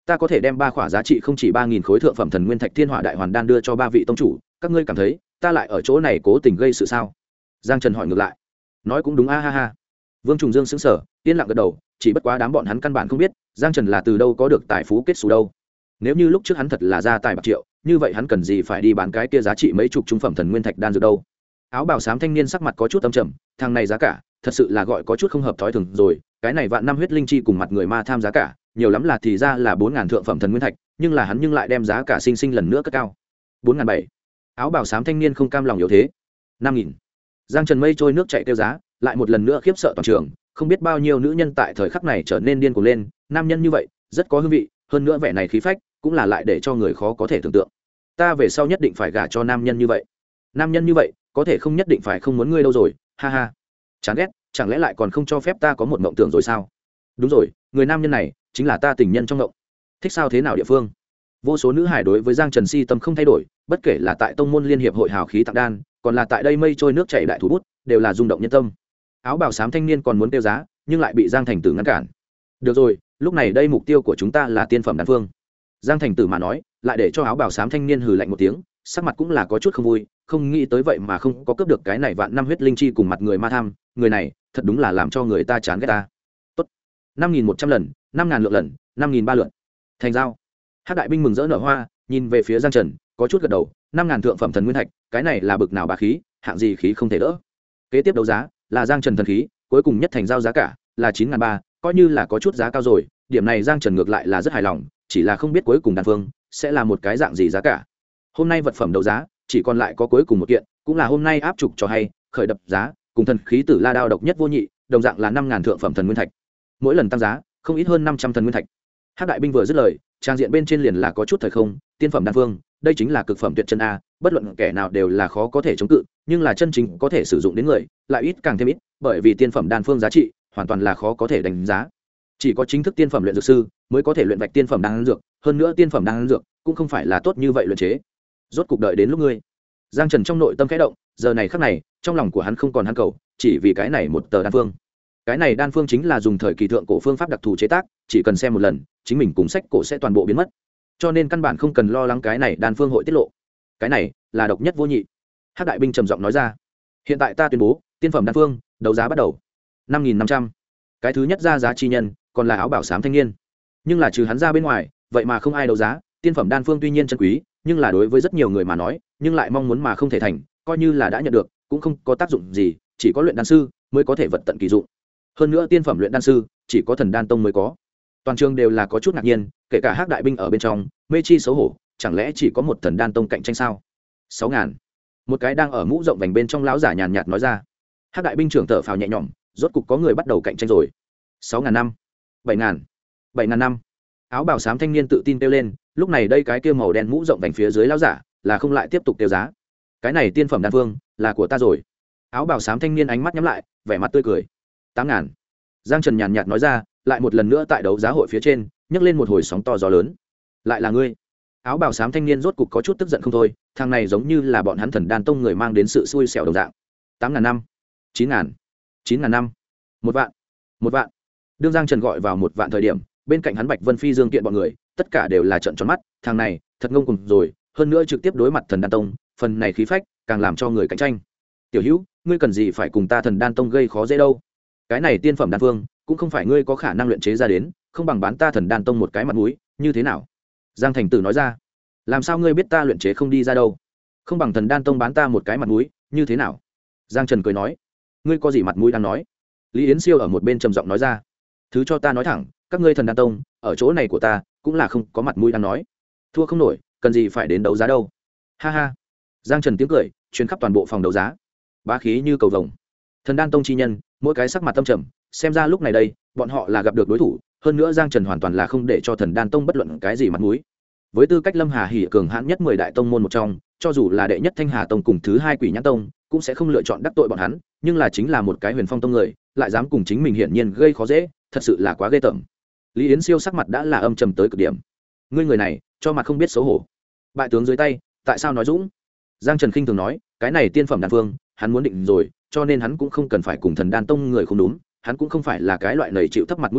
ta có thể đem 3 khỏa giá trị không chỉ 3.000 khối thượng phẩm thần nguyên thạch thiên hỏa đại hoàn đan đưa cho 3 vị tông chủ, các ngươi cảm thấy ta lại ở chỗ này cố tình gây sự sao? Giang Trần hỏi ngược lại. Nói cũng đúng a ha ha. Vương Trùng Dương sững sờ, yên lặng gật đầu, chỉ bất quá đám bọn hắn căn bản không biết Giang Trần là từ đâu có được tài phú kết xù đâu. Nếu như lúc trước hắn thật là ra tài bạc triệu, như vậy hắn cần gì phải đi bán cái kia giá trị mấy chục trung phẩm thần nguyên thạch đan dược đâu? Áo bào xám thanh niên sắc mặt có chút âm trầm, thằng này giá cả thật sự là gọi có chút không hợp thói thường rồi, cái này vạn năm huyết linh chi cùng mặt người ma tham giá cả nhiều lắm là thì ra là 4.000 thượng phẩm thần nguyên thạch, nhưng là hắn nhưng lại đem giá cả sinh sinh lần nữa cất cao. 4.700. Áo bào xám thanh niên không cam lòng yếu thế. 5.000. Giang Trần mây trôi nước chảy kêu giá, lại một lần nữa khiếp sợ toàn trường, không biết bao nhiêu nữ nhân tại thời khắc này trở nên điên cuồng lên, nam nhân như vậy, rất có hương vị, hơn nữa vẻ này khí phách, cũng là lại để cho người khó có thể tưởng tượng. Ta về sau nhất định phải gả cho nam nhân như vậy. Nam nhân như vậy, có thể không nhất định phải không muốn ngươi đâu rồi, ha ha. Chán ghét, chẳng lẽ lại còn không cho phép ta có một mộng tưởng rồi sao? Đúng rồi, người nam nhân này chính là ta tình nhân trong mộng. Thích sao thế nào địa phương? Vô số nữ hài đối với Giang Trần si tâm không thay đổi, bất kể là tại tông môn liên hiệp hội hào khí tặng đan, còn là tại đây mây trôi nước chảy đại thủ bút, đều là rung động nhân tâm. Áo bào xám thanh niên còn muốn tiêu giá, nhưng lại bị Giang Thành Tử ngăn cản. Được rồi, lúc này đây mục tiêu của chúng ta là tiên phẩm đan phương. Giang Thành Tử mà nói, lại để cho áo bào xám thanh niên hừ lạnh một tiếng, sắc mặt cũng là có chút không vui, không nghĩ tới vậy mà không có cướp được cái này vạn năm huyết linh chi cùng mặt người ma tham, người này thật đúng là làm cho người ta chán ghét ta. Tốt, 5.100 lần, 5.000 lượng lần, 5.300 lượt. Thành giao. Hắc đại binh mừng rỡ nở hoa, nhìn về phía Giang Trần, có chút gật đầu, 5.000 thượng phẩm thần nguyên thạch, cái này là bực nào bá khí, hạng gì khí không thể đỡ. Kế tiếp đấu giá là Giang Trần thần khí, cuối cùng nhất thành giao giá cả là 9.300, coi như là có chút giá cao rồi, điểm này Giang Trần ngược lại là rất hài lòng, chỉ là không biết cuối cùng đan phương sẽ là một cái dạng gì giá cả. Hôm nay vật phẩm đấu giá chỉ còn lại có cuối cùng một kiện, cũng là hôm nay áp trục cho hay, khởi đập giá, cùng thần khí Tử La đao độc nhất vô nhị, đồng dạng là 5.000 thượng phẩm thần nguyên thạch. Mỗi lần tăng giá, không ít hơn 500 thần nguyên thạch. Hắc đại binh vừa dứt lời, trang diện bên trên liền là có chút thời không, tiên phẩm đan phương, đây chính là cực phẩm tuyệt chân a, bất luận kẻ nào đều là khó có thể chống cự, nhưng là chân chính có thể sử dụng đến người, lại ít càng thêm ít, bởi vì tiên phẩm đan phương giá trị hoàn toàn là khó có thể đánh giá. Chỉ có chính thức tiên phẩm luyện dược sư mới có thể luyện vạch tiên phẩm đan dược, hơn nữa tiên phẩm đan dược cũng không phải là tốt như vậy luyện chế. Rốt cục đợi đến lúc ngươi. Giang Trần trong nội tâm khẽ động, giờ này khắc này, trong lòng của hắn không còn hắn cầu, chỉ vì cái này một tờ đan phương. Cái này đan phương chính là dùng thời kỳ thượng cổ phương pháp đặc thù chế tác, chỉ cần xem một lần, chính mình cùng sách cổ sẽ toàn bộ biến mất. Cho nên căn bản không cần lo lắng cái này đan phương hội tiết lộ. Cái này là độc nhất vô nhị. Hắc đại binh trầm giọng nói ra. Hiện tại ta tuyên bố, tiên phẩm đan phương, đấu giá bắt đầu. 5.500. Cái thứ nhất ra giá chi nhân, còn là áo bảo xám thanh niên. Nhưng là trừ hắn ra bên ngoài, vậy mà không ai đấu giá, tiên phẩm đan phương tuy nhiên chân quý, nhưng là đối với rất nhiều người mà nói, nhưng lại mong muốn mà không thể thành, coi như là đã nhận được, cũng không có tác dụng gì, chỉ có luyện đan sư mới có thể vật tận kỳ dụng. Hơn nữa tiên phẩm luyện đan sư, chỉ có thần đan tông mới có. Toàn trường đều là có chút ngạc nhiên, kể cả Hắc đại binh ở bên trong, mê chi xấu hổ, chẳng lẽ chỉ có một thần đan tông cạnh tranh sao? 6.000. Một cái đang ở mũ rộng vành bên trong lão giả nhàn nhạt nói ra. Hắc đại binh trưởng thở phào nhẹ nhõm, rốt cục có người bắt đầu cạnh tranh rồi. 6.000 năm, 7.000, 7.000 năm. Áo bào xám thanh niên tự tin kêu lên, lúc này đây cái kia màu đen mũ rộng vành phía dưới lão giả là không lại tiếp tục kêu giá. Cái này tiên phẩm đan phương là của ta rồi. Áo bào xám thanh niên ánh mắt nhắm lại, vẻ mặt tươi cười. 8.000. Giang Trần nhàn nhạt nói ra, lại một lần nữa tại đấu giá hội phía trên nhấc lên một hồi sóng to gió lớn. Lại là ngươi. Áo bào xám thanh niên rốt cục có chút tức giận không thôi, thằng này giống như là bọn hắn thần đan tông người mang đến sự xui xẻo đồng dạng. 8.000 năm, 9.000, 9.000 năm, 1 vạn, 1 vạn. Đương Giang Trần gọi vào 1 vạn thời điểm, bên cạnh hắn Bạch Vân Phi Dương kiện bọn người, tất cả đều là trợn tròn mắt, thằng này thật ngông cuồng rồi, hơn nữa trực tiếp đối mặt thần đan tông, phần này khí phách càng làm cho người cạnh tranh. Tiểu Hữu, ngươi cần gì phải cùng ta thần đan tông gây khó dễ đâu? Cái này tiên phẩm đan phương cũng không phải ngươi có khả năng luyện chế ra đến, không bằng bán ta thần đan tông một cái mặt mũi, như thế nào? Giang Thành Tử nói ra. Làm sao ngươi biết ta luyện chế không đi ra đâu? Không bằng thần đan tông bán ta một cái mặt mũi, như thế nào? Giang Trần cười nói. Ngươi có gì mặt mũi đang nói? Lý Yến Siêu ở một bên trầm giọng nói ra. Thứ cho ta nói thẳng, các ngươi thần đan tông ở chỗ này của ta cũng là không có mặt mũi đang nói. Thua không nổi, cần gì phải đến đấu giá đâu? Ha ha. Giang Trần tiếng cười truyền khắp toàn bộ phòng đấu giá. Bá khí như cầu vồng. Thần đan tông chi nhân, mỗi cái sắc mặt tâm trầm, xem ra lúc này đây, bọn họ là gặp được đối thủ, hơn nữa Giang Trần hoàn toàn là không để cho thần đan tông bất luận cái gì mặt mũi. Với tư cách Lâm Hà Hỉ cường hãn nhất 10 đại tông môn một trong, cho dù là đệ nhất Thanh Hà tông cùng thứ hai Quỷ Nhãn tông, cũng sẽ không lựa chọn đắc tội bọn hắn, nhưng là chính là một cái Huyền Phong tông người, lại dám cùng chính mình hiển nhiên gây khó dễ, thật sự là quá ghê tởm. Lý Yến Siêu sắc mặt đã là âm trầm tới cực điểm. Ngươi người này, cho mặt không biết xấu hổ. Bại tướng dưới tay, tại sao nói dũng? Giang Trần khinh thường nói, cái này tiên phẩm đan phương, hắn muốn định rồi, cho nên hắn cũng không cần phải cùng thần đan tông người không đúng, hắn cũng không phải là cái loại nầy chịu thấp mặt mũi người,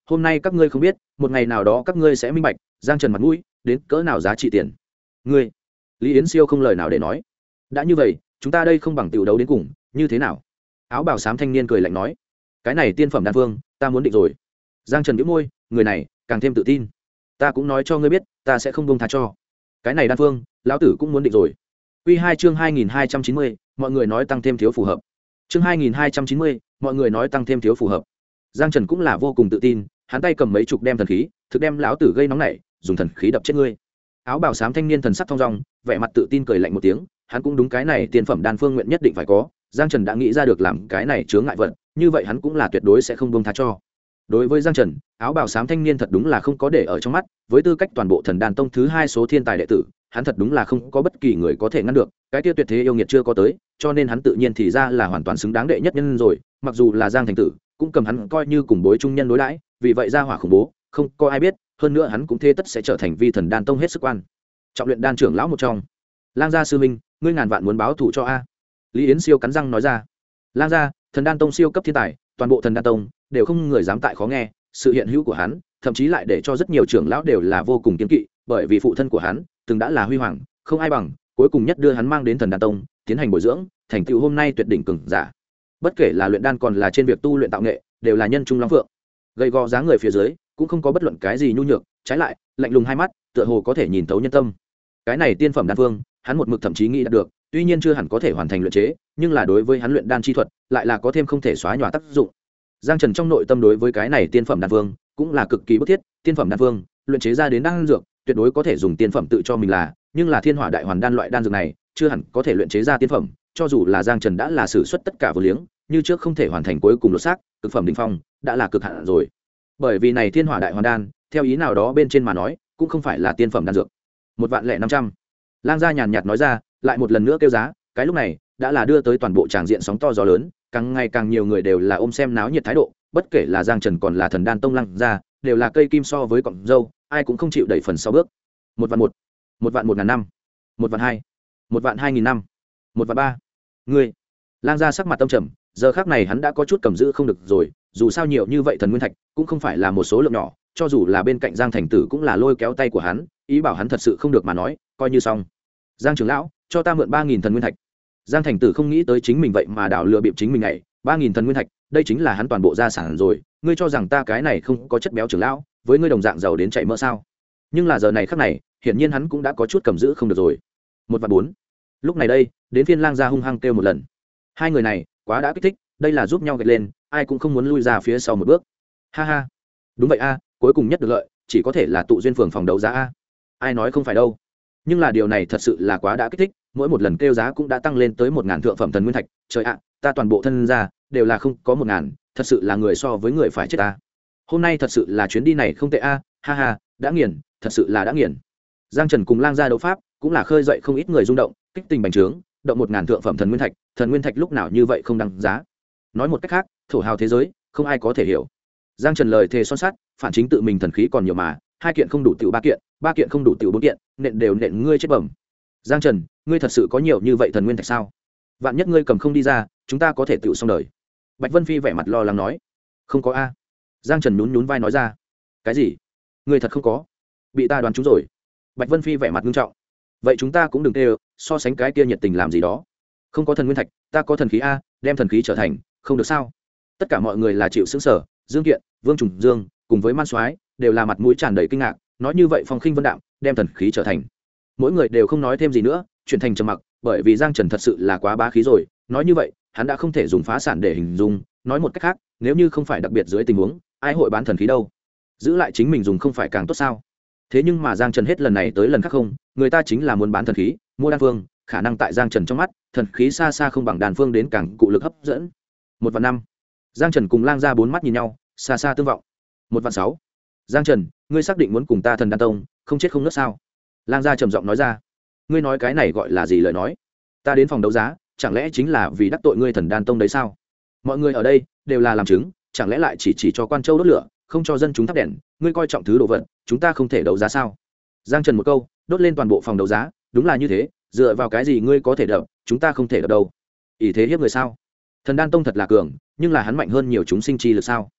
hôm nay các ngươi không biết, một ngày nào đó các ngươi sẽ minh bạch Giang Trần mặt mũi đến cỡ nào giá trị tiền. Ngươi, Lý Yến Siêu không lời nào để nói. Đã như vậy, chúng ta đây không bằng tiểu đấu đến cùng, như thế nào? Áo bào xám thanh niên cười lạnh nói, cái này tiên phẩm đan phương ta muốn định rồi. Giang Trần nhếch môi, người này càng thêm tự tin. Ta cũng nói cho ngươi biết, ta sẽ không buông tha cho. Cái này đan phương, lão tử cũng muốn định rồi. Quy 2 chương 2290, mọi người nói tăng thêm thiếu phù hợp. Chương 2290, mọi người nói tăng thêm thiếu phù hợp. Giang Trần cũng là vô cùng tự tin, hắn tay cầm mấy chục đem thần khí, thực đem lão tử gây nóng nảy, dùng thần khí đập chết ngươi. Áo bào xám thanh niên thần sắc thong dong, vẻ mặt tự tin cười lạnh một tiếng, hắn cũng đúng cái này tiên phẩm đan phương nguyện nhất định phải có. Giang Trần đã nghĩ ra được làm cái này chướng ngại vật, như vậy hắn cũng là tuyệt đối sẽ không buông tha cho. Đối với Giang Trần, áo bào xám thanh niên thật đúng là không có để ở trong mắt, với tư cách toàn bộ Thần Đan Tông thứ 2 số thiên tài đệ tử, hắn thật đúng là không có bất kỳ người có thể ngăn được, cái kia tuyệt thế yêu nghiệt chưa có tới, cho nên hắn tự nhiên thì ra là hoàn toàn xứng đáng đệ nhất nhân rồi, mặc dù là Giang thành tử, cũng cầm hắn coi như cùng bối trung nhân đối đãi, vì vậy ra hỏa khủng bố, không có ai biết, hơn nữa hắn cũng thế tất sẽ trở thành vi Thần Đan Tông hết sức quan trọng luyện đan trưởng lão một trong. Lang gia sư minh, ngươi ngàn vạn muốn báo thù cho a. Lý Yến Siêu cắn răng nói ra. Lang gia, Thần Đan Tông siêu cấp thiên tài, toàn bộ Thần Đan Tông đều không người dám tại khó nghe, sự hiện hữu của hắn, thậm chí lại để cho rất nhiều trưởng lão đều là vô cùng kiêng kỵ, bởi vì phụ thân của hắn từng đã là huy hoàng, không ai bằng, cuối cùng nhất đưa hắn mang đến Thần Đan Tông, tiến hành bồi dưỡng, thành tựu hôm nay tuyệt đỉnh cường giả. Bất kể là luyện đan còn là trên việc tu luyện tạo nghệ, đều là nhân trung long phượng. Gầy gò dáng người phía dưới, cũng không có bất luận cái gì nhu nhược, trái lại, lạnh lùng hai mắt, tựa hồ có thể nhìn thấu nhân tâm. Cái này tiên phẩm đan phương, hắn một mực thậm chí nghĩ đạt được, tuy nhiên chưa hẳn có thể hoàn thành luyện chế, nhưng là đối với hắn luyện đan chi thuật, lại là có thêm không thể xóa nhòa tác dụng. Giang Trần trong nội tâm đối với cái này tiên phẩm đan phương, cũng là cực kỳ bức thiết, tiên phẩm đan phương, luyện chế ra đến đan dược, tuyệt đối có thể dùng tiên phẩm tự cho mình là, nhưng là Thiên Hỏa Đại Hoàn đan loại đan dược này, chưa hẳn có thể luyện chế ra tiên phẩm, cho dù là Giang Trần đã là sử xuất tất cả vô liếng, như trước không thể hoàn thành cuối cùng lột xác, cực phẩm đỉnh phong, đã là cực hạn rồi. Bởi vì này Thiên Hỏa Đại Hoàn đan, theo ý nào đó bên trên mà nói, cũng không phải là tiên phẩm đan dược. 1.500.000. Lang gia nhàn nhạt nói ra, lại một lần nữa kêu giá, cái lúc này đã là đưa tới toàn bộ tràng diện sóng to gió lớn, càng ngày càng nhiều người đều là ôm xem náo nhiệt thái độ, bất kể là Giang Trần còn là Thần Đan Tông Lang gia, đều là cây kim so với cọng dâu, ai cũng không chịu đẩy phần sau bước. 1.100.000, 1.100.000 1.200.000, 1.200.000, 1.300.000. Ngươi, Lang gia sắc mặt tâm trầm, giờ khắc này hắn đã có chút cầm giữ không được rồi, dù sao nhiều như vậy thần nguyên thạch cũng không phải là một số lượng nhỏ, cho dù là bên cạnh Giang thành tử cũng là lôi kéo tay của hắn, ý bảo hắn thật sự không được mà nói, coi như xong. Giang trưởng lão, cho ta mượn 3.000 thần nguyên thạch. Giang thành tử không nghĩ tới chính mình vậy mà đảo lừa bịp chính mình này, 3.000 thần nguyên thạch, đây chính là hắn toàn bộ gia sản rồi, ngươi cho rằng ta cái này không có chất béo trưởng lão, với ngươi đồng dạng giàu đến chảy mỡ sao? Nhưng là giờ này khắc này, hiển nhiên hắn cũng đã có chút cầm giữ không được rồi. 1.400.000. Lúc này đây, đến phiên Lang gia hung hăng kêu một lần. Hai người này, quá đã kích thích, đây là giúp nhau gật lên, ai cũng không muốn lui ra phía sau một bước. Ha ha. Đúng vậy a, cuối cùng nhất được lợi, chỉ có thể là tụ duyên phường phòng đấu giá a. Ai nói không phải đâu. Nhưng là điều này thật sự là quá đã kích thích, mỗi một lần kêu giá cũng đã tăng lên tới 1.000 thượng phẩm thần nguyên thạch, trời ạ, ta toàn bộ thân ra đều là không có 1.000, thật sự là người so với người phải chết ta. Hôm nay thật sự là chuyến đi này không tệ a, ha ha, đã nghiền, thật sự là đã nghiền. Giang Trần cùng Lang gia đấu pháp, cũng là khơi dậy không ít người rung động, kích tình bành trướng, động 1.000 thượng phẩm thần nguyên thạch lúc nào như vậy không đăng giá. Nói một cách khác, thổ hào thế giới, không ai có thể hiểu. Giang Trần lời thề son sắt, phản chính tự mình thần khí còn nhiều mà, 2 kiện không đủ tiểu 3 kiện, 3 kiện không đủ tiểu 4 kiện, nện đều nện ngươi chết bẩm. Giang Trần, ngươi thật sự có nhiều như vậy thần nguyên thạch sao? Vạn nhất ngươi cầm không đi ra, chúng ta có thể tiểu xong đời. Bạch Vân Phi vẻ mặt lo lắng nói. Không có a. Giang Trần nhún nhún vai nói ra. Cái gì? Ngươi thật không có? Bị ta đoán trúng rồi. Bạch Vân Phi vẻ mặt nghiêm trọng. Vậy chúng ta cũng đừng tê so sánh cái kia nhiệt tình làm gì đó. Không có thần nguyên thạch, ta có thần khí a, đem thần khí trở thành, không được sao? Tất cả mọi người là chịu sững sờ, Dương Kiện, Vương Trùng Dương, cùng với Man Soái đều là mặt mũi tràn đầy kinh ngạc, nói như vậy phong khinh vân đạm, đem thần khí trở thành. Mỗi người đều không nói thêm gì nữa, chuyển thành trầm mặc, bởi vì Giang Trần thật sự là quá bá khí rồi, nói như vậy, hắn đã không thể dùng phá sản để hình dung, nói một cách khác, nếu như không phải đặc biệt dưới tình huống, ai hội bán thần khí đâu? Giữ lại chính mình dùng không phải càng tốt sao? Thế nhưng mà Giang Trần hết lần này tới lần khác không, người ta chính là muốn bán thần khí, mua đan phương, khả năng tại Giang Trần trong mắt, thần khí xa xa không bằng đan phương đến càng cụ lực hấp dẫn. 1.500.000. Giang Trần cùng Lang gia bốn mắt nhìn nhau, xa xa tương vọng. 1.600.000. Giang Trần, ngươi xác định muốn cùng ta Thần Đan Tông không chết không nứt sao? Lang gia trầm giọng nói ra. Ngươi nói cái này gọi là gì lời nói? Ta đến phòng đấu giá, chẳng lẽ chính là vì đắc tội ngươi Thần Đan Tông đấy sao? Mọi người ở đây đều là làm chứng, chẳng lẽ lại chỉ cho Quan Châu đốt lửa, không cho dân chúng thắp đèn, ngươi coi trọng thứ đồ vật, chúng ta không thể đấu giá sao? Giang Trần một câu, đốt lên toàn bộ phòng đấu giá, đúng là như thế, dựa vào cái gì ngươi có thể đập, chúng ta không thể đập đâu? Ý thế hiếp người sao? Thần Đan Tông thật là cường, nhưng là hắn mạnh hơn nhiều chúng sinh chi lực sao?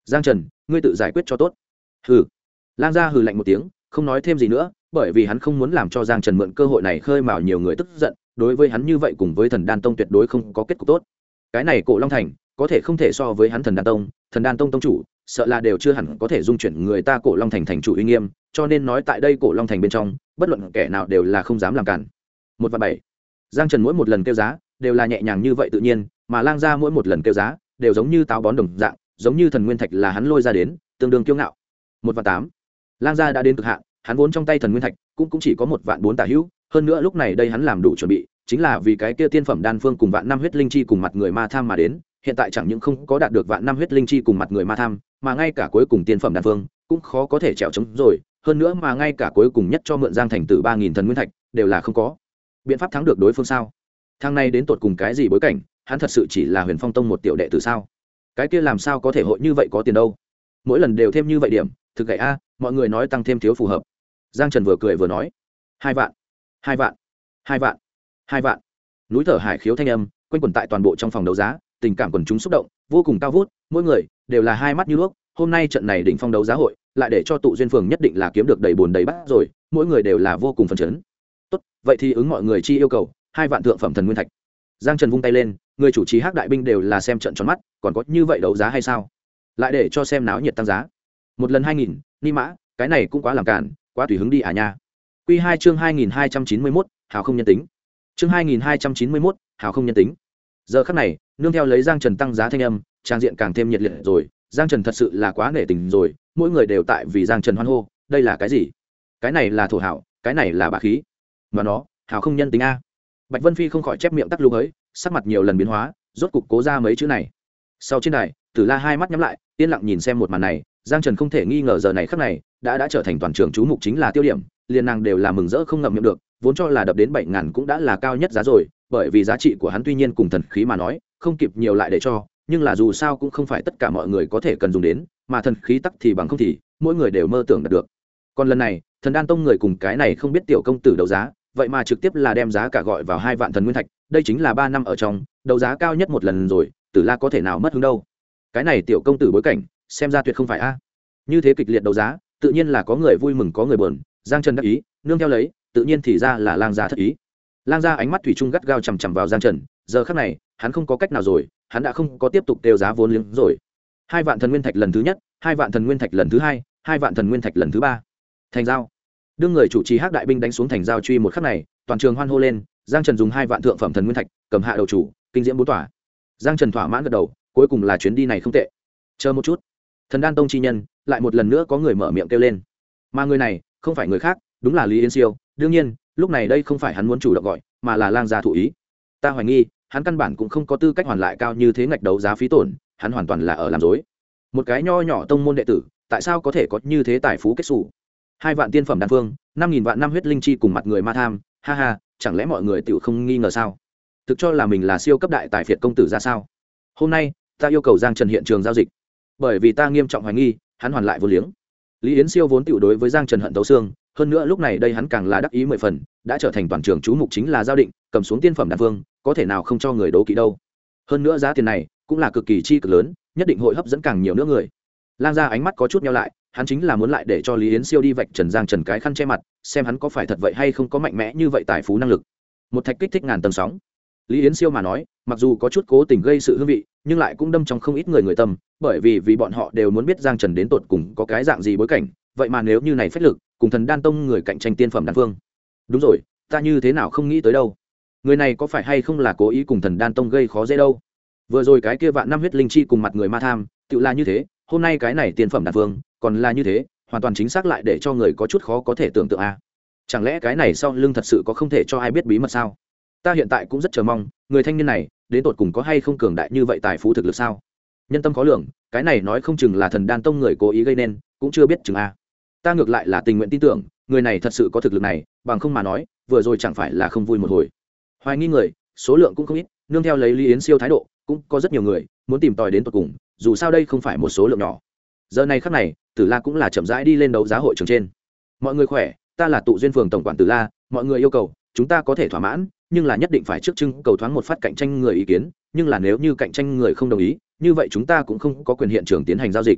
Giang Trần, ngươi tự giải quyết cho tốt. Hừ. Lang gia hừ lạnh một tiếng, không nói thêm gì nữa, bởi vì hắn không muốn làm cho Giang Trần mượn cơ hội này khơi mào nhiều người tức giận, đối với hắn như vậy cùng với Thần Đan Tông tuyệt đối không có kết cục tốt. Cái này Cổ Long Thành, có thể không thể so với hắn Thần Đan Tông tông chủ, sợ là đều chưa hẳn có thể dung chuyển người ta Cổ Long Thành thành chủ uy nghiêm, cho nên nói tại đây Cổ Long Thành bên trong, bất luận kẻ nào đều là không dám làm cản. 1/7. Giang Trần mỗi một lần kêu giá, đều là nhẹ nhàng như vậy tự nhiên, mà Lang gia mỗi một lần kêu giá, đều giống như táo bón đồng dạng, giống như thần nguyên thạch là hắn lôi ra đến, tương đương kiêu ngạo. 1/8. Lang gia đã đến cực hạn, hắn vốn trong tay thần nguyên thạch cũng chỉ có 1/4 tả hữu, hơn nữa lúc này đây hắn làm đủ chuẩn bị, chính là vì cái kia tiên phẩm đan phương cùng vạn năm huyết linh chi cùng mặt người ma tham mà đến, hiện tại chẳng những không có đạt được vạn năm huyết linh chi cùng mặt người ma tham, mà ngay cả cuối cùng tiên phẩm đan phương cũng khó có thể trèo chống rồi, hơn nữa mà ngay cả cuối cùng nhất cho mượn Giang Thành tử 3000 thần nguyên thạch đều là không có biện pháp thắng được đối phương sao? Thằng này đến tột cùng cái gì bối cảnh, hắn thật sự chỉ là Huyền Phong Tông một tiểu đệ tử sao? Cái kia làm sao có thể hội như vậy có tiền đâu? Mỗi lần đều thêm như vậy điểm, thực gậy a, mọi người nói tăng thêm thiếu phù hợp. Giang Trần vừa cười vừa nói, 2 vạn, 2 vạn, 2 vạn, 2 vạn. Núi thở hải khiếu thanh âm quanh quẩn tại toàn bộ trong phòng đấu giá, tình cảm quần chúng xúc động vô cùng cao vút, mỗi người đều là hai mắt như đuốc. Hôm nay trận này đỉnh phong đấu giá hội lại để cho tụ duyên phường nhất định là kiếm được đầy bùn đầy bát rồi, mỗi người đều là vô cùng phấn chấn. Tốt, vậy thì ứng mọi người chi yêu cầu, 2 vạn thượng phẩm thần nguyên thạch. Giang Trần vung tay lên, người chủ trì Hắc đại binh đều là xem trận tròn mắt, còn có như vậy đấu giá hay sao? Lại để cho xem náo nhiệt tăng giá. Một lần 2000, ni mã, cái này cũng quá làm cản, quá tùy hứng đi à nha. Quy 2 chương 2291, hào không nhân tính. Chương 2291, hào không nhân tính. Giờ khắc này, nương theo lấy Giang Trần tăng giá thanh âm, trang diện càng thêm nhiệt liệt rồi, Giang Trần thật sự là quá nể tình rồi, mỗi người đều tại vì Giang Trần hoan hô, đây là cái gì? Cái này là thổ hảo, cái này là bá khí. Mà nó, hào không nhân tính a. Bạch Vân Phi không khỏi chép miệng tắc lú hới, sắc mặt nhiều lần biến hóa, rốt cục cố ra mấy chữ này. Sau trên đài, Tử La hai mắt nhắm lại, yên lặng nhìn xem một màn này, Giang Trần không thể nghi ngờ giờ này khắc này đã trở thành toàn trường chú mục chính là tiêu điểm, liền nàng đều là mừng rỡ không ngậm miệng được, vốn cho là đập đến 7000 cũng đã là cao nhất giá rồi, bởi vì giá trị của hắn tuy nhiên cùng thần khí mà nói, không kịp nhiều lại để cho, nhưng là dù sao cũng không phải tất cả mọi người có thể cần dùng đến, mà thần khí tắc thì bằng không thì, mỗi người đều mơ tưởng đạt được. Còn lần này, Thần Đan Tông người cùng cái này không biết tiểu công tử đấu giá, vậy mà trực tiếp là đem giá cả gọi vào 2 vạn thần nguyên thạch, đây chính là 3 năm ở trong, đấu giá cao nhất một lần rồi, Tử La có thể nào mất hứng đâu. Cái này tiểu công tử bối cảnh, xem ra tuyệt không phải a. Như thế kịch liệt đấu giá, tự nhiên là có người vui mừng có người buồn, Giang Trần đắc ý, nương theo lấy, tự nhiên thì ra là Lang gia thất ý. Lang gia ánh mắt thủy chung gắt gao chằm chằm vào Giang Trần, giờ khắc này, hắn không có cách nào rồi, hắn đã không có tiếp tục tiêu giá vốn liếng rồi. 2 vạn thần nguyên thạch lần thứ nhất, 2 vạn thần nguyên thạch lần thứ hai, 2 vạn thần nguyên thạch lần thứ ba. Thành giao. Đương người chủ trì Hắc đại binh đánh xuống thành giao truy một khắc này, toàn trường hoan hô lên, Giang Trần dùng 2 vạn thượng phẩm thần nguyên thạch, cầm hạ đầu chủ, kinh diễm bốn tỏa. Giang Trần thỏa mãn gật đầu, cuối cùng là chuyến đi này không tệ. Chờ một chút, Thần Đan Tông chi nhân, lại một lần nữa có người mở miệng kêu lên. Mà người này, không phải người khác, đúng là Lý Yến Siêu, đương nhiên, lúc này đây không phải hắn muốn chủ động gọi, mà là Lang gia thụ ý. Ta hoài nghi, hắn căn bản cũng không có tư cách hoàn lại cao như thế ngạch đấu giá phí tổn, hắn hoàn toàn là ở làm dối. Một cái nho nhỏ tông môn đệ tử, tại sao có thể có như thế tài phú kết sủ? 2 vạn tiên phẩm đan phương, 5000 vạn năm huyết linh chi cùng mặt người ma tham, ha ha, chẳng lẽ mọi người tiểu không nghi ngờ sao? Thực cho là mình là siêu cấp đại tài phiệt công tử ra sao? Hôm nay, ta yêu cầu Giang Trần hiện trường giao dịch, bởi vì ta nghiêm trọng hoài nghi, hắn hoàn lại vô liếng. Lý Yến Siêu vốn tiểu đối với Giang Trần hận tấu xương, hơn nữa lúc này đây hắn càng là đắc ý 10 phần, đã trở thành toàn trường chú mục chính là giao định, cầm xuống tiên phẩm đan phương, có thể nào không cho người đố kỵ đâu. Hơn nữa giá tiền này cũng là cực kỳ chi cực lớn, nhất định hội hấp dẫn càng nhiều nữa người. Lang gia ánh mắt có chút nheo lại, hắn chính là muốn lại để cho Lý Yến Siêu đi vạch trần Giang Trần cái khăn che mặt, xem hắn có phải thật vậy hay không có mạnh mẽ như vậy tài phú năng lực. Một thạch kích thích ngàn tầng sóng. Lý Yến Siêu mà nói, mặc dù có chút cố tình gây sự hương vị, nhưng lại cũng đâm trong không ít người tâm, bởi vì bọn họ đều muốn biết Giang Trần đến tột cùng có cái dạng gì bối cảnh, vậy mà nếu như này phách lực, cùng Thần Đan Tông người cạnh tranh tiên phẩm đan phương. Đúng rồi, ta như thế nào không nghĩ tới đâu. Người này có phải hay không là cố ý cùng Thần Đan Tông gây khó dễ đâu. Vừa rồi cái kia vạn năm huyết linh chi cùng mặt người ma tham, tự là như thế, hôm nay cái này tiên phẩm đan phương, còn là như thế, hoàn toàn chính xác lại để cho người có chút khó có thể tưởng tượng a. Chẳng lẽ cái này sau lưng thật sự có không thể cho ai biết bí mật sao? Ta hiện tại cũng rất chờ mong, người thanh niên này đến tột cùng có hay không cường đại như vậy tài phú thực lực sao? Nhân tâm khó lường, cái này nói không chừng là Thần Đan Tông người cố ý gây nên, cũng chưa biết chừng a. Ta ngược lại là tình nguyện tin tưởng, người này thật sự có thực lực này, bằng không mà nói, vừa rồi chẳng phải là không vui một hồi. Hoài nghi người, số lượng cũng không ít, nương theo lấy Lý Yến Siêu thái độ, cũng có rất nhiều người muốn tìm tòi đến tận cùng, dù sao đây không phải một số lượng nhỏ. Giờ này khắc này, Tử La cũng là chậm rãi đi lên đấu giá hội trường trên. Mọi người khỏe, ta là tụ duyên phường tổng quản Tử La, mọi người yêu cầu, chúng ta có thể thỏa mãn, nhưng là nhất định phải trước trưng cầu thoáng một phát cạnh tranh người ý kiến, nhưng là nếu như cạnh tranh người không đồng ý, như vậy chúng ta cũng không có quyền hiện trường tiến hành giao dịch.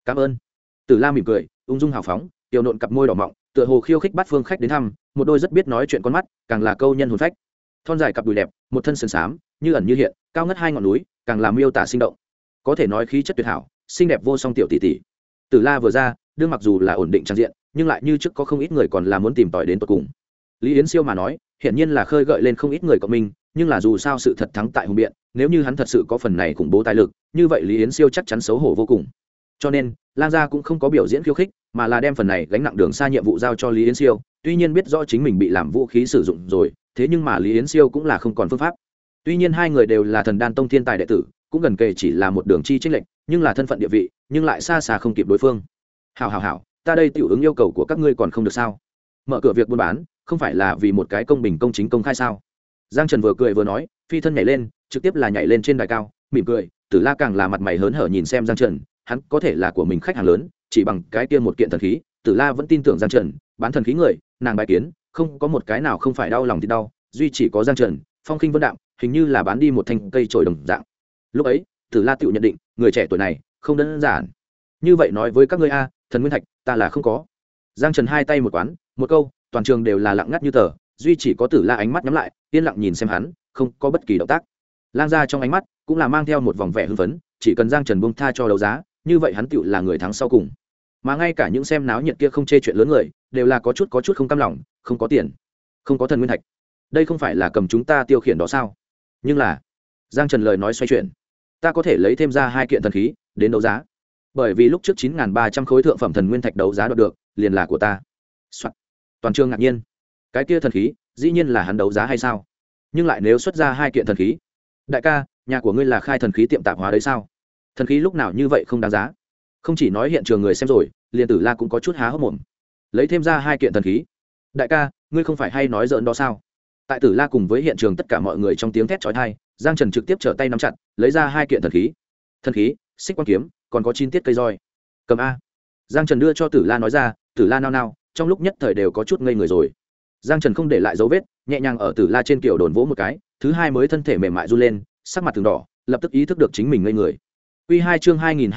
cảm ơn. Tử La mỉm cười ung dung hào phóng, tiểu nộn cặp môi đỏ mọng tựa hồ khiêu khích bắt phương khách đến thăm, một đôi rất biết nói chuyện con mắt càng là câu nhân hồn phách. Thon dài cặp đùi đẹp, một thân sườn xám như ẩn như hiện, cao ngất hai ngọn núi càng làm miêu tả sinh động, có thể nói khí chất tuyệt hảo, xinh đẹp vô song tiểu tỷ tỷ. Tử La vừa ra đương mặc dù là ổn định trang diện, nhưng lại như trước có không ít người còn là muốn tìm tòi đến tận cùng. Lý Yến Siêu mà nói hiển nhiên là khơi gợi lên không ít người cộng minh, nhưng là dù sao sự thật thắng tại hùng biện, nếu như hắn thật sự có phần này khủng bố tài lực, như vậy Lý Yến Siêu chắc chắn xấu hổ vô cùng. Cho nên Lang gia cũng không có biểu diễn khiêu khích, mà là đem phần này gánh nặng đường xa nhiệm vụ giao cho Lý Yến Siêu. Tuy nhiên biết rõ chính mình bị làm vũ khí sử dụng rồi, thế nhưng mà Lý Yến Siêu cũng là không còn phương pháp. Tuy nhiên hai người đều là Thần Đan Tông thiên tài đệ tử, cũng gần kề chỉ là một đường chi chênh lệch, nhưng là thân phận địa vị, nhưng lại xa xa không kịp đối phương. Hảo, ta đây tiểu ứng yêu cầu của các ngươi còn không được sao? Mở cửa việc buôn bán, không phải là vì một cái công bình công chính công khai sao? Giang Trần vừa cười vừa nói, phi thân nhảy lên, trực tiếp là nhảy lên trên đài cao, mỉm cười. Tử La càng là mặt mày hớn hở nhìn xem Giang Trần, hắn có thể là của mình khách hàng lớn, chỉ bằng cái kia một kiện thần khí, Tử La vẫn tin tưởng Giang Trần, bán thần khí người, nàng bài kiến, không có một cái nào không phải đau lòng thì đau, duy chỉ có Giang Trần, phong khinh vân đạm, hình như là bán đi một thanh cây chổi đồng dạng. Lúc ấy, Tử La tự nhận định, người trẻ tuổi này không đơn giản. Như vậy nói với các ngươi a, thần nguyên thạch, ta là không có. Giang Trần hai tay một quán, một câu, toàn trường đều là lặng ngắt như tờ, duy chỉ có Tử La ánh mắt nhắm lại, yên lặng nhìn xem hắn, không có bất kỳ động tác. Lang gia trong ánh mắt cũng là mang theo một vòng vẻ hưng phấn, chỉ cần Giang Trần buông tha cho đấu giá, như vậy hắn tựu là người thắng sau cùng. Mà ngay cả những xem náo nhiệt kia không chê chuyện lớn người, đều là có chút không cam lòng, không có tiền, không có thần nguyên thạch, đây không phải là cầm chúng ta tiêu khiển đó sao? Nhưng là, Giang Trần lời nói xoay chuyển, ta có thể lấy thêm ra 2 kiện thần khí đến đấu giá, bởi vì lúc trước 9.300 khối thượng phẩm thần nguyên thạch đấu giá đoạt được, liền là của ta. Soạn. Toàn trường ngạc nhiên, cái kia thần khí, dĩ nhiên là hắn đấu giá hay sao? Nhưng lại nếu xuất ra 2 kiện thần khí, đại ca, nhà của ngươi là khai thần khí tiệm tạp hóa đấy sao? Thần khí lúc nào như vậy không đáng giá? Không chỉ nói hiện trường người xem rồi, liền Tử La cũng có chút há hốc mồm. Lấy thêm ra 2 kiện thần khí, đại ca, ngươi không phải hay nói giỡn đó sao? Tại Tử La cùng với hiện trường tất cả mọi người trong tiếng thét chói tai, Giang Trần trực tiếp trở tay nắm chặt, lấy ra 2 kiện thần khí. Thần khí, xích quang kiếm, còn có 9 tiết cây roi. Cầm a. Giang Trần đưa cho Tử La nói ra, Tử La nao nao, trong lúc nhất thời đều có chút ngây người rồi. Giang Trần không để lại dấu vết, nhẹ nhàng ở Tử La trên kiểu đồn vỗ một cái, thứ hai mới thân thể mềm mại run lên, sắc mặt từng đỏ, lập tức ý thức được chính mình ngây người. Quy 2 chương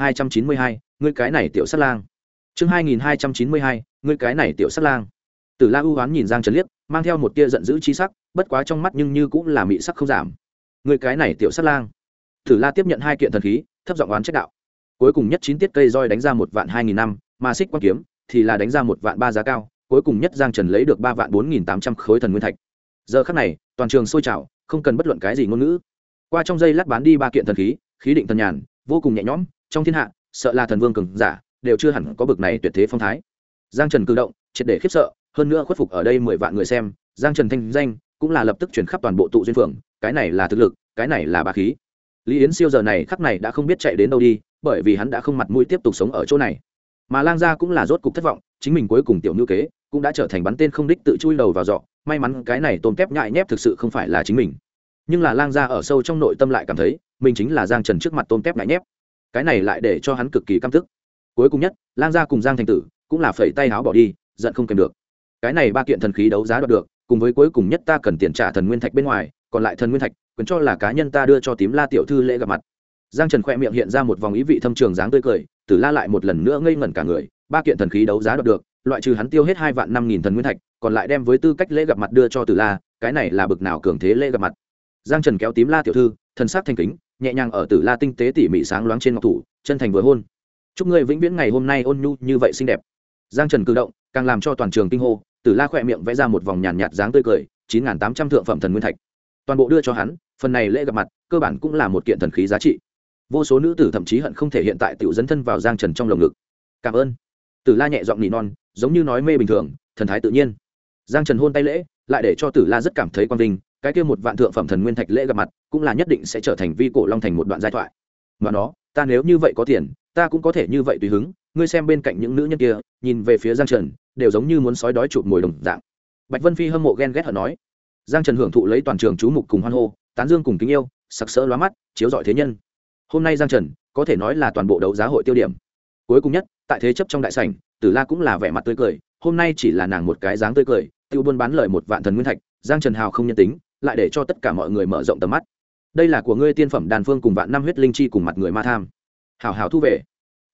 2292, ngươi cái này tiểu sát lang. Chương 2292, ngươi cái này tiểu sát lang. Tử La u hoán nhìn Giang Trần liếc, mang theo một tia giận dữ chi sắc, bất quá trong mắt nhưng như cũng là mị sắc không giảm. Ngươi cái này tiểu sát lang. Tử La tiếp nhận 2 kiện thần khí, thấp giọng oán trách đạo. Cuối cùng nhất 9 tiết cây roi đánh ra 1.200.000 năm, mà xích quang kiếm thì là đánh ra 1.300.000 giá cao, cuối cùng nhất Giang Trần lấy được 3.4.800 khối thần nguyên thạch. Giờ khắc này, toàn trường sôi trào, không cần bất luận cái gì ngôn ngữ. Qua trong giây lát bán đi 3 kiện thần khí, khí định thần nhàn, vô cùng nhẹ nhõm, trong thiên hạ, sợ là thần vương cường giả, đều chưa hẳn có bực này tuyệt thế phong thái. Giang Trần cử động, triệt để khiếp sợ, hơn nữa khuất phục ở đây 10 vạn người xem, Giang Trần thanh danh cũng là lập tức truyền khắp toàn bộ tụ duyên phường, cái này là thực lực, cái này là bá khí. Lý Yến Siêu giờ này khắc này đã không biết chạy đến đâu đi, bởi vì hắn đã không mặt mũi tiếp tục sống ở chỗ này. Mà Lang gia cũng là rốt cục thất vọng, chính mình cuối cùng tiểu nhu kế cũng đã trở thành bắn tên không đích tự chui đầu vào giọ, may mắn cái này tôm tép nhại nhép thực sự không phải là chính mình. Nhưng là Lang gia ở sâu trong nội tâm lại cảm thấy, mình chính là Giang Trần trước mặt tôm tép nhại nhép. Cái này lại để cho hắn cực kỳ căm tức. Cuối cùng nhất, Lang gia cùng Giang thành tử cũng là phẩy tay áo bỏ đi, giận không kèm được. Cái này 3 kiện thần khí đấu giá đoạt được, cùng với cuối cùng nhất ta cần tiền trả thần nguyên thạch bên ngoài, còn lại thần nguyên thạch quyền cho là cá nhân ta đưa cho Tím La tiểu thư lễ gặp mặt. Giang Trần khẽ miệng hiện ra một vòng ý vị thâm trường dáng tươi cười, Tử La lại một lần nữa ngây ngẩn cả người, 3 kiện thần khí đấu giá đoạt được, loại trừ hắn tiêu hết 2.500.000 thần nguyên thạch, còn lại đem với tư cách lễ gặp mặt đưa cho Tử La, cái này là bực nào cường thế lễ gặp mặt. Giang Trần kéo Tím La tiểu thư, thần sắc thành kính, nhẹ nhàng ở Tử La tinh tế tỉ mỉ sáng loáng trên ngọc thủ, chân thành vừa hôn. Chúc ngươi vĩnh viễn ngày hôm nay ôn nhu như vậy xinh đẹp. Giang Trần cử động, càng làm cho toàn trường kinh hô, Tử La khẽ miệng vẽ ra một vòng nhàn nhạt dáng tươi cười, 9.800 thượng phẩm thần nguyên thạch, toàn bộ đưa cho hắn, phần này lễ gặp mặt, cơ bản cũng là một kiện thần khí giá trị. Vô số nữ tử thậm chí hận không thể hiện tại tiểu dấn thân vào Giang Trần trong lồng ngực. Cảm ơn. Tử La nhẹ giọng nỉ non, giống như nói mê bình thường, thần thái tự nhiên. Giang Trần hôn tay lễ, lại để cho Tử La rất cảm thấy quan vinh, cái kia 1.000.000 thượng phẩm thần nguyên thạch lễ gặp mặt, cũng là nhất định sẽ trở thành vi cổ long thành một đoạn giai thoại. Mà nó, ta nếu như vậy có tiền, ta cũng có thể như vậy tùy hứng, ngươi xem bên cạnh những nữ nhân kia, nhìn về phía Giang Trần, đều giống như muốn sói đói chụp mồi đồng dạng. Bạch Vân Phi hâm mộ ghen ghét hận nói. Giang Trần hưởng thụ lấy toàn trường chú mục cùng hoan hô, tán dương cùng kính yêu, sặc sỡ lóa mắt, chiếu rọi thế nhân. Hôm nay Giang Trần có thể nói là toàn bộ đấu giá hội tiêu điểm. Cuối cùng nhất, tại thế chấp trong đại sảnh, Tử La cũng là vẻ mặt tươi cười, hôm nay chỉ là nàng một cái dáng tươi cười, tiêu buôn bán lời 1.000.000 thần nguyên thạch, Giang Trần hào không nhân tính, lại để cho tất cả mọi người mở rộng tầm mắt. Đây là của ngươi tiên phẩm đàn phương cùng vạn năm huyết linh chi cùng mặt người ma tham. Hảo hảo thu về.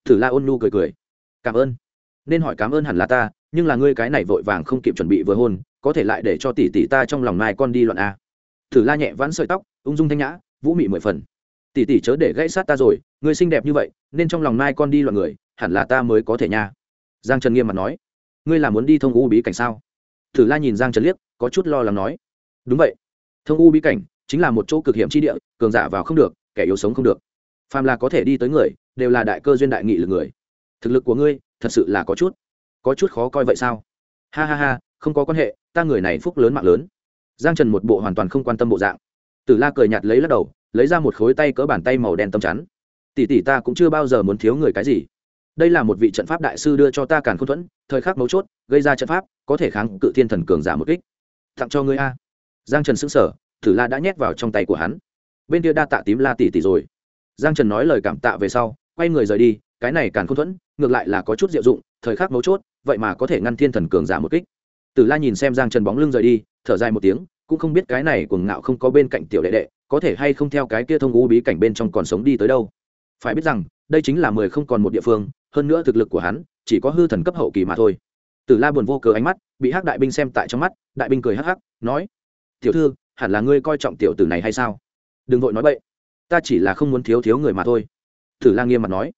Tử La ôn nhu cười cười, cảm ơn. Nên hỏi cảm ơn hẳn là ta, nhưng là ngươi cái này vội vàng không kịp chuẩn bị vừa hôn, có thể lại để cho tỷ tỷ ta trong lòng mai con đi loạn a. Tử La nhẹ vãn sợi tóc, ung dung thanh nhã, vũ mị mười phần. Tỷ tỷ chớ để gãy sát ta rồi, ngươi xinh đẹp như vậy, nên trong lòng mai con đi loạn người, hẳn là ta mới có thể nha. Giang Trần nghiêm mặt nói, ngươi là muốn đi thông u bí cảnh sao? Tử La nhìn Giang Trần liếc, có chút lo lắng nói, đúng vậy, thông u bí cảnh chính là một chỗ cực hiểm chi địa, cường giả vào không được, kẻ yếu sống không được. Phàm là có thể đi tới người, đều là đại cơ duyên đại nghị lực người. Thực lực của ngươi, thật sự là có chút khó coi vậy sao? Ha ha ha, không có quan hệ, ta người này phúc lớn mạng lớn. Giang Trần một bộ hoàn toàn không quan tâm bộ dạng. Tử La cười nhạt lấy lắc đầu, lấy ra một khối tay cỡ bàn tay màu đen tấm chắn. Tỷ tỷ ta cũng chưa bao giờ muốn thiếu người cái gì. Đây là một vị trận pháp đại sư đưa cho ta Càn Khôn Thuẫn, thời khắc mấu chốt, gây ra trận pháp, có thể kháng cự thiên thần cường giả một kích. Tặng cho ngươi a. Giang Trần sững sờ, Tử La đã nhét vào trong tay của hắn. Bên kia đa tạ tím La tỷ tỷ rồi. Giang Trần nói lời cảm tạ về sau, quay người rời đi, cái này Càn Khôn Thuẫn, ngược lại là có chút diệu dụng, thời khắc mấu chốt, vậy mà có thể ngăn thiên thần cường giả một kích. Tử La nhìn xem Giang Trần bóng lưng rời đi, thở dài một tiếng, cũng không biết cái này cuồng ngạo không có bên cạnh tiểu đệ đệ, có thể hay không theo cái kia thông u bí cảnh bên trong còn sống đi tới đâu. Phải biết rằng, đây chính là 10 không còn một địa phương, hơn nữa thực lực của hắn chỉ có hư thần cấp hậu kỳ mà thôi. Tử La buồn vô cớ ánh mắt, bị Hắc đại binh xem tại trong mắt, đại binh cười hắc hắc, nói: "Tiểu thư, hẳn là ngươi coi trọng tiểu tử này hay sao? Đừng vội nói bậy, ta chỉ là không muốn thiếu người mà thôi." Tử La nghiêm mặt nói: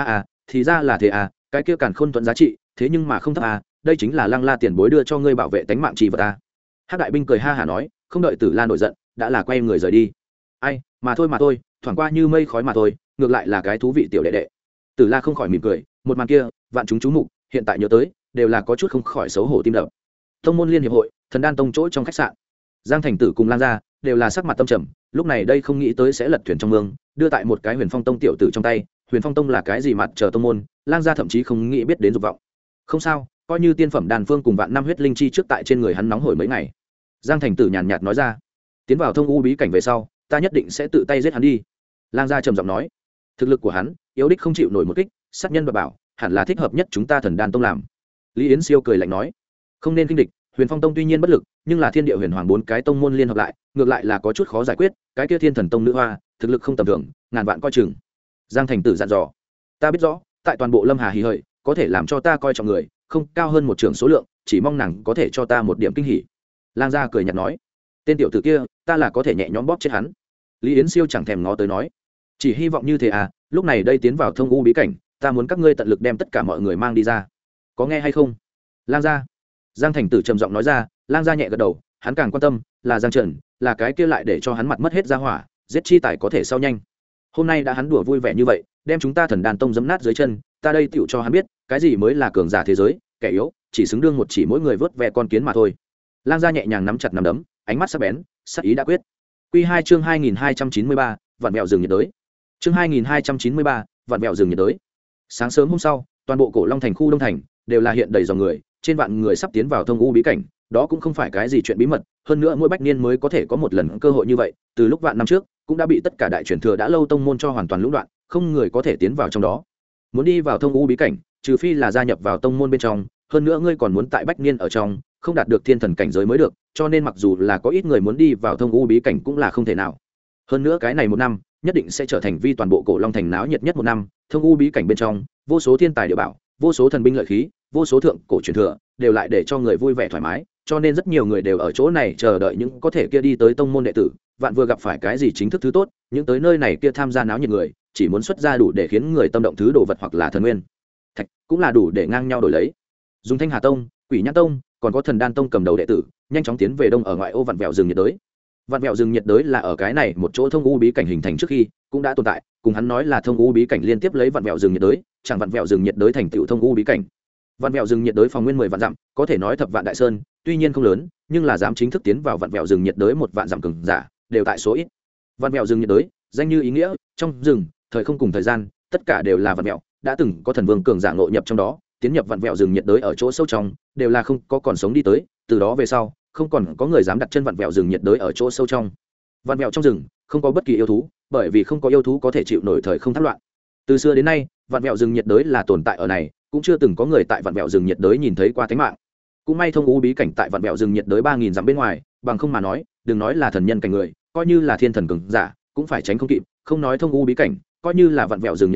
Thì ra là thế à, cái kia Càn Khôn Thuẫn giá trị, thế nhưng mà không thấp à, đây chính là Lăng La tiền bối đưa cho ngươi bảo vệ tánh mạng chi vật à." Hắc đại binh cười ha hả nói, không đợi Tử La nổi giận, đã là quay người rời đi. Ai, mà thôi, thoảng qua như mây khói mà thôi, ngược lại là cái thú vị tiểu đệ đệ. Tử La không khỏi mỉm cười, một màn kia, vạn chúng chú mục, hiện tại nhớ tới, đều là có chút không khỏi xấu hổ tim đập. Tông môn liên hiệp hội, Thần Đan tông chỗ trong khách sạn. Giang Thành Tử cùng Lang gia đều là sắc mặt tâm trầm, lúc này đây không nghĩ tới sẽ lật thuyền trong mương, đưa tại một cái Huyền Phong tông tiểu tử trong tay. Huyền Phong tông là cái gì mặt chờ tông môn, Lang gia thậm chí không nghĩ biết đến dục vọng. Không sao, coi như tiên phẩm đàn phương cùng vạn năm huyết linh chi trước tại trên người hắn nóng hổi mấy ngày. Giang Thành Tử nhàn nhạt nói ra, tiến vào thông u bí cảnh về sau, ta nhất định sẽ tự tay giết hắn đi. Lang gia trầm giọng nói, thực lực của hắn yếu đích không chịu nổi một kích, sát nhân và bảo hẳn là thích hợp nhất chúng ta Thần Đan tông làm. Lý Yến Siêu cười lạnh nói, không nên kinh địch. Huyền Phong tông tuy nhiên bất lực, nhưng là thiên địa huyền hoàng 4 cái tông môn liên hợp lại, ngược lại là có chút khó giải quyết. Cái kia thiên thần tông nữ hoa thực lực không tầm thường, ngàn vạn coi chừng. Giang Thành Tử dặn dò, ta biết rõ, tại toàn bộ Lâm Hà hỉ hợi, có thể làm cho ta coi trọng người không cao hơn một trưởng số lượng, chỉ mong nàng có thể cho ta một điểm kinh hỉ. Lang gia cười nhạt nói, tên tiểu tử kia, ta là có thể nhẹ nhõm bóp chết hắn. Lý Yến Siêu chẳng thèm ngó tới nói, chỉ hy vọng như thế à, lúc này đây tiến vào thông u bí cảnh, ta muốn các ngươi tận lực đem tất cả mọi người mang đi ra, có nghe hay không? Lang gia. Giang Thành Tử trầm giọng nói ra. Lang gia nhẹ gật đầu, hắn càng quan tâm là Giang Trần, là cái kia lại để cho hắn mặt mất hết ra hỏa, giết chi tài có thể sau nhanh. Hôm nay đã hắn đùa vui vẻ như vậy, đem chúng ta Thần Đan tông giẫm nát dưới chân, ta đây tựu cho hắn biết, cái gì mới là cường giả thế giới, kẻ yếu chỉ xứng đương một chỉ mỗi người vớt ve con kiến mà thôi. Lang gia nhẹ nhàng nắm chặt nắm đấm, ánh mắt sắc bén, sắc ý đã quyết. Quy 2 chương 2293, vạn mèo rừng nhiệt đới. Chương 2293, vạn mèo rừng nhiệt đới. Sáng sớm hôm sau, toàn bộ Cổ Long thành khu Đông thành đều là hiện đầy dòng người, trên vạn người sắp tiến vào thông u bí cảnh, đó cũng không phải cái gì chuyện bí mật, hơn nữa mỗi bách niên mới có thể có một lần cơ hội như vậy, từ lúc vạn năm trước cũng đã bị tất cả đại truyền thừa đã lâu tông môn cho hoàn toàn lũng đoạn, không người có thể tiến vào trong đó. Muốn đi vào thông u bí cảnh, trừ phi là gia nhập vào tông môn bên trong, hơn nữa ngươi còn muốn tại bách niên ở trong không đạt được thiên thần cảnh giới mới được, cho nên mặc dù là có ít người muốn đi vào thông u bí cảnh cũng là không thể nào. Hơn nữa cái này một năm nhất định sẽ trở thành vi toàn bộ Cổ Long thành náo nhiệt nhất một năm, thông u bí cảnh bên trong vô số thiên tài địa bảo, vô số thần binh lợi khí, vô số thượng cổ truyền thừa đều lại để cho người vui vẻ thoải mái, cho nên rất nhiều người đều ở chỗ này chờ đợi những có thể kia đi tới tông môn đệ tử. Vạn vừa gặp phải cái gì chính thức thứ tốt, những tới nơi này kia tham gia náo nhiệt người chỉ muốn xuất ra đủ để khiến người tâm động thứ đồ vật hoặc là thần nguyên thạch, cũng là đủ để ngang nhau đổi lấy. Dùng Thanh Hà tông, Quỷ Nhãn tông, còn có Thần Đan tông cầm đầu đệ tử nhanh chóng tiến về đông ở ngoại ô vạn vẹo rừng nhiệt đới. Vạn vẹo rừng nhiệt đới là ở cái này một chỗ thông u bí cảnh hình thành trước khi cũng đã tồn tại, cùng hắn nói là thông u bí cảnh liên tiếp lấy vạn vẹo rừng nhiệt đới, chẳng vạn vẹo rừng nhiệt đới thành tựu thông u bí cảnh. Vạn vẹo rừng nhiệt đới phòng nguyên 10 vạn dặm, có thể nói thập vạn đại sơn, tuy nhiên không lớn, nhưng là dám chính thức tiến vào vạn vẹo rừng nhiệt đới 1 vạn dặm cường giả, đều tại số ít. Vạn vẹo rừng nhiệt đới, danh như ý nghĩa, trong rừng, thời không cùng thời gian, tất cả đều là vạn vẹo, đã từng có thần vương cường giả ngộ nhập trong đó, tiến nhập vạn vẹo rừng nhiệt đới ở chỗ sâu trong, đều là không có còn sống đi tới, từ đó về sau, không còn có người dám đặt chân vạn vẹo rừng nhiệt đới ở chỗ sâu trong. Vạn vẹo trong rừng, không có bất kỳ yêu thú, bởi vì không có yêu thú có thể chịu nổi thời không thác loạn. Từ xưa đến nay, vạn vẹo rừng nhiệt đới là tồn tại ở này, cũng chưa từng có người tại vạn vẹo rừng nhiệt đới nhìn thấy qua tính mạng. Cũng may thông u bí cảnh tại vạn vẹo rừng nhiệt đới 3000 dặm bên ngoài, bằng không mà nói, đừng nói là thần nhân cảnh người, coi như là thiên thần cường giả, cũng phải tránh không kịp, không nói thông u bí cảnh, coi như là vạn vẹo rừng nhiệt đới,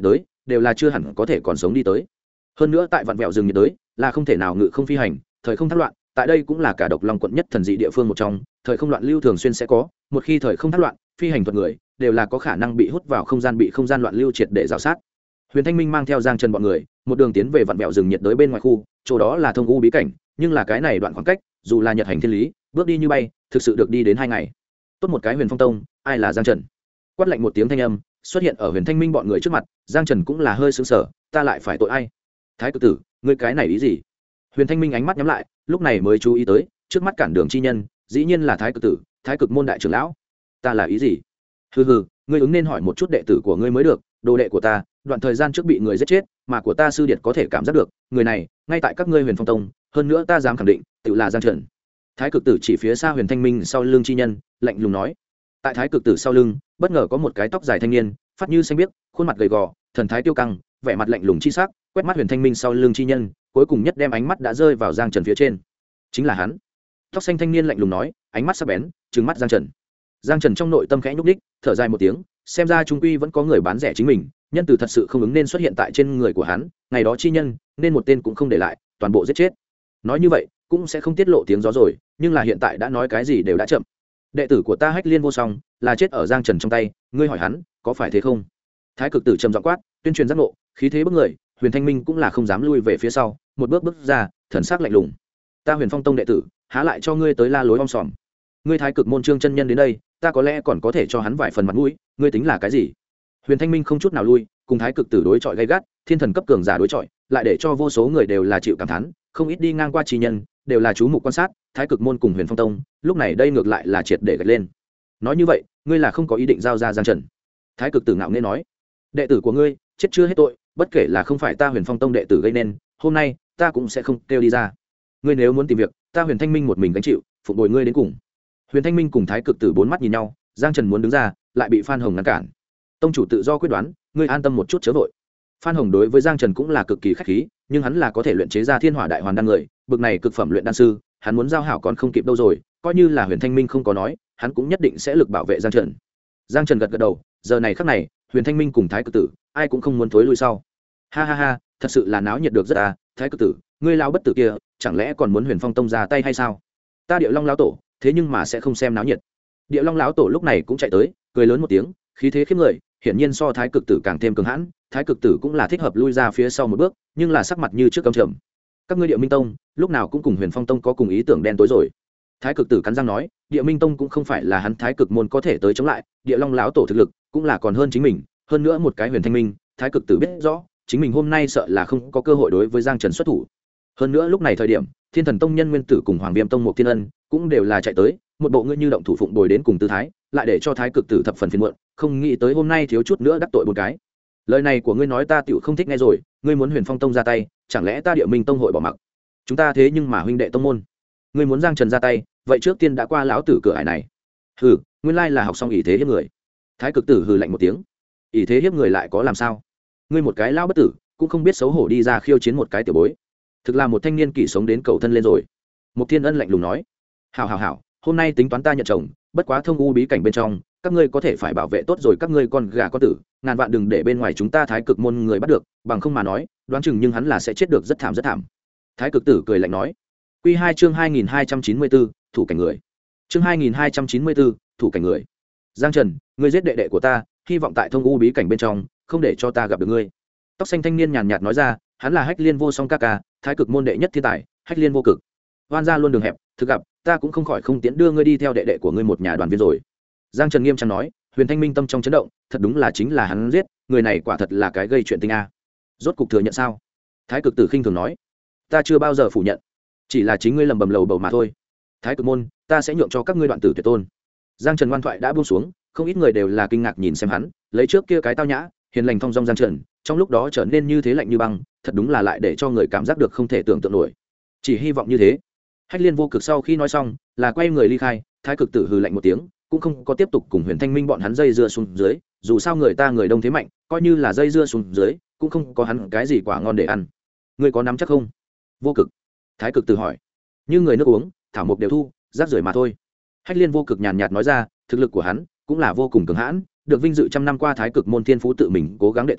đều là chưa hẳn có thể còn sống đi tới. Hơn nữa tại vạn vẹo rừng nhiệt đới là không thể nào ngự không phi hành, thời không thác loạn, tại đây cũng là cả độc long quận nhất thần dị địa phương một trong, thời không loạn lưu thường xuyên sẽ có, một khi thời không thác loạn, phi hành thuật người đều là có khả năng bị hút vào không gian, bị không gian loạn lưu triệt để rào sát. Huyền Thanh Minh mang theo Giang Trần bọn người, một đường tiến về vạn vẹo rừng nhiệt đới bên ngoài khu, chỗ đó là thông u bí cảnh, nhưng là cái này đoạn khoảng cách, dù là nhật hành thiên lý, bước đi như bay, thực sự được đi đến 2 ngày. Tốt một cái Huyền Phong Tông, ai là Giang Trần? Quát lạnh một tiếng thanh âm xuất hiện ở Huyền Thanh Minh bọn người trước mặt. Giang Trần cũng là hơi sững sờ, ta lại phải tội ai? Thái cực tử, ngươi cái này ý gì? Huyền Thanh Minh ánh mắt nhắm lại, lúc này mới chú ý tới, trước mắt cản đường chi nhân, dĩ nhiên là Thái cực tử, Thái cực môn đại trưởng lão. Ta là ý gì? Hừ hừ, ngươi ứng nên hỏi một chút đệ tử của ngươi mới được, đồ đệ của ta, đoạn thời gian trước bị người giết chết, mà của ta sư điệt có thể cảm giác được, người này, ngay tại các ngươi Huyền Phong Tông, hơn nữa ta dám khẳng định, tự là Giang Trần. Thái cực tử chỉ phía xa Huyền Thanh Minh sau lưng chi nhân, lạnh lùng nói. Tại Thái cực tử sau lưng, bất ngờ có một cái tóc dài thanh niên, phát như xanh biếc, khuôn mặt gầy gò, thần thái tiêu căng, vẻ mặt lạnh lùng chi sắc, quét mắt Huyền Thanh Minh sau lưng chi nhân, cuối cùng nhất đem ánh mắt đã rơi vào Giang Trần phía trên. Chính là hắn. Tóc xanh thanh niên lạnh lùng nói, ánh mắt sắc bén, trừng mắt Giang Trần. Giang Trần trong nội tâm khẽ nhúc nhích, thở dài một tiếng, xem ra trung quy vẫn có người bán rẻ chính mình, nhân từ thật sự không ứng nên xuất hiện tại trên người của hắn, ngày đó chi nhân, nên một tên cũng không để lại, toàn bộ giết chết. Nói như vậy, cũng sẽ không tiết lộ tiếng gió rồi, nhưng là hiện tại đã nói cái gì đều đã chậm. Đệ tử của ta Hách Liên vô song, là chết ở Giang Trần trong tay, ngươi hỏi hắn, có phải thế không? Thái cực tử trầm giọng quát, tuyên truyền giác ngộ, khí thế bức người. Huyền Thanh Minh cũng là không dám lui về phía sau, một bước bước ra, thần sắc lạnh lùng. Ta Huyền Phong Tông đệ tử, há lại cho ngươi tới la lối om sòm? Ngươi Thái cực môn Trương chân nhân đến đây, ta có lẽ còn có thể cho hắn vài phần mặt mũi, ngươi tính là cái gì? Huyền Thanh Minh không chút nào lui, cùng Thái cực tử đối chọi gay gắt, thiên thần cấp cường giả đối chọi, lại để cho vô số người đều là chịu cảm thán, không ít đi ngang qua trì nhân, đều là chú mục quan sát, Thái cực môn cùng Huyền Phong Tông, lúc này đây ngược lại là triệt để gật lên. Nói như vậy, ngươi là không có ý định giao ra Giang Trần? Thái cực tử ngạo nghễ nói. Đệ tử của ngươi chết chưa hết tội, bất kể là không phải ta Huyền Phong Tông đệ tử gây nên, hôm nay ta cũng sẽ không kêu đi ra. Ngươi nếu muốn tìm việc, ta Huyền Thanh Minh một mình gánh chịu, phụng bồi ngươi đến cùng. Huyền Thanh Minh cùng Thái cực tử bốn mắt nhìn nhau, Giang Trần muốn đứng ra, lại bị Phan Hồng ngăn cản. Tông chủ tự do quyết đoán, ngươi an tâm một chút chớ vội. Phan Hồng đối với Giang Trần cũng là cực kỳ khách khí, nhưng hắn là có thể luyện chế ra Thiên Hỏa Đại Hoàn đan người, bực này cực phẩm luyện đan sư, hắn muốn giao hảo còn không kịp đâu rồi, coi như là Huyền Thanh Minh không có nói, hắn cũng nhất định sẽ lực bảo vệ Giang Trần. Giang Trần gật gật đầu, giờ này khắc này, Huyền Thanh Minh cùng Thái cực tử, ai cũng không muốn thối lui sau. Ha ha ha, thật sự là náo nhiệt được rất à, Thái cực tử, ngươi lão bất tử kia, chẳng lẽ còn muốn Huyền Phong Tông ra tay hay sao? Ta Điệu Long lão tổ, thế nhưng mà sẽ không xem náo nhiệt. Điệu Long lão tổ lúc này cũng chạy tới, cười lớn một tiếng, khí thế khiếp người, hiển nhiên so Thái cực tử càng thêm cường hãn. Thái cực tử cũng là thích hợp lui ra phía sau một bước, nhưng là sắc mặt như trước căm trầm. Các ngươi Địa Minh Tông, lúc nào cũng cùng Huyền Phong Tông có cùng ý tưởng đen tối rồi. Thái cực tử cắn răng nói, Địa Minh Tông cũng không phải là hắn Thái cực môn có thể tới chống lại, Địa Long lão tổ thực lực cũng là còn hơn chính mình, hơn nữa một cái Huyền Thanh Minh, Thái cực tử biết rõ, chính mình hôm nay sợ là không có cơ hội đối với Giang Trần xuất thủ. Hơn nữa lúc này thời điểm, Thiên Thần Tông nhân nguyên tử cùng Hoàng Viêm Tông một Thiên Ân cũng đều là chạy tới, một bộ ngươi như động thủ phụng bồi đến cùng tư thái, lại để cho Thái cực tử thập phần phiền muộn, không nghĩ tới hôm nay thiếu chút nữa đắc tội một cái. Lời này của ngươi nói ta tựu không thích nghe rồi, ngươi muốn Huyền Phong Tông ra tay, chẳng lẽ ta Địa Minh Tông hội bỏ mặc? Chúng ta thế nhưng mà huynh đệ tông môn, ngươi muốn Giang Trần ra tay, vậy trước tiên đã qua lão tử cửa ải này. Hừ, nguyên lai là học xong ỷ thế hiếp người. Thái cực tử hừ lạnh một tiếng, ỷ thế hiếp người lại có làm sao? Ngươi một cái lão bất tử, cũng không biết xấu hổ đi ra khiêu chiến một cái tiểu bối, thực là một thanh niên kỷ sống đến cầu thân lên rồi. Một Thiên Ân lạnh lùng nói, hảo hảo hảo, hôm nay tính toán ta nhận chồng, bất quá thông u bí cảnh bên trong, các ngươi có thể phải bảo vệ tốt rồi các ngươi con gà con tử, ngàn vạn đừng để bên ngoài chúng ta Thái cực môn người bắt được, bằng không mà nói, đoán chừng nhưng hắn là sẽ chết được rất thảm rất thảm. Thái cực tử cười lạnh nói. Quy 2 chương 2294, thủ cảnh người. Chương 2294, thủ cảnh người. Giang Trần, ngươi giết đệ đệ của ta, hy vọng tại thông u bí cảnh bên trong, không để cho ta gặp được ngươi. Tóc xanh thanh niên nhàn nhạt nói ra, hắn là Hách Liên vô song ca ca, Thái cực môn đệ nhất thiên tài, Hách Liên vô cực. Oan gia luôn đường hẹp, thực gặp, ta cũng không khỏi không tiễn đưa ngươi đi theo đệ đệ của ngươi một nhà đoàn viên rồi. Giang Trần nghiêm trang nói. Huyền Thanh Minh tâm trong chấn động, thật đúng là chính là hắn giết, người này quả thật là cái gây chuyện tình a. Rốt cục thừa nhận sao? Thái cực tử khinh thường nói, ta chưa bao giờ phủ nhận, chỉ là chính ngươi lầm bầm lầu bầu mà thôi. Thái cực môn, ta sẽ nhượng cho các ngươi đoạn tử tuyệt tôn. Giang Trần ngoan thoại đã buông xuống, không ít người đều là kinh ngạc nhìn xem hắn, lấy trước kia cái tao nhã, hiền lành thong dong Giang Trần, trong lúc đó trở nên như thế lạnh như băng, thật đúng là lại để cho người cảm giác được không thể tưởng tượng nổi. Chỉ hy vọng như thế. Hách Liên vô cực sau khi nói xong, là quay người ly khai, Thái cực tử hừ lạnh một tiếng, cũng không có tiếp tục cùng Huyền Thanh Minh bọn hắn dây dưa xuống dưới, dù sao người ta người đông thế mạnh, coi như là dây dưa xuống dưới, cũng không có hắn cái gì quả ngon để ăn. Ngươi có nắm chắc không? Vô cực. Thái cực tử hỏi. Như người nước uống, thảo mộc đều thu, rác rưởi mà thôi. Hách Liên vô cực nhàn nhạt nói ra, thực lực của hắn cũng là vô cùng cường hãn, được vinh dự trăm năm qua Thái cực môn thiên phú tự mình cố gắng đệ tử,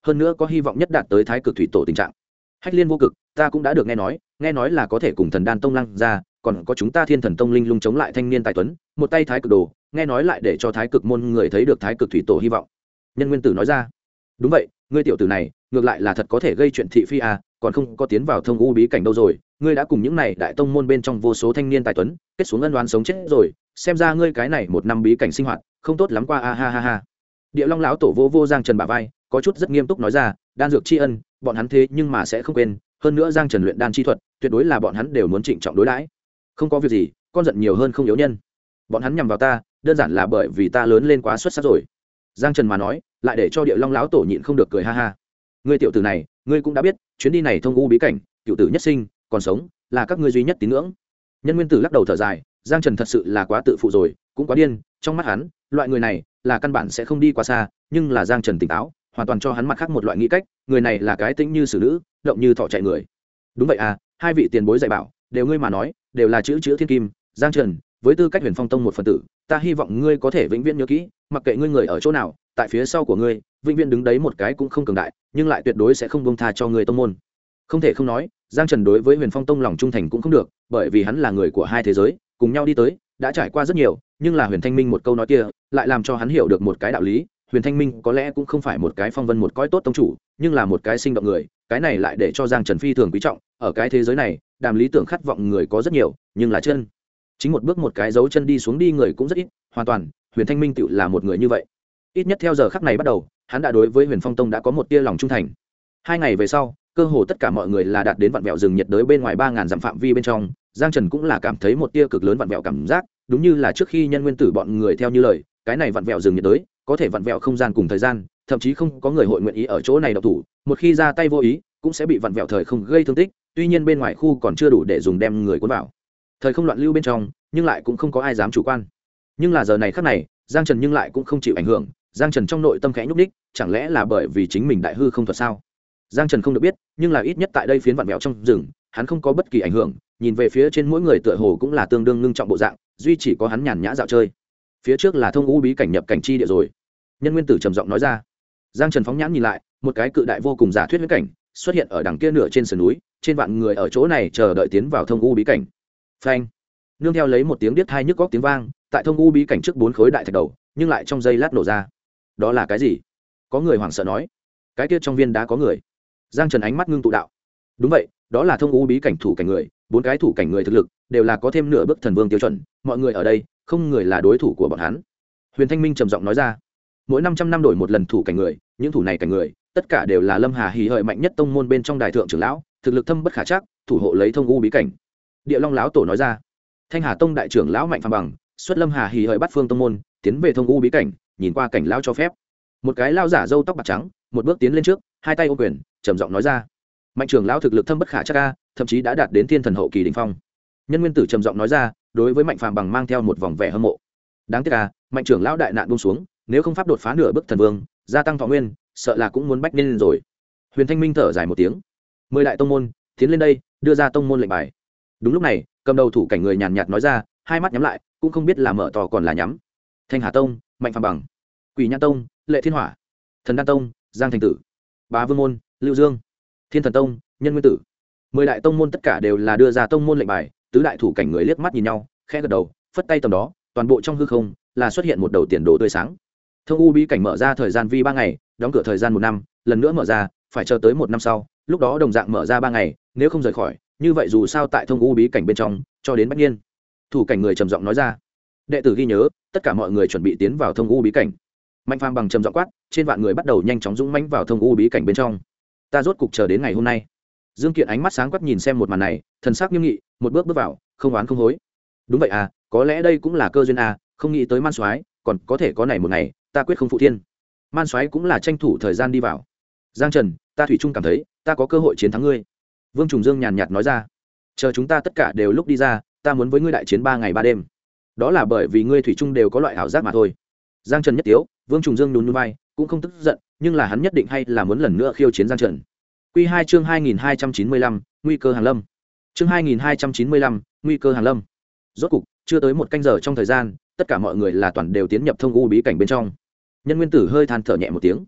hơn nữa có hy vọng nhất đạt tới thái cực thủy tổ tình trạng. Hách liên vô cực ta cũng đã được nghe nói là có thể cùng thần đan tông lăng ra, còn có chúng ta thiên thần tông linh lung chống lại thanh niên tài tuấn, một tay thái cực đồ, nghe nói lại để cho thái cực môn người thấy được thái cực thủy tổ hy vọng. Nhân Nguyên Tử nói ra. Đúng vậy, ngươi tiểu tử này ngược lại là thật có thể gây chuyện thị phi à, còn không có tiến vào thông u bí cảnh đâu rồi, ngươi đã cùng những này đại tông môn bên trong vô số thanh niên tài tuấn kết xuống ân oán sống chết rồi, xem ra ngươi cái này một năm bí cảnh sinh hoạt không tốt lắm qua a ha ha ha. Địa Long lão tổ vô vô Giang Trần bả vai, có chút rất nghiêm túc nói ra, đan dược tri ân bọn hắn thế nhưng mà sẽ không quên, hơn nữa Giang Trần luyện đan chi thuật tuyệt đối là bọn hắn đều muốn trịnh trọng đối đãi. Không có việc gì, con giận nhiều hơn không yếu nhân, bọn hắn nhằm vào ta đơn giản là bởi vì ta lớn lên quá xuất sắc rồi. Giang Trần mà nói lại để cho Địa Long lão tổ nhịn không được cười ha ha. Ngươi tiểu tử này, ngươi cũng đã biết chuyến đi này thông u bí cảnh cựu tử nhất sinh còn sống là các ngươi duy nhất tín ngưỡng. Nhân Nguyên Tử lắc đầu thở dài, Giang Trần thật sự là quá tự phụ rồi, cũng quá điên, trong mắt hắn loại người này là căn bản sẽ không đi quá xa, nhưng là Giang Trần tỉnh táo hoàn toàn cho hắn mặt khác một loại nghĩ cách, người này là cái tĩnh như xử nữ, động như thỏ chạy người. Đúng vậy à, hai vị tiền bối dạy bảo đều ngươi mà nói đều là chữ thiên kim. Giang Trần, với tư cách Huyền Phong Tông một phần tử, ta hy vọng ngươi có thể vĩnh viễn nhớ kỹ, mặc kệ ngươi người ở chỗ nào, tại phía sau của ngươi vĩnh viễn đứng đấy một cái cũng không cường đại, nhưng lại tuyệt đối sẽ không buông tha cho ngươi tông môn. Không thể không nói, Giang Trần đối với Huyền Phong Tông lòng trung thành cũng không được, bởi vì hắn là người của hai thế giới, cùng nhau đi tới, đã trải qua rất nhiều, nhưng là Huyền Thanh Minh một câu nói kia, lại làm cho hắn hiểu được một cái đạo lý, Huyền Thanh Minh có lẽ cũng không phải một cái phong vân một cõi tốt tông chủ, nhưng là một cái sinh động người, cái này lại để cho Giang Trần phi thường quý trọng, ở cái thế giới này, đàm lý tưởng khát vọng người có rất nhiều, nhưng là chân chính một bước một cái dấu chân đi xuống đi người cũng rất ít, hoàn toàn, Huyền Thanh Minh tựu là một người như vậy. Ít nhất theo giờ khắc này bắt đầu, hắn đã đối với Huyền Phong Tông đã có một tia lòng trung thành. 2 ngày về sau, cơ hồ tất cả mọi người là đạt đến vặn vẹo rừng nhiệt đới bên ngoài 3000 dặm phạm vi bên trong, Giang Trần cũng là cảm thấy một tia cực lớn vặn vẹo cảm giác, đúng như là trước khi Nhân Nguyên Tử bọn người theo như lời, cái này vặn vẹo rừng nhiệt đới, có thể vặn vẹo không gian cùng thời gian, thậm chí không có người hội nguyện ý ở chỗ này động thủ, một khi ra tay vô ý, cũng sẽ bị vặn vẹo thời không gây thương tích, tuy nhiên bên ngoài khu còn chưa đủ để dùng đem người cuốn vào. Thời không loạn lưu bên trong, nhưng lại cũng không có ai dám chủ quan. Nhưng là giờ này khắc này, Giang Trần nhưng lại cũng không chịu ảnh hưởng, Giang Trần trong nội tâm khẽ nhúc nhích, chẳng lẽ là bởi vì chính mình đại hư không thuật sao? Giang Trần không được biết, nhưng là ít nhất tại đây phiến vặn vẹo trong rừng, hắn không có bất kỳ ảnh hưởng, nhìn về phía trên mỗi người tựa hồ cũng là tương đương ngưng trọng bộ dạng, duy chỉ có hắn nhàn nhã dạo chơi. Phía trước là thông u bí cảnh nhập cảnh chi địa rồi. Nhân Nguyên Tử trầm giọng nói ra. Giang Trần phóng nhãn nhìn lại, một cái cự đại vô cùng giả thuyết huyễn cảnh xuất hiện ở đằng kia nửa trên sườn núi, trên vạn người ở chỗ này chờ đợi tiến vào thông u bí cảnh. Phanh! Nương theo lấy một tiếng điếc tai nhức góc tiếng vang, tại thông u bí cảnh trước 4 khối đại thạch đầu, nhưng lại trong giây lát nổ ra. Đó là cái gì? Có người hoảng sợ nói. Cái kia trong viên đá có người. Giang Trần ánh mắt ngưng tụ đạo. Đúng vậy, đó là thông u bí cảnh thủ cảnh người, 4 cái thủ cảnh người thực lực đều là có thêm nửa bước thần vương tiêu chuẩn, mọi người ở đây không người là đối thủ của bọn hắn. Huyền Thanh Minh trầm giọng nói ra. Mỗi 500 năm đổi một lần thủ cảnh người, những thủ này cảnh người, tất cả đều là Lâm Hà Hỉ Hợi mạnh nhất tông môn bên trong đại thượng trưởng lão, thực lực thâm bất khả trắc, thủ hộ lấy thông u bí cảnh. Địa Long lão tổ nói ra. Thanh Hà tông đại trưởng lão Mạnh Phàm Bằng, xuất Lâm Hà Hỉ Hợi bắt phương tông môn, tiến về thông u bí cảnh, nhìn qua cảnh lão cho phép. Một cái lão giả râu tóc bạc trắng, một bước tiến lên trước, hai tay ôm quyền, trầm giọng nói ra. Mạnh trưởng lão thực lực thâm bất khả trắc a, thậm chí đã đạt đến thiên thần hậu kỳ đỉnh phong. Nhân Nguyên Tử trầm giọng nói ra, đối với Mạnh Phàm Bằng mang theo một vòng vẻ hâm mộ. Đáng tiếc a, Mạnh trưởng lão đại nạn buông xuống, nếu không pháp đột phá nửa bước thần vương, gia tăng thọ nguyên, sợ là cũng muốn bách nên rồi. Huyền Thanh Minh thở dài một tiếng. 10 đại tông môn, tiến lên đây, đưa ra tông môn lệnh bài. Đúng lúc này, cầm đầu thủ cảnh người nhàn nhạt nói ra, hai mắt nhắm lại, cũng không biết là mở to còn là nhắm. Thanh Hà tông, Mạnh Phàm Bằng. Quỷ Nhãn tông, Lệ Thiên Hỏa. Thần Đan tông, Giang Thành Tử. Bá Vương môn, Lưu Dương. Thiên Thần tông, Nhân Nguyên Tử. 10 đại tông môn tất cả đều là đưa ra tông môn lệnh bài, tứ đại thủ cảnh người liếc mắt nhìn nhau, khẽ gật đầu, phất tay tầm đó, toàn bộ trong hư không là xuất hiện một đầu tiền đồ tươi sáng. Thông u bí cảnh mở ra thời gian vi 3 ngày, đóng cửa thời gian 1 năm, lần nữa mở ra, phải chờ tới 1 năm sau, lúc đó đồng dạng mở ra 3 ngày, nếu không rời khỏi, như vậy dù sao tại thông u bí cảnh bên trong, cho đến bách niên. Thủ cảnh người trầm giọng nói ra. Đệ tử ghi nhớ, tất cả mọi người chuẩn bị tiến vào thông u bí cảnh. Mạnh Phàm Bằng trầm giọng quát, trên vạn người bắt đầu nhanh chóng dũng mãnh vào thông u bí cảnh bên trong. Ta rốt cục chờ đến ngày hôm nay. Dương Kiện ánh mắt sáng quắc nhìn xem một màn này, thần sắc nghiêm nghị, một bước bước vào, không oán không hối. Đúng vậy à, có lẽ đây cũng là cơ duyên à, không nghĩ tới Man Soái, còn có thể có này một ngày, ta quyết không phụ thiên. Man Soái cũng là tranh thủ thời gian đi vào. Giang Trần, ta thủy chung cảm thấy, ta có cơ hội chiến thắng ngươi. Vương Trùng Dương nhàn nhạt nói ra. Chờ chúng ta tất cả đều lúc đi ra, ta muốn với ngươi đại chiến 3 ngày 3 đêm. Đó là bởi vì ngươi thủy chung đều có loại ảo giác mà thôi. Giang Trần nhất tiếu, Vương Trùng Dương nhún nhún vai, cũng không tức giận, nhưng là hắn nhất định hay là muốn lần nữa khiêu chiến Giang Trần. Quy 2 chương 2295, nguy cơ hàng lâm. Chương 2295, nguy cơ hàng lâm. Rốt cục, chưa tới 1 canh giờ trong thời gian, tất cả mọi người là toàn đều tiến nhập thông u bí cảnh bên trong. Nhân Nguyên Tử hơi than thở nhẹ một tiếng.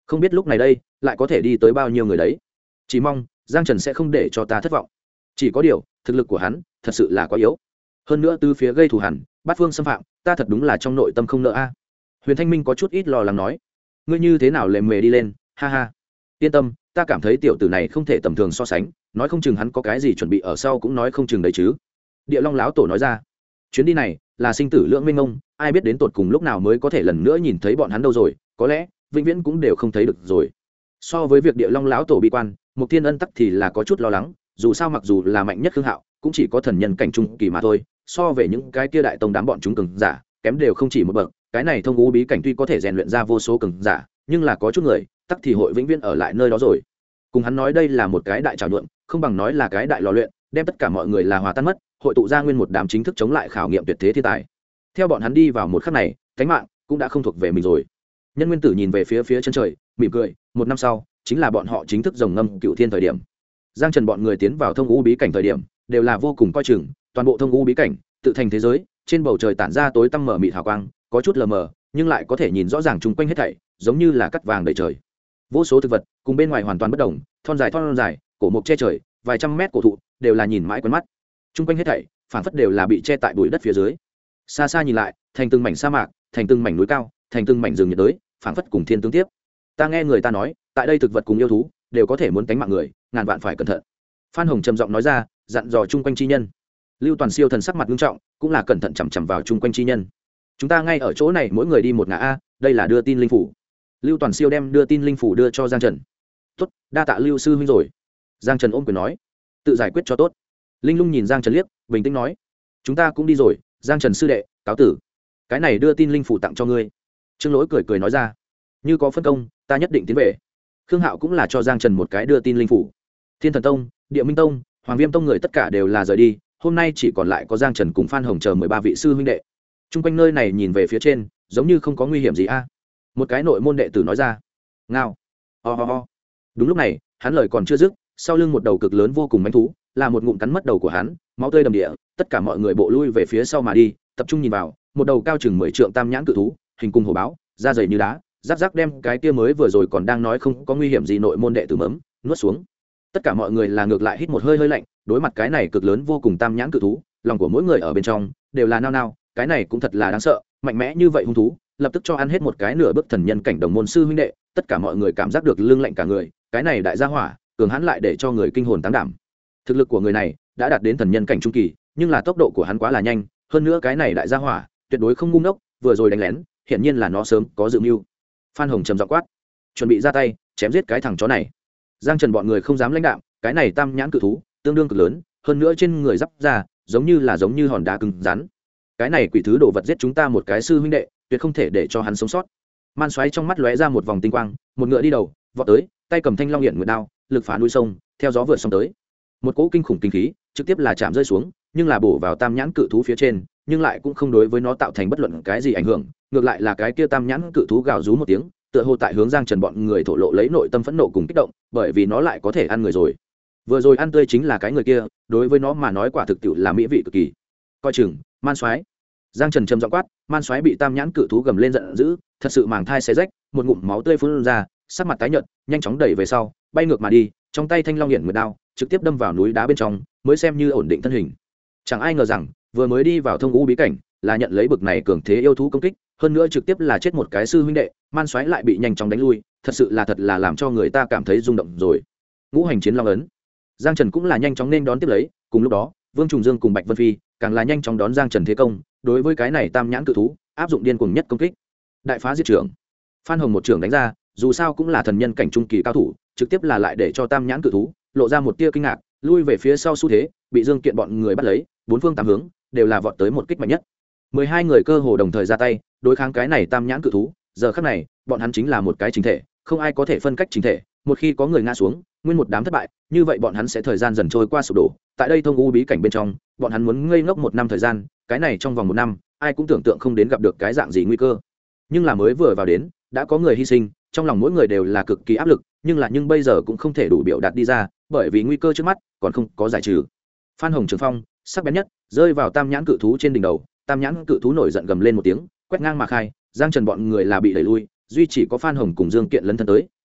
không biết lúc này đây lại có thể đi tới bao nhiêu người đấy. Chỉ mong Giang Trần sẽ không để cho ta thất vọng. Chỉ có điều thực lực của hắn thật sự là quá yếu, hơn nữa từ phía gây thù hằn bát phương xâm phạm, ta thật đúng là trong nội tâm không nỡ a. Huyền Thanh Minh có chút ít lo lắng nói, ngươi như thế nào lề mề đi lên, ha ha. Yên tâm, ta cảm thấy tiểu tử này không thể tầm thường so sánh, nói không chừng hắn có cái gì chuẩn bị ở sau cũng nói không chừng đấy chứ. Địa Long lão tổ nói ra, chuyến đi này là sinh tử lượng minh ông, ai biết đến tột cùng lúc nào mới có thể lần nữa nhìn thấy bọn hắn đâu rồi, có lẽ vĩnh viễn cũng đều không thấy được rồi. So với việc Địa Long lão tổ bi quan, Mục Thiên Ân tắc thì là có chút lo lắng, dù sao mặc dù là mạnh nhất Khương Hạo cũng chỉ có thần nhân cảnh trung kỳ mà thôi, so về những cái kia đại tông đám bọn chúng cường giả kém đều không chỉ một bậc. Cái này thông ngũ bí cảnh tuy có thể rèn luyện ra vô số cường giả, nhưng là có chút người tắc thì hội vĩnh viễn ở lại nơi đó rồi. Cùng hắn nói đây là một cái đại trào nhuộm, không bằng nói là cái đại lò luyện, đem tất cả mọi người là hòa tan mất, hội tụ ra nguyên một đám chính thức chống lại khảo nghiệm tuyệt thế thiên tài. Theo bọn hắn đi vào một khắc này, cánh mạng cũng đã không thuộc về mình rồi. Nhân Nguyên Tử nhìn về phía chân trời, mỉm cười, một năm sau chính là bọn họ chính thức rồng ngâm cựu thiên thời điểm. Giang Trần bọn người tiến vào thông ngũ bí cảnh thời điểm đều là vô cùng coi chừng, toàn bộ thông ngũ bí cảnh tự thành thế giới, trên bầu trời tản ra tối tăm mờ mịt hào quang, có chút lờ mờ nhưng lại có thể nhìn rõ ràng chung quanh hết thảy, giống như là cắt vàng đầy trời. Vô số thực vật cùng bên ngoài hoàn toàn bất đồng, thon dài, cổ mục che trời, vài trăm mét cổ thụ đều là nhìn mãi quen mắt. Chung quanh hết thảy phản phất đều là bị che tại bụi đất phía dưới. Xa xa nhìn lại, thành từng mảnh sa mạc, thành từng mảnh núi cao, thành từng mảnh rừng nhiệt đới, phản phất cùng thiên tương tiếp. Ta nghe người ta nói, tại đây thực vật cùng yêu thú đều có thể muốn tánh mạng người, ngàn vạn phải cẩn thận. Phan Hồng trầm giọng nói ra, dặn dò chung quanh chi nhân. Lưu Toàn Siêu thần sắc mặt nghiêm trọng, cũng là cẩn thận chằm chằm vào chung quanh chi nhân. Chúng ta ngay ở chỗ này mỗi người đi một ngã a, đây là đưa tin linh phủ. Lưu Toàn Siêu đem đưa tin linh phủ đưa cho Giang Trần. Tốt, đa tạ Lưu sư huynh rồi. Giang Trần ôm quyền nói, tự giải quyết cho tốt. Linh Lung nhìn Giang Trần liếc, bình tĩnh nói, chúng ta cũng đi rồi, Giang Trần sư đệ, cáo tử. Cái này đưa tin linh phủ tặng cho ngươi. Trương Lỗi cười nói ra, như có phân công, ta nhất định tiến về. Khương Hạo cũng là cho Giang Trần một cái đưa tin linh phủ. Thiên Thần Tông, Địa Minh Tông, Hoàng Viêm Tông người tất cả đều là rời đi, hôm nay chỉ còn lại có Giang Trần cùng Phan Hồng chờ 13 vị sư huynh đệ. Trung quanh nơi này nhìn về phía trên, giống như không có nguy hiểm gì a. Một cái nội môn đệ tử nói ra. Ngao. Ho. Đúng lúc này, hắn lời còn chưa dứt, sau lưng một đầu cực lớn vô cùng mãnh thú, là một ngụm cắn mất đầu của hắn, máu tươi đầm địa, tất cả mọi người bộ lui về phía sau mà đi, tập trung nhìn vào, một đầu cao chừng 10 trượng tam nhãn cự thú, hình cùng hổ báo, da dày như đá, rắc đem cái kia mới vừa rồi còn đang nói không có nguy hiểm gì nội môn đệ tử mấm nuốt xuống. Tất cả mọi người là ngược lại hít một hơi lạnh, đối mặt cái này cực lớn vô cùng tam nhãn cự thú, lòng của mỗi người ở bên trong đều là nao, cái này cũng thật là đáng sợ, mạnh mẽ như vậy hung thú, lập tức cho ăn hết một cái nửa bước thần nhân cảnh đồng môn sư huynh đệ, tất cả mọi người cảm giác được lưng lạnh cả người, cái này đại gia hỏa, cường hãn lại để cho người kinh hồn táng đảm. Thực lực của người này đã đạt đến thần nhân cảnh trung kỳ, nhưng là tốc độ của hắn quá là nhanh, hơn nữa cái này đại gia hỏa tuyệt đối không ngu ngốc, vừa rồi đánh lén, hiển nhiên là nó sớm có dự mưu. Phan Hồng trầm giọng quát, chuẩn bị ra tay chém giết cái thằng chó này. Giang Trần bọn người không dám lãnh đạm, cái này tam nhãn cự thú tương đương cực lớn, hơn nữa trên người giáp ra giống như hòn đá cứng rắn. Cái này quỷ thứ đồ vật giết chúng ta một cái sư huynh đệ, tuyệt không thể để cho hắn sống sót. Man xoáy trong mắt lóe ra một vòng tinh quang, một ngựa đi đầu vọt tới, tay cầm thanh long hiển nguyệt đao, lực phá núi sông, theo gió vượt sông tới. Một cỗ kinh khủng kinh khí trực tiếp là chạm rơi xuống, nhưng là bổ vào tam nhãn cự thú phía trên, nhưng lại cũng không đối với nó tạo thành bất luận cái gì ảnh hưởng, ngược lại là cái kia tam nhãn cự thú gào rú một tiếng, tựa hồ tại hướng Giang Trần bọn người thổ lộ lấy nội tâm phẫn nộ cùng kích động, bởi vì nó lại có thể ăn người rồi. Vừa rồi ăn tươi chính là cái người kia, đối với nó mà nói quả thực tiệu là mỹ vị cực kỳ. Coi chừng, Man xoáy. Giang Trần trầm giọng quát, Man xoáy bị tam nhãn cự thú gầm lên giận dữ, thật sự màng thai xé rách, một ngụm máu tươi phun ra, sắc mặt tái nhợt, nhanh chóng đẩy về sau, bay ngược mà đi, trong tay thanh long hiển nguyệt đao trực tiếp đâm vào núi đá bên trong, mới xem như ổn định thân hình. Chẳng ai ngờ rằng, vừa mới đi vào thông ngũ bí cảnh, là nhận lấy bực này cường thế yêu thú công kích, hơn nữa trực tiếp là chết một cái sư huynh đệ, Man xoáy lại bị nhanh chóng đánh lui, thật là làm cho người ta cảm thấy rung động rồi. Ngũ hành chiến long ấn. Giang Trần cũng là nhanh chóng nên đón tiếp lấy, cùng lúc đó, Vương Trùng Dương cùng Bạch Vân Phi càng là nhanh chóng đón Giang Trần thế công, đối với cái này tam nhãn cự thú, áp dụng điên cuồng nhất công kích. Đại phá diệt trưởng. Phan Hồng một trưởng đánh ra, dù sao cũng là thần nhân cảnh trung kỳ cao thủ, trực tiếp là lại để cho tam nhãn cự thú lộ ra một tia kinh ngạc, lui về phía sau xu thế, bị Dương Kiện bọn người bắt lấy, bốn phương tám hướng đều là vọt tới một kích mạnh nhất. 12 người cơ hồ đồng thời ra tay, đối kháng cái này tam nhãn cự thú, giờ khắc này, bọn hắn chính là một cái chính thể, không ai có thể phân cách chính thể, một khi có người ngã xuống, nguyên một đám thất bại, như vậy bọn hắn sẽ thời gian dần trôi qua sụp đổ. Tại đây thông u bí cảnh bên trong, bọn hắn muốn ngây ngốc 1 năm thời gian, cái này trong vòng 1 năm, ai cũng tưởng tượng không đến gặp được cái dạng gì nguy cơ. Nhưng là mới vừa vào đến, đã có người hy sinh, trong lòng mỗi người đều là cực kỳ áp lực, nhưng bây giờ cũng không thể đủ biểu đạt đi ra, bởi vì nguy cơ trước mắt còn không có giải trừ. Phan Hồng Trường Phong, sắc bén nhất, rơi vào tam nhãn cự thú trên đỉnh đầu, tam nhãn cự thú nổi giận gầm lên một tiếng, quét ngang mà khai, Giang Trần bọn người là bị đẩy lui, duy chỉ có Phan Hồng cùng Dương Kiện lấn thân tới,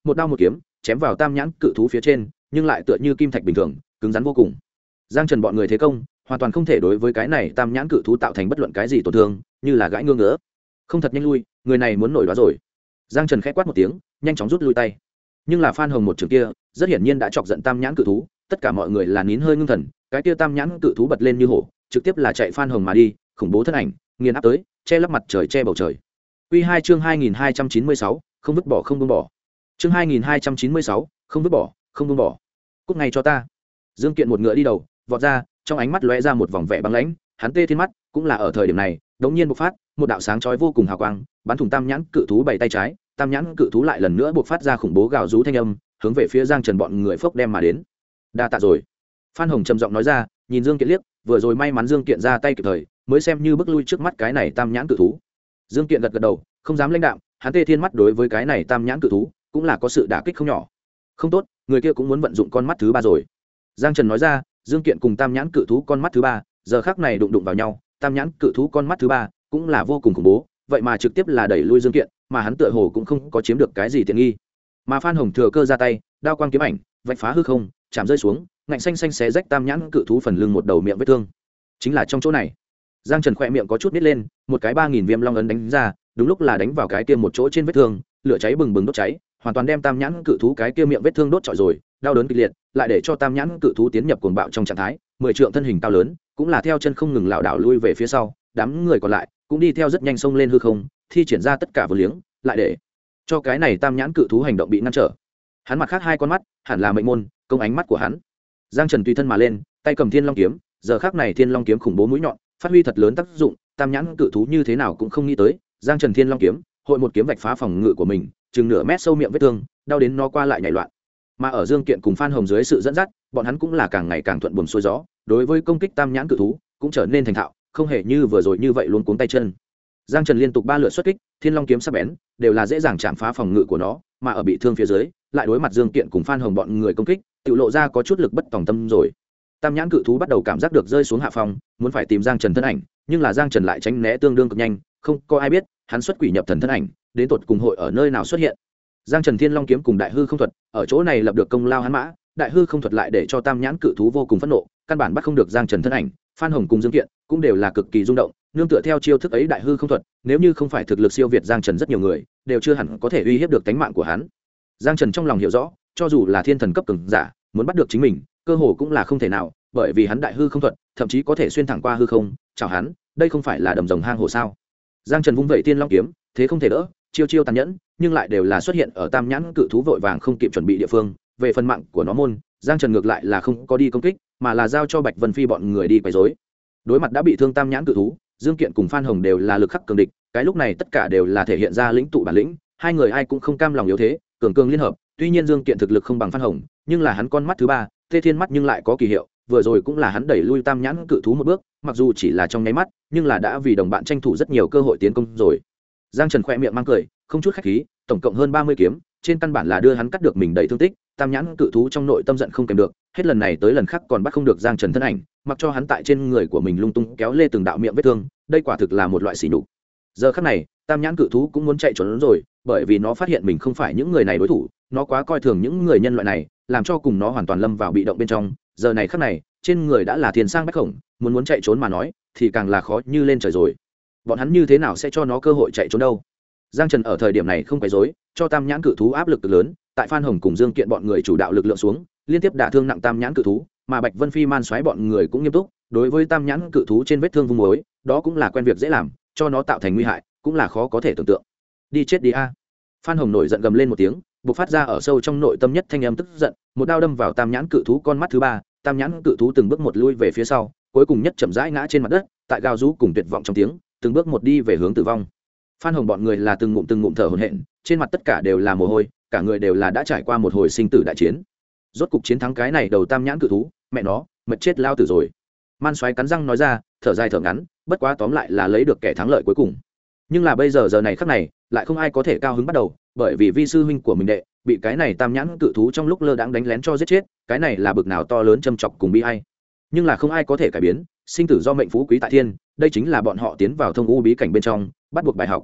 một đao một kiếm chém vào tam nhãn cự thú phía trên, nhưng lại tựa như kim thạch bình thường cứng rắn vô cùng. Giang Trần bọn người thế công hoàn toàn không thể đối với cái này tam nhãn cự thú tạo thành bất luận cái gì tổn thương, như là gãi ngưỡng ngỡ. Không, thật nhanh lui, người này muốn nổi đoá rồi. Giang Trần khẽ quát một tiếng, nhanh chóng rút lui tay. Nhưng là Phan Hồng một trường kia rất hiển nhiên đã chọc giận tam nhãn cự thú, tất cả mọi người là nín hơi ngưng thần. Cái kia tam nhãn cự thú bật lên như hổ, trực tiếp là chạy Phan Hồng mà đi, khủng bố thân ảnh nghiền áp tới, che lấp mặt trời che bầu trời. Quy 2 chương 2296, không vứt bỏ không buông bỏ. Chương 2296, không vứt bỏ, không buông bỏ. Cút ngay cho ta. Dương Kiện một ngựa đi đầu, vọt ra, trong ánh mắt lóe ra một vòng vẻ băng lãnh, hắn tê thiên mắt, cũng là ở thời điểm này, đống nhiên bộc phát, một đạo sáng chói vô cùng hào quang, bắn thủng tam nhãn cự thú bảy tay trái, tam nhãn cự thú lại lần nữa bộc phát ra khủng bố gào rú thanh âm, hướng về phía Giang Trần bọn người phốc đem mà đến. Đa tạ rồi. Phan Hồng trầm giọng nói ra, nhìn Dương Kiện liếc, vừa rồi may mắn Dương Kiện ra tay kịp thời, mới xem như bước lui trước mắt cái này tam nhãn cự thú. Dương Kiện gật gật đầu, không dám lãnh đạm, hắn tê thiên mắt đối với cái này tam nhãn cự thú cũng là có sự đả kích không nhỏ. Không tốt, người kia cũng muốn vận dụng con mắt thứ ba rồi. Giang Trần nói ra, Dương Kiện cùng tam nhãn cự thú con mắt thứ ba, giờ khắc này đụng vào nhau, tam nhãn cự thú con mắt thứ ba cũng là vô cùng khủng bố, vậy mà trực tiếp là đẩy lui Dương Kiện, mà hắn tựa hồ cũng không có chiếm được cái gì tiện nghi. Mà Phan Hồng thừa cơ ra tay, đao quang kiếm ảnh, vạch phá hư không, chạm rơi xuống, ngạnh xanh xanh xé rách tam nhãn cự thú phần lưng một đầu miệng vết thương. Chính là trong chỗ này. Giang Trần khẽ miệng có chút nít lên, một cái 3000 viêm long ấn đánh ra, đúng lúc là đánh vào cái kia một chỗ trên vết thương, lửa cháy bừng bừng đốt cháy, hoàn toàn đem tam nhãn cự thú cái kia miệng vết thương đốt trọi rồi, đau đớn kịch liệt, lại để cho tam nhãn cự thú tiến nhập cuồng bạo trong trạng thái, 10 trượng thân hình cao lớn, cũng là theo chân không ngừng lảo đảo lui về phía sau, đám người còn lại cũng đi theo rất nhanh xông lên hư không, thi triển ra tất cả vô liếng, lại để cho cái này tam nhãn cự thú hành động bị ngăn trở. Hắn mặt khác hai con mắt, hẳn là mệnh môn, công ánh mắt của hắn. Giang Trần tùy thân mà lên, tay cầm Thiên Long kiếm, giờ khắc này Thiên Long kiếm khủng bố mũi nhọn, phát huy thật lớn tác dụng, tam nhãn cự thú như thế nào cũng không nghĩ tới, Giang Trần Thiên Long kiếm, hội một kiếm vạch phá phòng ngự của mình, chừng nửa mét sâu miệng vết thương, đau đến nó qua lại nhảy loạn. Mà ở Dương Kiện cùng Phan Hồng dưới sự dẫn dắt, bọn hắn cũng là càng ngày càng thuận buồm xuôi gió, đối với công kích tam nhãn cự thú cũng trở nên thành thạo, không hề như vừa rồi như vậy luôn cuống tay chân. Giang Trần liên tục 3 lượt xuất kích, Thiên Long kiếm sắc bén, đều là dễ dàng chạm phá phòng ngự của nó, mà ở bị thương phía dưới, lại đối mặt Dương Kiện cùng Phan Hồng bọn người công kích, tự lộ ra có chút lực bất tòng tâm rồi. Tam nhãn cự thú bắt đầu cảm giác được rơi xuống hạ phòng, muốn phải tìm Giang Trần thân ảnh, nhưng là Giang Trần lại tránh né tương đương cực nhanh, không có ai biết hắn xuất quỷ nhập thần thân ảnh đến tột cùng hội ở nơi nào xuất hiện. Giang Trần Thiên Long kiếm cùng Đại Hư Không thuật ở chỗ này lập được công lao hắn mã, Đại Hư Không thuật lại để cho tam nhãn cự thú vô cùng phẫn nộ, căn bản bắt không được Giang Trần thân ảnh. Phan Hồng cùng Dương Kiện cũng đều là cực kỳ rung động, nương tựa theo chiêu thức ấy Đại Hư Không thuật, nếu như không phải thực lực siêu việt Giang Trần rất nhiều người, đều chưa hẳn có thể uy hiếp được tính mạng của hắn. Giang Trần trong lòng hiểu rõ, cho dù là thiên thần cấp cường giả, muốn bắt được chính mình, cơ hồ cũng là không thể nào, bởi vì hắn Đại Hư Không thuật, thậm chí có thể xuyên thẳng qua hư không, chào hắn, đây không phải là đầm rồng hang hổ sao? Giang Trần vung vậy Thiên Long kiếm, thế không thể đỡ, chiêu chiêu tàn nhẫn, nhưng lại đều là xuất hiện ở tam nhãn cự thú vội vàng không kịp chuẩn bị địa phương. Về phần mạng của nó môn, Giang Trần ngược lại là không có đi công kích, mà là giao cho Bạch Vân Phi bọn người đi quấy rối. Đối mặt đã bị thương tam nhãn cự thú, Dương Kiện cùng Phan Hồng đều là lực khắc cường địch, cái lúc này tất cả đều là thể hiện ra lĩnh tụ bản lĩnh, hai người ai cũng không cam lòng yếu thế, cường cường liên hợp. Tuy nhiên Dương Kiện thực lực không bằng Phan Hồng, nhưng là hắn con mắt thứ ba, Tê Thiên mắt nhưng lại có kỳ hiệu, vừa rồi cũng là hắn đẩy lui tam nhãn cự thú một bước, mặc dù chỉ là trong nháy mắt, nhưng là đã vì đồng bạn tranh thủ rất nhiều cơ hội tiến công rồi. Giang Trần khẽ miệng mang cười, không chút khách khí, tổng cộng hơn 30 kiếm, trên căn bản là đưa hắn cắt được mình đầy thương tích, tam nhãn cự thú trong nội tâm giận không kèm được, hết lần này tới lần khác còn bắt không được Giang Trần thân ảnh, mặc cho hắn tại trên người của mình lung tung kéo lê từng đạo miệng vết thương, đây quả thực là một loại sỉ nhục. Giờ khắc này, tam nhãn cự thú cũng muốn chạy trốn rồi, bởi vì nó phát hiện mình không phải những người này đối thủ, nó quá coi thường những người nhân loại này, làm cho cùng nó hoàn toàn lâm vào bị động bên trong. Giờ này khắc này, trên người đã là thiên sang bách khổng, muốn chạy trốn mà nói, thì càng là khó như lên trời rồi. Bọn hắn như thế nào sẽ cho nó cơ hội chạy trốn đâu? Giang Trần ở thời điểm này không quấy rối, cho tam nhãn cự thú áp lực lớn, tại Phan Hồng cùng Dương Kiện bọn người chủ đạo lực lượng xuống, liên tiếp đả thương nặng tam nhãn cự thú, mà Bạch Vân Phi man xoáy bọn người cũng nghiêm túc, đối với tam nhãn cự thú trên vết thương vung muối, đó cũng là quen việc dễ làm, cho nó tạo thành nguy hại, cũng là khó có thể tưởng tượng. Đi chết đi a! Phan Hồng nổi giận gầm lên một tiếng, bộc phát ra ở sâu trong nội tâm nhất thanh âm tức giận, một đao đâm vào tam nhãn cự thú con mắt thứ ba, tam nhãn cự thú từng bước một lui về phía sau, cuối cùng nhất chậm rãi ngã trên mặt đất, tại gào rú cùng tuyệt vọng trong tiếng, từng bước một đi về hướng tử vong. Phan Hồng bọn người là từng ngụm thở hổn hển, trên mặt tất cả đều là mồ hôi, cả người đều là đã trải qua một hồi sinh tử đại chiến. Rốt cục chiến thắng cái này đầu tam nhãn cự thú, mẹ nó, mệt chết lao tử rồi. Man Soái cắn răng nói ra, thở dài thở ngắn, bất quá tóm lại là lấy được kẻ thắng lợi cuối cùng. Nhưng là bây giờ này khắc này, lại không ai có thể cao hứng bắt đầu, bởi vì vi sư huynh của mình đệ bị cái này tam nhãn cự thú trong lúc lơ đãng đánh lén cho giết chết, cái này là bực nào to lớn châm chọc cùng bi ai. Nhưng là không ai có thể cải biến, sinh tử do mệnh phú quý tại thiên, đây chính là bọn họ tiến vào thông u bí cảnh bên trong bắt buộc bài học.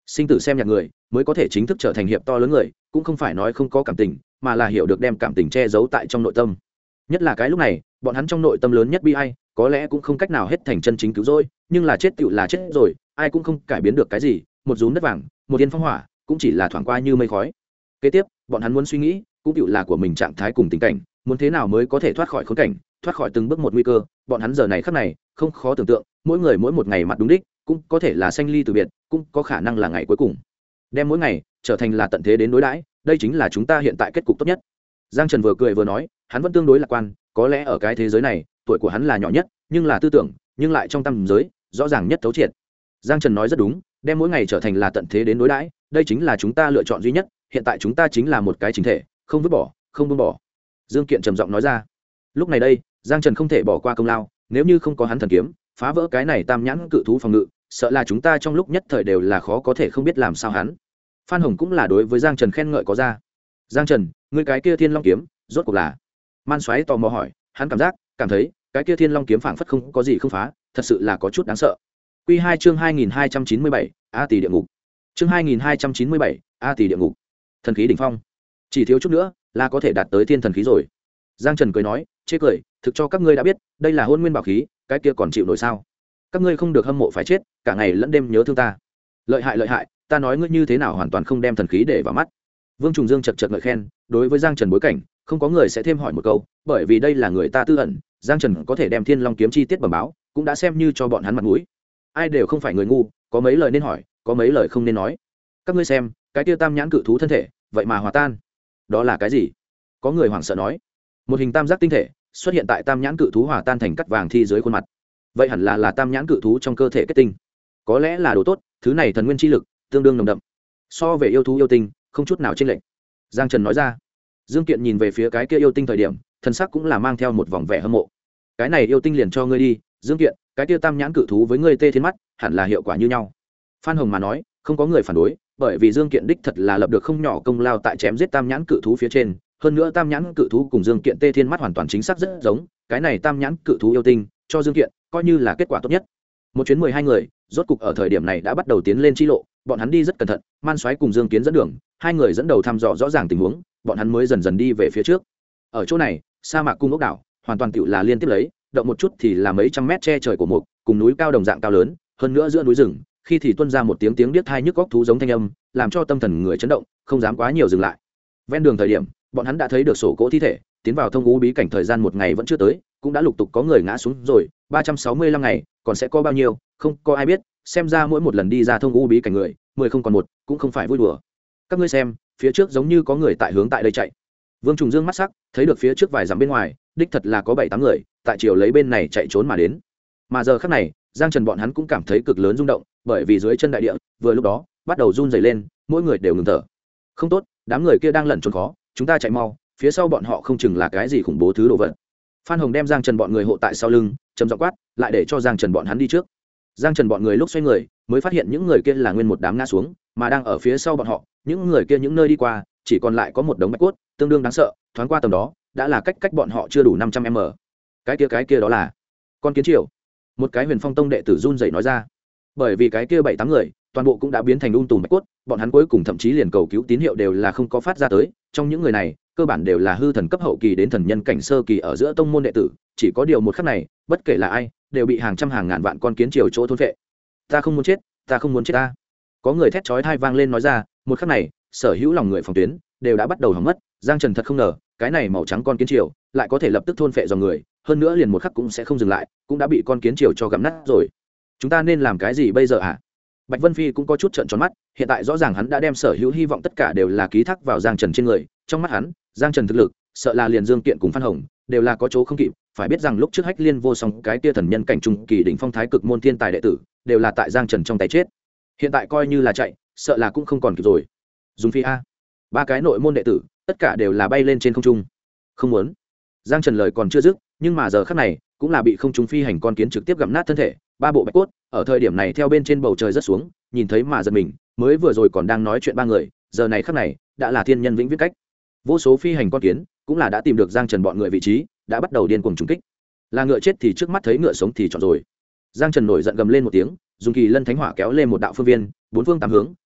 sinh tử xem nhạc người mới có thể chính thức trở thành hiệp to lớn người, cũng không phải nói không có cảm tình, mà là hiểu được đem cảm tình che giấu tại trong nội tâm. Nhất là cái lúc này bọn hắn trong nội tâm lớn nhất bi ai, có lẽ cũng không cách nào hết thành chân chính cứu rỗi, nhưng là chết tựu là chết rồi, ai cũng không cải biến được cái gì, một rúm đất vàng, một yên phong hỏa, cũng chỉ là thoảng qua như mây khói. Kế tiếp bọn hắn muốn suy nghĩ cũng tựu là của mình trạng thái cùng tình cảnh, muốn thế nào mới có thể thoát khỏi khốn cảnh, thoát khỏi từng bước một nguy cơ. Bọn hắn giờ này khắc này không khó tưởng tượng, mỗi người mỗi một ngày mặt đúng đích, cũng có thể là sanh ly từ biệt, cũng có khả năng là ngày cuối cùng. Đem mỗi ngày trở thành là tận thế đến đối đãi, đây chính là chúng ta hiện tại kết cục tốt nhất. Giang Trần vừa cười vừa nói, hắn vẫn tương đối lạc quan, có lẽ ở cái thế giới này tuổi của hắn là nhỏ nhất, nhưng là tư tưởng nhưng lại trong tâm giới rõ ràng nhất thấu triệt. Giang Trần nói rất đúng, đem mỗi ngày trở thành là tận thế đến đối đãi, đây chính là chúng ta lựa chọn duy nhất. Hiện tại chúng ta chính là một cái chính thể, không vứt bỏ, không buông bỏ. Dương Kiện trầm giọng nói ra. Lúc này đây Giang Trần không thể bỏ qua công lao, nếu như không có hắn thần kiếm phá vỡ cái này tam nhãn cự thú phòng ngự, sợ là chúng ta trong lúc nhất thời đều là khó có thể không biết làm sao hắn. Phan Hồng cũng là đối với Giang Trần khen ngợi có ra. Giang Trần, ngươi cái kia Thiên Long kiếm rốt cuộc là? Man Soái tò mò hỏi, hắn cảm thấy cái kia Thiên Long kiếm phảng phất không có gì không phá, thật sự là có chút đáng sợ. Quy 2 chương 2297, A tỷ địa ngục. Chương 2297, A tỷ địa ngục. Thần khí đỉnh phong, chỉ thiếu chút nữa là có thể đạt tới thiên thần khí rồi. Giang Trần cười nói, chê cười, thực cho các ngươi đã biết, đây là hôn nguyên bảo khí, cái kia còn chịu nổi sao? Các ngươi không được hâm mộ phải chết, cả ngày lẫn đêm nhớ thương ta. Lợi hại, ta nói ngươi như thế nào hoàn toàn không đem thần khí để vào mắt. Vương Trùng Dương chật ngợi khen, đối với Giang Trần bối cảnh, không có người sẽ thêm hỏi một câu, bởi vì đây là người ta tư ẩn, Giang Trần có thể đem Thiên Long kiếm chi tiết bẩm báo, cũng đã xem như cho bọn hắn mặt mũi. Ai đều không phải người ngu, có mấy lời nên hỏi, có mấy lời không nên nói. Các ngươi xem, cái kia tam nhãn cự thú thân thể, vậy mà hòa tan. Đó là cái gì? Có người hoảng sợ nói. Một hình tam giác tinh thể xuất hiện tại tam nhãn cự thú hòa tan thành cắt vàng thi dưới khuôn mặt. Vậy hẳn là tam nhãn cự thú trong cơ thể kết tinh. Có lẽ là đồ tốt, thứ này thần nguyên chi lực tương đương nồng đậm. So về yêu thú yêu tinh, không chút nào chênh lệch. Giang Trần nói ra. Dương Kiện nhìn về phía cái kia yêu tinh thời điểm, thân sắc cũng là mang theo một vòng vẻ hâm mộ. Cái này yêu tinh liền cho ngươi đi, Dương Kiện, cái kia tam nhãn cự thú với ngươi tê thiên mắt, hẳn là hiệu quả như nhau. Phan Hồng mà nói, không có người phản đối, bởi vì Dương Kiện đích thật là lập được không nhỏ công lao tại chém giết tam nhãn cự thú phía trên, hơn nữa tam nhãn cự thú cùng Dương Kiện tê thiên mắt hoàn toàn chính xác rất giống, cái này tam nhãn cự thú yêu tinh, cho Dương Kiện coi như là kết quả tốt nhất. Một chuyến 12 người, rốt cục ở thời điểm này đã bắt đầu tiến lên chi lộ, bọn hắn đi rất cẩn thận, Man Soái cùng Dương Kiến dẫn đường, hai người dẫn đầu thăm dò rõ ràng tình huống, bọn hắn mới dần dần đi về phía trước. Ở chỗ này, sa mạc cung ốc đảo, hoàn toàn tựu là liên tiếp lấy, động một chút thì là mấy trăm mét che trời của mục, cùng núi cao đồng dạng cao lớn, hơn nữa giữa núi rừng, khi thì tuôn ra một tiếng điếc tai nhức góc thú giống thanh âm, làm cho tâm thần người chấn động, không dám quá nhiều dừng lại. Ven đường thời điểm, bọn hắn đã thấy được sổ cỗ thi thể, tiến vào thông u bí cảnh thời gian một ngày vẫn chưa tới, cũng đã lục tục có người ngã xuống rồi, 365 ngày, còn sẽ có bao nhiêu, không có ai biết, xem ra mỗi một lần đi ra thông u bí cảnh người, 10 không còn một, cũng không phải vui đùa. Các ngươi xem, phía trước giống như có người tại hướng tại đây chạy. Vương Trùng Dương mắt sắc, thấy được phía trước vài dặm bên ngoài, đích thật là có 7-8 người, tại chiều lấy bên này chạy trốn mà đến. Mà giờ khắc này, Giang Trần bọn hắn cũng cảm thấy cực lớn rung động, bởi vì dưới chân đại địa, vừa lúc đó, bắt đầu run rẩy lên, mỗi người đều ngừng thở. Không tốt, đám người kia đang lẩn trốn khó, chúng ta chạy mau, phía sau bọn họ không chừng là cái gì khủng bố thứ đồ vật. Phan Hồng đem Giang Trần bọn người hộ tại sau lưng, trầm giọng quát, lại để cho Giang Trần bọn hắn đi trước. Giang Trần bọn người lúc xoay người, mới phát hiện những người kia là nguyên một đám ngã xuống, mà đang ở phía sau bọn họ, những người kia những nơi đi qua, chỉ còn lại có một đống bạch cốt, tương đương đáng sợ, thoáng qua tầm đó, đã là cách bọn họ chưa đủ 500m. Cái kia đó là con kiến triều. Một cái Huyền Phong Tông đệ tử run rẩy nói ra. Bởi vì cái kia 7-8 người, toàn bộ cũng đã biến thành tùm bạch cốt, bọn hắn cuối cùng thậm chí liền cầu cứu tín hiệu đều là không có phát ra tới, trong những người này, cơ bản đều là hư thần cấp hậu kỳ đến thần nhân cảnh sơ kỳ ở giữa tông môn đệ tử, chỉ có điều một khắc này, bất kể là ai, đều bị hàng trăm hàng ngàn vạn con kiến triều chỗ thôn phệ. Ta không muốn chết, ta không muốn chết ta. Có người thét chói tai vang lên nói ra, một khắc này, sở hữu lòng người phòng tuyến đều đã bắt đầu hỏng mất. Giang Trần thật không ngờ, cái này màu trắng con kiến triều lại có thể lập tức thôn phệ dòng người, hơn nữa liền một khắc cũng sẽ không dừng lại, cũng đã bị con kiến triều cho gặm nát rồi. Chúng ta nên làm cái gì bây giờ hả? Bạch Vân Phi cũng có chút trợn tròn mắt, hiện tại rõ ràng hắn đã đem sở hữu hy vọng tất cả đều là ký thác vào Giang Trần trên người, trong mắt hắn, Giang Trần thực lực, sợ là liền Dương Kiện cùng Phan Hồng đều là có chỗ không kịp, phải biết rằng lúc trước Hách Liên vô song cái tia thần nhân cảnh trung kỳ đỉnh phong thái cực môn thiên tài đệ tử, đều là tại Giang Trần trong tay chết. Hiện tại coi như là chạy, sợ là cũng không còn kịp rồi. Dùng phi a. 3 cái nội môn đệ tử, tất cả đều là bay lên trên không trung. Không muốn. Giang Trần lời còn chưa dứt, nhưng mà giờ khắc này, cũng là bị không trung phi hành con kiến trực tiếp gặm nát thân thể, 3 bộ bạch cốt, ở thời điểm này theo bên trên bầu trời rất xuống, nhìn thấy mà giật mình, mới vừa rồi còn đang nói chuyện 3 người, giờ này khắc này, đã là thiên nhân vĩnh viễn cách. Vô số phi hành con kiến, cũng là đã tìm được Giang Trần bọn người vị trí, đã bắt đầu điên cuồng trùng kích. Là ngựa chết thì trước mắt thấy ngựa sống thì chọn rồi. Giang Trần nổi giận gầm lên một tiếng, dùng Kỳ Lân Thánh Hỏa kéo lên một đạo phương viên, 4 phương 8 hướng,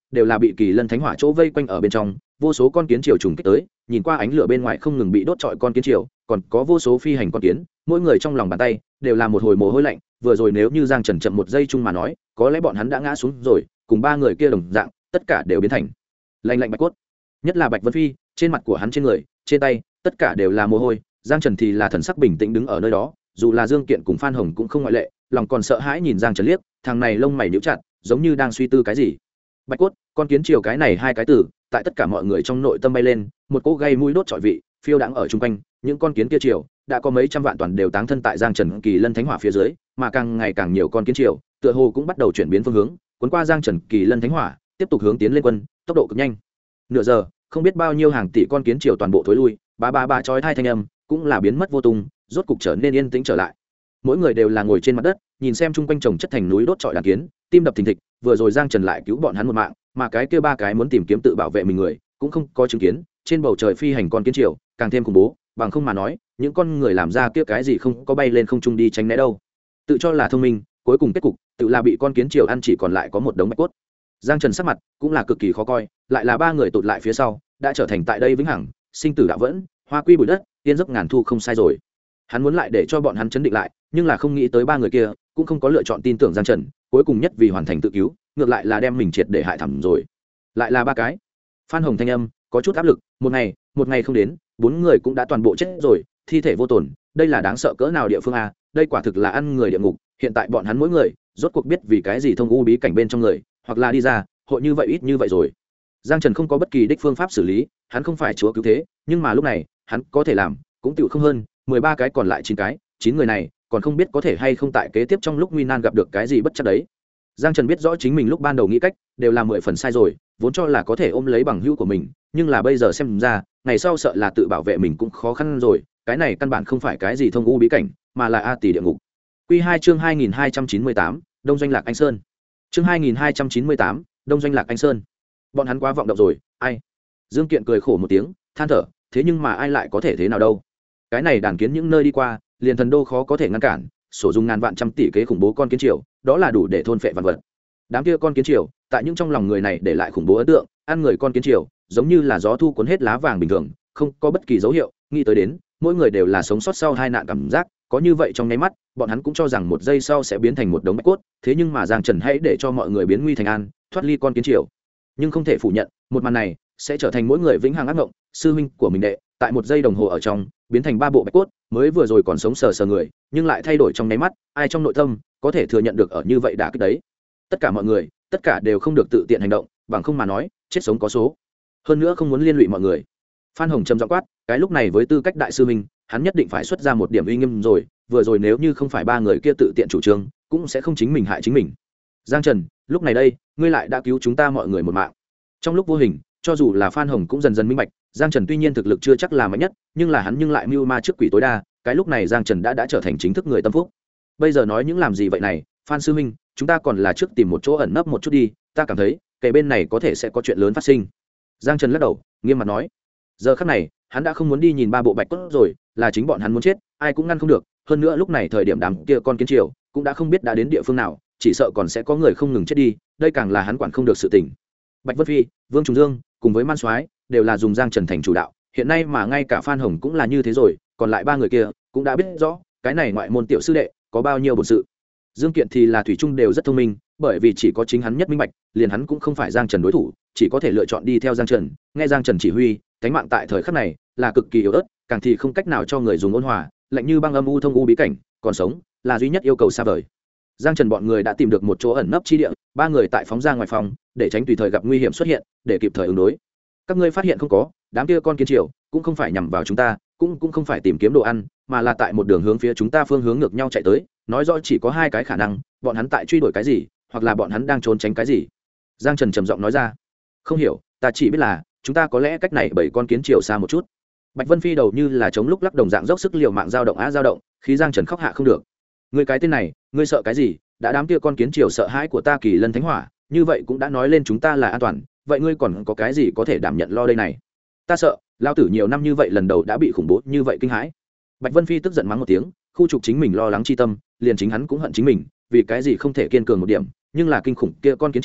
đều là bị kỳ lân thánh hỏa chỗ vây quanh ở bên trong, vô số con kiến triều trùng kích tới, nhìn qua ánh lửa bên ngoài không ngừng bị đốt trọi con kiến triều, còn có vô số phi hành con kiến, mỗi người trong lòng bàn tay đều là một hồi mồ hôi lạnh. Vừa rồi nếu như Giang Trần chậm một giây chung mà nói, có lẽ bọn hắn đã ngã xuống rồi, cùng ba người kia đồng dạng, tất cả đều biến thành lạnh lạnh bạch cốt. Nhất là Bạch Vân Phi, trên mặt của hắn, trên người, trên tay, tất cả đều là mồ hôi. Giang Trần thì là thần sắc bình tĩnh đứng ở nơi đó, dù là Dương Kiện cùng Phan Hồng cũng không ngoại lệ, lòng còn sợ hãi nhìn Giang Trần liếc, thằng này lông mày nhíu chặt, giống như đang suy tư cái gì. Bạch cốt, con kiến triều, cái này hai cái từ, tại tất cả mọi người trong nội tâm bay lên, một cỗ gây mũi đốt trọi vị, phiêu đãng ở chung quanh, những con kiến kia triều, đã có mấy trăm vạn toàn đều táng thân tại Giang Trần Kỳ Lân Thánh Hỏa phía dưới, mà càng ngày càng nhiều con kiến triều, tựa hồ cũng bắt đầu chuyển biến phương hướng, cuốn qua Giang Trần Kỳ Lân Thánh Hỏa, tiếp tục hướng tiến lên quân, tốc độ cực nhanh. Nửa giờ, không biết bao nhiêu hàng tỷ con kiến triều toàn bộ thối lui, ba chói tai thanh âm, cũng là biến mất vô tung, rốt cục trở nên yên tĩnh trở lại. Mỗi người đều là ngồi trên mặt đất, nhìn xem chung quanh chồng chất thành núi đốt trọi đàn kiến, tim đập thình thịch. Vừa rồi Giang Trần lại cứu bọn hắn một mạng, mà cái kia ba cái muốn tìm kiếm tự bảo vệ mình người, cũng không có chứng kiến trên bầu trời phi hành con kiến triều, càng thêm khủng bố. Bằng không mà nói, những con người làm ra kia cái gì không có bay lên không trung đi tránh né đâu. Tự cho là thông minh, cuối cùng kết cục tự là bị con kiến triều ăn, chỉ còn lại có một đống bạch cốt. Giang Trần sắc mặt cũng là cực kỳ khó coi, lại là ba người tụt lại phía sau, đã trở thành tại đây vĩnh hằng, sinh tử đạo vẫn, hoa quy bụi đất, tiên giấc ngàn thu không sai rồi. Hắn muốn lại để cho bọn hắn chấn định lại, nhưng là không nghĩ tới ba người kia cũng không có lựa chọn tin tưởng Giang Trần, cuối cùng nhất vì hoàn thành tự cứu, ngược lại là đem mình triệt để hại thảm rồi. Lại là ba cái. Phan Hồng thanh âm có chút áp lực, một ngày không đến, bốn người cũng đã toàn bộ chết rồi, thi thể vô tổn, đây là đáng sợ cỡ nào địa phương a, đây quả thực là ăn người địa ngục. Hiện tại bọn hắn mỗi người rốt cuộc biết vì cái gì thông u bí cảnh bên trong người, hoặc là đi ra, hội như vậy ít như vậy rồi. Giang Trần không có bất kỳ đích phương pháp xử lý, hắn không phải chúa cứu thế, nhưng mà lúc này, hắn có thể làm, cũng tựu không hơn 13 cái còn lại 9 cái, 9 người này, còn không biết có thể hay không tại kế tiếp trong lúc nguy nan gặp được cái gì bất chắc đấy. Giang Trần biết rõ chính mình lúc ban đầu nghĩ cách đều là 10 phần sai rồi, vốn cho là có thể ôm lấy bằng hữu của mình, nhưng là bây giờ xem ra, ngày sau sợ là tự bảo vệ mình cũng khó khăn rồi, cái này căn bản không phải cái gì thông u bí cảnh, mà là a tỷ địa ngục. Quy 2 chương 2298, Đông Doanh Lạc Anh Sơn. Chương 2298, Đông Doanh Lạc Anh Sơn. Bọn hắn quá vọng động rồi, ai? Dương Kiện cười khổ một tiếng, than thở, thế nhưng mà ai lại có thể thế nào đâu? Cái này đàn kiến những nơi đi qua, liền thần đô khó có thể ngăn cản, sổ dùng ngàn vạn trăm tỷ kế khủng bố con kiến triều, đó là đủ để thôn phệ vạn vật. Đám kia con kiến triều, tại những trong lòng người này để lại khủng bố ấn tượng, ăn người con kiến triều, giống như là gió thu cuốn hết lá vàng bình thường, không có bất kỳ dấu hiệu, nghĩ tới đến, mỗi người đều là sống sót sau tai nạn cảm giác, có như vậy trong nháy mắt, bọn hắn cũng cho rằng một giây sau sẽ biến thành một đống bạch cốt, thế nhưng mà Giang Trần hãy để cho mọi người biến nguy thành an, thoát ly con kiến triều. Nhưng không thể phủ nhận, một màn này sẽ trở thành mỗi người vĩnh hằng ác mộng, sư huynh của mình đệ, tại một giây đồng hồ ở trong, biến thành ba bộ bạch cốt, mới vừa rồi còn sống sờ sờ người, nhưng lại thay đổi trong nháy mắt, ai trong nội tâm có thể thừa nhận được ở như vậy đã kích đấy. Tất cả mọi người, tất cả đều không được tự tiện hành động, bằng không mà nói, chết sống có số. Hơn nữa không muốn liên lụy mọi người. Phan Hồng trầm giọng quát, cái lúc này với tư cách đại sư huynh, hắn nhất định phải xuất ra một điểm uy nghiêm rồi, vừa rồi nếu như không phải ba người kia tự tiện chủ trương, cũng sẽ không chính mình hại chính mình. Giang Trần, lúc này đây, ngươi lại đã cứu chúng ta mọi người một mạng. Trong lúc vô hình, cho dù là Phan Hồng cũng dần dần minh bạch, Giang Trần tuy nhiên thực lực chưa chắc là mạnh nhất, nhưng là hắn nhưng lại mưu ma trước quỷ tối đa, cái lúc này Giang Trần đã trở thành chính thức người tâm phúc. Bây giờ nói những làm gì vậy này, Phan sư huynh, chúng ta còn là trước tìm một chỗ ẩn nấp một chút đi, ta cảm thấy, kể bên này có thể sẽ có chuyện lớn phát sinh. Giang Trần lắc đầu, nghiêm mặt nói. Giờ khắc này, hắn đã không muốn đi nhìn ba bộ bạch cốt rồi, là chính bọn hắn muốn chết, ai cũng ngăn không được, hơn nữa lúc này thời điểm đám kia con kiến triều cũng đã không biết đã đến địa phương nào, chỉ sợ còn sẽ có người không ngừng chết đi, đây càng là hắn quản không được sự tình. Bạch Vân Phi, Vương Trùng Dương cùng với Man Soái đều là dùng Giang Trần thành chủ đạo, hiện nay mà ngay cả Phan Hồng cũng là như thế rồi, còn lại ba người kia cũng đã biết rõ cái này ngoại môn tiểu sư đệ có bao nhiêu bổn sự. Dương Kiện thì là thủy chung đều rất thông minh, bởi vì chỉ có chính hắn nhất minh bạch, liền hắn cũng không phải Giang Trần đối thủ, chỉ có thể lựa chọn đi theo Giang Trần, nghe Giang Trần chỉ huy, cánh mạng tại thời khắc này là cực kỳ yếu ớt, càng thì không cách nào cho người dùng ôn hòa, lạnh như băng âm u thông u bí cảnh, còn sống là duy nhất yêu cầu xa vời. Giang Trần bọn người đã tìm được một chỗ ẩn nấp chi địa, ba người tại phóng ra ngoài phòng, để tránh tùy thời gặp nguy hiểm xuất hiện, để kịp thời ứng đối. Các ngươi phát hiện không có, đám kia con kiến triều cũng không phải nhằm vào chúng ta, cũng không phải tìm kiếm đồ ăn, mà là tại một đường hướng phía chúng ta phương hướng ngược nhau chạy tới, nói rõ chỉ có hai cái khả năng, bọn hắn tại truy đuổi cái gì, hoặc là bọn hắn đang trốn tránh cái gì. Giang Trần trầm giọng nói ra. Không hiểu, ta chỉ biết là chúng ta có lẽ cách này bảy con kiến triều xa một chút. Bạch Vân Phi đầu như là chống lúc lắc đồng dạng dốc sức liều mạng dao động dao động, khi Giang Trần khóc hạ không được. Ngươi cái tên này, ngươi sợ cái gì? Đã đám kia con kiến triều sợ hãi của ta Kỳ Lân Thánh Hỏa, như vậy cũng đã nói lên chúng ta là an toàn, vậy ngươi còn có cái gì có thể đảm nhận lo đây này? Ta sợ, lao tử nhiều năm như vậy lần đầu đã bị khủng bố như vậy kinh hãi. Bạch Vân Phi tức giận mắng một tiếng, khu trục chính mình lo lắng chi tâm, liền chính hắn cũng hận chính mình, vì cái gì không thể kiên cường một điểm, nhưng là kinh khủng kia con kiến triều,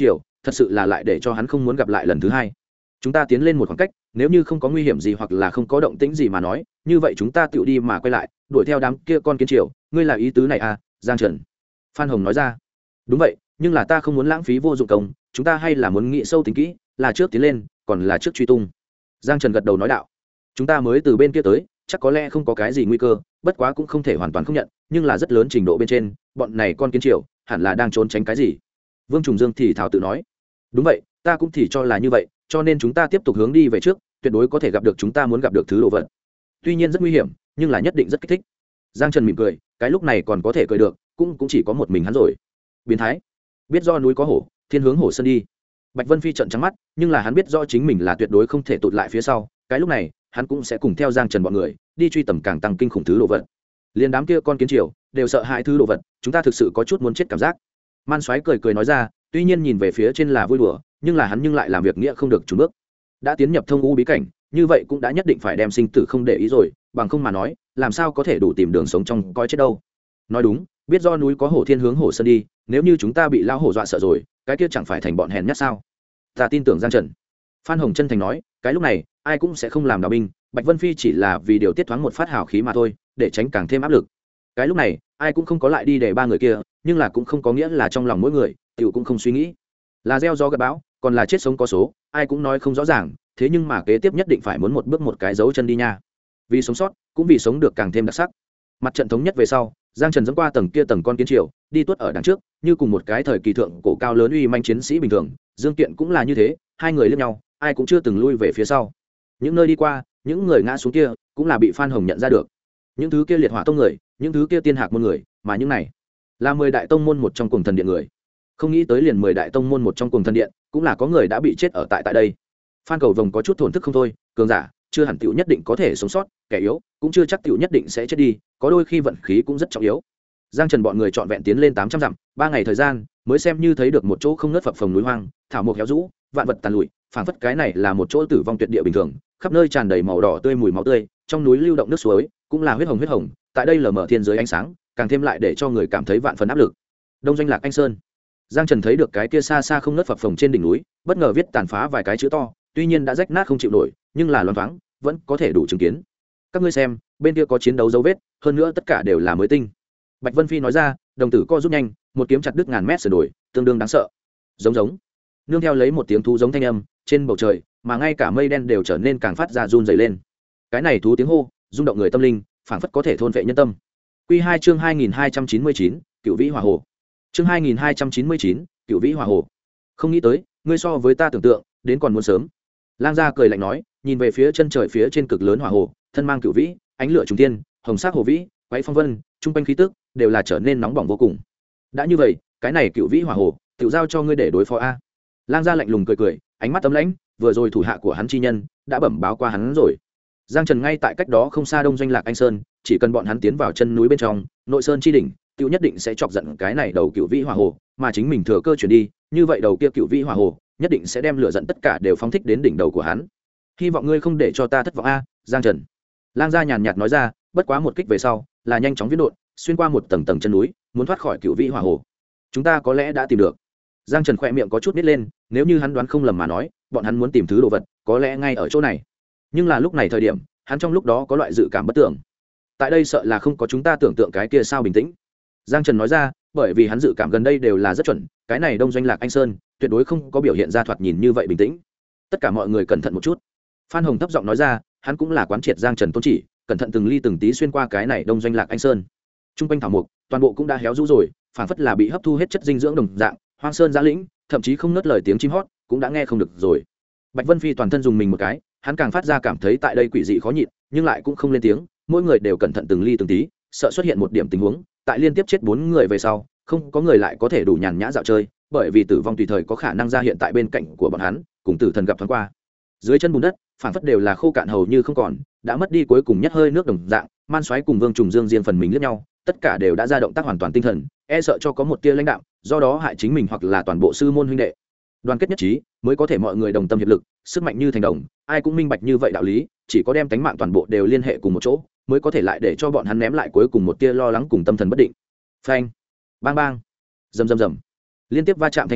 thật sự là lại để cho hắn không muốn gặp lại lần thứ hai. Chúng ta tiến lên một khoảng cách, nếu như không có nguy hiểm gì hoặc là không có động tĩnh gì mà nói, như vậy chúng ta tựu đi mà quay lại, đuổi theo đám kia con kiến triều. Ngươi là ý tứ này à? Giang Trần. Phan Hồng nói ra. Đúng vậy, nhưng là ta không muốn lãng phí vô dụng công, chúng ta hay là muốn nghĩ sâu tính kỹ, là trước tiến lên, còn là trước truy tung. Giang Trần gật đầu nói đạo. Chúng ta mới từ bên kia tới, chắc có lẽ không có cái gì nguy cơ, bất quá cũng không thể hoàn toàn không nhận, nhưng là rất lớn trình độ bên trên, bọn này con kiến triều hẳn là đang trốn tránh cái gì. Vương Trùng Dương thì thảo tự nói. Đúng vậy, ta cũng thì cho là như vậy, cho nên chúng ta tiếp tục hướng đi về trước, tuyệt đối có thể gặp được chúng ta muốn gặp được thứ đồ vật. Tuy nhiên rất nguy hiểm, nhưng là nhất định rất kích thích. Giang Trần mỉm cười, cái lúc này còn có thể cười được, cũng chỉ có một mình hắn rồi. Biến thái, biết do núi có hổ, thiên hướng hổ sơn đi. Bạch Vân Phi trợn trắng mắt, nhưng là hắn biết rõ chính mình là tuyệt đối không thể tụt lại phía sau, cái lúc này, hắn cũng sẽ cùng theo Giang Trần bọn người, đi truy tầm càng tăng kinh khủng thứ đồ vật. Liên đám kia con kiến triều đều sợ hãi thứ đồ vật, chúng ta thực sự có chút muốn chết cảm giác. Man Soái cười cười nói ra, tuy nhiên nhìn về phía trên là vui đùa, nhưng là hắn nhưng lại làm việc nghĩa không được chùn bước. Đã tiến nhập thông u bí cảnh, như vậy cũng đã nhất định phải đem sinh tử không để ý rồi, bằng không mà nói, làm sao có thể đủ tìm đường sống trong coi chết đâu. Nói đúng, biết do núi có hổ thiên hướng hổ sơn đi, nếu như chúng ta bị lao hổ dọa sợ rồi, cái kia chẳng phải thành bọn hèn nhát sao? Ta tin tưởng Giang Trần. Phan Hồng chân thành nói, cái lúc này, ai cũng sẽ không làm đạo binh, Bạch Vân Phi chỉ là vì điều tiết thoáng một phát hào khí mà thôi, để tránh càng thêm áp lực. Cái lúc này, ai cũng không có lại đi để ba người kia, nhưng là cũng không có nghĩa là trong lòng mỗi người, tiểu cũng không suy nghĩ. Là gieo gió gặt bão, còn là chết sống có số, ai cũng nói không rõ ràng, thế nhưng mà kế tiếp nhất định phải muốn một bước một cái dấu chân đi nha. Vì sống sót, cũng vì sống được càng thêm đặc sắc. Mặt trận thống nhất về sau, Giang Trần dẫn qua tầng kia tầng con kiến triều, đi tuốt ở đằng trước, như cùng một cái thời kỳ thượng cổ cao lớn uy manh chiến sĩ bình thường, Dương Kiện cũng là như thế, hai người liếc nhau, ai cũng chưa từng lui về phía sau. Những nơi đi qua, những người ngã xuống kia, cũng là bị Phan Hồng nhận ra được. Những thứ kia liệt hỏa tông người, những thứ kia tiên hạc môn người, mà những này là 10 đại tông môn một trong cùng thần điện người. Không nghĩ tới liền 10 đại tông môn một trong cùng thần điện, cũng là có người đã bị chết ở tại đây. Phan Cầu Vồng có chút thổn thức không thôi, cường giả chưa hẳn tiểu nhất định có thể sống sót, kẻ yếu cũng chưa chắc tiểu nhất định sẽ chết đi, có đôi khi vận khí cũng rất trọng yếu. Giang Trần bọn người trọn vẹn tiến lên 800 dặm, 3 ngày thời gian, mới xem như thấy được một chỗ không ngớt phập phồng núi hoang, thảo mộc héo rũ, vạn vật tàn lụi, phảng phất cái này là một chỗ tử vong tuyệt địa bình thường, khắp nơi tràn đầy màu đỏ tươi mùi máu tươi, trong núi lưu động nước suối, cũng là huyết hồng, tại đây lờ mờ thiên giới ánh sáng, càng thêm lại để cho người cảm thấy vạn phần áp lực. Đông Doanh Lạc Anh Sơn. Giang Trần thấy được cái kia xa xa không ngớt phập phồng trên đỉnh núi, bất ngờ viết tàn phá vài cái chữ to, tuy nhiên đã rách nát không chịu nổi, nhưng là loáng thoáng, vẫn có thể đủ chứng kiến. Các ngươi xem, bên kia có chiến đấu dấu vết, hơn nữa tất cả đều là mới tinh. Bạch Vân Phi nói ra, đồng tử co rút nhanh, một kiếm chặt đứt ngàn mét sườn đồi, tương đương đáng sợ. Giống. Nương theo lấy một tiếng thú giống thanh âm, trên bầu trời, mà ngay cả mây đen đều trở nên càng phát ra run rẩy lên. Cái này thú tiếng hô, rung động người tâm linh, phảng phất có thể thôn vệ nhân tâm. Quy 2 chương 2299, Cửu Vĩ Hỏa Hồ. Chương 2299, Cửu Vĩ Hỏa Hồ. Không nghĩ tới, ngươi so với ta tưởng tượng, đến còn muốn sớm. Lang gia cười lạnh nói, nhìn về phía chân trời phía trên cực lớn hỏa hồ, thân mang cửu vĩ, ánh lửa trùng thiên, hồng sắc hồ vĩ, quấy phong vân, trung quanh khí tức đều là trở nên nóng bỏng vô cùng. Đã như vậy, cái này cửu vĩ hỏa hồ, tự giao cho ngươi để đối phó a. Lang gia lạnh lùng cười, ánh mắt tấm lãnh, vừa rồi thủ hạ của hắn chi nhân đã bẩm báo qua hắn rồi. Giang Trần ngay tại cách đó không xa Đông Doanh Lạc Anh Sơn, chỉ cần bọn hắn tiến vào chân núi bên trong, nội sơn chi đỉnh, tiêu nhất định sẽ chọc giận cái này đầu cửu vĩ hỏa hồ, mà chính mình thừa cơ chuyển đi, như vậy đầu kia cửu vĩ hỏa hồ nhất định sẽ đem lửa giận tất cả đều phóng thích đến đỉnh đầu của hắn. Hy vọng ngươi không để cho ta thất vọng a. Giang Trần. Lang gia nhàn nhạt nói ra, bất quá một kích về sau, là nhanh chóng viễn độn, xuyên qua một tầng tầng chân núi, muốn thoát khỏi cửu vĩ hỏa hồ. Chúng ta có lẽ đã tìm được. Giang Trần khẽ miệng có chút nít lên, nếu như hắn đoán không lầm mà nói, bọn hắn muốn tìm thứ đồ vật, có lẽ ngay ở chỗ này. Nhưng là lúc này thời điểm, hắn trong lúc đó có loại dự cảm bất tưởng. Tại đây sợ là không có chúng ta tưởng tượng cái kia sao bình tĩnh. Giang Trần nói ra, bởi vì hắn dự cảm gần đây đều là rất chuẩn, cái này Đông Doanh Lạc Anh Sơn tuyệt đối không có biểu hiện ra thoạt nhìn như vậy bình tĩnh. Tất cả mọi người cẩn thận một chút. Phan Hồng thấp giọng nói ra, hắn cũng là quán triệt Giang Trần tôn chỉ, cẩn thận từng ly từng tí xuyên qua cái này Đông Doanh Lạc Anh Sơn. Trung quanh thảo mục, toàn bộ cũng đã héo rũ rồi, phảng phất là bị hấp thu hết chất dinh dưỡng đồng dạng, hoang sơn giã lĩnh, thậm chí không ngớt lời tiếng chim hót, cũng đã nghe không được rồi. Bạch Vân Phi toàn thân dùng mình một cái, hắn càng phát ra cảm thấy tại đây quỷ dị khó nhịn, nhưng lại cũng không lên tiếng, mỗi người đều cẩn thận từng ly từng tí, sợ xuất hiện một điểm tình huống, tại liên tiếp chết 4 người về sau, không có người lại có thể đủ nhàn nhã dạo chơi, bởi vì tử vong tùy thời có khả năng ra hiện tại bên cạnh của bọn hắn, cùng tử thần gặp thoáng qua. Dưới chân bùn đất, phảng phất đều là khô cạn hầu như không còn, đã mất đi cuối cùng nhất hơi nước đồng dạng. Man Soái cùng Vương Trùng Dương riêng phần mình liếc nhau, tất cả đều đã ra động tác hoàn toàn tinh thần, e sợ cho có một tia lãnh đạo, do đó hại chính mình hoặc là toàn bộ sư môn huynh đệ. Đoàn kết nhất trí, mới có thể mọi người đồng tâm hiệp lực, sức mạnh như thành đồng, ai cũng minh bạch như vậy đạo lý, chỉ có đem tánh mạng toàn bộ đều liên hệ cùng một chỗ, mới có thể lại để cho bọn hắn ném lại cuối cùng một tia lo lắng cùng tâm thần bất định. Phanh, bang bang, rầm rầm rầm, liên tiếp va chạm thanh âm,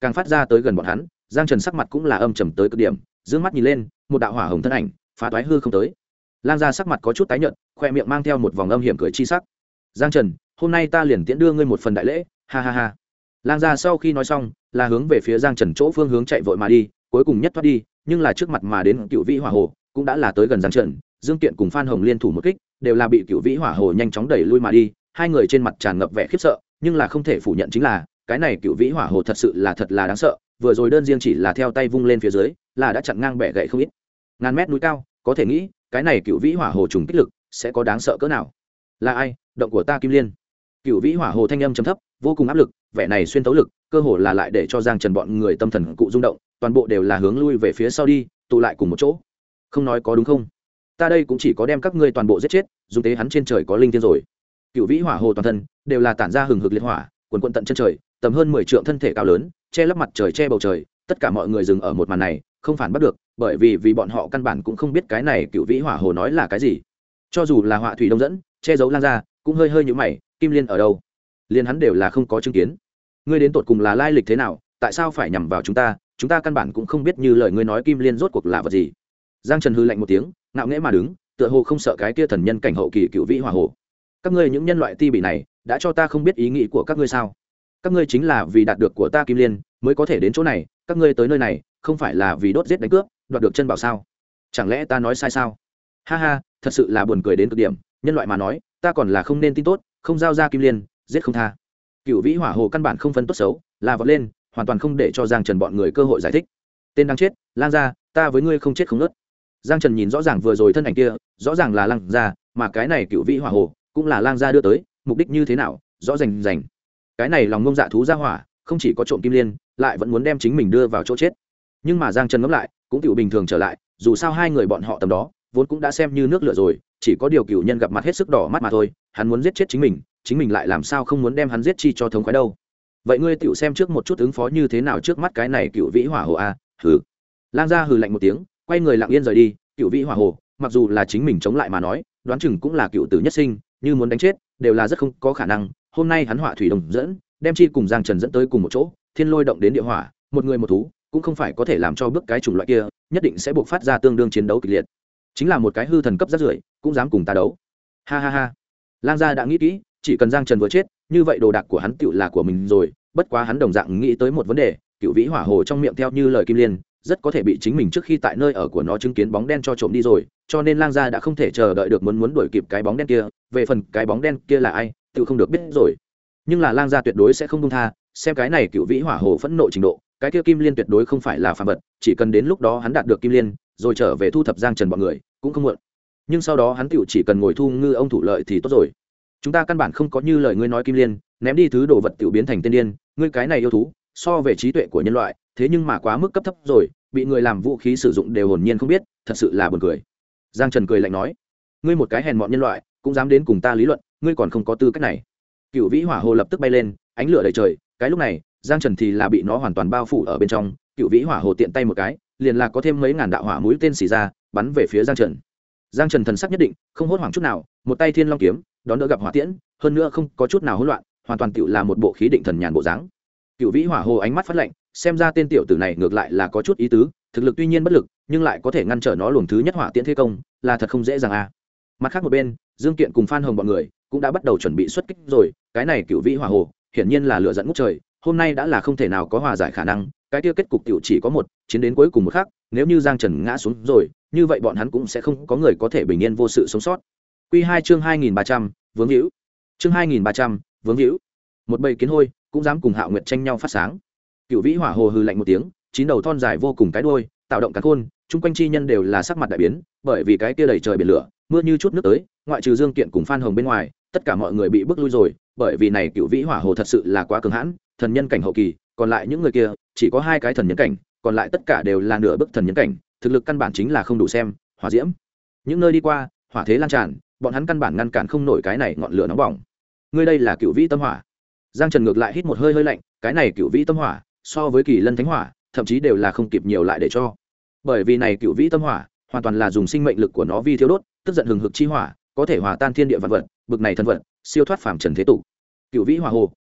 càng phát ra tới gần bọn hắn. Giang Trần sắc mặt cũng là âm trầm tới cực điểm, dương mắt nhìn lên, một đạo hỏa hồng thân ảnh phá toái hư không tới. Lang gia sắc mặt có chút tái nhợt, khoe miệng mang theo một vòng âm hiểm cười chi sắc. Giang Trần, hôm nay ta liền tiễn đưa ngươi một phần đại lễ, ha ha ha. Lang gia sau khi nói xong, là hướng về phía Giang Trần chỗ phương hướng chạy vội mà đi, cuối cùng nhất thoát đi, nhưng là trước mặt mà đến Cựu Vĩ Hỏa Hồ, cũng đã là tới gần Giang Trần. Dương Kiện cùng Phan Hồng liên thủ một kích, đều là bị Cựu Vĩ Hỏa Hồ nhanh chóng đẩy lui mà đi. Hai người trên mặt tràn ngập vẻ khiếp sợ, nhưng là không thể phủ nhận chính là, cái này Cựu Vĩ Hỏa Hồ thật sự là thật là đáng sợ. Vừa rồi đơn riêng chỉ là theo tay vung lên phía dưới, là đã chặn ngang bẻ gãy không ít. Ngàn mét núi cao, có thể nghĩ, cái này Cựu Vĩ Hỏa Hồ trùng kích lực sẽ có đáng sợ cỡ nào. Là ai? Động của ta Kim Liên. Cựu Vĩ Hỏa Hồ thanh âm trầm thấp, vô cùng áp lực, vẻ này xuyên tấu lực, cơ hồ là lại để cho Giang Trần bọn người tâm thần cụ rung động, toàn bộ đều là hướng lui về phía sau đi, tụ lại cùng một chỗ. Không nói có đúng không? Ta đây cũng chỉ có đem các ngươi toàn bộ giết chết, dùng tế hắn trên trời có linh thiên rồi. Cựu Vĩ Hỏa Hồ toàn thân đều là tản ra hừng hực liệt hỏa, quần quần tận chân trời, tầm hơn 10 trượng thân thể cao lớn, che lấp mặt trời che bầu trời, tất cả mọi người dừng ở một màn này, không phản bắt được, bởi vì bọn họ căn bản cũng không biết cái này Cựu Vĩ Hỏa Hồ nói là cái gì. Cho dù là Họa Thủy Đông dẫn, che giấu Lang gia, cũng hơi hơi nhíu mày, Kim Liên ở đâu? Liên hắn đều là không có chứng kiến. Ngươi đến tột cùng là lai lịch thế nào, tại sao phải nhằm vào chúng ta căn bản cũng không biết như lời ngươi nói Kim Liên rốt cuộc là vật gì. Giang Trần hư lạnh một tiếng, ngạo nghễ mà đứng, tựa hồ không sợ cái kia thần nhân cảnh hậu kỳ Cựu Vĩ Hỏa Hồ. Các ngươi những nhân loại ti bị này, đã cho ta không biết ý nghĩ của các ngươi sao? Các ngươi chính là vì đạt được của ta Kim Liên mới có thể đến chỗ này, các ngươi tới nơi này không phải là vì đốt giết đánh cướp, đoạt được chân bảo sao? Chẳng lẽ ta nói sai sao? Ha ha, thật sự là buồn cười đến cực điểm, nhân loại mà nói, ta còn là không nên tin tốt, không giao ra Kim Liên, giết không tha. Cựu Vĩ Hỏa Hồ căn bản không phân tốt xấu, là vọt lên, hoàn toàn không để cho Giang Trần bọn người cơ hội giải thích. Tên đang chết, Lang gia, ta với ngươi không chết không nứt. Giang Trần nhìn rõ ràng vừa rồi thân ảnh kia, rõ ràng là Lang gia, mà cái này Cựu Vĩ Hỏa Hồ cũng là Lang gia đưa tới, mục đích như thế nào, rõ rành rành. Cái này lòng ngông dạ thú ra hỏa, không chỉ có trộm Kim Liên, lại vẫn muốn đem chính mình đưa vào chỗ chết. Nhưng mà Giang Trần ngẫm lại, cũng tiểu bình thường trở lại, dù sao hai người bọn họ tầm đó, vốn cũng đã xem như nước lửa rồi, chỉ có điều Cựu Nhân gặp mặt hết sức đỏ mắt mà thôi, hắn muốn giết chết chính mình lại làm sao không muốn đem hắn giết chi cho thống khoái đâu. Vậy ngươi tiểu xem trước một chút ứng phó như thế nào trước mắt cái này Cựu Vĩ Hỏa Hồ a. Hừ. Lang gia hừ lạnh một tiếng, quay người lặng yên rời đi. Cựu Vĩ Hỏa Hồ, mặc dù là chính mình chống lại mà nói, đoán chừng cũng là cựu tử nhất sinh, như muốn đánh chết đều là rất không có khả năng. Hôm nay hắn Họa Thủy Đồng dẫn, đem chi cùng Giang Trần dẫn tới cùng một chỗ, thiên lôi động đến địa hỏa, một người một thú, cũng không phải có thể làm cho bước cái chủng loại kia, nhất định sẽ buộc phát ra tương đương chiến đấu kịch liệt. Chính là một cái hư thần cấp rất rưởi, cũng dám cùng ta đấu. Ha ha ha. Lang gia đã nghĩ kỹ, chỉ cần Giang Trần vừa chết, như vậy đồ đạc của hắn tựu là của mình rồi. Bất quá hắn đồng dạng nghĩ tới một vấn đề, Cựu Vĩ Hỏa Hồ trong miệng theo như lời Kim Liên, rất có thể bị chính mình trước khi tại nơi ở của nó chứng kiến bóng đen cho trộm đi rồi, cho nên Lang gia đã không thể chờ đợi được muốn đuổi kịp cái bóng đen kia. Về phần cái bóng đen kia là ai, tựu không được biết rồi. Nhưng là Lang gia tuyệt đối sẽ không buông tha, xem cái này Cựu Vĩ Hỏa Hồ phẫn nộ trình độ, cái kia Kim Liên tuyệt đối không phải là phàm vật, chỉ cần đến lúc đó hắn đạt được Kim Liên, rồi trở về thu thập Giang Trần bọn người, cũng không muộn. Nhưng sau đó hắn tựu chỉ cần ngồi thu ngư ông thủ lợi thì tốt rồi. Chúng ta căn bản không có như lời ngươi nói Kim Liên, ném đi thứ đồ vật tựu biến thành tên điên, ngươi cái này yêu thú, so về trí tuệ của nhân loại, thế nhưng mà quá mức cấp thấp rồi, bị người làm vũ khí sử dụng đều hồn nhiên không biết, thật sự là buồn cười. Giang Trần cười lạnh nói, ngươi một cái hèn mọn nhân loại, cũng dám đến cùng ta lý luận, ngươi còn không có tư cách này. Cựu Vĩ Hỏa Hồ lập tức bay lên, ánh lửa đầy trời, cái lúc này, Giang Trần thì là bị nó hoàn toàn bao phủ ở bên trong, Cựu Vĩ Hỏa Hồ tiện tay một cái, liền là có thêm mấy ngàn đạo hỏa mũi tên xì ra, bắn về phía Giang Trần. Giang Trần thần sắc nhất định, không hốt hoảng chút nào, một tay Thiên Long kiếm, đón đỡ gặp hỏa tiễn, hơn nữa không có chút nào hỗn loạn, hoàn toàn tựu là một bộ khí định thần nhàn bộ dáng. Cựu Vĩ Hỏa Hồ ánh mắt phát lạnh, xem ra tên tiểu tử này ngược lại là có chút ý tứ, thực lực tuy nhiên bất lực, nhưng lại có thể ngăn trở nó luồng thứ nhất hỏa tiễn thế công, là thật không dễ dàng a. Mặt khác một bên, Dương Kiện cùng Phan Hồng bọn người cũng đã bắt đầu chuẩn bị xuất kích rồi, cái này Cựu Vĩ Hỏa Hồ, hiển nhiên là lửa giận ngút trời, hôm nay đã là không thể nào có hòa giải khả năng, cái kia kết cục tiểu chỉ có một, chiến đến cuối cùng một khắc, nếu như Giang Trần ngã xuống rồi, như vậy bọn hắn cũng sẽ không có người có thể bình yên vô sự sống sót. Quy 2 chương 2300, vướng hữu. Chương 2300, vướng hữu. Một bầy kiến hôi cũng dám cùng Hạo Nguyệt tranh nhau phát sáng. Cựu Vĩ Hỏa Hồ hừ lạnh một tiếng, chín đầu thon dài vô cùng cái đuôi, tạo động càn khôn, chung quanh chi nhân đều là sắc mặt đại biến, bởi vì cái kia đầy trời biển lửa, mưa như chút nước tới, ngoại trừ Dương Kiện cùng Phan Hồng bên ngoài, tất cả mọi người bị bức lui rồi, bởi vì này Cựu Vĩ Hỏa Hồ thật sự là quá cường hãn, thần nhân cảnh hậu kỳ, còn lại những người kia chỉ có hai cái thần nhân cảnh, còn lại tất cả đều là nửa bức thần nhân cảnh, thực lực căn bản chính là không đủ xem. Hỏa diễm, những nơi đi qua, hỏa thế lan tràn, bọn hắn căn bản ngăn cản không nổi cái này ngọn lửa nóng bỏng. Ngươi đây là Cựu Vĩ Tâm Hỏa. Giang Trần ngược lại hít một hơi hơi lạnh, cái này Cựu Vĩ Tâm Hỏa, so với Kỳ Lân Thánh Hỏa, thậm chí đều là không kịp nhiều lại để cho. Bởi vì này Cựu Vĩ Tâm Hỏa, hoàn toàn là dùng sinh mệnh lực của nó vi thiêu đốt, tức giận hừng hực chi hỏa, có thể hòa tan thiên địa vạn vật, bực này thần vật, siêu thoát phàm trần thế tục. Cựu Vĩ Hỏa Hồ,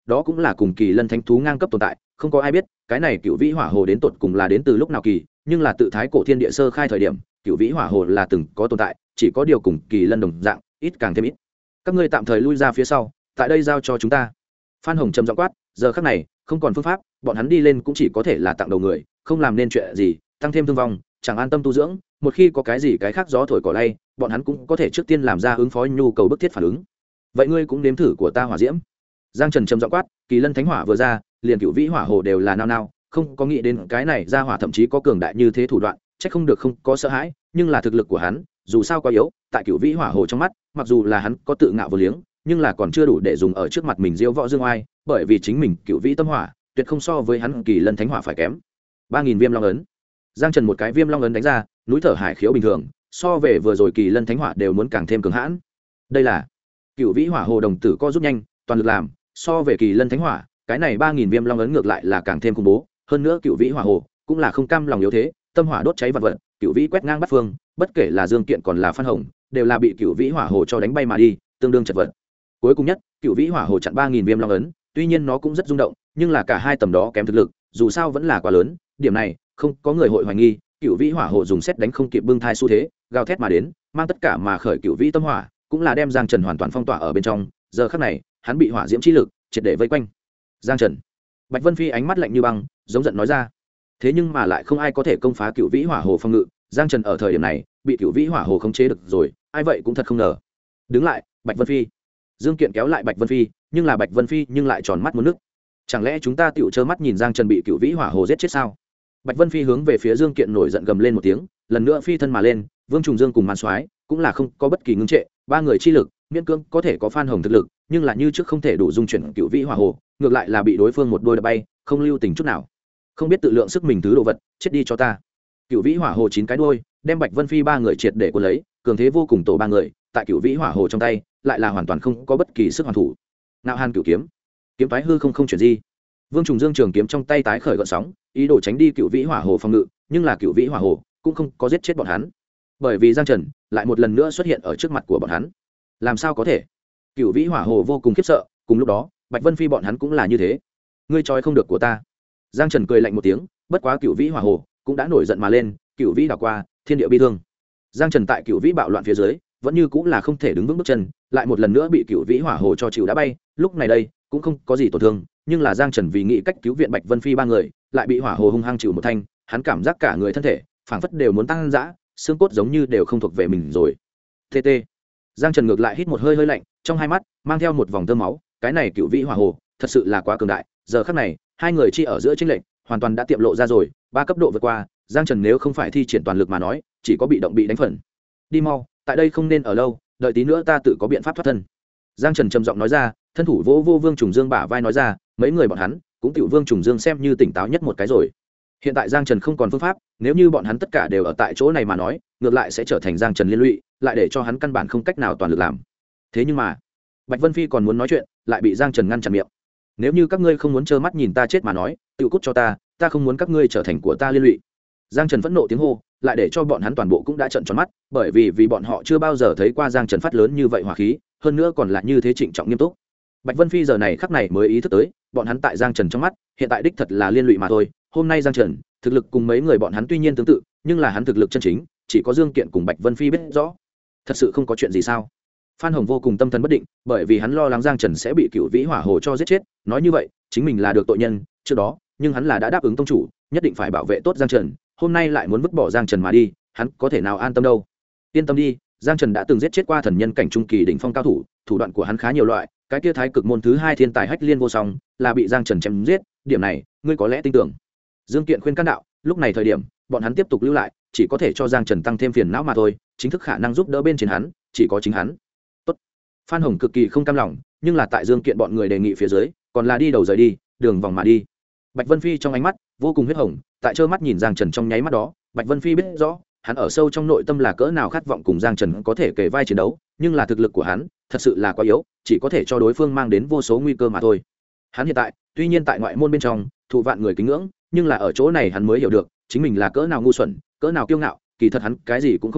đó cũng là cùng kỳ lân thánh thú ngang cấp tồn tại, không có ai biết cái này cựu vĩ hỏa hồ đến tột cùng là đến từ lúc nào kỳ, nhưng là tự thái cổ thiên địa sơ khai thời điểm cựu vĩ hỏa hồ là từng có tồn tại, chỉ có điều cùng kỳ lân đồng dạng, ít càng thêm ít. Các ngươi tạm thời lui ra phía sau, tại đây giao cho chúng ta. Phan Hồng trầm giọng quát, giờ khắc này không còn phương pháp, bọn hắn đi lên cũng chỉ có thể là tặng đầu người, không làm nên chuyện gì, tăng thêm thương vong, chẳng an tâm tu dưỡng, một khi có cái gì cái khác gió thổi cỏ lay, bọn hắn cũng có thể trước tiên làm ra ứng phó nhu cầu bức thiết phản ứng. Vậy ngươi cũng nếm thử của ta hỏa diễm. Giang Trần trầm giọng quát, kỳ lân thánh hỏa vừa ra, liền cựu vĩ hỏa hồ đều là nao nao, không có nghĩ đến cái này ra hỏa thậm chí có cường đại như thế thủ đoạn, chắc không được không có sợ hãi, nhưng là thực lực của hắn dù sao quá yếu, tại cựu vĩ hỏa hồ trong mắt, mặc dù là hắn có tự ngạo vô liếng, nhưng là còn chưa đủ để dùng ở trước mặt mình diễu võ dương oai, bởi vì chính mình cựu vĩ tâm hỏa tuyệt không so với hắn kỳ lân thánh hỏa phải kém. 3000 viêm long ấn. Giang Trần một cái viêm long ấn đánh ra, núi thở hải khiếu bình thường, so về vừa rồi kỳ lân thánh hỏa đều muốn càng thêm cường hãn. Đây là cựu vĩ hỏa hồ đồng tử co rút nhanh, toàn lực làm, so về kỳ lân thánh hỏa, cái này 3000 viêm long ấn ngược lại là càng thêm khủng bố, hơn nữa cựu vĩ hỏa hồ cũng là không cam lòng yếu thế, tâm hỏa đốt cháy vạn vật, cựu vĩ quét ngang bắt phương, bất kể là Dương Kiện còn là Phan Hồng, đều là bị cựu vĩ hỏa hồ cho đánh bay mà đi, tương đương chật vật. Cuối cùng nhất, cựu vĩ hỏa hồ chặn 3000 viêm long ấn, tuy nhiên nó cũng rất rung động, nhưng là cả hai tầm đó kém thực lực, dù sao vẫn là quá lớn, điểm này không có người hội hoài nghi. Cựu vĩ hỏa hồ dùng xét đánh không kịp bưng thai xu thế, gào thét mà đến, mang tất cả mà khởi cựu vĩ tâm hỏa, cũng là đem Giang Trần hoàn toàn phong tỏa ở bên trong. Giờ khắc này, hắn bị hỏa diễm chi lực triệt để vây quanh. Giang Trần. Bạch Vân Phi ánh mắt lạnh như băng, giống giận nói ra. Thế nhưng mà lại không ai có thể công phá cựu vĩ hỏa hồ phong ngự, Giang Trần ở thời điểm này bị cựu vĩ hỏa hồ khống chế được rồi, ai vậy cũng thật không ngờ. Đứng lại, Bạch Vân Phi. Dương Kiện kéo lại Bạch Vân Phi, nhưng là Bạch Vân Phi nhưng lại tròn mắt muốn nước. Chẳng lẽ chúng ta tựu trơ mắt nhìn Giang Trần bị cựu vĩ hỏa hồ giết chết sao? Bạch Vân Phi hướng về phía Dương Kiện nổi giận gầm lên một tiếng, lần nữa phi thân mà lên, Vương Trùng Dương cùng Màn Soái cũng là không có bất kỳ ngưng trệ, ba người chi lực, miễn cưỡng có thể có Phan Hồng thực lực, nhưng là như trước không thể đủ dung chuyển cựu vĩ hỏa hồ, ngược lại là bị đối phương một đôi đập bay, không lưu tình chút nào. Không biết tự lượng sức mình thứ đồ vật, chết đi cho ta. Cựu vĩ hỏa hồ chín cái đuôi, đem Bạch Vân Phi ba người triệt để cuốn lấy, cường thế vô cùng tổ ba người, tại cựu vĩ hỏa hồ trong tay, lại là hoàn toàn không có bất kỳ sức hoàn thủ. Nạo Hàn cửu kiếm, kiếm phái hư không chuyển gì. Vương Trùng Dương trường kiếm trong tay tái khởi gợn sóng, ý đồ tránh đi cựu vĩ hỏa hồ phòng ngự, nhưng là cựu vĩ hỏa hồ cũng không có giết chết bọn hắn, bởi vì Giang Trần lại một lần nữa xuất hiện ở trước mặt của bọn hắn. Làm sao có thể? Cựu vĩ hỏa hồ vô cùng khiếp sợ, cùng lúc đó Bạch Vân Phi bọn hắn cũng là như thế. Ngươi trói không được của ta. Giang Trần cười lạnh một tiếng, bất quá cựu vĩ hỏa hồ cũng đã nổi giận mà lên, cựu vĩ đảo qua, thiên địa bi thương. Giang Trần tại cựu vĩ bạo loạn phía dưới, vẫn như cũng là không thể đứng vững bước chân, lại một lần nữa bị cựu vĩ hỏa hồ cho chịu đã bay, lúc này đây cũng không có gì tổn thương, nhưng là Giang Trần vì nghĩ cách cứu viện Bạch Vân Phi ba người, lại bị hỏa hồ hung hăng chịu một thanh, hắn cảm giác cả người thân thể phảng phất đều muốn tăng dã, xương cốt giống như đều không thuộc về mình rồi. TT. Giang Trần ngược lại hít một hơi lạnh, trong hai mắt mang theo một vòng tơ máu, cái này cựu vĩ hỏa hồ thật sự là quá cường đại, giờ khắc này hai người chi ở giữa chênh lệch hoàn toàn đã tiệm lộ ra rồi, ba cấp độ vượt qua, Giang Trần nếu không phải thi triển toàn lực mà nói, chỉ có bị động bị đánh phần. Đi mau, tại đây không nên ở lâu, đợi tí nữa ta tự có biện pháp thoát thân. Giang Trần trầm giọng nói ra, thân thủ vô Vương Trùng Dương bả vai nói ra, mấy người bọn hắn cũng tiểu Vương Trùng Dương xem như tỉnh táo nhất một cái rồi. Hiện tại Giang Trần không còn phương pháp, nếu như bọn hắn tất cả đều ở tại chỗ này mà nói, ngược lại sẽ trở thành Giang Trần liên lụy, lại để cho hắn căn bản không cách nào toàn lực làm. Thế nhưng mà, Bạch Vân Phi còn muốn nói chuyện, lại bị Giang Trần ngăn chặn miệng. Nếu như các ngươi không muốn trơ mắt nhìn ta chết mà nói, tự cút cho ta, ta không muốn các ngươi trở thành của ta liên lụy. Giang Trần phẫn nộ tiếng hô, lại để cho bọn hắn toàn bộ cũng đã trợn tròn mắt, bởi vì bọn họ chưa bao giờ thấy qua Giang Trần phát lớn như vậy hỏa khí, hơn nữa còn là như thế trịnh trọng nghiêm túc. Bạch Vân Phi giờ này khắc này mới ý thức tới, bọn hắn tại Giang Trần trong mắt, hiện tại đích thật là liên lụy mà thôi. Hôm nay Giang Trần, thực lực cùng mấy người bọn hắn tuy nhiên tương tự, nhưng là hắn thực lực chân chính, chỉ có Dương Kiện cùng Bạch Vân Phi biết rõ. Thật sự không có chuyện gì sao? Phan Hồng vô cùng tâm thần bất định, bởi vì hắn lo lắng Giang Trần sẽ bị cựu vĩ hỏa hồ cho giết chết, nói như vậy, chính mình là được tội nhân, trước đó, nhưng hắn là đã đáp ứng tông chủ, nhất định phải bảo vệ tốt Giang Trần, hôm nay lại muốn vứt bỏ Giang Trần mà đi, hắn có thể nào an tâm đâu. Yên tâm đi, Giang Trần đã từng giết chết qua thần nhân cảnh trung kỳ đỉnh phong cao thủ, thủ đoạn của hắn khá nhiều loại, cái kia thái cực môn thứ hai thiên tài hách liên vô song, là bị Giang Trần chém giết, điểm này, ngươi có lẽ tin tưởng. Dương Kiện khuyên can đạo, lúc này thời điểm, bọn hắn tiếp tục lưu lại, chỉ có thể cho Giang Trần tăng thêm phiền não mà thôi, chính thức khả năng giúp đỡ bên trên hắn, chỉ có chính hắn. Tốt. Phan Hồng cực kỳ không cam lòng, nhưng là tại Dương Kiện bọn người đề nghị phía dưới, còn là đi đầu rời đi, đường vòng mà đi. Bạch Vân Phi trong ánh mắt vô cùng huyết hồng, tại trơ mắt nhìn Giang Trần trong nháy mắt đó, Bạch Vân Phi biết rõ, hắn ở sâu trong nội tâm là cỡ nào khát vọng cùng Giang Trần có thể kề vai chiến đấu, nhưng là thực lực của hắn thật sự là quá yếu, chỉ có thể cho đối phương mang đến vô số nguy cơ mà thôi. Hắn hiện tại, tuy nhiên tại ngoại môn bên trong, thụ vạn người kính ngưỡng, nhưng là ở chỗ này hắn mới hiểu được, chính mình là cỡ nào ngu xuẩn, cỡ nào kiêu ngạo, kỳ thật hắn cái gì cũng không phải,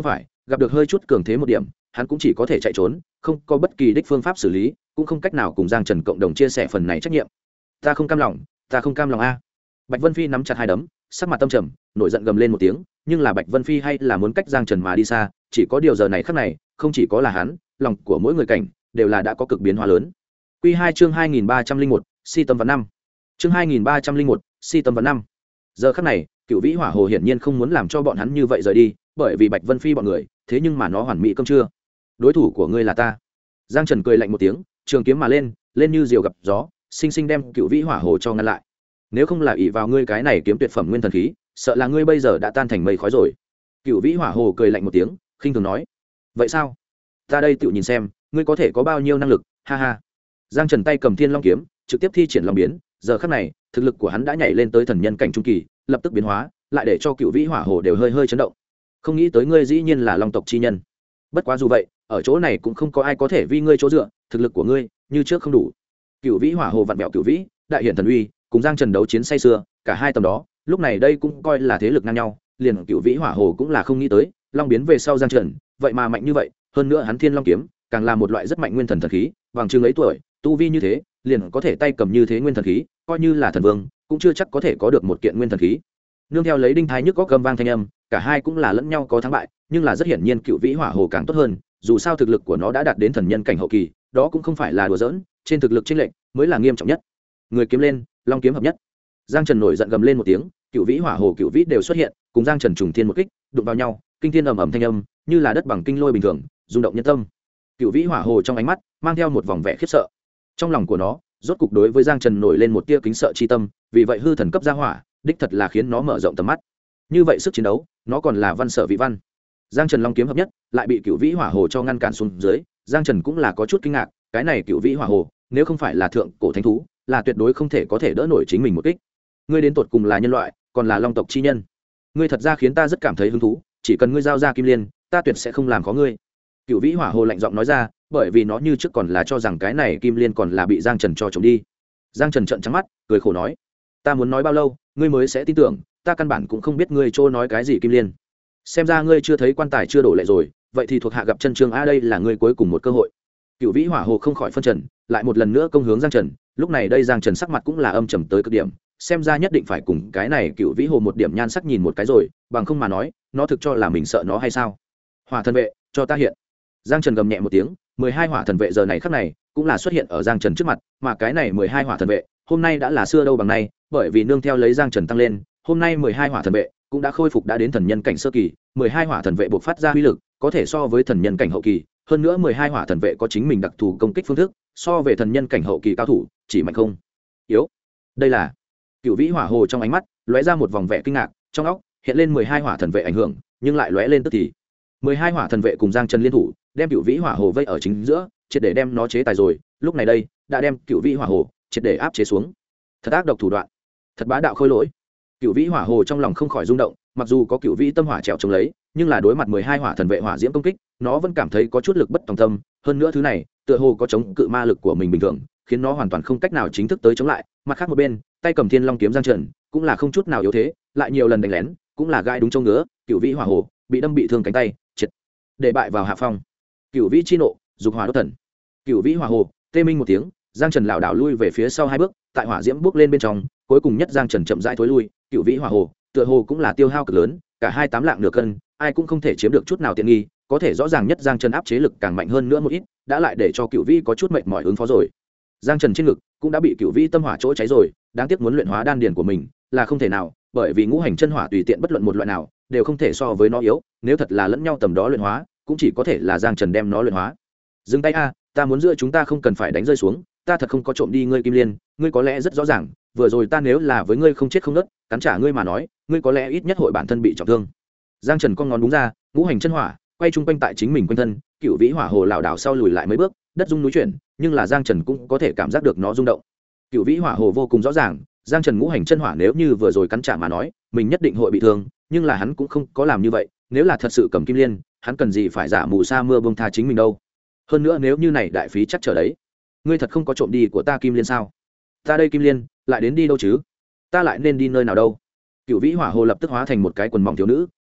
gặp được hơi chút cường thế một điểm hắn cũng chỉ có thể chạy trốn, không có bất kỳ đích phương pháp xử lý, cũng không cách nào cùng Giang Trần cộng đồng chia sẻ phần này trách nhiệm. Ta không cam lòng, ta không cam lòng a. Bạch Vân Phi nắm chặt hai đấm, sắc mặt tâm trầm, nổi giận gầm lên một tiếng, nhưng là Bạch Vân Phi hay là muốn cách Giang Trần mà đi xa, chỉ có điều giờ này khắc này, không chỉ có là hắn, lòng của mỗi người cảnh đều là đã có cực biến hóa lớn. Quy 2 chương 2301, Si tâm văn năm. Chương 2301, Si tâm văn năm. Giờ khắc này, Cửu Vĩ Hỏa Hồ hiển nhiên không muốn làm cho bọn hắn như vậy rời đi, bởi vì Bạch Vân Phi bọn người, thế nhưng mà nó hoàn mỹ cơm chưa. Đối thủ của ngươi là ta. Giang Trần cười lạnh một tiếng, trường kiếm mà lên, lên như diều gặp gió, sinh sinh đem Cửu Vĩ Hỏa Hồ cho ngăn lại. Nếu không là ỷ vào ngươi cái này kiếm tuyệt phẩm nguyên thần khí, sợ là ngươi bây giờ đã tan thành mây khói rồi. Cửu Vĩ Hỏa Hồ cười lạnh một tiếng, khinh thường nói: vậy sao? Ta đây tự nhìn xem, ngươi có thể có bao nhiêu năng lực, ha ha. Giang Trần tay cầm Thiên Long kiếm, trực tiếp thi triển long biến, giờ khắc này, thực lực của hắn đã nhảy lên tới thần nhân cảnh trung kỳ, lập tức biến hóa, lại để cho Cửu Vĩ Hỏa Hồ đều hơi hơi chấn động. Không nghĩ tới ngươi dĩ nhiên là long tộc chi nhân. Bất quá dù vậy, ở chỗ này cũng không có ai có thể vi ngươi chỗ dựa, thực lực của ngươi như trước không đủ. Cửu Vĩ Hỏa Hồ vặn bẹo Cửu Vĩ, đại hiển thần uy, cùng Giang Trần đấu chiến say xưa, cả hai tầm đó, lúc này đây cũng coi là thế lực ngang nhau, liền Cửu Vĩ Hỏa Hồ cũng là không nghĩ tới, long biến về sau Giang Trần, vậy mà mạnh như vậy, hơn nữa hắn Thiên Long kiếm, càng là một loại rất mạnh nguyên thần thần khí, bằng chứng ấy tuổi, tu vi như thế, liền có thể tay cầm như thế nguyên thần khí, coi như là thần vương, cũng chưa chắc có thể có được một kiện nguyên thần khí. Nương theo lấy đinh thái nhức góc gầm vang thanh âm, cả hai cũng là lẫn nhau có thắng bại, nhưng là rất hiển nhiên Cửu Vĩ Hỏa Hồ càng tốt hơn, dù sao thực lực của nó đã đạt đến thần nhân cảnh hậu kỳ, đó cũng không phải là đùa giỡn, trên thực lực chênh lệch mới là nghiêm trọng nhất. Người kiếm lên, long kiếm hợp nhất. Giang Trần nổi giận gầm lên một tiếng, Cửu Vĩ Hỏa Hồ Cửu Vĩ đều xuất hiện, cùng Giang Trần trùng thiên một kích, đụng vào nhau, kinh thiên ầm ầm thanh âm, như là đất bằng kinh lôi bình thường, rung động nhân tâm. Cửu Vĩ Hỏa Hồ trong ánh mắt mang theo một vòng vẻ khiếp sợ. Trong lòng của nó, rốt cục đối với Giang Trần nổi lên một tia kính sợ chi tâm, vì vậy hư thần cấp gia hỏa, đích thật là khiến nó mở rộng tầm mắt. Như vậy sức chiến đấu, nó còn là văn sở vị văn. Giang Trần long kiếm hợp nhất, lại bị Cửu Vĩ Hỏa Hồ cho ngăn cản xuống dưới, Giang Trần cũng là có chút kinh ngạc, cái này Cửu Vĩ Hỏa Hồ, nếu không phải là thượng cổ thánh thú, là tuyệt đối không thể có thể đỡ nổi chính mình một kích. Ngươi đến tột cùng là nhân loại, còn là long tộc chi nhân. Ngươi thật ra khiến ta rất cảm thấy hứng thú, chỉ cần ngươi giao ra kim liên, ta tuyệt sẽ không làm khó ngươi. Cửu Vĩ Hỏa Hồ lạnh giọng nói ra, bởi vì nó như trước còn là cho rằng cái này kim liên còn là bị Giang Trần cho trộm đi. Giang Trần trợn trắng mắt, cười khổ nói: ta muốn nói bao lâu, ngươi mới sẽ tin tưởng, ta căn bản cũng không biết ngươi trô nói cái gì kim liên. Xem ra ngươi chưa thấy quan tài chưa đổ lệ rồi, vậy thì thuộc hạ gặp chân trương a, đây là ngươi cuối cùng một cơ hội. Cửu Vĩ Hỏa Hồ không khỏi phân trần, lại một lần nữa công hướng Giang Trần, lúc này đây Giang Trần sắc mặt cũng là âm trầm tới cực điểm, xem ra nhất định phải cùng cái này Cửu Vĩ Hồ một điểm nhan sắc nhìn một cái rồi, bằng không mà nói, nó thực cho là mình sợ nó hay sao? Hỏa thần vệ, cho ta hiện. Giang Trần gầm nhẹ một tiếng, 12 hỏa thần vệ giờ này khắc này cũng là xuất hiện ở Giang Trần trước mặt, mà cái này 12 hỏa thần vệ, hôm nay đã là xưa đâu bằng nay, bởi vì nương theo lấy Giang Trần tăng lên, hôm nay 12 hỏa thần vệ cũng đã khôi phục đã đến thần nhân cảnh sơ kỳ, 12 hỏa thần vệ buộc phát ra uy lực, có thể so với thần nhân cảnh hậu kỳ, hơn nữa 12 hỏa thần vệ có chính mình đặc thù công kích phương thức, so về thần nhân cảnh hậu kỳ cao thủ, chỉ mạnh không yếu. Đây là Cửu Vĩ Hỏa Hồ trong ánh mắt lóe ra một vòng vẻ kinh ngạc, trong óc hiện lên 12 hỏa thần vệ ảnh hưởng, nhưng lại lóe lên tức thì 12 hỏa thần vệ cùng Giang Trần liên thủ, đem Cửu Vĩ Hỏa Hồ vây ở chính giữa, triệt để đem nó chế tài rồi, lúc này đây đã đem Cửu Vĩ Hỏa Hồ triệt để áp chế xuống. Thật ác độc thủ đoạn, thật bá đạo khôi lỗi. Cửu Vĩ Hỏa Hồ trong lòng không khỏi rung động, mặc dù có Cửu Vĩ tâm hỏa trèo chống lấy, nhưng là đối mặt 12 hỏa thần vệ hỏa diễm công kích, nó vẫn cảm thấy có chút lực bất tòng tâm, hơn nữa thứ này tựa hồ có chống cự ma lực của mình bình thường, khiến nó hoàn toàn không cách nào chính thức tới chống lại. Mặt khác một bên, tay cầm Thiên Long kiếm Giang Trần cũng là không chút nào yếu thế, lại nhiều lần đánh lén, cũng là gai đúng châu ngứa, Cửu Vĩ Hỏa Hồ bị đâm bị thương cánh tay, triệt để bại vào hạ phong. Cửu Vĩ chi nộ, dục hỏa đốt thần. Cửu Vĩ Hỏa Hồ tê minh một tiếng, Giang Trần lảo đảo lui về phía sau hai bước, tại hỏa diễm bước lên bên trong, cuối cùng nhất Giang Trần chậm rãi thối lui. Cửu Vĩ Hỏa Hồ tựa hồ cũng là tiêu hao cực lớn, cả hai tám lạng nửa cân, ai cũng không thể chiếm được chút nào tiện nghi, có thể rõ ràng nhất Giang Trần áp chế lực càng mạnh hơn nữa một ít, đã lại để cho Cửu Vĩ có chút mệt mỏi ứng phó rồi. Giang Trần trên ngực cũng đã bị Cửu Vĩ tâm hỏa chỗ cháy rồi, đáng tiếc muốn luyện hóa đan điền của mình là không thể nào, bởi vì ngũ hành chân hỏa tùy tiện bất luận một loại nào đều không thể so với nó yếu, nếu thật là lẫn nhau tầm đó luyện hóa, cũng chỉ có thể là Giang Trần đem nó luyện hóa. Dừng tay a, ta muốn giữa chúng ta không cần phải đánh rơi xuống, ta thật không có trộm đi ngươi kim liên, ngươi có lẽ rất rõ ràng, vừa rồi ta nếu là với ngươi không chết không nứt, cắn trả ngươi mà nói, ngươi có lẽ ít nhất hội bản thân bị trọng thương. Giang Trần con ngón đúng ra, ngũ hành chân hỏa quay chung quanh tại chính mình quanh thân, Cửu Vĩ Hỏa Hồ lảo đảo sau lùi lại mấy bước, đất rung núi chuyển, nhưng là Giang Trần cũng có thể cảm giác được nó rung động. Cửu Vĩ Hỏa Hồ vô cùng rõ ràng, Giang Trần ngũ hành chân hỏa nếu như vừa rồi cắn trả mà nói, mình nhất định hội bị thương, nhưng là hắn cũng không có làm như vậy, nếu là thật sự cầm kim liên, hắn cần gì phải giả mù sa mưa bông tha chính mình đâu. Hơn nữa nếu như này đại phí chắc trở đấy, ngươi thật không có trộm đi của ta kim liên sao? Ta đây kim liên lại đến đi đâu chứ? Ta lại nên đi nơi nào đâu? Cửu Vĩ Hỏa Hồ lập tức hóa thành một cái quần mỏng thiếu nữ,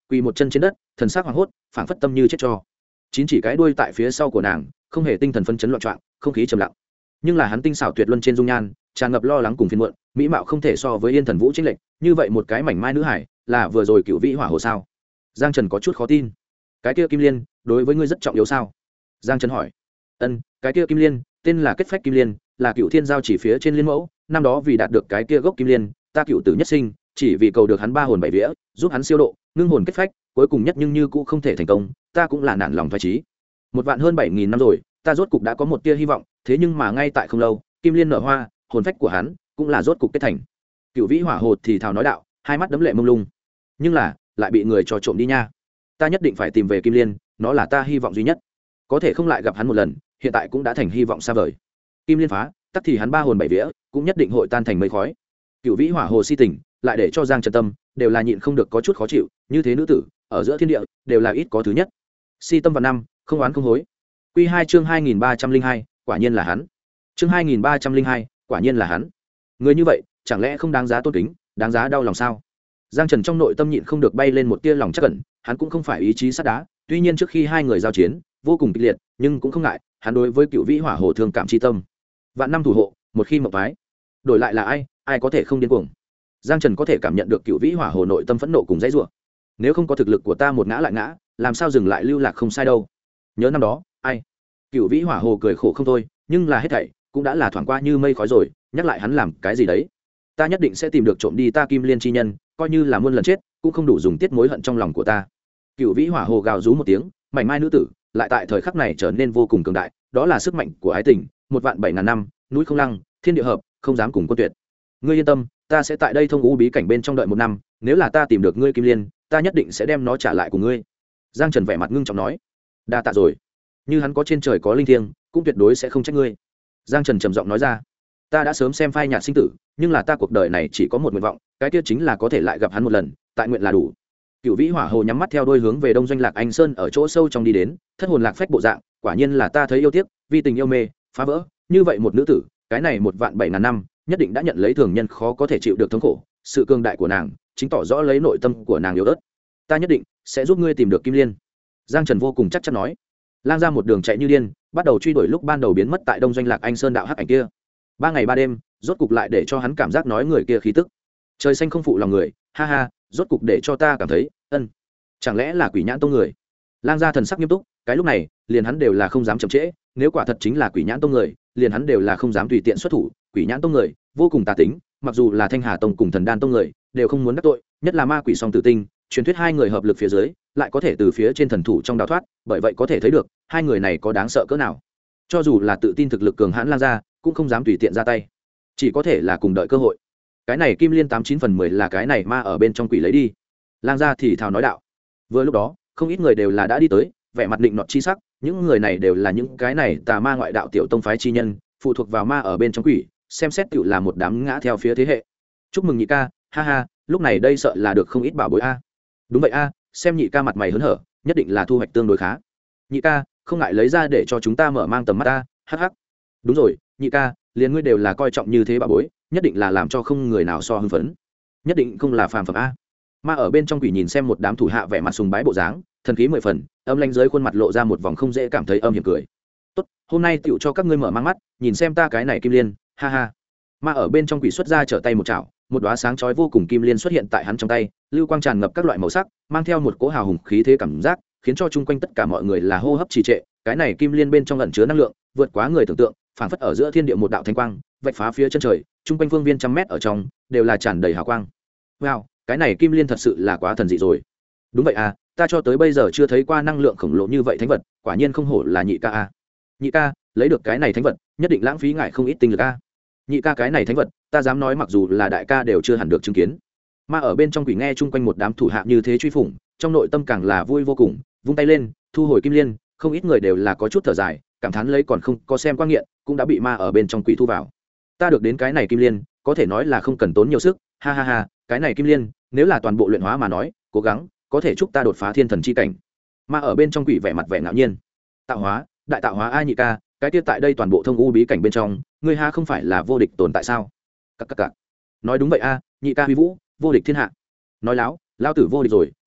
quỳ một chân trên đất, thần sắc hoảng hốt, phảng phất tâm như chết cho. Chín chỉ cái đuôi tại phía sau của nàng, không hề tinh thần phân chấn loạn choạng, không khí trầm lặng. Nhưng là hắn tinh xảo tuyệt luân trên dung nhan, tràn ngập lo lắng cùng phiền muộn, mỹ mạo không thể so với Yên Thần Vũ chênh lệch, như vậy một cái mảnh mai nữ hải, là vừa rồi Cựu Vĩ Hỏa Hồ sao? Giang Trần có chút khó tin. Cái kia Kim Liên, đối với ngươi rất trọng yếu sao? Giang Trần hỏi. Cái kia Kim Liên, tên là Kết Phách Kim Liên, là Cựu Thiên giao chỉ phía trên liên mẫu, năm đó vì đạt được cái kia gốc Kim Liên, ta cựu tử nhất sinh, chỉ vì cầu được hắn ba hồn bảy vía, giúp hắn siêu độ, ngưng hồn kết phách, cuối cùng nhất nhưng như cũ không thể thành công, ta cũng là nản lòng thoái chí. Một vạn hơn 7.000 năm rồi, ta rốt cục đã có một tia hy vọng, thế nhưng mà ngay tại không lâu, Kim Liên nở hoa, hồn phách của hắn cũng là rốt cục kết thành. Cựu Vĩ Hỏa Hồ thì thào nói đạo, hai mắt đấm lệ mông lung. Nhưng là, lại bị người cho trộm đi nha. Ta nhất định phải tìm về Kim Liên, nó là ta hy vọng duy nhất. Có thể không lại gặp hắn một lần, hiện tại cũng đã thành hy vọng xa vời. Kim Liên phá, tắc thì hắn ba hồn bảy vía, cũng nhất định hội tan thành mây khói. Cựu Vĩ Hỏa Hồ si tình, lại để cho Giang Trần tâm đều là nhịn không được có chút khó chịu, như thế nữ tử ở giữa thiên địa đều là ít có thứ nhất. Si tâm vào năm, không oán không hối. Quy 2 chương 2302, quả nhiên là hắn. Chương 2302, quả nhiên là hắn. Người như vậy, chẳng lẽ không đáng giá tôn kính, đáng giá đau lòng sao? Giang Trần trong nội tâm nhịn không được bay lên một tia lòng trắc ẩn, hắn cũng không phải ý chí sắt đá, tuy nhiên trước khi hai người giao chiến, vô cùng kịch liệt, nhưng cũng không ngại, hắn đối với Cựu Vĩ Hỏa Hồ thương cảm chi tâm. Vạn năm thủ hộ, một khi mộng phái, đổi lại là ai có thể không điên cuồng. Giang Trần có thể cảm nhận được Cựu Vĩ Hỏa Hồ nội tâm phẫn nộ cùng dãy rủa. Nếu không có thực lực của ta một ngã lại ngã, làm sao dừng lại lưu lạc không sai đâu. Nhớ năm đó, Cựu Vĩ Hỏa Hồ cười khổ không thôi, nhưng là hết thảy cũng đã là thoảng qua như mây khói rồi, nhắc lại hắn làm cái gì đấy. Ta nhất định sẽ tìm được trộm đi ta Kim Liên chi nhân, coi như là muôn lần chết, cũng không đủ dùng tiết mối hận trong lòng của ta. Cựu Vĩ Hỏa Hồ gào rú một tiếng, mảnh mai nữ tử, lại tại thời khắc này trở nên vô cùng cường đại, đó là sức mạnh của ái tình, 1.700.000 năm, núi không lăng, thiên địa hợp, không dám cùng quân tuyệt. Ngươi yên tâm, ta sẽ tại đây thông u bí cảnh bên trong đợi 1 năm, nếu là ta tìm được ngươi Kim Liên, ta nhất định sẽ đem nó trả lại của ngươi. Giang Trần vẻ mặt ngưng trọng nói. Đa tạ rồi. Như hắn có trên trời có linh thiêng, cũng tuyệt đối sẽ không trách ngươi. Giang Trần trầm giọng nói ra. Ta đã sớm xem phai nhạt sinh tử, nhưng là ta cuộc đời này chỉ có một nguyện vọng, cái kia chính là có thể lại gặp hắn một lần, tại nguyện là đủ. Cựu Vĩ Hỏa Hồ nhắm mắt theo đuôi hướng về Đông Doanh Lạc Anh Sơn ở chỗ sâu trong đi đến, thất hồn lạc phách bộ dạng, quả nhiên là ta thấy yêu tiếc, vi tình yêu mê, phá vỡ, như vậy một nữ tử, cái này 1.700.000 năm, nhất định đã nhận lấy thường nhân khó có thể chịu được thống khổ, sự cường đại của nàng, chính tỏ rõ lấy nội tâm của nàng yếu ớt. Ta nhất định sẽ giúp ngươi tìm được Kim Liên. Giang Trần vô cùng chắc chắn nói. Lang ra một đường chạy như điên, bắt đầu truy đuổi lúc ban đầu biến mất tại Đông Doanh Lạc Anh Sơn đạo hắc ảnh kia. 3 ngày 3 đêm, rốt cục lại để cho hắn cảm giác nói người kia khí tức. Trời xanh không phụ lòng người, ha ha, rốt cục để cho ta cảm thấy, chẳng lẽ là Quỷ Nhãn Tông người? Lang gia thần sắc nghiêm túc, cái lúc này, liền hắn đều là không dám chậm trễ, nếu quả thật chính là Quỷ Nhãn Tông người, liền hắn đều là không dám tùy tiện xuất thủ, Quỷ Nhãn Tông người, vô cùng tà tính, mặc dù là Thanh Hà Tông cùng Thần Đan Tông người, đều không muốn đắc tội, nhất là Ma Quỷ Song Tử Tinh, truyền thuyết hai người hợp lực phía dưới, lại có thể từ phía trên thần thủ trong đào thoát, bởi vậy có thể thấy được, hai người này có đáng sợ cỡ nào. Cho dù là tự tin thực lực cường hãn Lang gia, cũng không dám tùy tiện ra tay, chỉ có thể là cùng đợi cơ hội. Cái này Kim Liên 89/10 là cái này ma ở bên trong quỷ lấy đi. Lang gia thì thào nói đạo. Vừa lúc đó, không ít người đều là đã đi tới, vẻ mặt định nọt chi sắc, những người này đều là những cái này tà ma ngoại đạo tiểu tông phái chi nhân, phụ thuộc vào ma ở bên trong quỷ, xem xét tựu là một đám ngã theo phía thế hệ. Chúc mừng nhị ca, ha ha, lúc này đây sợ là được không ít bảo bối a. Đúng vậy a, xem nhị ca mặt mày hớn hở, nhất định là thu hoạch tương đối khá. Nhị ca, không ngại lấy ra để cho chúng ta mở mang tầm mắt ta, hắc hắc. Đúng rồi, nhị ca, liền ngươi đều là coi trọng như thế bảo bối, nhất định là làm cho không người nào so hưng phấn, nhất định không là phàm phẩm a. Ma ở bên trong quỷ nhìn xem một đám thủ hạ vẻ mặt sùng bái bộ dáng, thần khí 10 phần, âm lãnh dưới khuôn mặt lộ ra một vòng không dễ cảm thấy âm hiểm cười. Tốt, hôm nay tựu cho các ngươi mở mang mắt, nhìn xem ta cái này Kim Liên, ha ha. Ma ở bên trong quỷ xuất ra trở tay một chảo, một đóa sáng chói vô cùng kim liên xuất hiện tại hắn trong tay, lưu quang tràn ngập các loại màu sắc, mang theo một cỗ hào hùng khí thế cảm giác, khiến cho chung quanh tất cả mọi người là hô hấp trì trệ. Cái này kim liên bên trong ẩn chứa năng lượng, vượt quá người tưởng tượng, phảng phất ở giữa thiên địa một đạo thanh quang, vạch phá phía chân trời, chung quanh phương viên trăm mét ở trong đều là tràn đầy hào quang. Wow, cái này kim liên thật sự là quá thần dị rồi. Đúng vậy à, ta cho tới bây giờ chưa thấy qua năng lượng khổng lồ như vậy thánh vật, quả nhiên không hổ là nhị ca a. Nhị ca, lấy được cái này thánh vật, nhất định lãng phí ngại không ít tinh lực a. Nhị ca, cái này thánh vật, ta dám nói mặc dù là đại ca đều chưa hẳn được chứng kiến. Ma ở bên trong quỷ nghe chung quanh một đám thủ hạ như thế truy phủng, trong nội tâm càng là vui vô cùng, vung tay lên, thu hồi kim liên, không ít người đều là có chút thở dài, cảm thán lấy còn không có xem quan nghiện, cũng đã bị ma ở bên trong quỷ thu vào. Ta được đến cái này kim liên, có thể nói là không cần tốn nhiều sức, ha ha ha, cái này kim liên, nếu là toàn bộ luyện hóa mà nói, cố gắng có thể chúc ta đột phá thiên thần chi cảnh. Ma ở bên trong quỷ vẻ mặt vẻ ngạo nhiên. Tạo hóa, đại tạo hóa a nhị ca, cái kia tại đây toàn bộ thông u bí cảnh bên trong, ngươi ha không phải là vô địch tồn tại sao? Cặc. Nói đúng vậy a, nhị ca huy vũ, vô địch thiên hạ. Nói láo, lao tử vô địch rồi,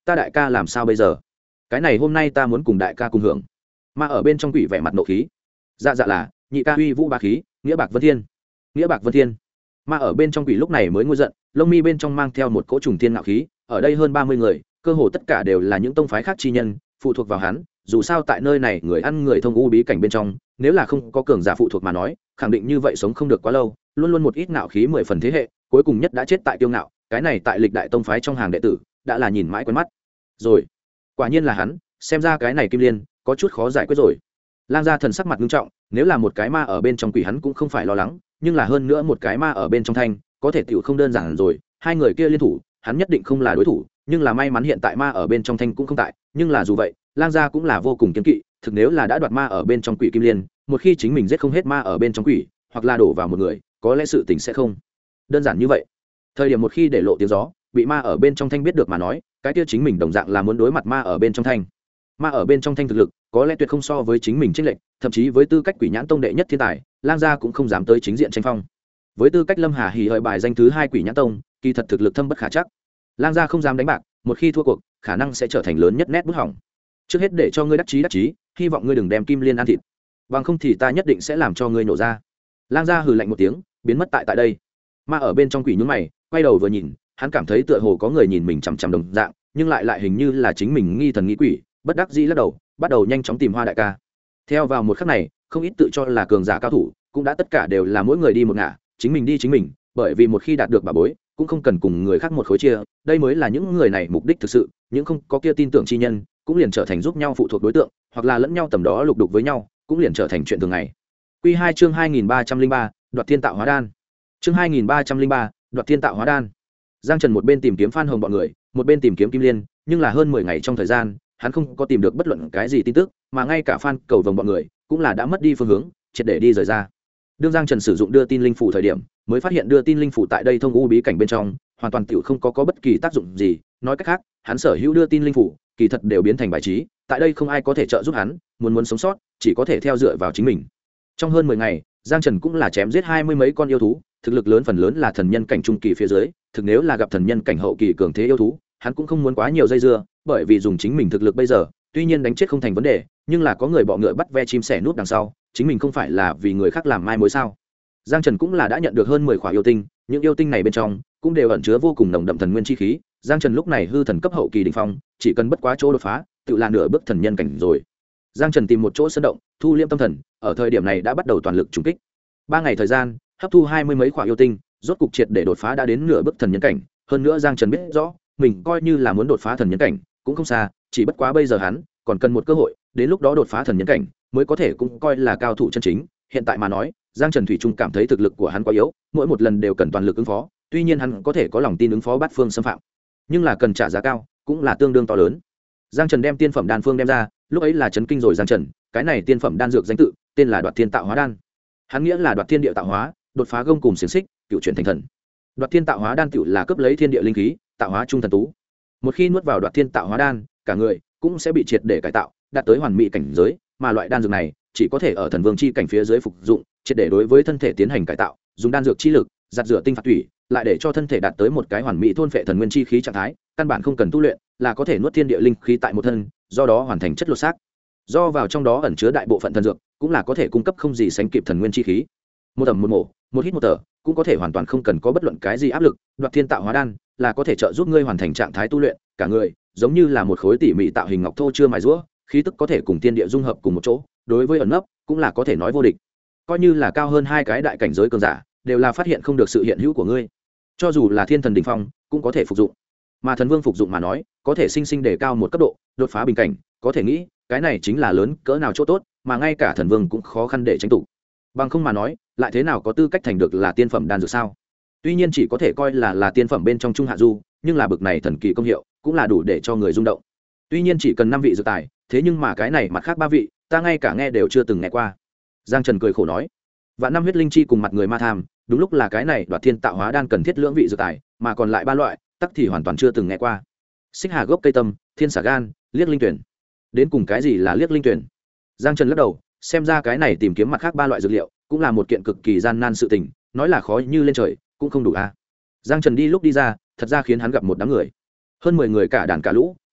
ta đại ca làm sao bây giờ? Cái này hôm nay ta muốn cùng đại ca cùng hưởng. Ma ở bên trong quỷ vẻ mặt nộ khí. Dạ dạ là, nhị ca uy vũ bá khí, nghĩa bạc vân thiên. Nghĩa bạc vân thiên. Ma ở bên trong quỷ lúc này mới ngôi giận, lông mi bên trong mang theo một cỗ trùng thiên ngạo khí, ở đây hơn 30 người, cơ hồ tất cả đều là những tông phái khác chi nhân, phụ thuộc vào hắn, dù sao tại nơi này người ăn người thông u bí cảnh bên trong, nếu là không có cường giả phụ thuộc mà nói, khẳng định như vậy sống không được quá lâu, luôn luôn một ít ngạo khí 10 phần thế hệ, cuối cùng nhất đã chết tại kiêu ngạo, cái này tại lịch đại tông phái trong hàng đệ tử, đã là nhìn mãi quen mắt. Rồi, quả nhiên là hắn, xem ra cái này Kim Liên có chút khó giải quyết rồi. Lang gia thần sắc mặt nghiêm trọng, nếu là một cái ma ở bên trong quỷ hắn cũng không phải lo lắng, nhưng là hơn nữa một cái ma ở bên trong thanh, có thể tiểu không đơn giản rồi, hai người kia liên thủ, hắn nhất định không là đối thủ, nhưng là may mắn hiện tại ma ở bên trong thanh cũng không tại, nhưng là dù vậy, Lang gia cũng là vô cùng kiên kỵ, thực nếu là đã đoạt ma ở bên trong quỷ Kim Liên, một khi chính mình giết không hết ma ở bên trong quỷ, hoặc là đổ vào một người, có lẽ sự tình sẽ không đơn giản như vậy. Thời điểm một khi để lộ tiếng gió, bị ma ở bên trong thanh biết được mà nói, cái kia chính mình đồng dạng là muốn đối mặt ma ở bên trong thanh. Ma ở bên trong thanh thực lực, có lẽ tuyệt không so với chính mình chênh lệch, thậm chí với tư cách quỷ nhãn tông đệ nhất thiên tài, Lang gia cũng không dám tới chính diện tranh phong. Với tư cách Lâm Hà Hỉ hời bài danh thứ 2 quỷ nhãn tông, kỳ thật thực lực thâm bất khả chắc. Lang gia không dám đánh bạc, một khi thua cuộc, khả năng sẽ trở thành lớn nhất nét bút hỏng. Trước hết để cho ngươi đắc chí, hy vọng ngươi đừng đem Kim Liên ăn thịt, bằng không thì ta nhất định sẽ làm cho ngươi nổ ra. Lang gia hừ lạnh một tiếng, biến mất tại đây. Ma ở bên trong quỷ nhướng mày, quay đầu vừa nhìn, hắn cảm thấy tựa hồ có người nhìn mình chằm chằm đồng dạng, nhưng lại hình như là chính mình nghi thần nghĩ quỷ, bất đắc dĩ lắc đầu, bắt đầu nhanh chóng tìm Hoa đại ca. Theo vào một khắc này, không ít tự cho là cường giả cao thủ, cũng đã tất cả đều là mỗi người đi một ngả, chính mình đi chính mình, bởi vì một khi đạt được bảo bối, cũng không cần cùng người khác một khối chia, đây mới là những người này mục đích thực sự, những không có kia tin tưởng chi nhân, cũng liền trở thành giúp nhau phụ thuộc đối tượng, hoặc là lẫn nhau tầm đó lục đục với nhau, cũng liền trở thành chuyện thường ngày. Quy 2 chương 2303, Đoạt Thiên Tạo Hóa Đan. Chương 2303, Đoạt Thiên Tạo Hóa Đan. Giang Trần một bên tìm kiếm Phan Hồng bọn người, một bên tìm kiếm Kim Liên, nhưng là hơn 10 ngày trong thời gian, hắn không có tìm được bất luận cái gì tin tức, mà ngay cả Phan Cầu Vồng bọn người cũng là đã mất đi phương hướng, triệt để đi rời ra. Đương Giang Trần sử dụng đưa tin linh phủ thời điểm, mới phát hiện đưa tin linh phủ tại đây thông u bí cảnh bên trong, hoàn toàn tiểu không có bất kỳ tác dụng gì, nói cách khác, hắn sở hữu đưa tin linh phủ, kỳ thật đều biến thành bài trí, tại đây không ai có thể trợ giúp hắn, muốn sống sót, chỉ có thể theo dựa vào chính mình. Trong hơn 10 ngày, Giang Trần cũng là chém giết 20 mấy con yêu thú, thực lực lớn phần lớn là thần nhân cảnh trung kỳ phía dưới, thực nếu là gặp thần nhân cảnh hậu kỳ cường thế yêu thú, hắn cũng không muốn quá nhiều dây dưa, bởi vì dùng chính mình thực lực bây giờ, tuy nhiên đánh chết không thành vấn đề, nhưng là có người bọ ngựa bắt ve chim sẻ nút đằng sau, chính mình không phải là vì người khác làm mai mối sao? Giang Trần cũng là đã nhận được hơn 10 khỏa yêu tinh, những yêu tinh này bên trong cũng đều ẩn chứa vô cùng nồng đậm thần nguyên chi khí, Giang Trần lúc này hư thần cấp hậu kỳ đỉnh phong, chỉ cần bất quá chỗ đột phá, tự là nửa bước thần nhân cảnh rồi. Giang Trần tìm một chỗ sơn động, thu liễm tâm thần, ở thời điểm này đã bắt đầu toàn lực trùng kích. 3 ngày thời gian, hấp thu 20 mấy khỏa yêu tinh, rốt cục triệt để đột phá đã đến nửa bước thần nhân cảnh, hơn nữa Giang Trần biết rõ, mình coi như là muốn đột phá thần nhân cảnh, cũng không xa, chỉ bất quá bây giờ hắn còn cần một cơ hội, đến lúc đó đột phá thần nhân cảnh, mới có thể cũng coi là cao thủ chân chính. Hiện tại mà nói, Giang Trần thủy chung cảm thấy thực lực của hắn quá yếu, mỗi một lần đều cần toàn lực ứng phó, tuy nhiên hắn có thể có lòng tin ứng phó bát phương xâm phạm, nhưng là cần trả giá cao, cũng là tương đương to lớn. Giang Trần đem tiên phẩm đan phương đem ra, lúc ấy là chấn kinh rồi Giang Trần, cái này tiên phẩm đan dược danh tự, tên là Đoạt Thiên Tạo Hóa Đan. Hắn nghĩa là đoạt thiên địa tạo hóa, đột phá gông cùng xiềng xích, cựu chuyển thành thần. Đoạt Thiên Tạo Hóa Đan tựu là cướp lấy thiên địa linh khí, tạo hóa trung thần tú. Một khi nuốt vào Đoạt Thiên Tạo Hóa Đan, cả người cũng sẽ bị triệt để cải tạo, đạt tới hoàn mỹ cảnh giới, mà loại đan dược này chỉ có thể ở thần vương chi cảnh phía dưới phục dụng, triệt để đối với thân thể tiến hành cải tạo, dùng đan dược chi lực, giặt rửa tinh phạt thủy, lại để cho thân thể đạt tới một cái hoàn mỹ thôn phệ thần nguyên chi khí trạng thái, căn bản không cần tu luyện, là có thể nuốt thiên địa linh khí tại một thân, do đó hoàn thành chất lột xác. Do vào trong đó ẩn chứa đại bộ phận thần dược, cũng là có thể cung cấp không gì sánh kịp thần nguyên chi khí. Một tầm một mổ, một hít một thở, cũng có thể hoàn toàn không cần có bất luận cái gì áp lực. Đoạt Thiên Tạo Hóa Đan là có thể trợ giúp ngươi hoàn thành trạng thái tu luyện, cả người giống như là một khối tỉ mỉ tạo hình ngọc thô chưa mài rũa, khí tức có thể cùng thiên địa dung hợp cùng một chỗ, đối với ẩn nấp cũng là có thể nói vô địch. Coi như là cao hơn 2 cái đại cảnh giới cường giả, đều là phát hiện không được sự hiện hữu của ngươi. Cho dù là thiên thần đỉnh phong, cũng có thể phục dụng. Mà thần vương phục dụng mà nói, có thể sinh sinh đề cao một cấp độ, đột phá bình cảnh, có thể nghĩ, cái này chính là lớn cỡ nào chỗ tốt, mà ngay cả thần vương cũng khó khăn để tránh tụ. Bằng không mà nói, lại thế nào có tư cách thành được là tiên phẩm đan dược sao? Tuy nhiên chỉ có thể coi là tiên phẩm bên trong trung hạ du, nhưng là bực này thần kỳ công hiệu, cũng là đủ để cho người rung động. Tuy nhiên chỉ cần 5 vị dược tài, thế nhưng mà cái này mặt khác 3 vị, ta ngay cả nghe đều chưa từng nghe qua. Giang Trần cười khổ nói, vạn năm huyết linh chi cùng mặt người ma tham, đúng lúc là cái này Đoạt Thiên Tạo Hóa Đan cần thiết lưỡng vị dược tài, mà còn lại 3 loại, tắc thì hoàn toàn chưa từng nghe qua. Xích hà gốc cây tâm, thiên xả gan, liếc linh tuyển. Đến cùng cái gì là liếc linh tuyển? Giang Trần lắc đầu, xem ra cái này tìm kiếm mặt khác 3 loại dược liệu, cũng là một kiện cực kỳ gian nan sự tình, nói là khó như lên trời, cũng không đủ a. Giang Trần đi lúc đi ra, thật ra khiến hắn gặp một đám người. Hơn 10 người cả đàn cả lũ,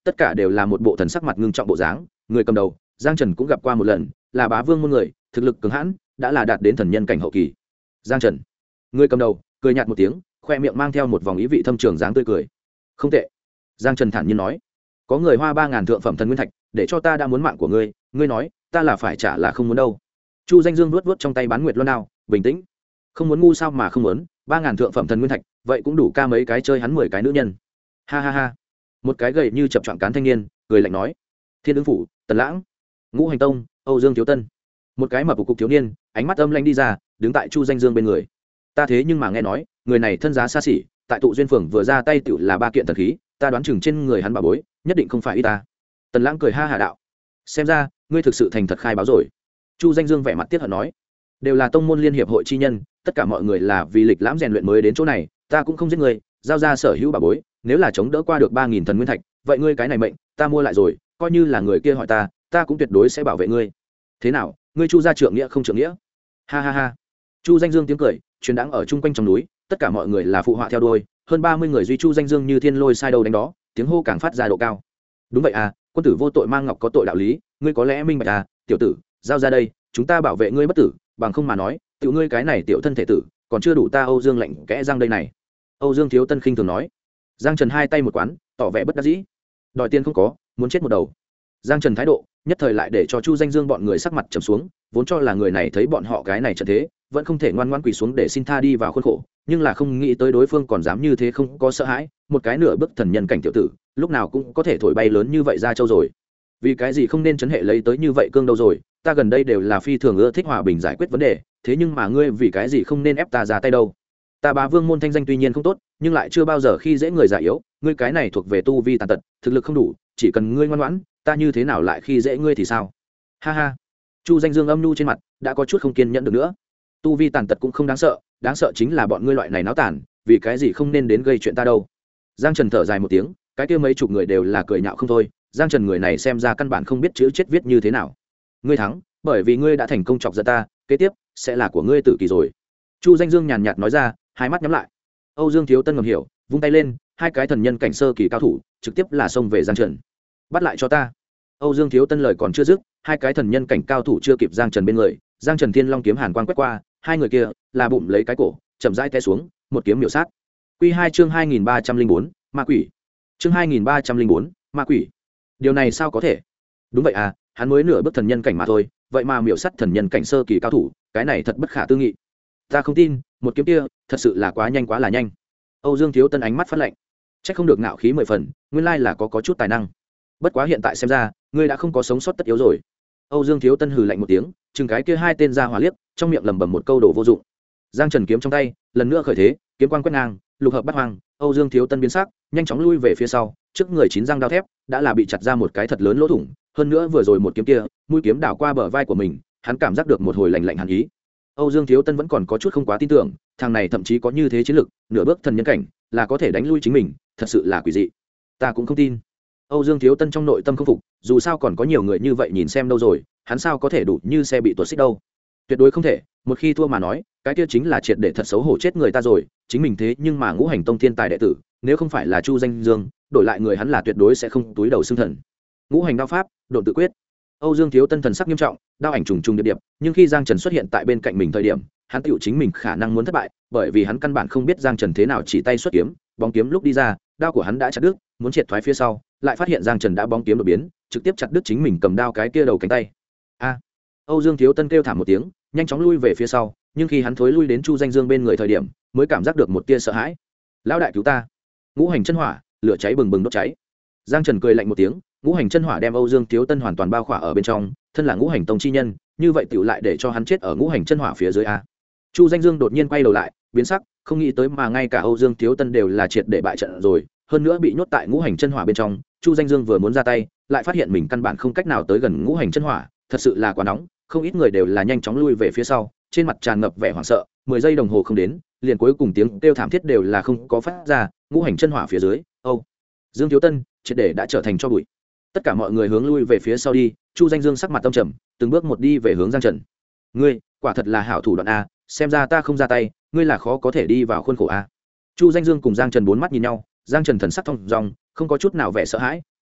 tất cả đều là một bộ thần sắc mặt ngưng trọng bộ dáng. Người cầm đầu Giang Trần cũng gặp qua một lần, là bá vương môn người, thực lực cường hãn, đã là đạt đến thần nhân cảnh hậu kỳ. Giang Trần, người cầm đầu cười nhạt một tiếng, khoe miệng mang theo một vòng ý vị thâm trường dáng tươi cười. Không tệ. Giang Trần thản nhiên nói, có người hoa 3.000 thượng phẩm thần nguyên thạch để cho ta, đã muốn mạng của ngươi, ngươi nói ta là phải trả là không muốn đâu. Chu Danh Dương vuốt vuốt trong tay bán nguyệt luân đao, bình tĩnh, không muốn ngu sao mà không muốn, 3.000 thượng phẩm thần nguyên thạch vậy cũng đủ ca mấy cái chơi hắn 10 cái nữ nhân. Ha ha ha. Một cái gầy như chập choạng cán thanh niên cười lạnh nói, Thiên Ứng phủ, Tần Lãng, Ngũ Hành Tông, Âu Dương Thiếu Tân. Một cái mập cục thiếu niên ánh mắt âm lãnh đi ra, đứng tại Chu Danh Dương bên người. Ta thế nhưng mà nghe nói người này thân giá xa xỉ, tại tụ duyên phường vừa ra tay tựu là 3 kiện thần khí, ta đoán chừng trên người hắn bà bối nhất định không phải ít ta. Tần Lãng cười ha hà đạo, xem ra ngươi thực sự thành thật khai báo rồi. Chu Danh Dương vẻ mặt tiếc hận nói, đều là tông môn liên hiệp hội chi nhân, tất cả mọi người là vì lịch lãm rèn luyện mới đến chỗ này, ta cũng không giết người, giao ra sở hữu bà bối, nếu là chống đỡ qua được 3.000 thần nguyên thạch, vậy ngươi cái này mệnh ta mua lại rồi, coi như là người kia hỏi ta cũng tuyệt đối sẽ bảo vệ ngươi. Thế nào, ngươi Chu gia trượng nghĩa không trượng nghĩa? Ha ha ha. Chu Danh Dương tiếng cười truyền đãng ở chung quanh trong núi, tất cả mọi người là phụ họa theo đuôi, hơn 30 người duy Chu Danh Dương như thiên lôi sai đầu đánh đó, tiếng hô càng phát ra độ cao. Đúng vậy à, quân tử vô tội mang ngọc có tội đạo lý, ngươi có lẽ minh bạch à, tiểu tử, giao ra đây, chúng ta bảo vệ ngươi bất tử, bằng không mà nói, tiểu ngươi cái này tiểu thân thể tử, còn chưa đủ ta Âu Dương lạnh kẽ răng đây này. Âu Dương Thiếu Tân khinh thường nói. Giang Trần hai tay một quán, tỏ vẻ bất đắc dĩ. Đòi tiền không có, muốn chết một đầu. Giang Trần thái độ nhất thời lại để cho Chu Danh Dương bọn người sắc mặt trầm xuống, vốn cho là người này thấy bọn họ cái này trận thế, vẫn không thể ngoan ngoãn quỳ xuống để xin tha đi vào khuôn khổ, nhưng là không nghĩ tới đối phương còn dám như thế, không có sợ hãi, một cái nửa bước thần nhân cảnh tiểu tử, lúc nào cũng có thể thổi bay lớn như vậy ra châu rồi. Vì cái gì không nên chấn hệ lấy tới như vậy cương đâu rồi, ta gần đây đều là phi thường ưa thích hòa bình giải quyết vấn đề, thế nhưng mà ngươi vì cái gì không nên ép ta ra tay đâu? Ta Bá Vương môn thanh danh tuy nhiên không tốt, nhưng lại chưa bao giờ khi dễ người già yếu, ngươi cái này thuộc về tu vi tàn tật, thực lực không đủ, chỉ cần ngươi ngoan ngoãn, ta như thế nào lại khi dễ ngươi thì sao? Ha ha. Chu Danh Dương âm nhu trên mặt đã có chút không kiên nhẫn được nữa. Tu vi tàn tật cũng không đáng sợ chính là bọn ngươi loại này náo tàn, vì cái gì không nên đến gây chuyện ta đâu. Giang Trần thở dài một tiếng, cái kia mấy chục người đều là cười nhạo không thôi, Giang Trần người này xem ra căn bản không biết chữ chết viết như thế nào. Ngươi thắng, bởi vì ngươi đã thành công chọc giận ta, kế tiếp sẽ là của ngươi tử kỳ rồi. Chu Danh Dương nhàn nhạt nói ra, hai mắt nhắm lại. Âu Dương Thiếu Tân ngầm hiểu, vung tay lên, hai cái thần nhân cảnh sơ kỳ cao thủ trực tiếp là xông về Giang Trần. Bắt lại cho ta. Âu Dương Thiếu Tân lời còn chưa dứt, hai cái thần nhân cảnh cao thủ chưa kịp Giang Trần bên người, Giang Trần Thiên Long kiếm hàn quang quét qua, hai người kia là bụng lấy cái cổ, chậm rãi té xuống, một kiếm miểu sát. Quy 2 chương 2304, ma quỷ. Chương 2304, ma quỷ. Điều này sao có thể? Đúng vậy à, hắn mới nửa bước thần nhân cảnh mà thôi, vậy mà miểu sát thần nhân cảnh sơ kỳ cao thủ, cái này thật bất khả tư nghị. Ta không tin, một kiếm kia thật sự là quá nhanh, quá là nhanh. Âu Dương Thiếu Tân ánh mắt phát lạnh, chắc không được ngạo khí 10 phần, nguyên lai là có chút tài năng. Bất quá hiện tại xem ra, ngươi đã không có sống sót tất yếu rồi. Âu Dương Thiếu Tân hừ lạnh một tiếng, chừng cái kia hai tên ra hỏa liếc, trong miệng lẩm bẩm một câu đồ vô dụng. Giang Trần kiếm trong tay lần nữa khởi thế, kiếm quang quét ngang, lục hợp bắt hoang. Âu Dương Thiếu Tân biến sắc, nhanh chóng lui về phía sau, trước người chín răng đao thép đã là bị chặt ra một cái thật lớn lỗ thủng, hơn nữa vừa rồi một kiếm kia, mũi kiếm đảo qua bờ vai của mình, hắn cảm giác được một hồi lạnh lạnh hàn ý. Âu Dương Thiếu Tân vẫn còn có chút không quá tin tưởng, thằng này thậm chí có như thế chiến lực, nửa bước thần nhân cảnh, là có thể đánh lui chính mình, thật sự là quỷ dị. Ta cũng không tin. Âu Dương Thiếu Tân trong nội tâm không phục, dù sao còn có nhiều người như vậy nhìn xem đâu rồi, hắn sao có thể đủ như xe bị tuột xích đâu. Tuyệt đối không thể, một khi thua mà nói, cái kia chính là triệt để thật xấu hổ chết người ta rồi, chính mình thế nhưng mà Ngũ Hành Tông thiên tài đệ tử, nếu không phải là Chu Danh Dương, đổi lại người hắn là tuyệt đối sẽ không túi đầu xương thần. Ngũ hành đao pháp, độn tự quyết. Âu Dương Thiếu Tân thần sắc nghiêm trọng, đao ảnh trùng trùng điệp điệp, nhưng khi Giang Trần xuất hiện tại bên cạnh mình thời điểm, hắn tựu chính mình khả năng muốn thất bại, bởi vì hắn căn bản không biết Giang Trần thế nào chỉ tay xuất kiếm, bóng kiếm lúc đi ra, đao của hắn đã chặt đứt, muốn triệt thoái phía sau, lại phát hiện Giang Trần đã bóng kiếm đột biến, trực tiếp chặt đứt chính mình cầm đao cái kia đầu cánh tay. A! Âu Dương Thiếu Tân kêu thảm một tiếng, nhanh chóng lui về phía sau, nhưng khi hắn thối lui đến Chu Danh Dương bên người thời điểm, mới cảm giác được một tia sợ hãi. Lão đại cứu ta! Ngũ hành chân hỏa, lửa cháy bừng bừng đốt cháy. Giang Trần cười lạnh một tiếng, ngũ hành chân hỏa đem Âu Dương Thiếu Tân hoàn toàn bao khỏa ở bên trong, thân là Ngũ Hành Tông chi nhân, như vậy tiểu lại để cho hắn chết ở ngũ hành chân hỏa phía dưới a. Chu Danh Dương đột nhiên quay đầu lại, biến sắc, không nghĩ tới mà ngay cả Âu Dương Thiếu Tân đều là triệt để bại trận rồi, hơn nữa bị nhốt tại ngũ hành chân hỏa bên trong. Chu Danh Dương vừa muốn ra tay, lại phát hiện mình căn bản không cách nào tới gần ngũ hành chân hỏa, thật sự là quá nóng, không ít người đều là nhanh chóng lui về phía sau, trên mặt tràn ngập vẻ hoảng sợ. 10 giây đồng hồ không đến, liền cuối cùng tiếng kêu thảm thiết đều là không có phát ra, ngũ hành chân hỏa phía dưới, Âu Dương Thiếu Tân triệt để đã trở thành tro bụi. Tất cả mọi người hướng lui về phía sau đi, Chu Danh Dương sắc mặt tâm trầm, từng bước một đi về hướng Giang Trần. Ngươi quả thật là hảo thủ đoạn a, xem ra ta không ra tay, ngươi là khó có thể đi vào khuôn khổ a. Chu Danh Dương cùng Giang Trần bốn mắt nhìn nhau, Giang Trần thần sắc thông dong, không có chút nào vẻ sợ hãi,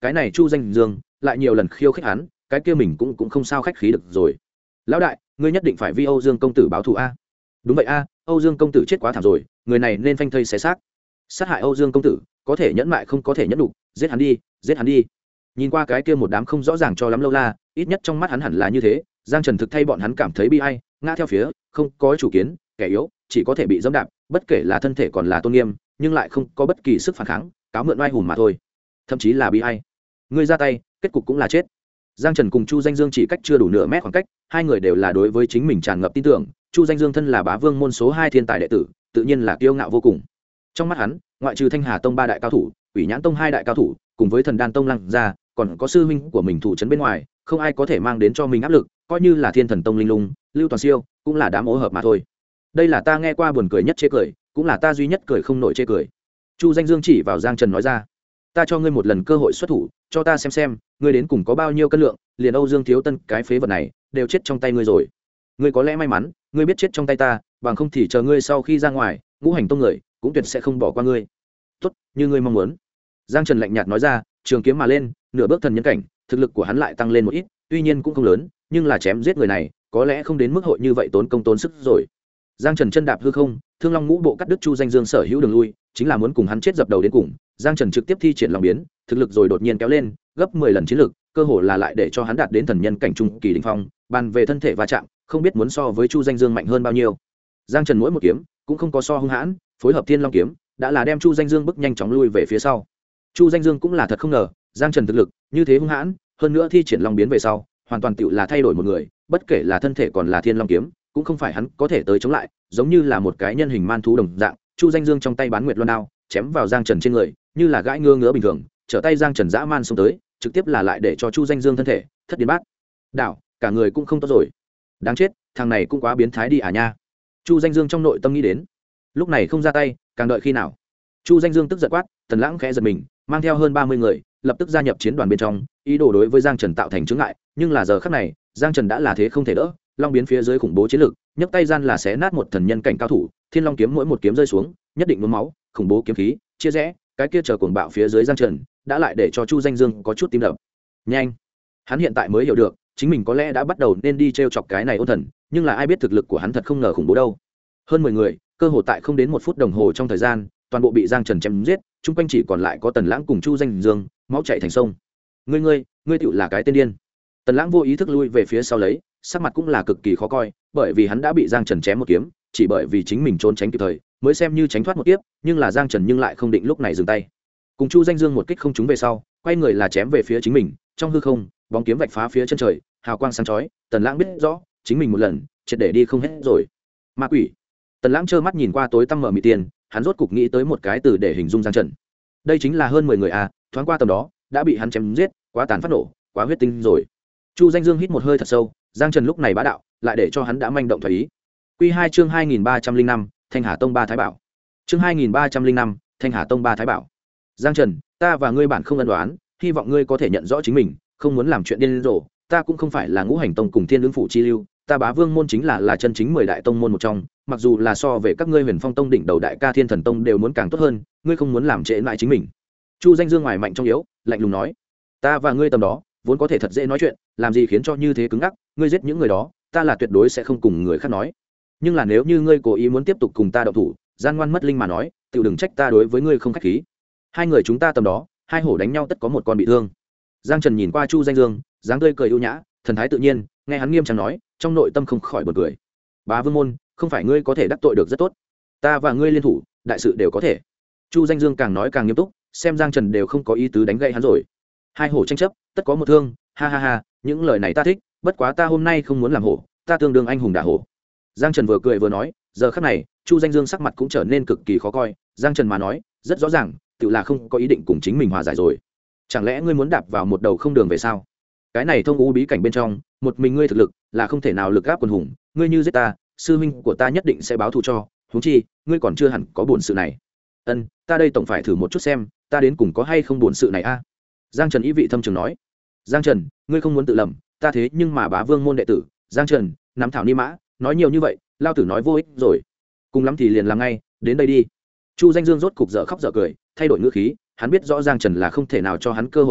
cái này Chu Danh Dương lại nhiều lần khiêu khích hắn, cái kia mình cũng không sao khách khí được rồi. Lão đại, ngươi nhất định phải vi Âu Dương công tử báo thù a. Đúng vậy a, Âu Dương công tử chết quá thảm rồi, người này nên phanh thây xé xác. Sát hại Âu Dương công tử, có thể nhẫn mại không có thể nhẫn đủ, giết hắn đi, giết hắn đi. Nhìn qua cái kia một đám không rõ ràng cho lắm lâu la, ít nhất trong mắt hắn hẳn là như thế, Giang Trần thực thay bọn hắn cảm thấy bi ai, ngã theo phía, không có chủ kiến, kẻ yếu chỉ có thể bị dẫm đạp, bất kể là thân thể còn là tôn nghiêm, nhưng lại không có bất kỳ sức phản kháng, cáo mượn oai hùng mà thôi, thậm chí là bi ai. Ngươi ra tay, kết cục cũng là chết. Giang Trần cùng Chu Danh Dương chỉ cách chưa đủ nửa mét khoảng cách, hai người đều là đối với chính mình tràn ngập tin tưởng. Chu Danh Dương thân là Bá Vương môn số 2 thiên tài đệ tử, tự nhiên là kiêu ngạo vô cùng. Trong mắt hắn, ngoại trừ Thanh Hà Tông 3 đại cao thủ, Quỷ Nhãn Tông 2 đại cao thủ, cùng với Thần Đan Tông Lăng ra, còn có sư huynh của mình thủ trấn bên ngoài, không ai có thể mang đến cho mình áp lực, coi như là Thiên Thần Tông Linh Lung, Lưu Toàn Siêu, cũng là đám ố hợp mà thôi. Đây là ta nghe qua buồn cười nhất chê cười, cũng là ta duy nhất cười không nổi chê cười. Chu Danh Dương chỉ vào Giang Trần nói ra, ta cho ngươi một lần cơ hội xuất thủ, cho ta xem ngươi đến cùng có bao nhiêu cân lượng, liền Âu Dương Thiếu Tân cái phế vật này đều chết trong tay ngươi rồi. Ngươi có lẽ may mắn, ngươi biết chết trong tay ta, bằng không thì chờ ngươi sau khi ra ngoài, Ngũ Hành Tông người cũng tuyệt sẽ không bỏ qua ngươi. Tốt, như ngươi mong muốn. Giang Trần lạnh nhạt nói ra, trường kiếm mà lên, nửa bước thần nhân cảnh, thực lực của hắn lại tăng lên một ít, tuy nhiên cũng không lớn, nhưng là chém giết người này, có lẽ không đến mức hội như vậy tốn công tốn sức rồi. Giang Trần chân đạp hư không, Thương Long Ngũ Bộ cắt đứt Chu Danh Dương sở hữu đường lui, chính là muốn cùng hắn chết dập đầu đến cùng. Giang Trần trực tiếp thi triển long biến, thực lực rồi đột nhiên kéo lên, gấp 10 lần chiến lực, cơ hồ là lại để cho hắn đạt đến thần nhân cảnh trung kỳ đỉnh phong, bàn về thân thể va chạm, không biết muốn so với Chu Danh Dương mạnh hơn bao nhiêu. Giang Trần mỗi một kiếm cũng không có so hung hãn, phối hợp Thiên Long kiếm, đã là đem Chu Danh Dương bức nhanh chóng lui về phía sau. Chu Danh Dương cũng là thật không ngờ, Giang Trần thực lực như thế hung hãn, hơn nữa thi triển long biến về sau, hoàn toàn tựu là thay đổi một người, bất kể là thân thể còn là Thiên Long kiếm, cũng không phải hắn có thể tới chống lại, giống như là một cái nhân hình man thú đồng dạng. Chu Danh Dương trong tay bán nguyệt loan đao chém vào Giang Trần trên người, như là gãi ngứa bình thường, trở tay Giang Trần dã man xông tới, trực tiếp là lại để cho Chu Danh Dương thân thể thất điên bát đảo, cả người cũng không tốt rồi. Đáng chết, thằng này cũng quá biến thái đi à nha. Chu Danh Dương trong nội tâm nghĩ đến. Lúc này không ra tay, càng đợi khi nào. Chu Danh Dương tức giận quát, Tần Lãng khẽ giật mình, mang theo hơn 30 người, lập tức gia nhập chiến đoàn bên trong, ý đồ đối với Giang Trần tạo thành chướng ngại, nhưng là giờ khắc này, Giang Trần đã là thế không thể đỡ, long biến phía dưới khủng bố chiến lực, nhấc tay gian là xé nát một thần nhân cảnh cao thủ, Thiên Long kiếm mỗi một kiếm rơi xuống, nhất định nhuốm máu, khủng bố kiếm khí, chia rẽ, cái kia chờ cuồng bạo phía dưới Giang Trần, đã lại để cho Chu Danh Dương có chút tim đập. Nhanh, hắn hiện tại mới hiểu được, chính mình có lẽ đã bắt đầu nên đi trêu chọc cái này ôn thần, nhưng là ai biết thực lực của hắn thật không ngờ khủng bố đâu. Hơn 10 người, cơ hồ tại không đến 1 phút đồng hồ trong thời gian, toàn bộ bị Giang Trần chém giết, chung quanh chỉ còn lại có Tần Lãng cùng Chu Danh Dương, máu chảy thành sông. Ngươi tựu là cái tên điên. Tần Lãng vô ý thức lui về phía sau lấy, sắc mặt cũng là cực kỳ khó coi, bởi vì hắn đã bị Giang Trần chém một kiếm, chỉ bởi vì chính mình trốn tránh kịp thời, mới xem như tránh thoát một kiếp, nhưng là Giang Trần nhưng lại không định lúc này dừng tay. Cùng Chu Danh Dương một kích không trúng về sau, quay người là chém về phía chính mình, trong hư không, bóng kiếm vạch phá phía chân trời, hào quang sáng chói, Tần Lãng biết rõ, chính mình một lần, triệt để đi không hết rồi. Ma quỷ. Tần Lãng trơ mắt nhìn qua tối tăm mờ mịt tiền, hắn rốt cục nghĩ tới một cái từ để hình dung Giang Trần. Đây chính là hơn 10 người à, thoáng qua tầm đó, đã bị hắn chém giết, quá tàn phát nổ, quá huyết tinh rồi. Chu Danh Dương hít một hơi thật sâu, Giang Trần lúc này bá đạo, lại để cho hắn đã manh động thoái ý. Quy 2 chương 2305, Thanh Hà Tông 3 Thái Bảo. Chương 2305, Thanh Hà Tông 3 Thái Bảo. Giang Trần, ta và ngươi bản không ân đoán, hy vọng ngươi có thể nhận rõ chính mình, không muốn làm chuyện điên rồ, ta cũng không phải là Ngũ Hành Tông cùng Thiên Lương phủ chi lưu, ta Bá Vương môn chính là chân chính 10 đại tông môn một trong, mặc dù là so về các ngươi Huyền Phong Tông đỉnh đầu đại ca Thiên Thần Tông đều muốn càng tốt hơn, ngươi không muốn làm trễ lại chính mình. Chu Danh Dương ngoài mạnh trong yếu, lạnh lùng nói, ta và ngươi tầm đó vốn có thể thật dễ nói chuyện, làm gì khiến cho như thế cứng ngắc, ngươi giết những người đó, ta là tuyệt đối sẽ không cùng người khác nói. Nhưng là nếu như ngươi cố ý muốn tiếp tục cùng ta động thủ, gian ngoan mất linh mà nói, tự đừng trách ta đối với ngươi không khách khí. Hai người chúng ta tầm đó, hai hổ đánh nhau tất có một con bị thương. Giang Trần nhìn qua Chu Danh Dương, dáng tươi cười ưu nhã, thần thái tự nhiên, nghe hắn nghiêm trang nói, trong nội tâm không khỏi bật cười. Bá Vương môn, không phải ngươi có thể đắc tội được rất tốt, ta và ngươi liên thủ, đại sự đều có thể. Chu Danh Dương càng nói càng nghiêm túc, xem Giang Trần đều không có ý tứ đánh gậy hắn rồi. Hai hổ tranh chấp, tất có một thương, ha ha ha, những lời này ta thích, bất quá ta hôm nay không muốn làm hổ, ta tương đương anh hùng đả hổ. Giang Trần vừa cười vừa nói, giờ khắc này, Chu Danh Dương sắc mặt cũng trở nên cực kỳ khó coi, Giang Trần mà nói, rất rõ ràng, tự là không có ý định cùng chính mình hòa giải rồi. Chẳng lẽ ngươi muốn đạp vào một đầu không đường về sao? Cái này thông u bí cảnh bên trong, một mình ngươi thực lực là không thể nào lực gáp quần hùng, ngươi như giết ta, sư huynh của ta nhất định sẽ báo thù cho, huống chi, ngươi còn chưa hẳn có buồn sự này. Ân, ta đây tổng phải thử một chút xem, ta đến cùng có hay không buồn sự này a. Giang Trần ý vị thâm trường nói, Giang Trần, ngươi không muốn tự lầm, ta thế nhưng mà Bá Vương môn đệ tử. Giang Trần, nắm thảo ni mã, nói nhiều như vậy, lao tử nói vô ích rồi, cùng lắm thì liền làm ngay, đến đây đi. Chu Danh Dương rốt cục dở khóc dở cười, thay đổi ngữ khí, hắn biết rõ Giang Trần là không thể nào cho hắn cơ hội này,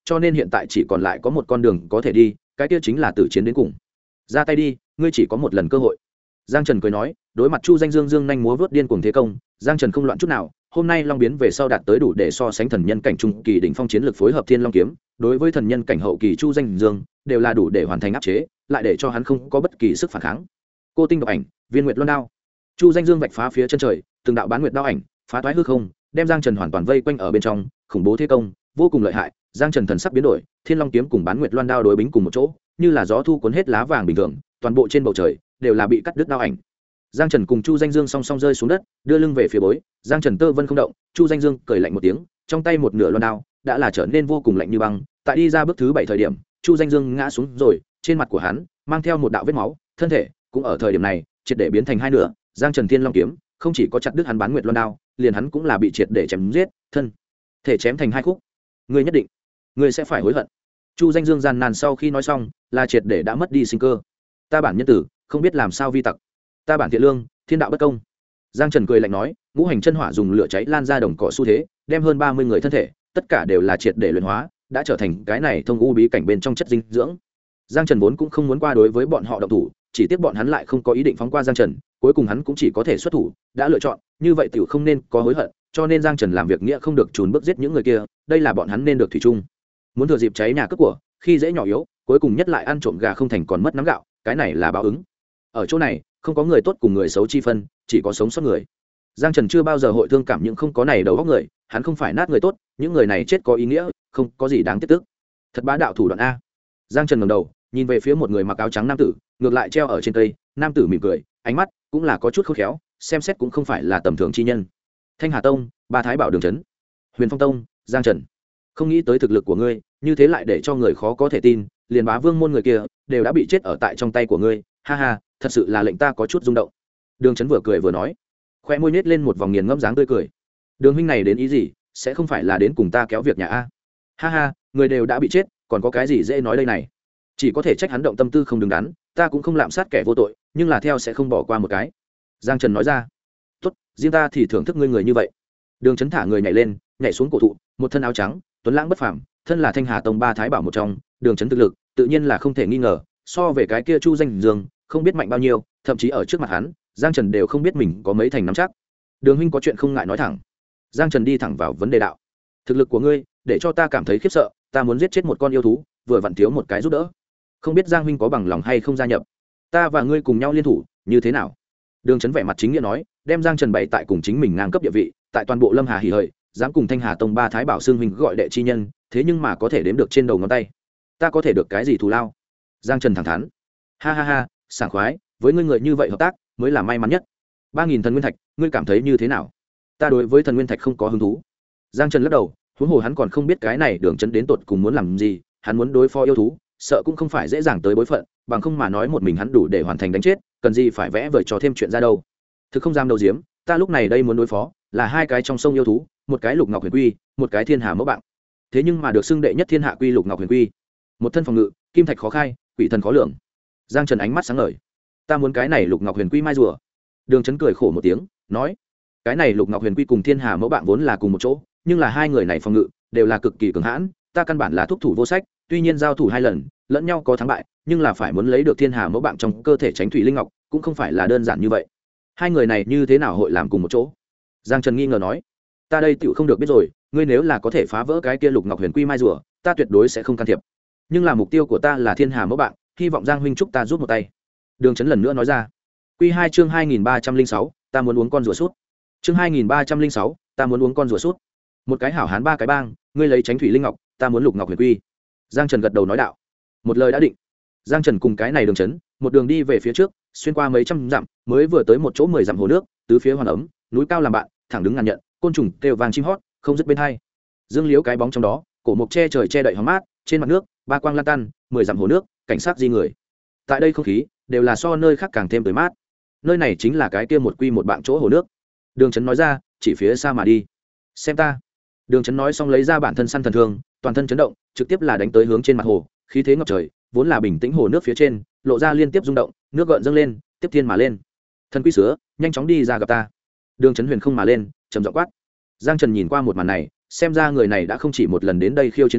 cho nên hiện tại chỉ còn lại có một con đường có thể đi, cái kia chính là tử chiến đến cùng. Ra tay đi, ngươi chỉ có một lần cơ hội. Giang Trần cười nói, đối mặt Chu Danh Dương dương nhanh múa vớt điên cuồng thế công, Giang Trần không loạn chút nào. Hôm nay Long biến về sau đạt tới đủ để so sánh thần nhân cảnh trung kỳ đỉnh phong chiến lược phối hợp Thiên Long kiếm, đối với thần nhân cảnh hậu kỳ Chu Danh Dương đều là đủ để hoàn thành áp chế, lại để cho hắn không có bất kỳ sức phản kháng. Cô tinh độc ảnh, viên nguyệt loan đao. Chu Danh Dương vạch phá phía chân trời, từng đạo bán nguyệt đao ảnh, phá toái hư không, đem Giang Trần hoàn toàn vây quanh ở bên trong, khủng bố thế công, vô cùng lợi hại. Giang Trần thần sắc biến đổi, Thiên Long kiếm cùng bán nguyệt loan đao đối bính cùng một chỗ, như là gió thu cuốn hết lá vàng bình thường, toàn bộ trên bầu trời đều là bị cắt đứt đao ảnh. Giang Trần cùng Chu Danh Dương song song rơi xuống đất, đưa lưng về phía bối. Giang Trần tơ vân không động, Chu Danh Dương cười lạnh một tiếng, trong tay một nửa loan đao đã là trở nên vô cùng lạnh như băng. Tại đi ra bước thứ 7 thời điểm, Chu Danh Dương ngã xuống rồi, trên mặt của hắn mang theo một đạo vết máu, thân thể cũng ở thời điểm này triệt để biến thành hai nửa. Giang Trần Thiên Long kiếm không chỉ có chặt đứt hắn bán nguyệt loan đao, liền hắn cũng là bị triệt để chém giết, thân thể chém thành hai khúc. Ngươi nhất định, ngươi sẽ phải hối hận. Chu Danh Dương gian nan sau khi nói xong, là triệt để đã mất đi sinh cơ. Ta bản nhân tử, không biết làm sao vi tặc. Ta bản thiện lương, thiên đạo bất công. Giang Trần cười lạnh nói, ngũ hành chân hỏa dùng lửa cháy lan ra đồng cỏ xu thế, đem hơn 30 người thân thể, tất cả đều là triệt để luyện hóa, đã trở thành cái này thông u bí cảnh bên trong chất dinh dưỡng. Giang Trần vốn cũng không muốn qua đối với bọn họ động thủ, chỉ tiếc bọn hắn lại không có ý định phóng qua Giang Trần, cuối cùng hắn cũng chỉ có thể xuất thủ, đã lựa chọn, như vậy tiểu không nên có hối hận, cho nên Giang Trần làm việc nghĩa không được chùn bước giết những người kia, đây là bọn hắn nên được thủy chung. Muốn thừa dịp cháy nhà cướp của, khi dễ nhỏ yếu, cuối cùng nhất lại ăn trộm gà không thành còn mất nắm gạo, cái này là báo ứng. Ở chỗ này, không có người tốt cùng người xấu chi phân, chỉ có sống sót người. Giang Trần chưa bao giờ hội thương cảm những không có này đầu óc người, hắn không phải nát người tốt, những người này chết có ý nghĩa, không có gì đáng tiếc tức. Thật bá đạo thủ đoạn a. Giang Trần ngẩng đầu, nhìn về phía một người mặc áo trắng nam tử, ngược lại treo ở trên cây, nam tử mỉm cười, ánh mắt cũng là có chút khôn khéo, xem xét cũng không phải là tầm thường chi nhân. Thanh Hà Tông, Ba Thái Bảo Đường trấn, Huyền Phong Tông, Giang Trần. Không nghĩ tới thực lực của ngươi, như thế lại để cho người khó có thể tin, liền Bá Vương môn người kia đều đã bị chết ở tại trong tay của ngươi, ha ha, thật sự là lệnh ta có chút rung động. Đường trấn vừa cười vừa nói, khoe môi nhếch lên một vòng nghiền ngẫm dáng tươi cười. Đường huynh này đến ý gì, sẽ không phải là đến cùng ta kéo việc nhà a? Ha ha, người đều đã bị chết, còn có cái gì dễ nói đây này? Chỉ có thể trách hắn động tâm tư không đứng đắn, ta cũng không lạm sát kẻ vô tội, nhưng là theo sẽ không bỏ qua một cái. Giang Trần nói ra. Tốt, riêng ta thì thưởng thức ngươi người như vậy. Đường trấn thả người nhảy lên, nhảy xuống cổ thụ, một thân áo trắng, tuấn lãng bất phàm, thân là Thanh Hà Tông Ba Thái Bảo một trong, Đường trấn thực lực tự nhiên là không thể nghi ngờ, so về cái kia Chu Danh Dương không biết mạnh bao nhiêu, thậm chí ở trước mặt hắn, Giang Trần đều không biết mình có mấy thành nắm chắc. Đường huynh có chuyện không ngại nói thẳng. Giang Trần đi thẳng vào vấn đề đạo. Thực lực của ngươi để cho ta cảm thấy khiếp sợ, ta muốn giết chết một con yêu thú, vừa vặn thiếu một cái giúp đỡ, không biết Giang huynh có bằng lòng hay không gia nhập, ta và ngươi cùng nhau liên thủ như thế nào? Đường trấn vẻ mặt chính nghĩa nói, đem Giang Trần bày tại cùng chính mình ngang cấp địa vị, tại toàn bộ Lâm Hà hỉ hợi, dám cùng Thanh Hà Tông Ba Thái Bảo xương huynh gọi đệ chi nhân, thế nhưng mà có thể đếm được trên đầu ngón tay, ta có thể được cái gì thù lao? Giang Trần thẳng thắn, ha ha ha, sảng khoái, với ngươi người như vậy hợp tác mới là may mắn nhất. 3000 thần nguyên thạch, ngươi cảm thấy như thế nào? Ta đối với thần nguyên thạch không có hứng thú. Giang Trần lắc đầu, huống hồ hắn còn không biết cái này Đường trấn đến tột cùng muốn làm gì, hắn muốn đối phó yêu thú, sợ cũng không phải dễ dàng tới bối phận, bằng không mà nói một mình hắn đủ để hoàn thành đánh chết, cần gì phải vẽ vời cho thêm chuyện ra đâu. Thực không dám đầu diếm, ta lúc này đây muốn đối phó là hai cái trong sông yêu thú, một cái Lục Ngọc Huyền Quy, một cái Thiên Hà Mẫu Bạn. Thế nhưng mà được xưng đệ nhất thiên hạ quy Lục Ngọc Huyền Quy, một thân phòng ngự, kim thạch khó khai, quỷ thần khó lường. Giang Trần ánh mắt sáng ngời, ta muốn cái này Lục Ngọc Huyền Quy mai rùa. Đường trấn cười khổ một tiếng, nói, cái này Lục Ngọc Huyền Quy cùng Thiên Hà Mẫu Bạn vốn là cùng một chỗ, nhưng là hai người này phòng ngự đều là cực kỳ cường hãn, ta căn bản là thúc thủ vô sách, tuy nhiên giao thủ 2 lần, lẫn nhau có thắng bại, nhưng là phải muốn lấy được Thiên Hà Mẫu Bạn trong cơ thể Tránh Thủy Linh Ngọc, cũng không phải là đơn giản như vậy. Hai người này như thế nào hội làm cùng một chỗ? Giang Trần nghi ngờ nói, ta đây tựu không được biết rồi, ngươi nếu là có thể phá vỡ cái kia Lục Ngọc Huyền Quy mai rùa, ta tuyệt đối sẽ không can thiệp. Nhưng là mục tiêu của ta là Thiên Hà Mẫu Bạn, hy vọng Giang huynh chúc ta giúp một tay. Đường trấn lần nữa nói ra. Quy 2 chương 2306, ta muốn uống con rùa sút. Chương 2306, ta muốn uống con rùa sút. Một cái hảo hán ba cái bang, ngươi lấy Tránh Thủy Linh Ngọc, ta muốn Lục Ngọc Huyền Quy. Giang Trần gật đầu nói đạo. Một lời đã định. Giang Trần cùng cái này Đường trấn, một đường đi về phía trước, xuyên qua mấy trăm dặm, mới vừa tới một chỗ 10 dặm hồ nước, tứ phía hoàn ấm, núi cao làm bạn, thẳng đứng ngàn nhận, côn trùng kêu vang chim hót, không dứt bên hai. Dương liếu cái bóng trong đó, cổ mục che trời che đậy hóng mát, trên mặt nước, ba quang lan tan, 10 dặm hồ nước, cảnh sát di người. Tại đây không khí đều là so nơi khác càng thêm tươi mát. Nơi này chính là cái kia một quy một bạn chỗ hồ nước. Đường trấn nói ra, chỉ phía xa mà đi. Xem ta. Đường trấn nói xong lấy ra bản thân săn thần thương, toàn thân chấn động, trực tiếp là đánh tới hướng trên mặt hồ, khí thế ngập trời, vốn là bình tĩnh hồ nước phía trên, lộ ra liên tiếp rung động, nước gợn dâng lên, tiếp thiên mà lên. Thần quy sứa, nhanh chóng đi ra gặp ta. Đường trấn huyền không mà lên, trầm giọng quát. Giang Trần nhìn qua một màn này, xem ra người này đã không chỉ một lần đến đây khiêu chiến rồi,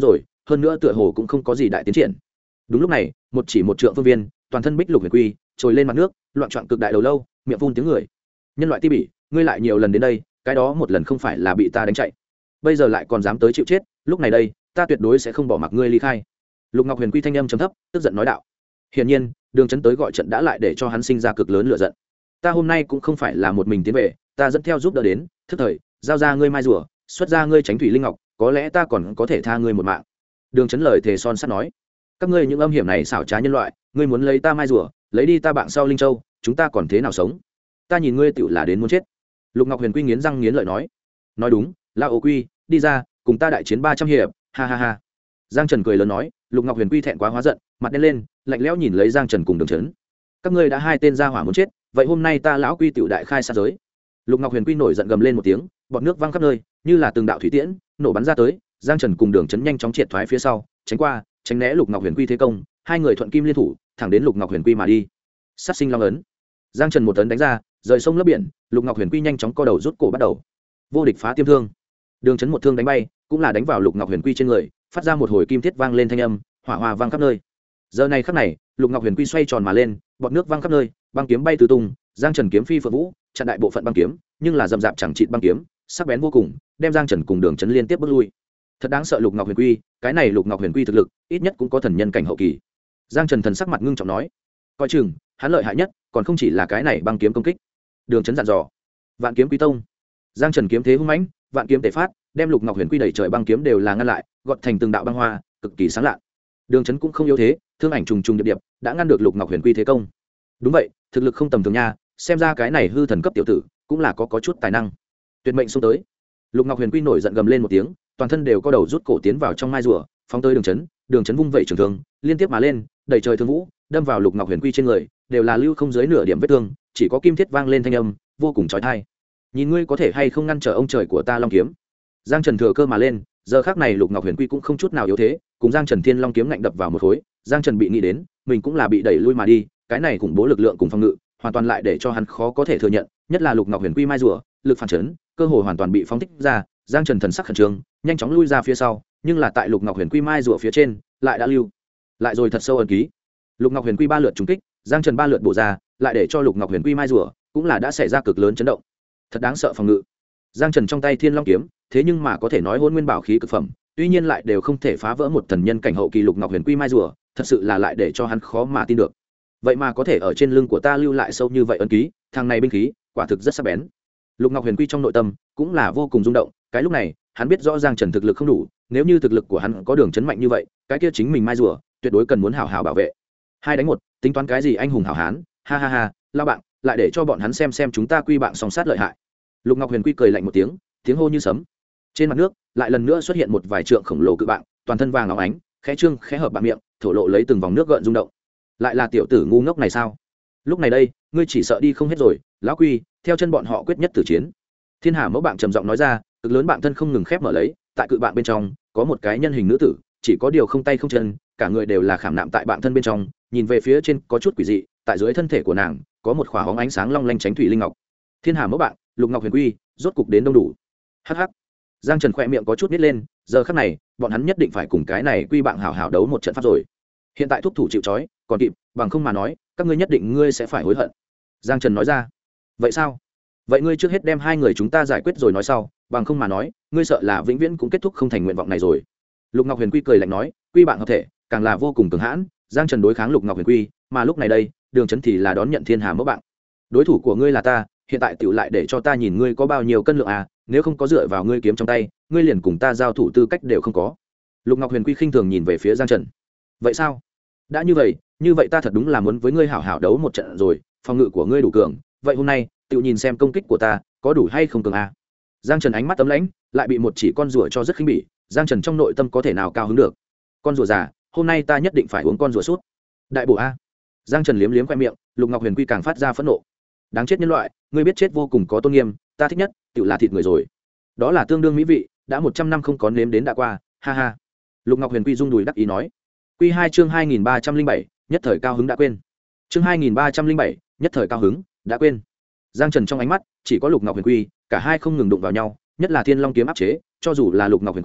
hơn nữa tựa hồ cũng không có gì đại tiến triển. Đúng lúc này, một chỉ một trượng phương viên, toàn thân bích lục huyền quy, trồi lên mặt nước, loạn trọn cực đại đầu lâu, miệng phun tiếng người. Nhân loại ti bỉ, ngươi lại nhiều lần đến đây, cái đó một lần không phải là bị ta đánh chạy, bây giờ lại còn dám tới chịu chết, lúc này đây, ta tuyệt đối sẽ không bỏ mặc ngươi ly khai. Lục Ngọc Huyền Quy thanh âm trầm thấp, tức giận nói đạo. Hiển nhiên, Đường Chấn tới gọi trận đã lại để cho hắn sinh ra cực lớn lửa giận. Ta hôm nay cũng không phải là một mình tiến về, ta dẫn theo giúp đỡ đến, thức thời, giao ra ngươi mai rùa, xuất ra ngươi tránh thủy linh ngọc, có lẽ ta còn có thể tha ngươi một mạng. Đường Chấn lời thề son sắt nói. Các ngươi những âm hiểm này xảo trá nhân loại, ngươi muốn lấy ta mai rùa, lấy đi ta bạn sau linh châu, chúng ta còn thế nào sống? Ta nhìn ngươi tựu là đến muốn chết. Lục Ngọc Huyền Quy nghiến răng nghiến lợi nói. Nói đúng, La Ô Quy, đi ra, cùng ta đại chiến 300 hiệp, ha ha ha. Giang Trần cười lớn nói. Lục Ngọc Huyền Quy thẹn quá hóa giận, mặt đen lên, lạnh lẽo nhìn lấy Giang Trần cùng Đường Chấn. Các ngươi đã hai tên ra hỏa muốn chết, vậy hôm nay ta lão Quy tiểu đại khai sát giới. Lục Ngọc Huyền Quy nổi giận gầm lên một tiếng, bọt nước văng khắp nơi, như là từng đạo thủy tiễn, nổ bắn ra tới. Giang Trần cùng Đường Chấn nhanh chóng triệt thoái phía sau, tránh qua, tránh né Lục Ngọc Huyền Quy thế công, hai người thuận kim liên thủ, thẳng đến Lục Ngọc Huyền Quy mà đi. Sát sinh long ấn. Giang Trần một tấn đánh ra, rời sông lấp biển, Lục Ngọc Huyền Quy nhanh chóng co đầu rút cổ bắt đầu. Vô địch phá tiêm thương. Đường Chấn một thương đánh bay, cũng là đánh vào Lục Ngọc Huyền Quy trên người, phát ra một hồi kim thiết vang lên thanh âm, hỏa hoa vang khắp nơi. Giờ này khắc này, Lục Ngọc Huyền Quy xoay tròn mà lên, bọt nước vang khắp nơi, băng kiếm bay tứ tung, Giang Trần kiếm phi phượng vũ, chặn đại bộ phận băng kiếm, nhưng là dầm dạp chẳng chịt băng kiếm, sắc bén vô cùng, đem Giang Trần cùng Đường Chấn liên tiếp bước lui. Thật đáng sợ Lục Ngọc Huyền Quy, cái này Lục Ngọc Huyền Quy thực lực, ít nhất cũng có thần nhân cảnh hậu kỳ. Giang Trần thần sắc mặt ngưng trọng nói, coi chừng, hắn lợi hại nhất, còn không chỉ là cái này băng kiếm công kích. Đường Chấn dặn dò, Vạn Kiếm Quý Tông. Giang Trần kiếm thế hung mãnh, vạn kiếm tề phát, đem Lục Ngọc Huyền Quy đẩy trời băng kiếm đều là ngăn lại, gọt thành từng đạo băng hoa, cực kỳ sáng lạ. Đường Chấn cũng không yếu thế, thương ảnh trùng trùng điệp điệp, đã ngăn được Lục Ngọc Huyền Quy thế công. Đúng vậy, thực lực không tầm thường nha, xem ra cái này hư thần cấp tiểu tử, cũng là có chút tài năng. Tuyệt mệnh xông tới. Lục Ngọc Huyền Quy nổi giận gầm lên một tiếng, toàn thân đều có đầu rút cổ tiến vào trong mai rùa, phóng tới Đường Chấn. Đường Chấn vung vẩy trường thương, liên tiếp mà lên, đẩy trời thương vũ, đâm vào Lục Ngọc Huyền Quy trên người, đều là lưu không dưới nửa điểm vết thương, chỉ có kim thiết vang lên thanh âm, vô cùng chói tai. Nhìn ngươi có thể hay không ngăn trở ông trời của ta long kiếm. Giang Trần thừa cơ mà lên, giờ khắc này Lục Ngọc Huyền Quy cũng không chút nào yếu thế, cùng Giang Trần Thiên Long kiếm ngạnh đập vào một khối. Giang Trần bị nghĩ đến, mình cũng là bị đẩy lui mà đi, cái này khủng bố lực lượng cùng phòng ngự, hoàn toàn lại để cho hắn khó có thể thừa nhận, nhất là Lục Ngọc Huyền Quy mai rùa, lực phản chấn, cơ hội hoàn toàn bị phóng thích ra. Giang Trần thần sắc khẩn trương, nhanh chóng lui ra phía sau, nhưng là tại Lục Ngọc Huyền Quy mai rùa phía trên, lại đã lưu lại rồi thật sâu ẩn ký. Lục Ngọc Huyền Quy 3 lượt trúng kích, Giang Trần 3 lượt bổ ra, lại để cho Lục Ngọc Huyền Quy mai rùa cũng là đã xảy ra cực lớn chấn động. Thật đáng sợ phòng ngự. Giang Trần trong tay Thiên Long kiếm, thế nhưng mà có thể nói hôn nguyên bảo khí cực phẩm, tuy nhiên lại đều không thể phá vỡ một thần nhân cảnh hậu kỳ Lục Ngọc Huyền Quy mai rùa, thật sự là lại để cho hắn khó mà tin được. Vậy mà có thể ở trên lưng của ta lưu lại sâu như vậy ấn ký, thằng này binh khí, quả thực rất sắc bén. Lục Ngọc Huyền Quy trong nội tâm cũng là vô cùng rung động, cái lúc này, hắn biết rõ Giang Trần thực lực không đủ, nếu như thực lực của hắn có Đường Chấn mạnh như vậy, cái kia chính mình mai rùa, tuyệt đối cần muốn hảo hảo bảo vệ. 2 đánh 1, tính toán cái gì anh hùng hảo hán, ha ha ha, lao bạn, lại để cho bọn hắn xem chúng ta quy bạn song sát lợi hại. Lục Ngọc Huyền Quy cười lạnh một tiếng, tiếng hô như sấm. Trên mặt nước, lại lần nữa xuất hiện một vài trượng khổng lồ cự bạn, toàn thân vàng óng ánh, khẽ trương khẽ hợp bạn miệng, thổ lộ lấy từng vòng nước gợn rung động. Lại là tiểu tử ngu ngốc này sao? Lúc này đây, ngươi chỉ sợ đi không hết rồi, lão Quy, theo chân bọn họ quyết nhất tử chiến. Thiên Hà Mẫu bạn trầm giọng nói ra, cực lớn bạn thân không ngừng khép mở lấy, tại cự bạn bên trong, có một cái nhân hình nữ tử, chỉ có điều không tay không chân, cả người đều là khảm nạm tại bạn thân bên trong, nhìn về phía trên có chút quỷ dị, tại dưới thân thể của nàng, có một khỏa hóng ánh sáng long lanh tránh thủy linh ngọc. Thiên Hà Mẫu bạn, Lục Ngọc Huyền Quy, rốt cục đến đông đủ. Hắc hắc. Giang Trần khẽ miệng có chút nít lên, giờ khắc này, bọn hắn nhất định phải cùng cái này quy bạn hảo hảo đấu một trận pháp rồi. Hiện tại thúc thủ chịu trói, còn kịp, bằng không mà nói, các ngươi nhất định ngươi sẽ phải hối hận. Giang Trần nói ra. Vậy sao? Vậy ngươi trước hết đem 2 người chúng ta giải quyết rồi nói sau, bằng không mà nói, ngươi sợ là vĩnh viễn cũng kết thúc không thành nguyện vọng này rồi. Lục Ngọc Huyền Quy cười lạnh nói, quy bạn hợp thể, càng là vô cùng cường hãn. Giang Trần đối kháng Lục Ngọc Huyền Quy, mà lúc này đây, Đường Chấn thì là đón nhận Thiên Hà Mẫu bạn. Đối thủ của ngươi là ta, hiện tại tiểu lại để cho ta nhìn ngươi có bao nhiêu cân lượng à, nếu không có dựa vào ngươi kiếm trong tay, ngươi liền cùng ta giao thủ tư cách đều không có. Lục Ngọc Huyền Quy khinh thường nhìn về phía Giang Trần. Vậy sao? Đã như vậy ta thật đúng là muốn với ngươi hảo hảo đấu một trận rồi, phòng ngự của ngươi đủ cường, vậy hôm nay, tiểu nhìn xem công kích của ta có đủ hay không cường à. Giang Trần ánh mắt tấm lãnh, lại bị một chỉ con rùa cho rất khinh bỉ, Giang Trần trong nội tâm có thể nào cao hứng được. Con rùa già, hôm nay ta nhất định phải uống con rùa sút. Đại bổ a. Giang Trần liếm liếm khoe miệng, Lục Ngọc Huyền Quy càng phát ra phẫn nộ. Đáng chết nhân loại, ngươi biết chết vô cùng có tôn nghiêm, ta thích nhất, tự là thịt người rồi. Đó là tương đương mỹ vị, đã 100 năm không có nếm đến đã qua, ha ha. Lục Ngọc Huyền Quy rung đùi đắc ý nói. Quy 2 chương 2307, nhất thời cao hứng đã quên. Chương 2307, nhất thời cao hứng, đã quên. Giang Trần trong ánh mắt chỉ có Lục Ngọc Huyền Quy, cả hai không ngừng đụng vào nhau, nhất là Thiên Long kiếm áp chế, cho dù là Lục Ngọc Huyền Quy,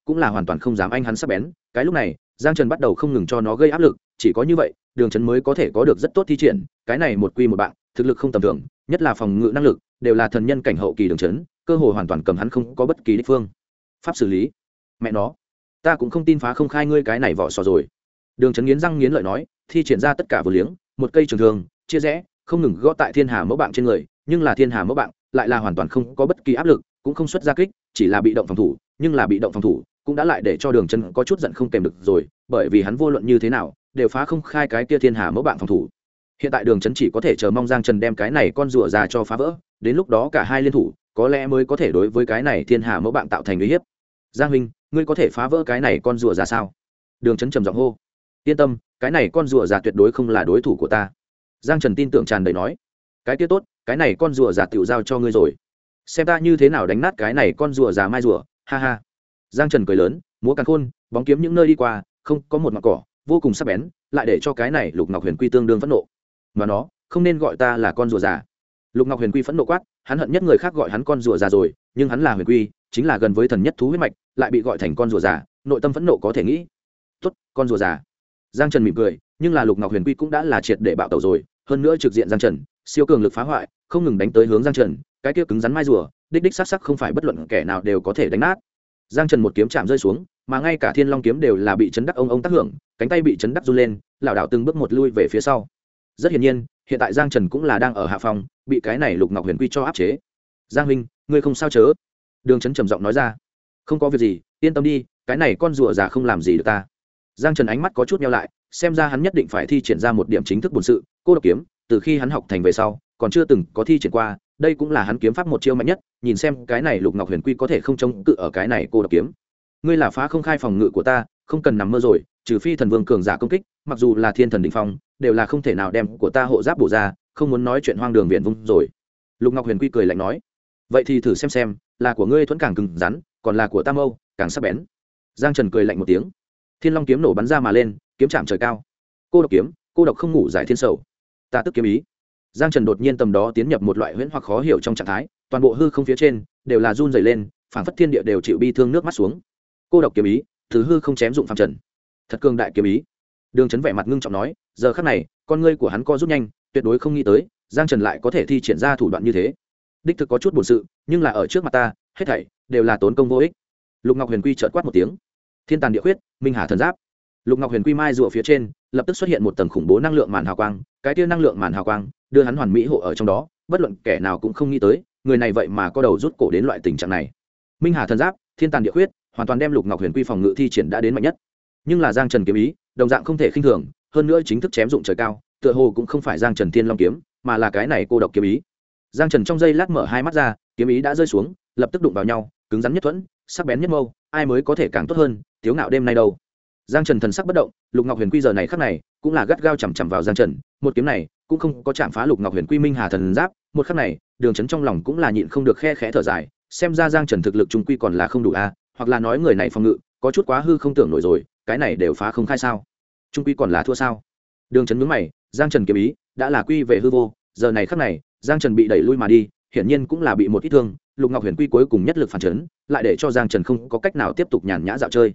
cũng là hoàn toàn không dám anh hắn sắc bén. Cái lúc này Giang Trần bắt đầu không ngừng cho nó gây áp lực, chỉ có như vậy Đường Trấn mới có thể có được rất tốt thi triển. Cái này một quy một bạn thực lực không tầm thường, nhất là phòng ngự năng lực đều là thần nhân cảnh hậu kỳ Đường Trấn, cơ hội hoàn toàn cầm hắn không có bất kỳ đích phương pháp xử lý. Mẹ nó, ta cũng không tin phá không khai ngươi cái này vỏ sò rồi. Đường Trấn nghiến răng nghiến lợi nói, thi triển ra tất cả vừa liếng, một cây trường thương chia rẽ không ngừng gõ tại thiên hà mẫu bạn trên người, nhưng là thiên hà mẫu bạn lại là hoàn toàn không có bất kỳ áp lực, cũng không xuất ra kích, chỉ là bị động phòng thủ, nhưng là bị động phòng thủ cũng đã lại để cho Đường Trấn có chút giận không kèm được rồi, bởi vì hắn vô luận như thế nào đều phá không khai cái kia thiên hà mẫu bạn phòng thủ. Hiện tại Đường Trấn chỉ có thể chờ mong Giang Trần đem cái này con rùa già cho phá vỡ, đến lúc đó cả hai liên thủ có lẽ mới có thể đối với cái này thiên hà mẫu bạn tạo thành uy hiếp. Giang huynh, ngươi có thể phá vỡ cái này con rùa già sao? Đường Trấn trầm giọng hô. Yên tâm, cái này con rùa già tuyệt đối không là đối thủ của ta. Giang Trần tin tưởng tràn đầy nói. Cái kia tốt, cái này con rùa già tiểu giao cho ngươi rồi, xem ta như thế nào đánh nát cái này con rùa già mai rùa, ha ha. Giang Trần cười lớn, múa càn khôn, bóng kiếm những nơi đi qua không có một mặt cỏ, vô cùng sắc bén, lại để cho cái này Lục Ngọc Huyền Quy tương đương phẫn nộ. Mà nó không nên gọi ta là con rùa già. Lục Ngọc Huyền Quy phẫn nộ quát, hắn hận nhất người khác gọi hắn con rùa già rồi, nhưng hắn là Huyền Quy, chính là gần với thần nhất thú huyết mạch, lại bị gọi thành con rùa già, nội tâm phẫn nộ có thể nghĩ. Tốt, con rùa già. Giang Trần mỉm cười, nhưng là Lục Ngọc Huyền Quy cũng đã là triệt để bạo tẩu rồi, hơn nữa trực diện Giang Trần, siêu cường lực phá hoại, không ngừng đánh tới hướng Giang Trần, cái kia cứng rắn mai rùa, đích đích sắc sắc không phải bất luận kẻ nào đều có thể đánh nát. Giang Trần một kiếm chạm rơi xuống, mà ngay cả Thiên Long kiếm đều là bị chấn đắc ông tác hưởng, cánh tay bị chấn đắc run lên, lảo đảo từng bước một lui về phía sau. Rất hiển nhiên, hiện tại Giang Trần cũng là đang ở hạ phòng, bị cái này Lục Ngọc Huyền Quy cho áp chế. Giang huynh, ngươi không sao chớ? Đường Trấn trầm giọng nói ra. Không có việc gì, yên tâm đi, cái này con rùa già không làm gì được ta. Giang Trần ánh mắt có chút nheo lại, xem ra hắn nhất định phải thi triển ra một điểm chính thức bổn sự, cô độc kiếm, từ khi hắn học thành về sau, còn chưa từng có thi triển qua, đây cũng là hắn kiếm pháp một chiêu mạnh nhất, nhìn xem cái này Lục Ngọc Huyền Quy có thể không chống cự ở cái này cô độc kiếm. Ngươi là phá không khai phòng ngự của ta, không cần nằm mơ rồi, trừ phi thần vương cường giả công kích, mặc dù là thiên thần đỉnh phong, đều là không thể nào đem của ta hộ giáp bổ ra, không muốn nói chuyện hoang đường viển vung rồi. Lục Ngọc Huyền Quy cười lạnh nói, vậy thì thử xem, là của ngươi thuẫn càng cứng rắn, còn là của ta mâu càng sắc bén. Giang Trần cười lạnh một tiếng, Thiên Long kiếm nổ bắn ra mà lên, kiếm chạm trời cao. Cô độc kiếm, cô độc không ngủ giải thiên sầu. Ta tức kiếm ý. Giang Trần đột nhiên tầm đó tiến nhập một loại huyễn hoặc khó hiểu trong trạng thái, toàn bộ hư không phía trên đều là run rẩy lên, phảng phất thiên địa đều chịu bi thương nước mắt xuống. Cô độc kiếm ý, thứ hư không chém dụng phàm trần. Thật cường đại kiếm ý. Đường Trấn vẻ mặt ngưng trọng nói, giờ khắc này, con ngươi của hắn co rút nhanh, tuyệt đối không nghĩ tới, Giang Trần lại có thể thi triển ra thủ đoạn như thế. Đích thực có chút buồn sự, nhưng là ở trước mặt ta, hết thảy đều là tốn công vô ích. Lục Ngọc Huyền Quy chợt quát một tiếng, Thiên Tàn Địa Khuyết, Minh Hà Thần Giáp. Lục Ngọc Huyền Quy mai rùa phía trên, lập tức xuất hiện một tầng khủng bố năng lượng màn hào quang, cái tia năng lượng màn hào quang đưa hắn hoàn mỹ hộ ở trong đó, bất luận kẻ nào cũng không nghĩ tới, người này vậy mà có đầu rút cổ đến loại tình trạng này. Minh Hà Thần Giáp, Thiên Tàn Địa Khuyết, hoàn toàn đem Lục Ngọc Huyền Quy phòng ngự thi triển đã đến mạnh nhất. Nhưng là Giang Trần kiếm ý, đồng dạng không thể khinh thường, hơn nữa chính thức chém dụng trời cao, tựa hồ cũng không phải Giang Trần Thiên Long kiếm, mà là cái này cô độc kiếm ý. Giang Trần trong giây lát mở hai mắt ra, kiếm ý đã rơi xuống, lập tức đụng vào nhau, cứng rắn nhất thuẫn, sắc bén nhất mâu, ai mới có thể càng tốt hơn, thiếu ngạo đêm nay đâu. Giang Trần thần sắc bất động, Lục Ngọc Huyền Quy giờ này khắc này cũng là gắt gao chằm chằm vào Giang Trần, một kiếm này cũng không có chạm phá Lục Ngọc Huyền Quy Minh Hà Thần Giáp, một khắc này, Đường Trấn trong lòng cũng là nhịn không được khe khẽ thở dài, xem ra Giang Trần thực lực trung quy còn là không đủ a, hoặc là nói người này phòng ngự có chút quá hư không tưởng nổi rồi, cái này đều phá không khai sao? Trung quy còn là thua sao? Đường Trấn nhướng mày, Giang Trần kiếm ý đã là quy về hư vô, giờ này khắc này, Giang Trần bị đẩy lui mà đi, hiển nhiên cũng là bị một ít thương, Lục Ngọc Huyền Quy cuối cùng nhất lực phản chấn, lại để cho Giang Trần không có cách nào tiếp tục nhàn nhã dạo chơi.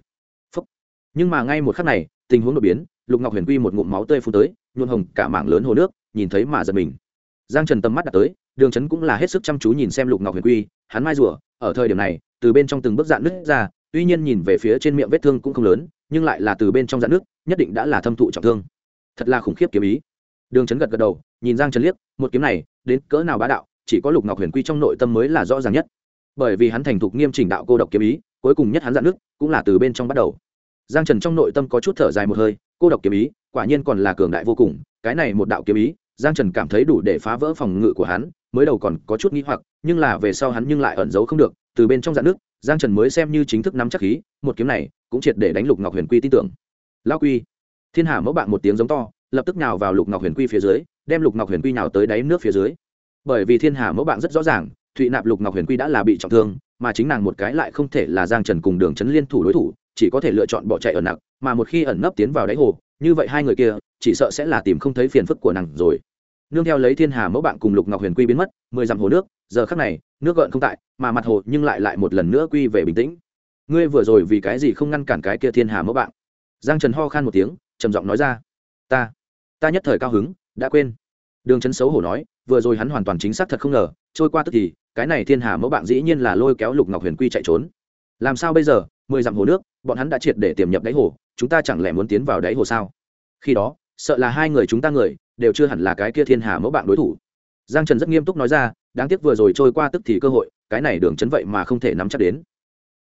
Nhưng mà ngay một khắc này, tình huống đột biến, Lục Ngọc Huyền Quy một ngụm máu tươi phun tới, nhuộm hồng cả mảng lớn hồ nước, nhìn thấy mà giật mình. Giang Trần tầm mắt đặt tới, Đường Trấn cũng là hết sức chăm chú nhìn xem Lục Ngọc Huyền Quy, hắn mai rùa, ở thời điểm này, từ bên trong từng bước dạn nứt ra, tuy nhiên nhìn về phía trên miệng vết thương cũng không lớn, nhưng lại là từ bên trong dạn nước, nhất định đã là thâm thụ trọng thương. Thật là khủng khiếp kiếm ý. Đường Trấn gật gật đầu, nhìn Giang Trần liếc, một kiếm này, đến cỡ nào bá đạo, chỉ có Lục Ngọc Huyền Quy trong nội tâm mới là rõ ràng nhất. Bởi vì hắn thành thục nghiêm chỉnh đạo cô độc kiếm ý, cuối cùng nhất hắn dạn nước, cũng là từ bên trong bắt đầu. Giang Trần trong nội tâm có chút thở dài một hơi, cô độc kiếm ý, quả nhiên còn là cường đại vô cùng, cái này một đạo kiếm ý, Giang Trần cảm thấy đủ để phá vỡ phòng ngự của hắn, mới đầu còn có chút nghi hoặc, nhưng là về sau hắn nhưng lại ẩn giấu không được, từ bên trong dạn nước, Giang Trần mới xem như chính thức nắm chắc khí, một kiếm này cũng triệt để đánh Lục Ngọc Huyền Quy tin tưởng. Lão Quy, Thiên Hà mẫu bạn một tiếng giống to, lập tức nhào vào Lục Ngọc Huyền Quy phía dưới, đem Lục Ngọc Huyền Quy nhào tới đáy nước phía dưới. Bởi vì Thiên Hà mẫu bạn rất rõ ràng, Thụy Nạp Lục Ngọc Huyền Quy đã là bị trọng thương, mà chính nàng một cái lại không thể là Giang Trần cùng Đường Trấn liên thủ đối thủ, chỉ có thể lựa chọn bỏ chạy ẩn nặc, mà một khi ẩn nấp tiến vào đáy hồ, như vậy hai người kia chỉ sợ sẽ là tìm không thấy phiền phức của nàng rồi. Nương theo lấy Thiên Hà mẫu bạn cùng Lục Ngọc Huyền Quy biến mất, 10 dặm hồ nước, giờ khắc này, nước gợn không tại, mà mặt hồ nhưng lại một lần nữa quy về bình tĩnh. ngươi vừa rồi vì cái gì không ngăn cản cái kia thiên hà mẫu bạn? Giang Trần ho khan một tiếng, trầm giọng nói ra. Ta nhất thời cao hứng, đã quên. Đường Trấn xấu hổ nói, vừa rồi hắn hoàn toàn chính xác thật không ngờ, trôi qua tức thì, cái này thiên hà mẫu bạn dĩ nhiên là lôi kéo Lục Ngọc Huyền Quy chạy trốn. Làm sao bây giờ? 10 dặm hồ nước, bọn hắn đã triệt để tiềm nhập đáy hồ, chúng ta chẳng lẽ muốn tiến vào đáy hồ sao? Khi đó, sợ là hai người chúng ta người đều chưa hẳn là cái kia thiên hà mẫu bạn đối thủ. Giang Trần rất nghiêm túc nói ra, đáng tiếc vừa rồi trôi qua tức thì cơ hội, cái này Đường Trấn vậy mà không thể nắm chắc đến.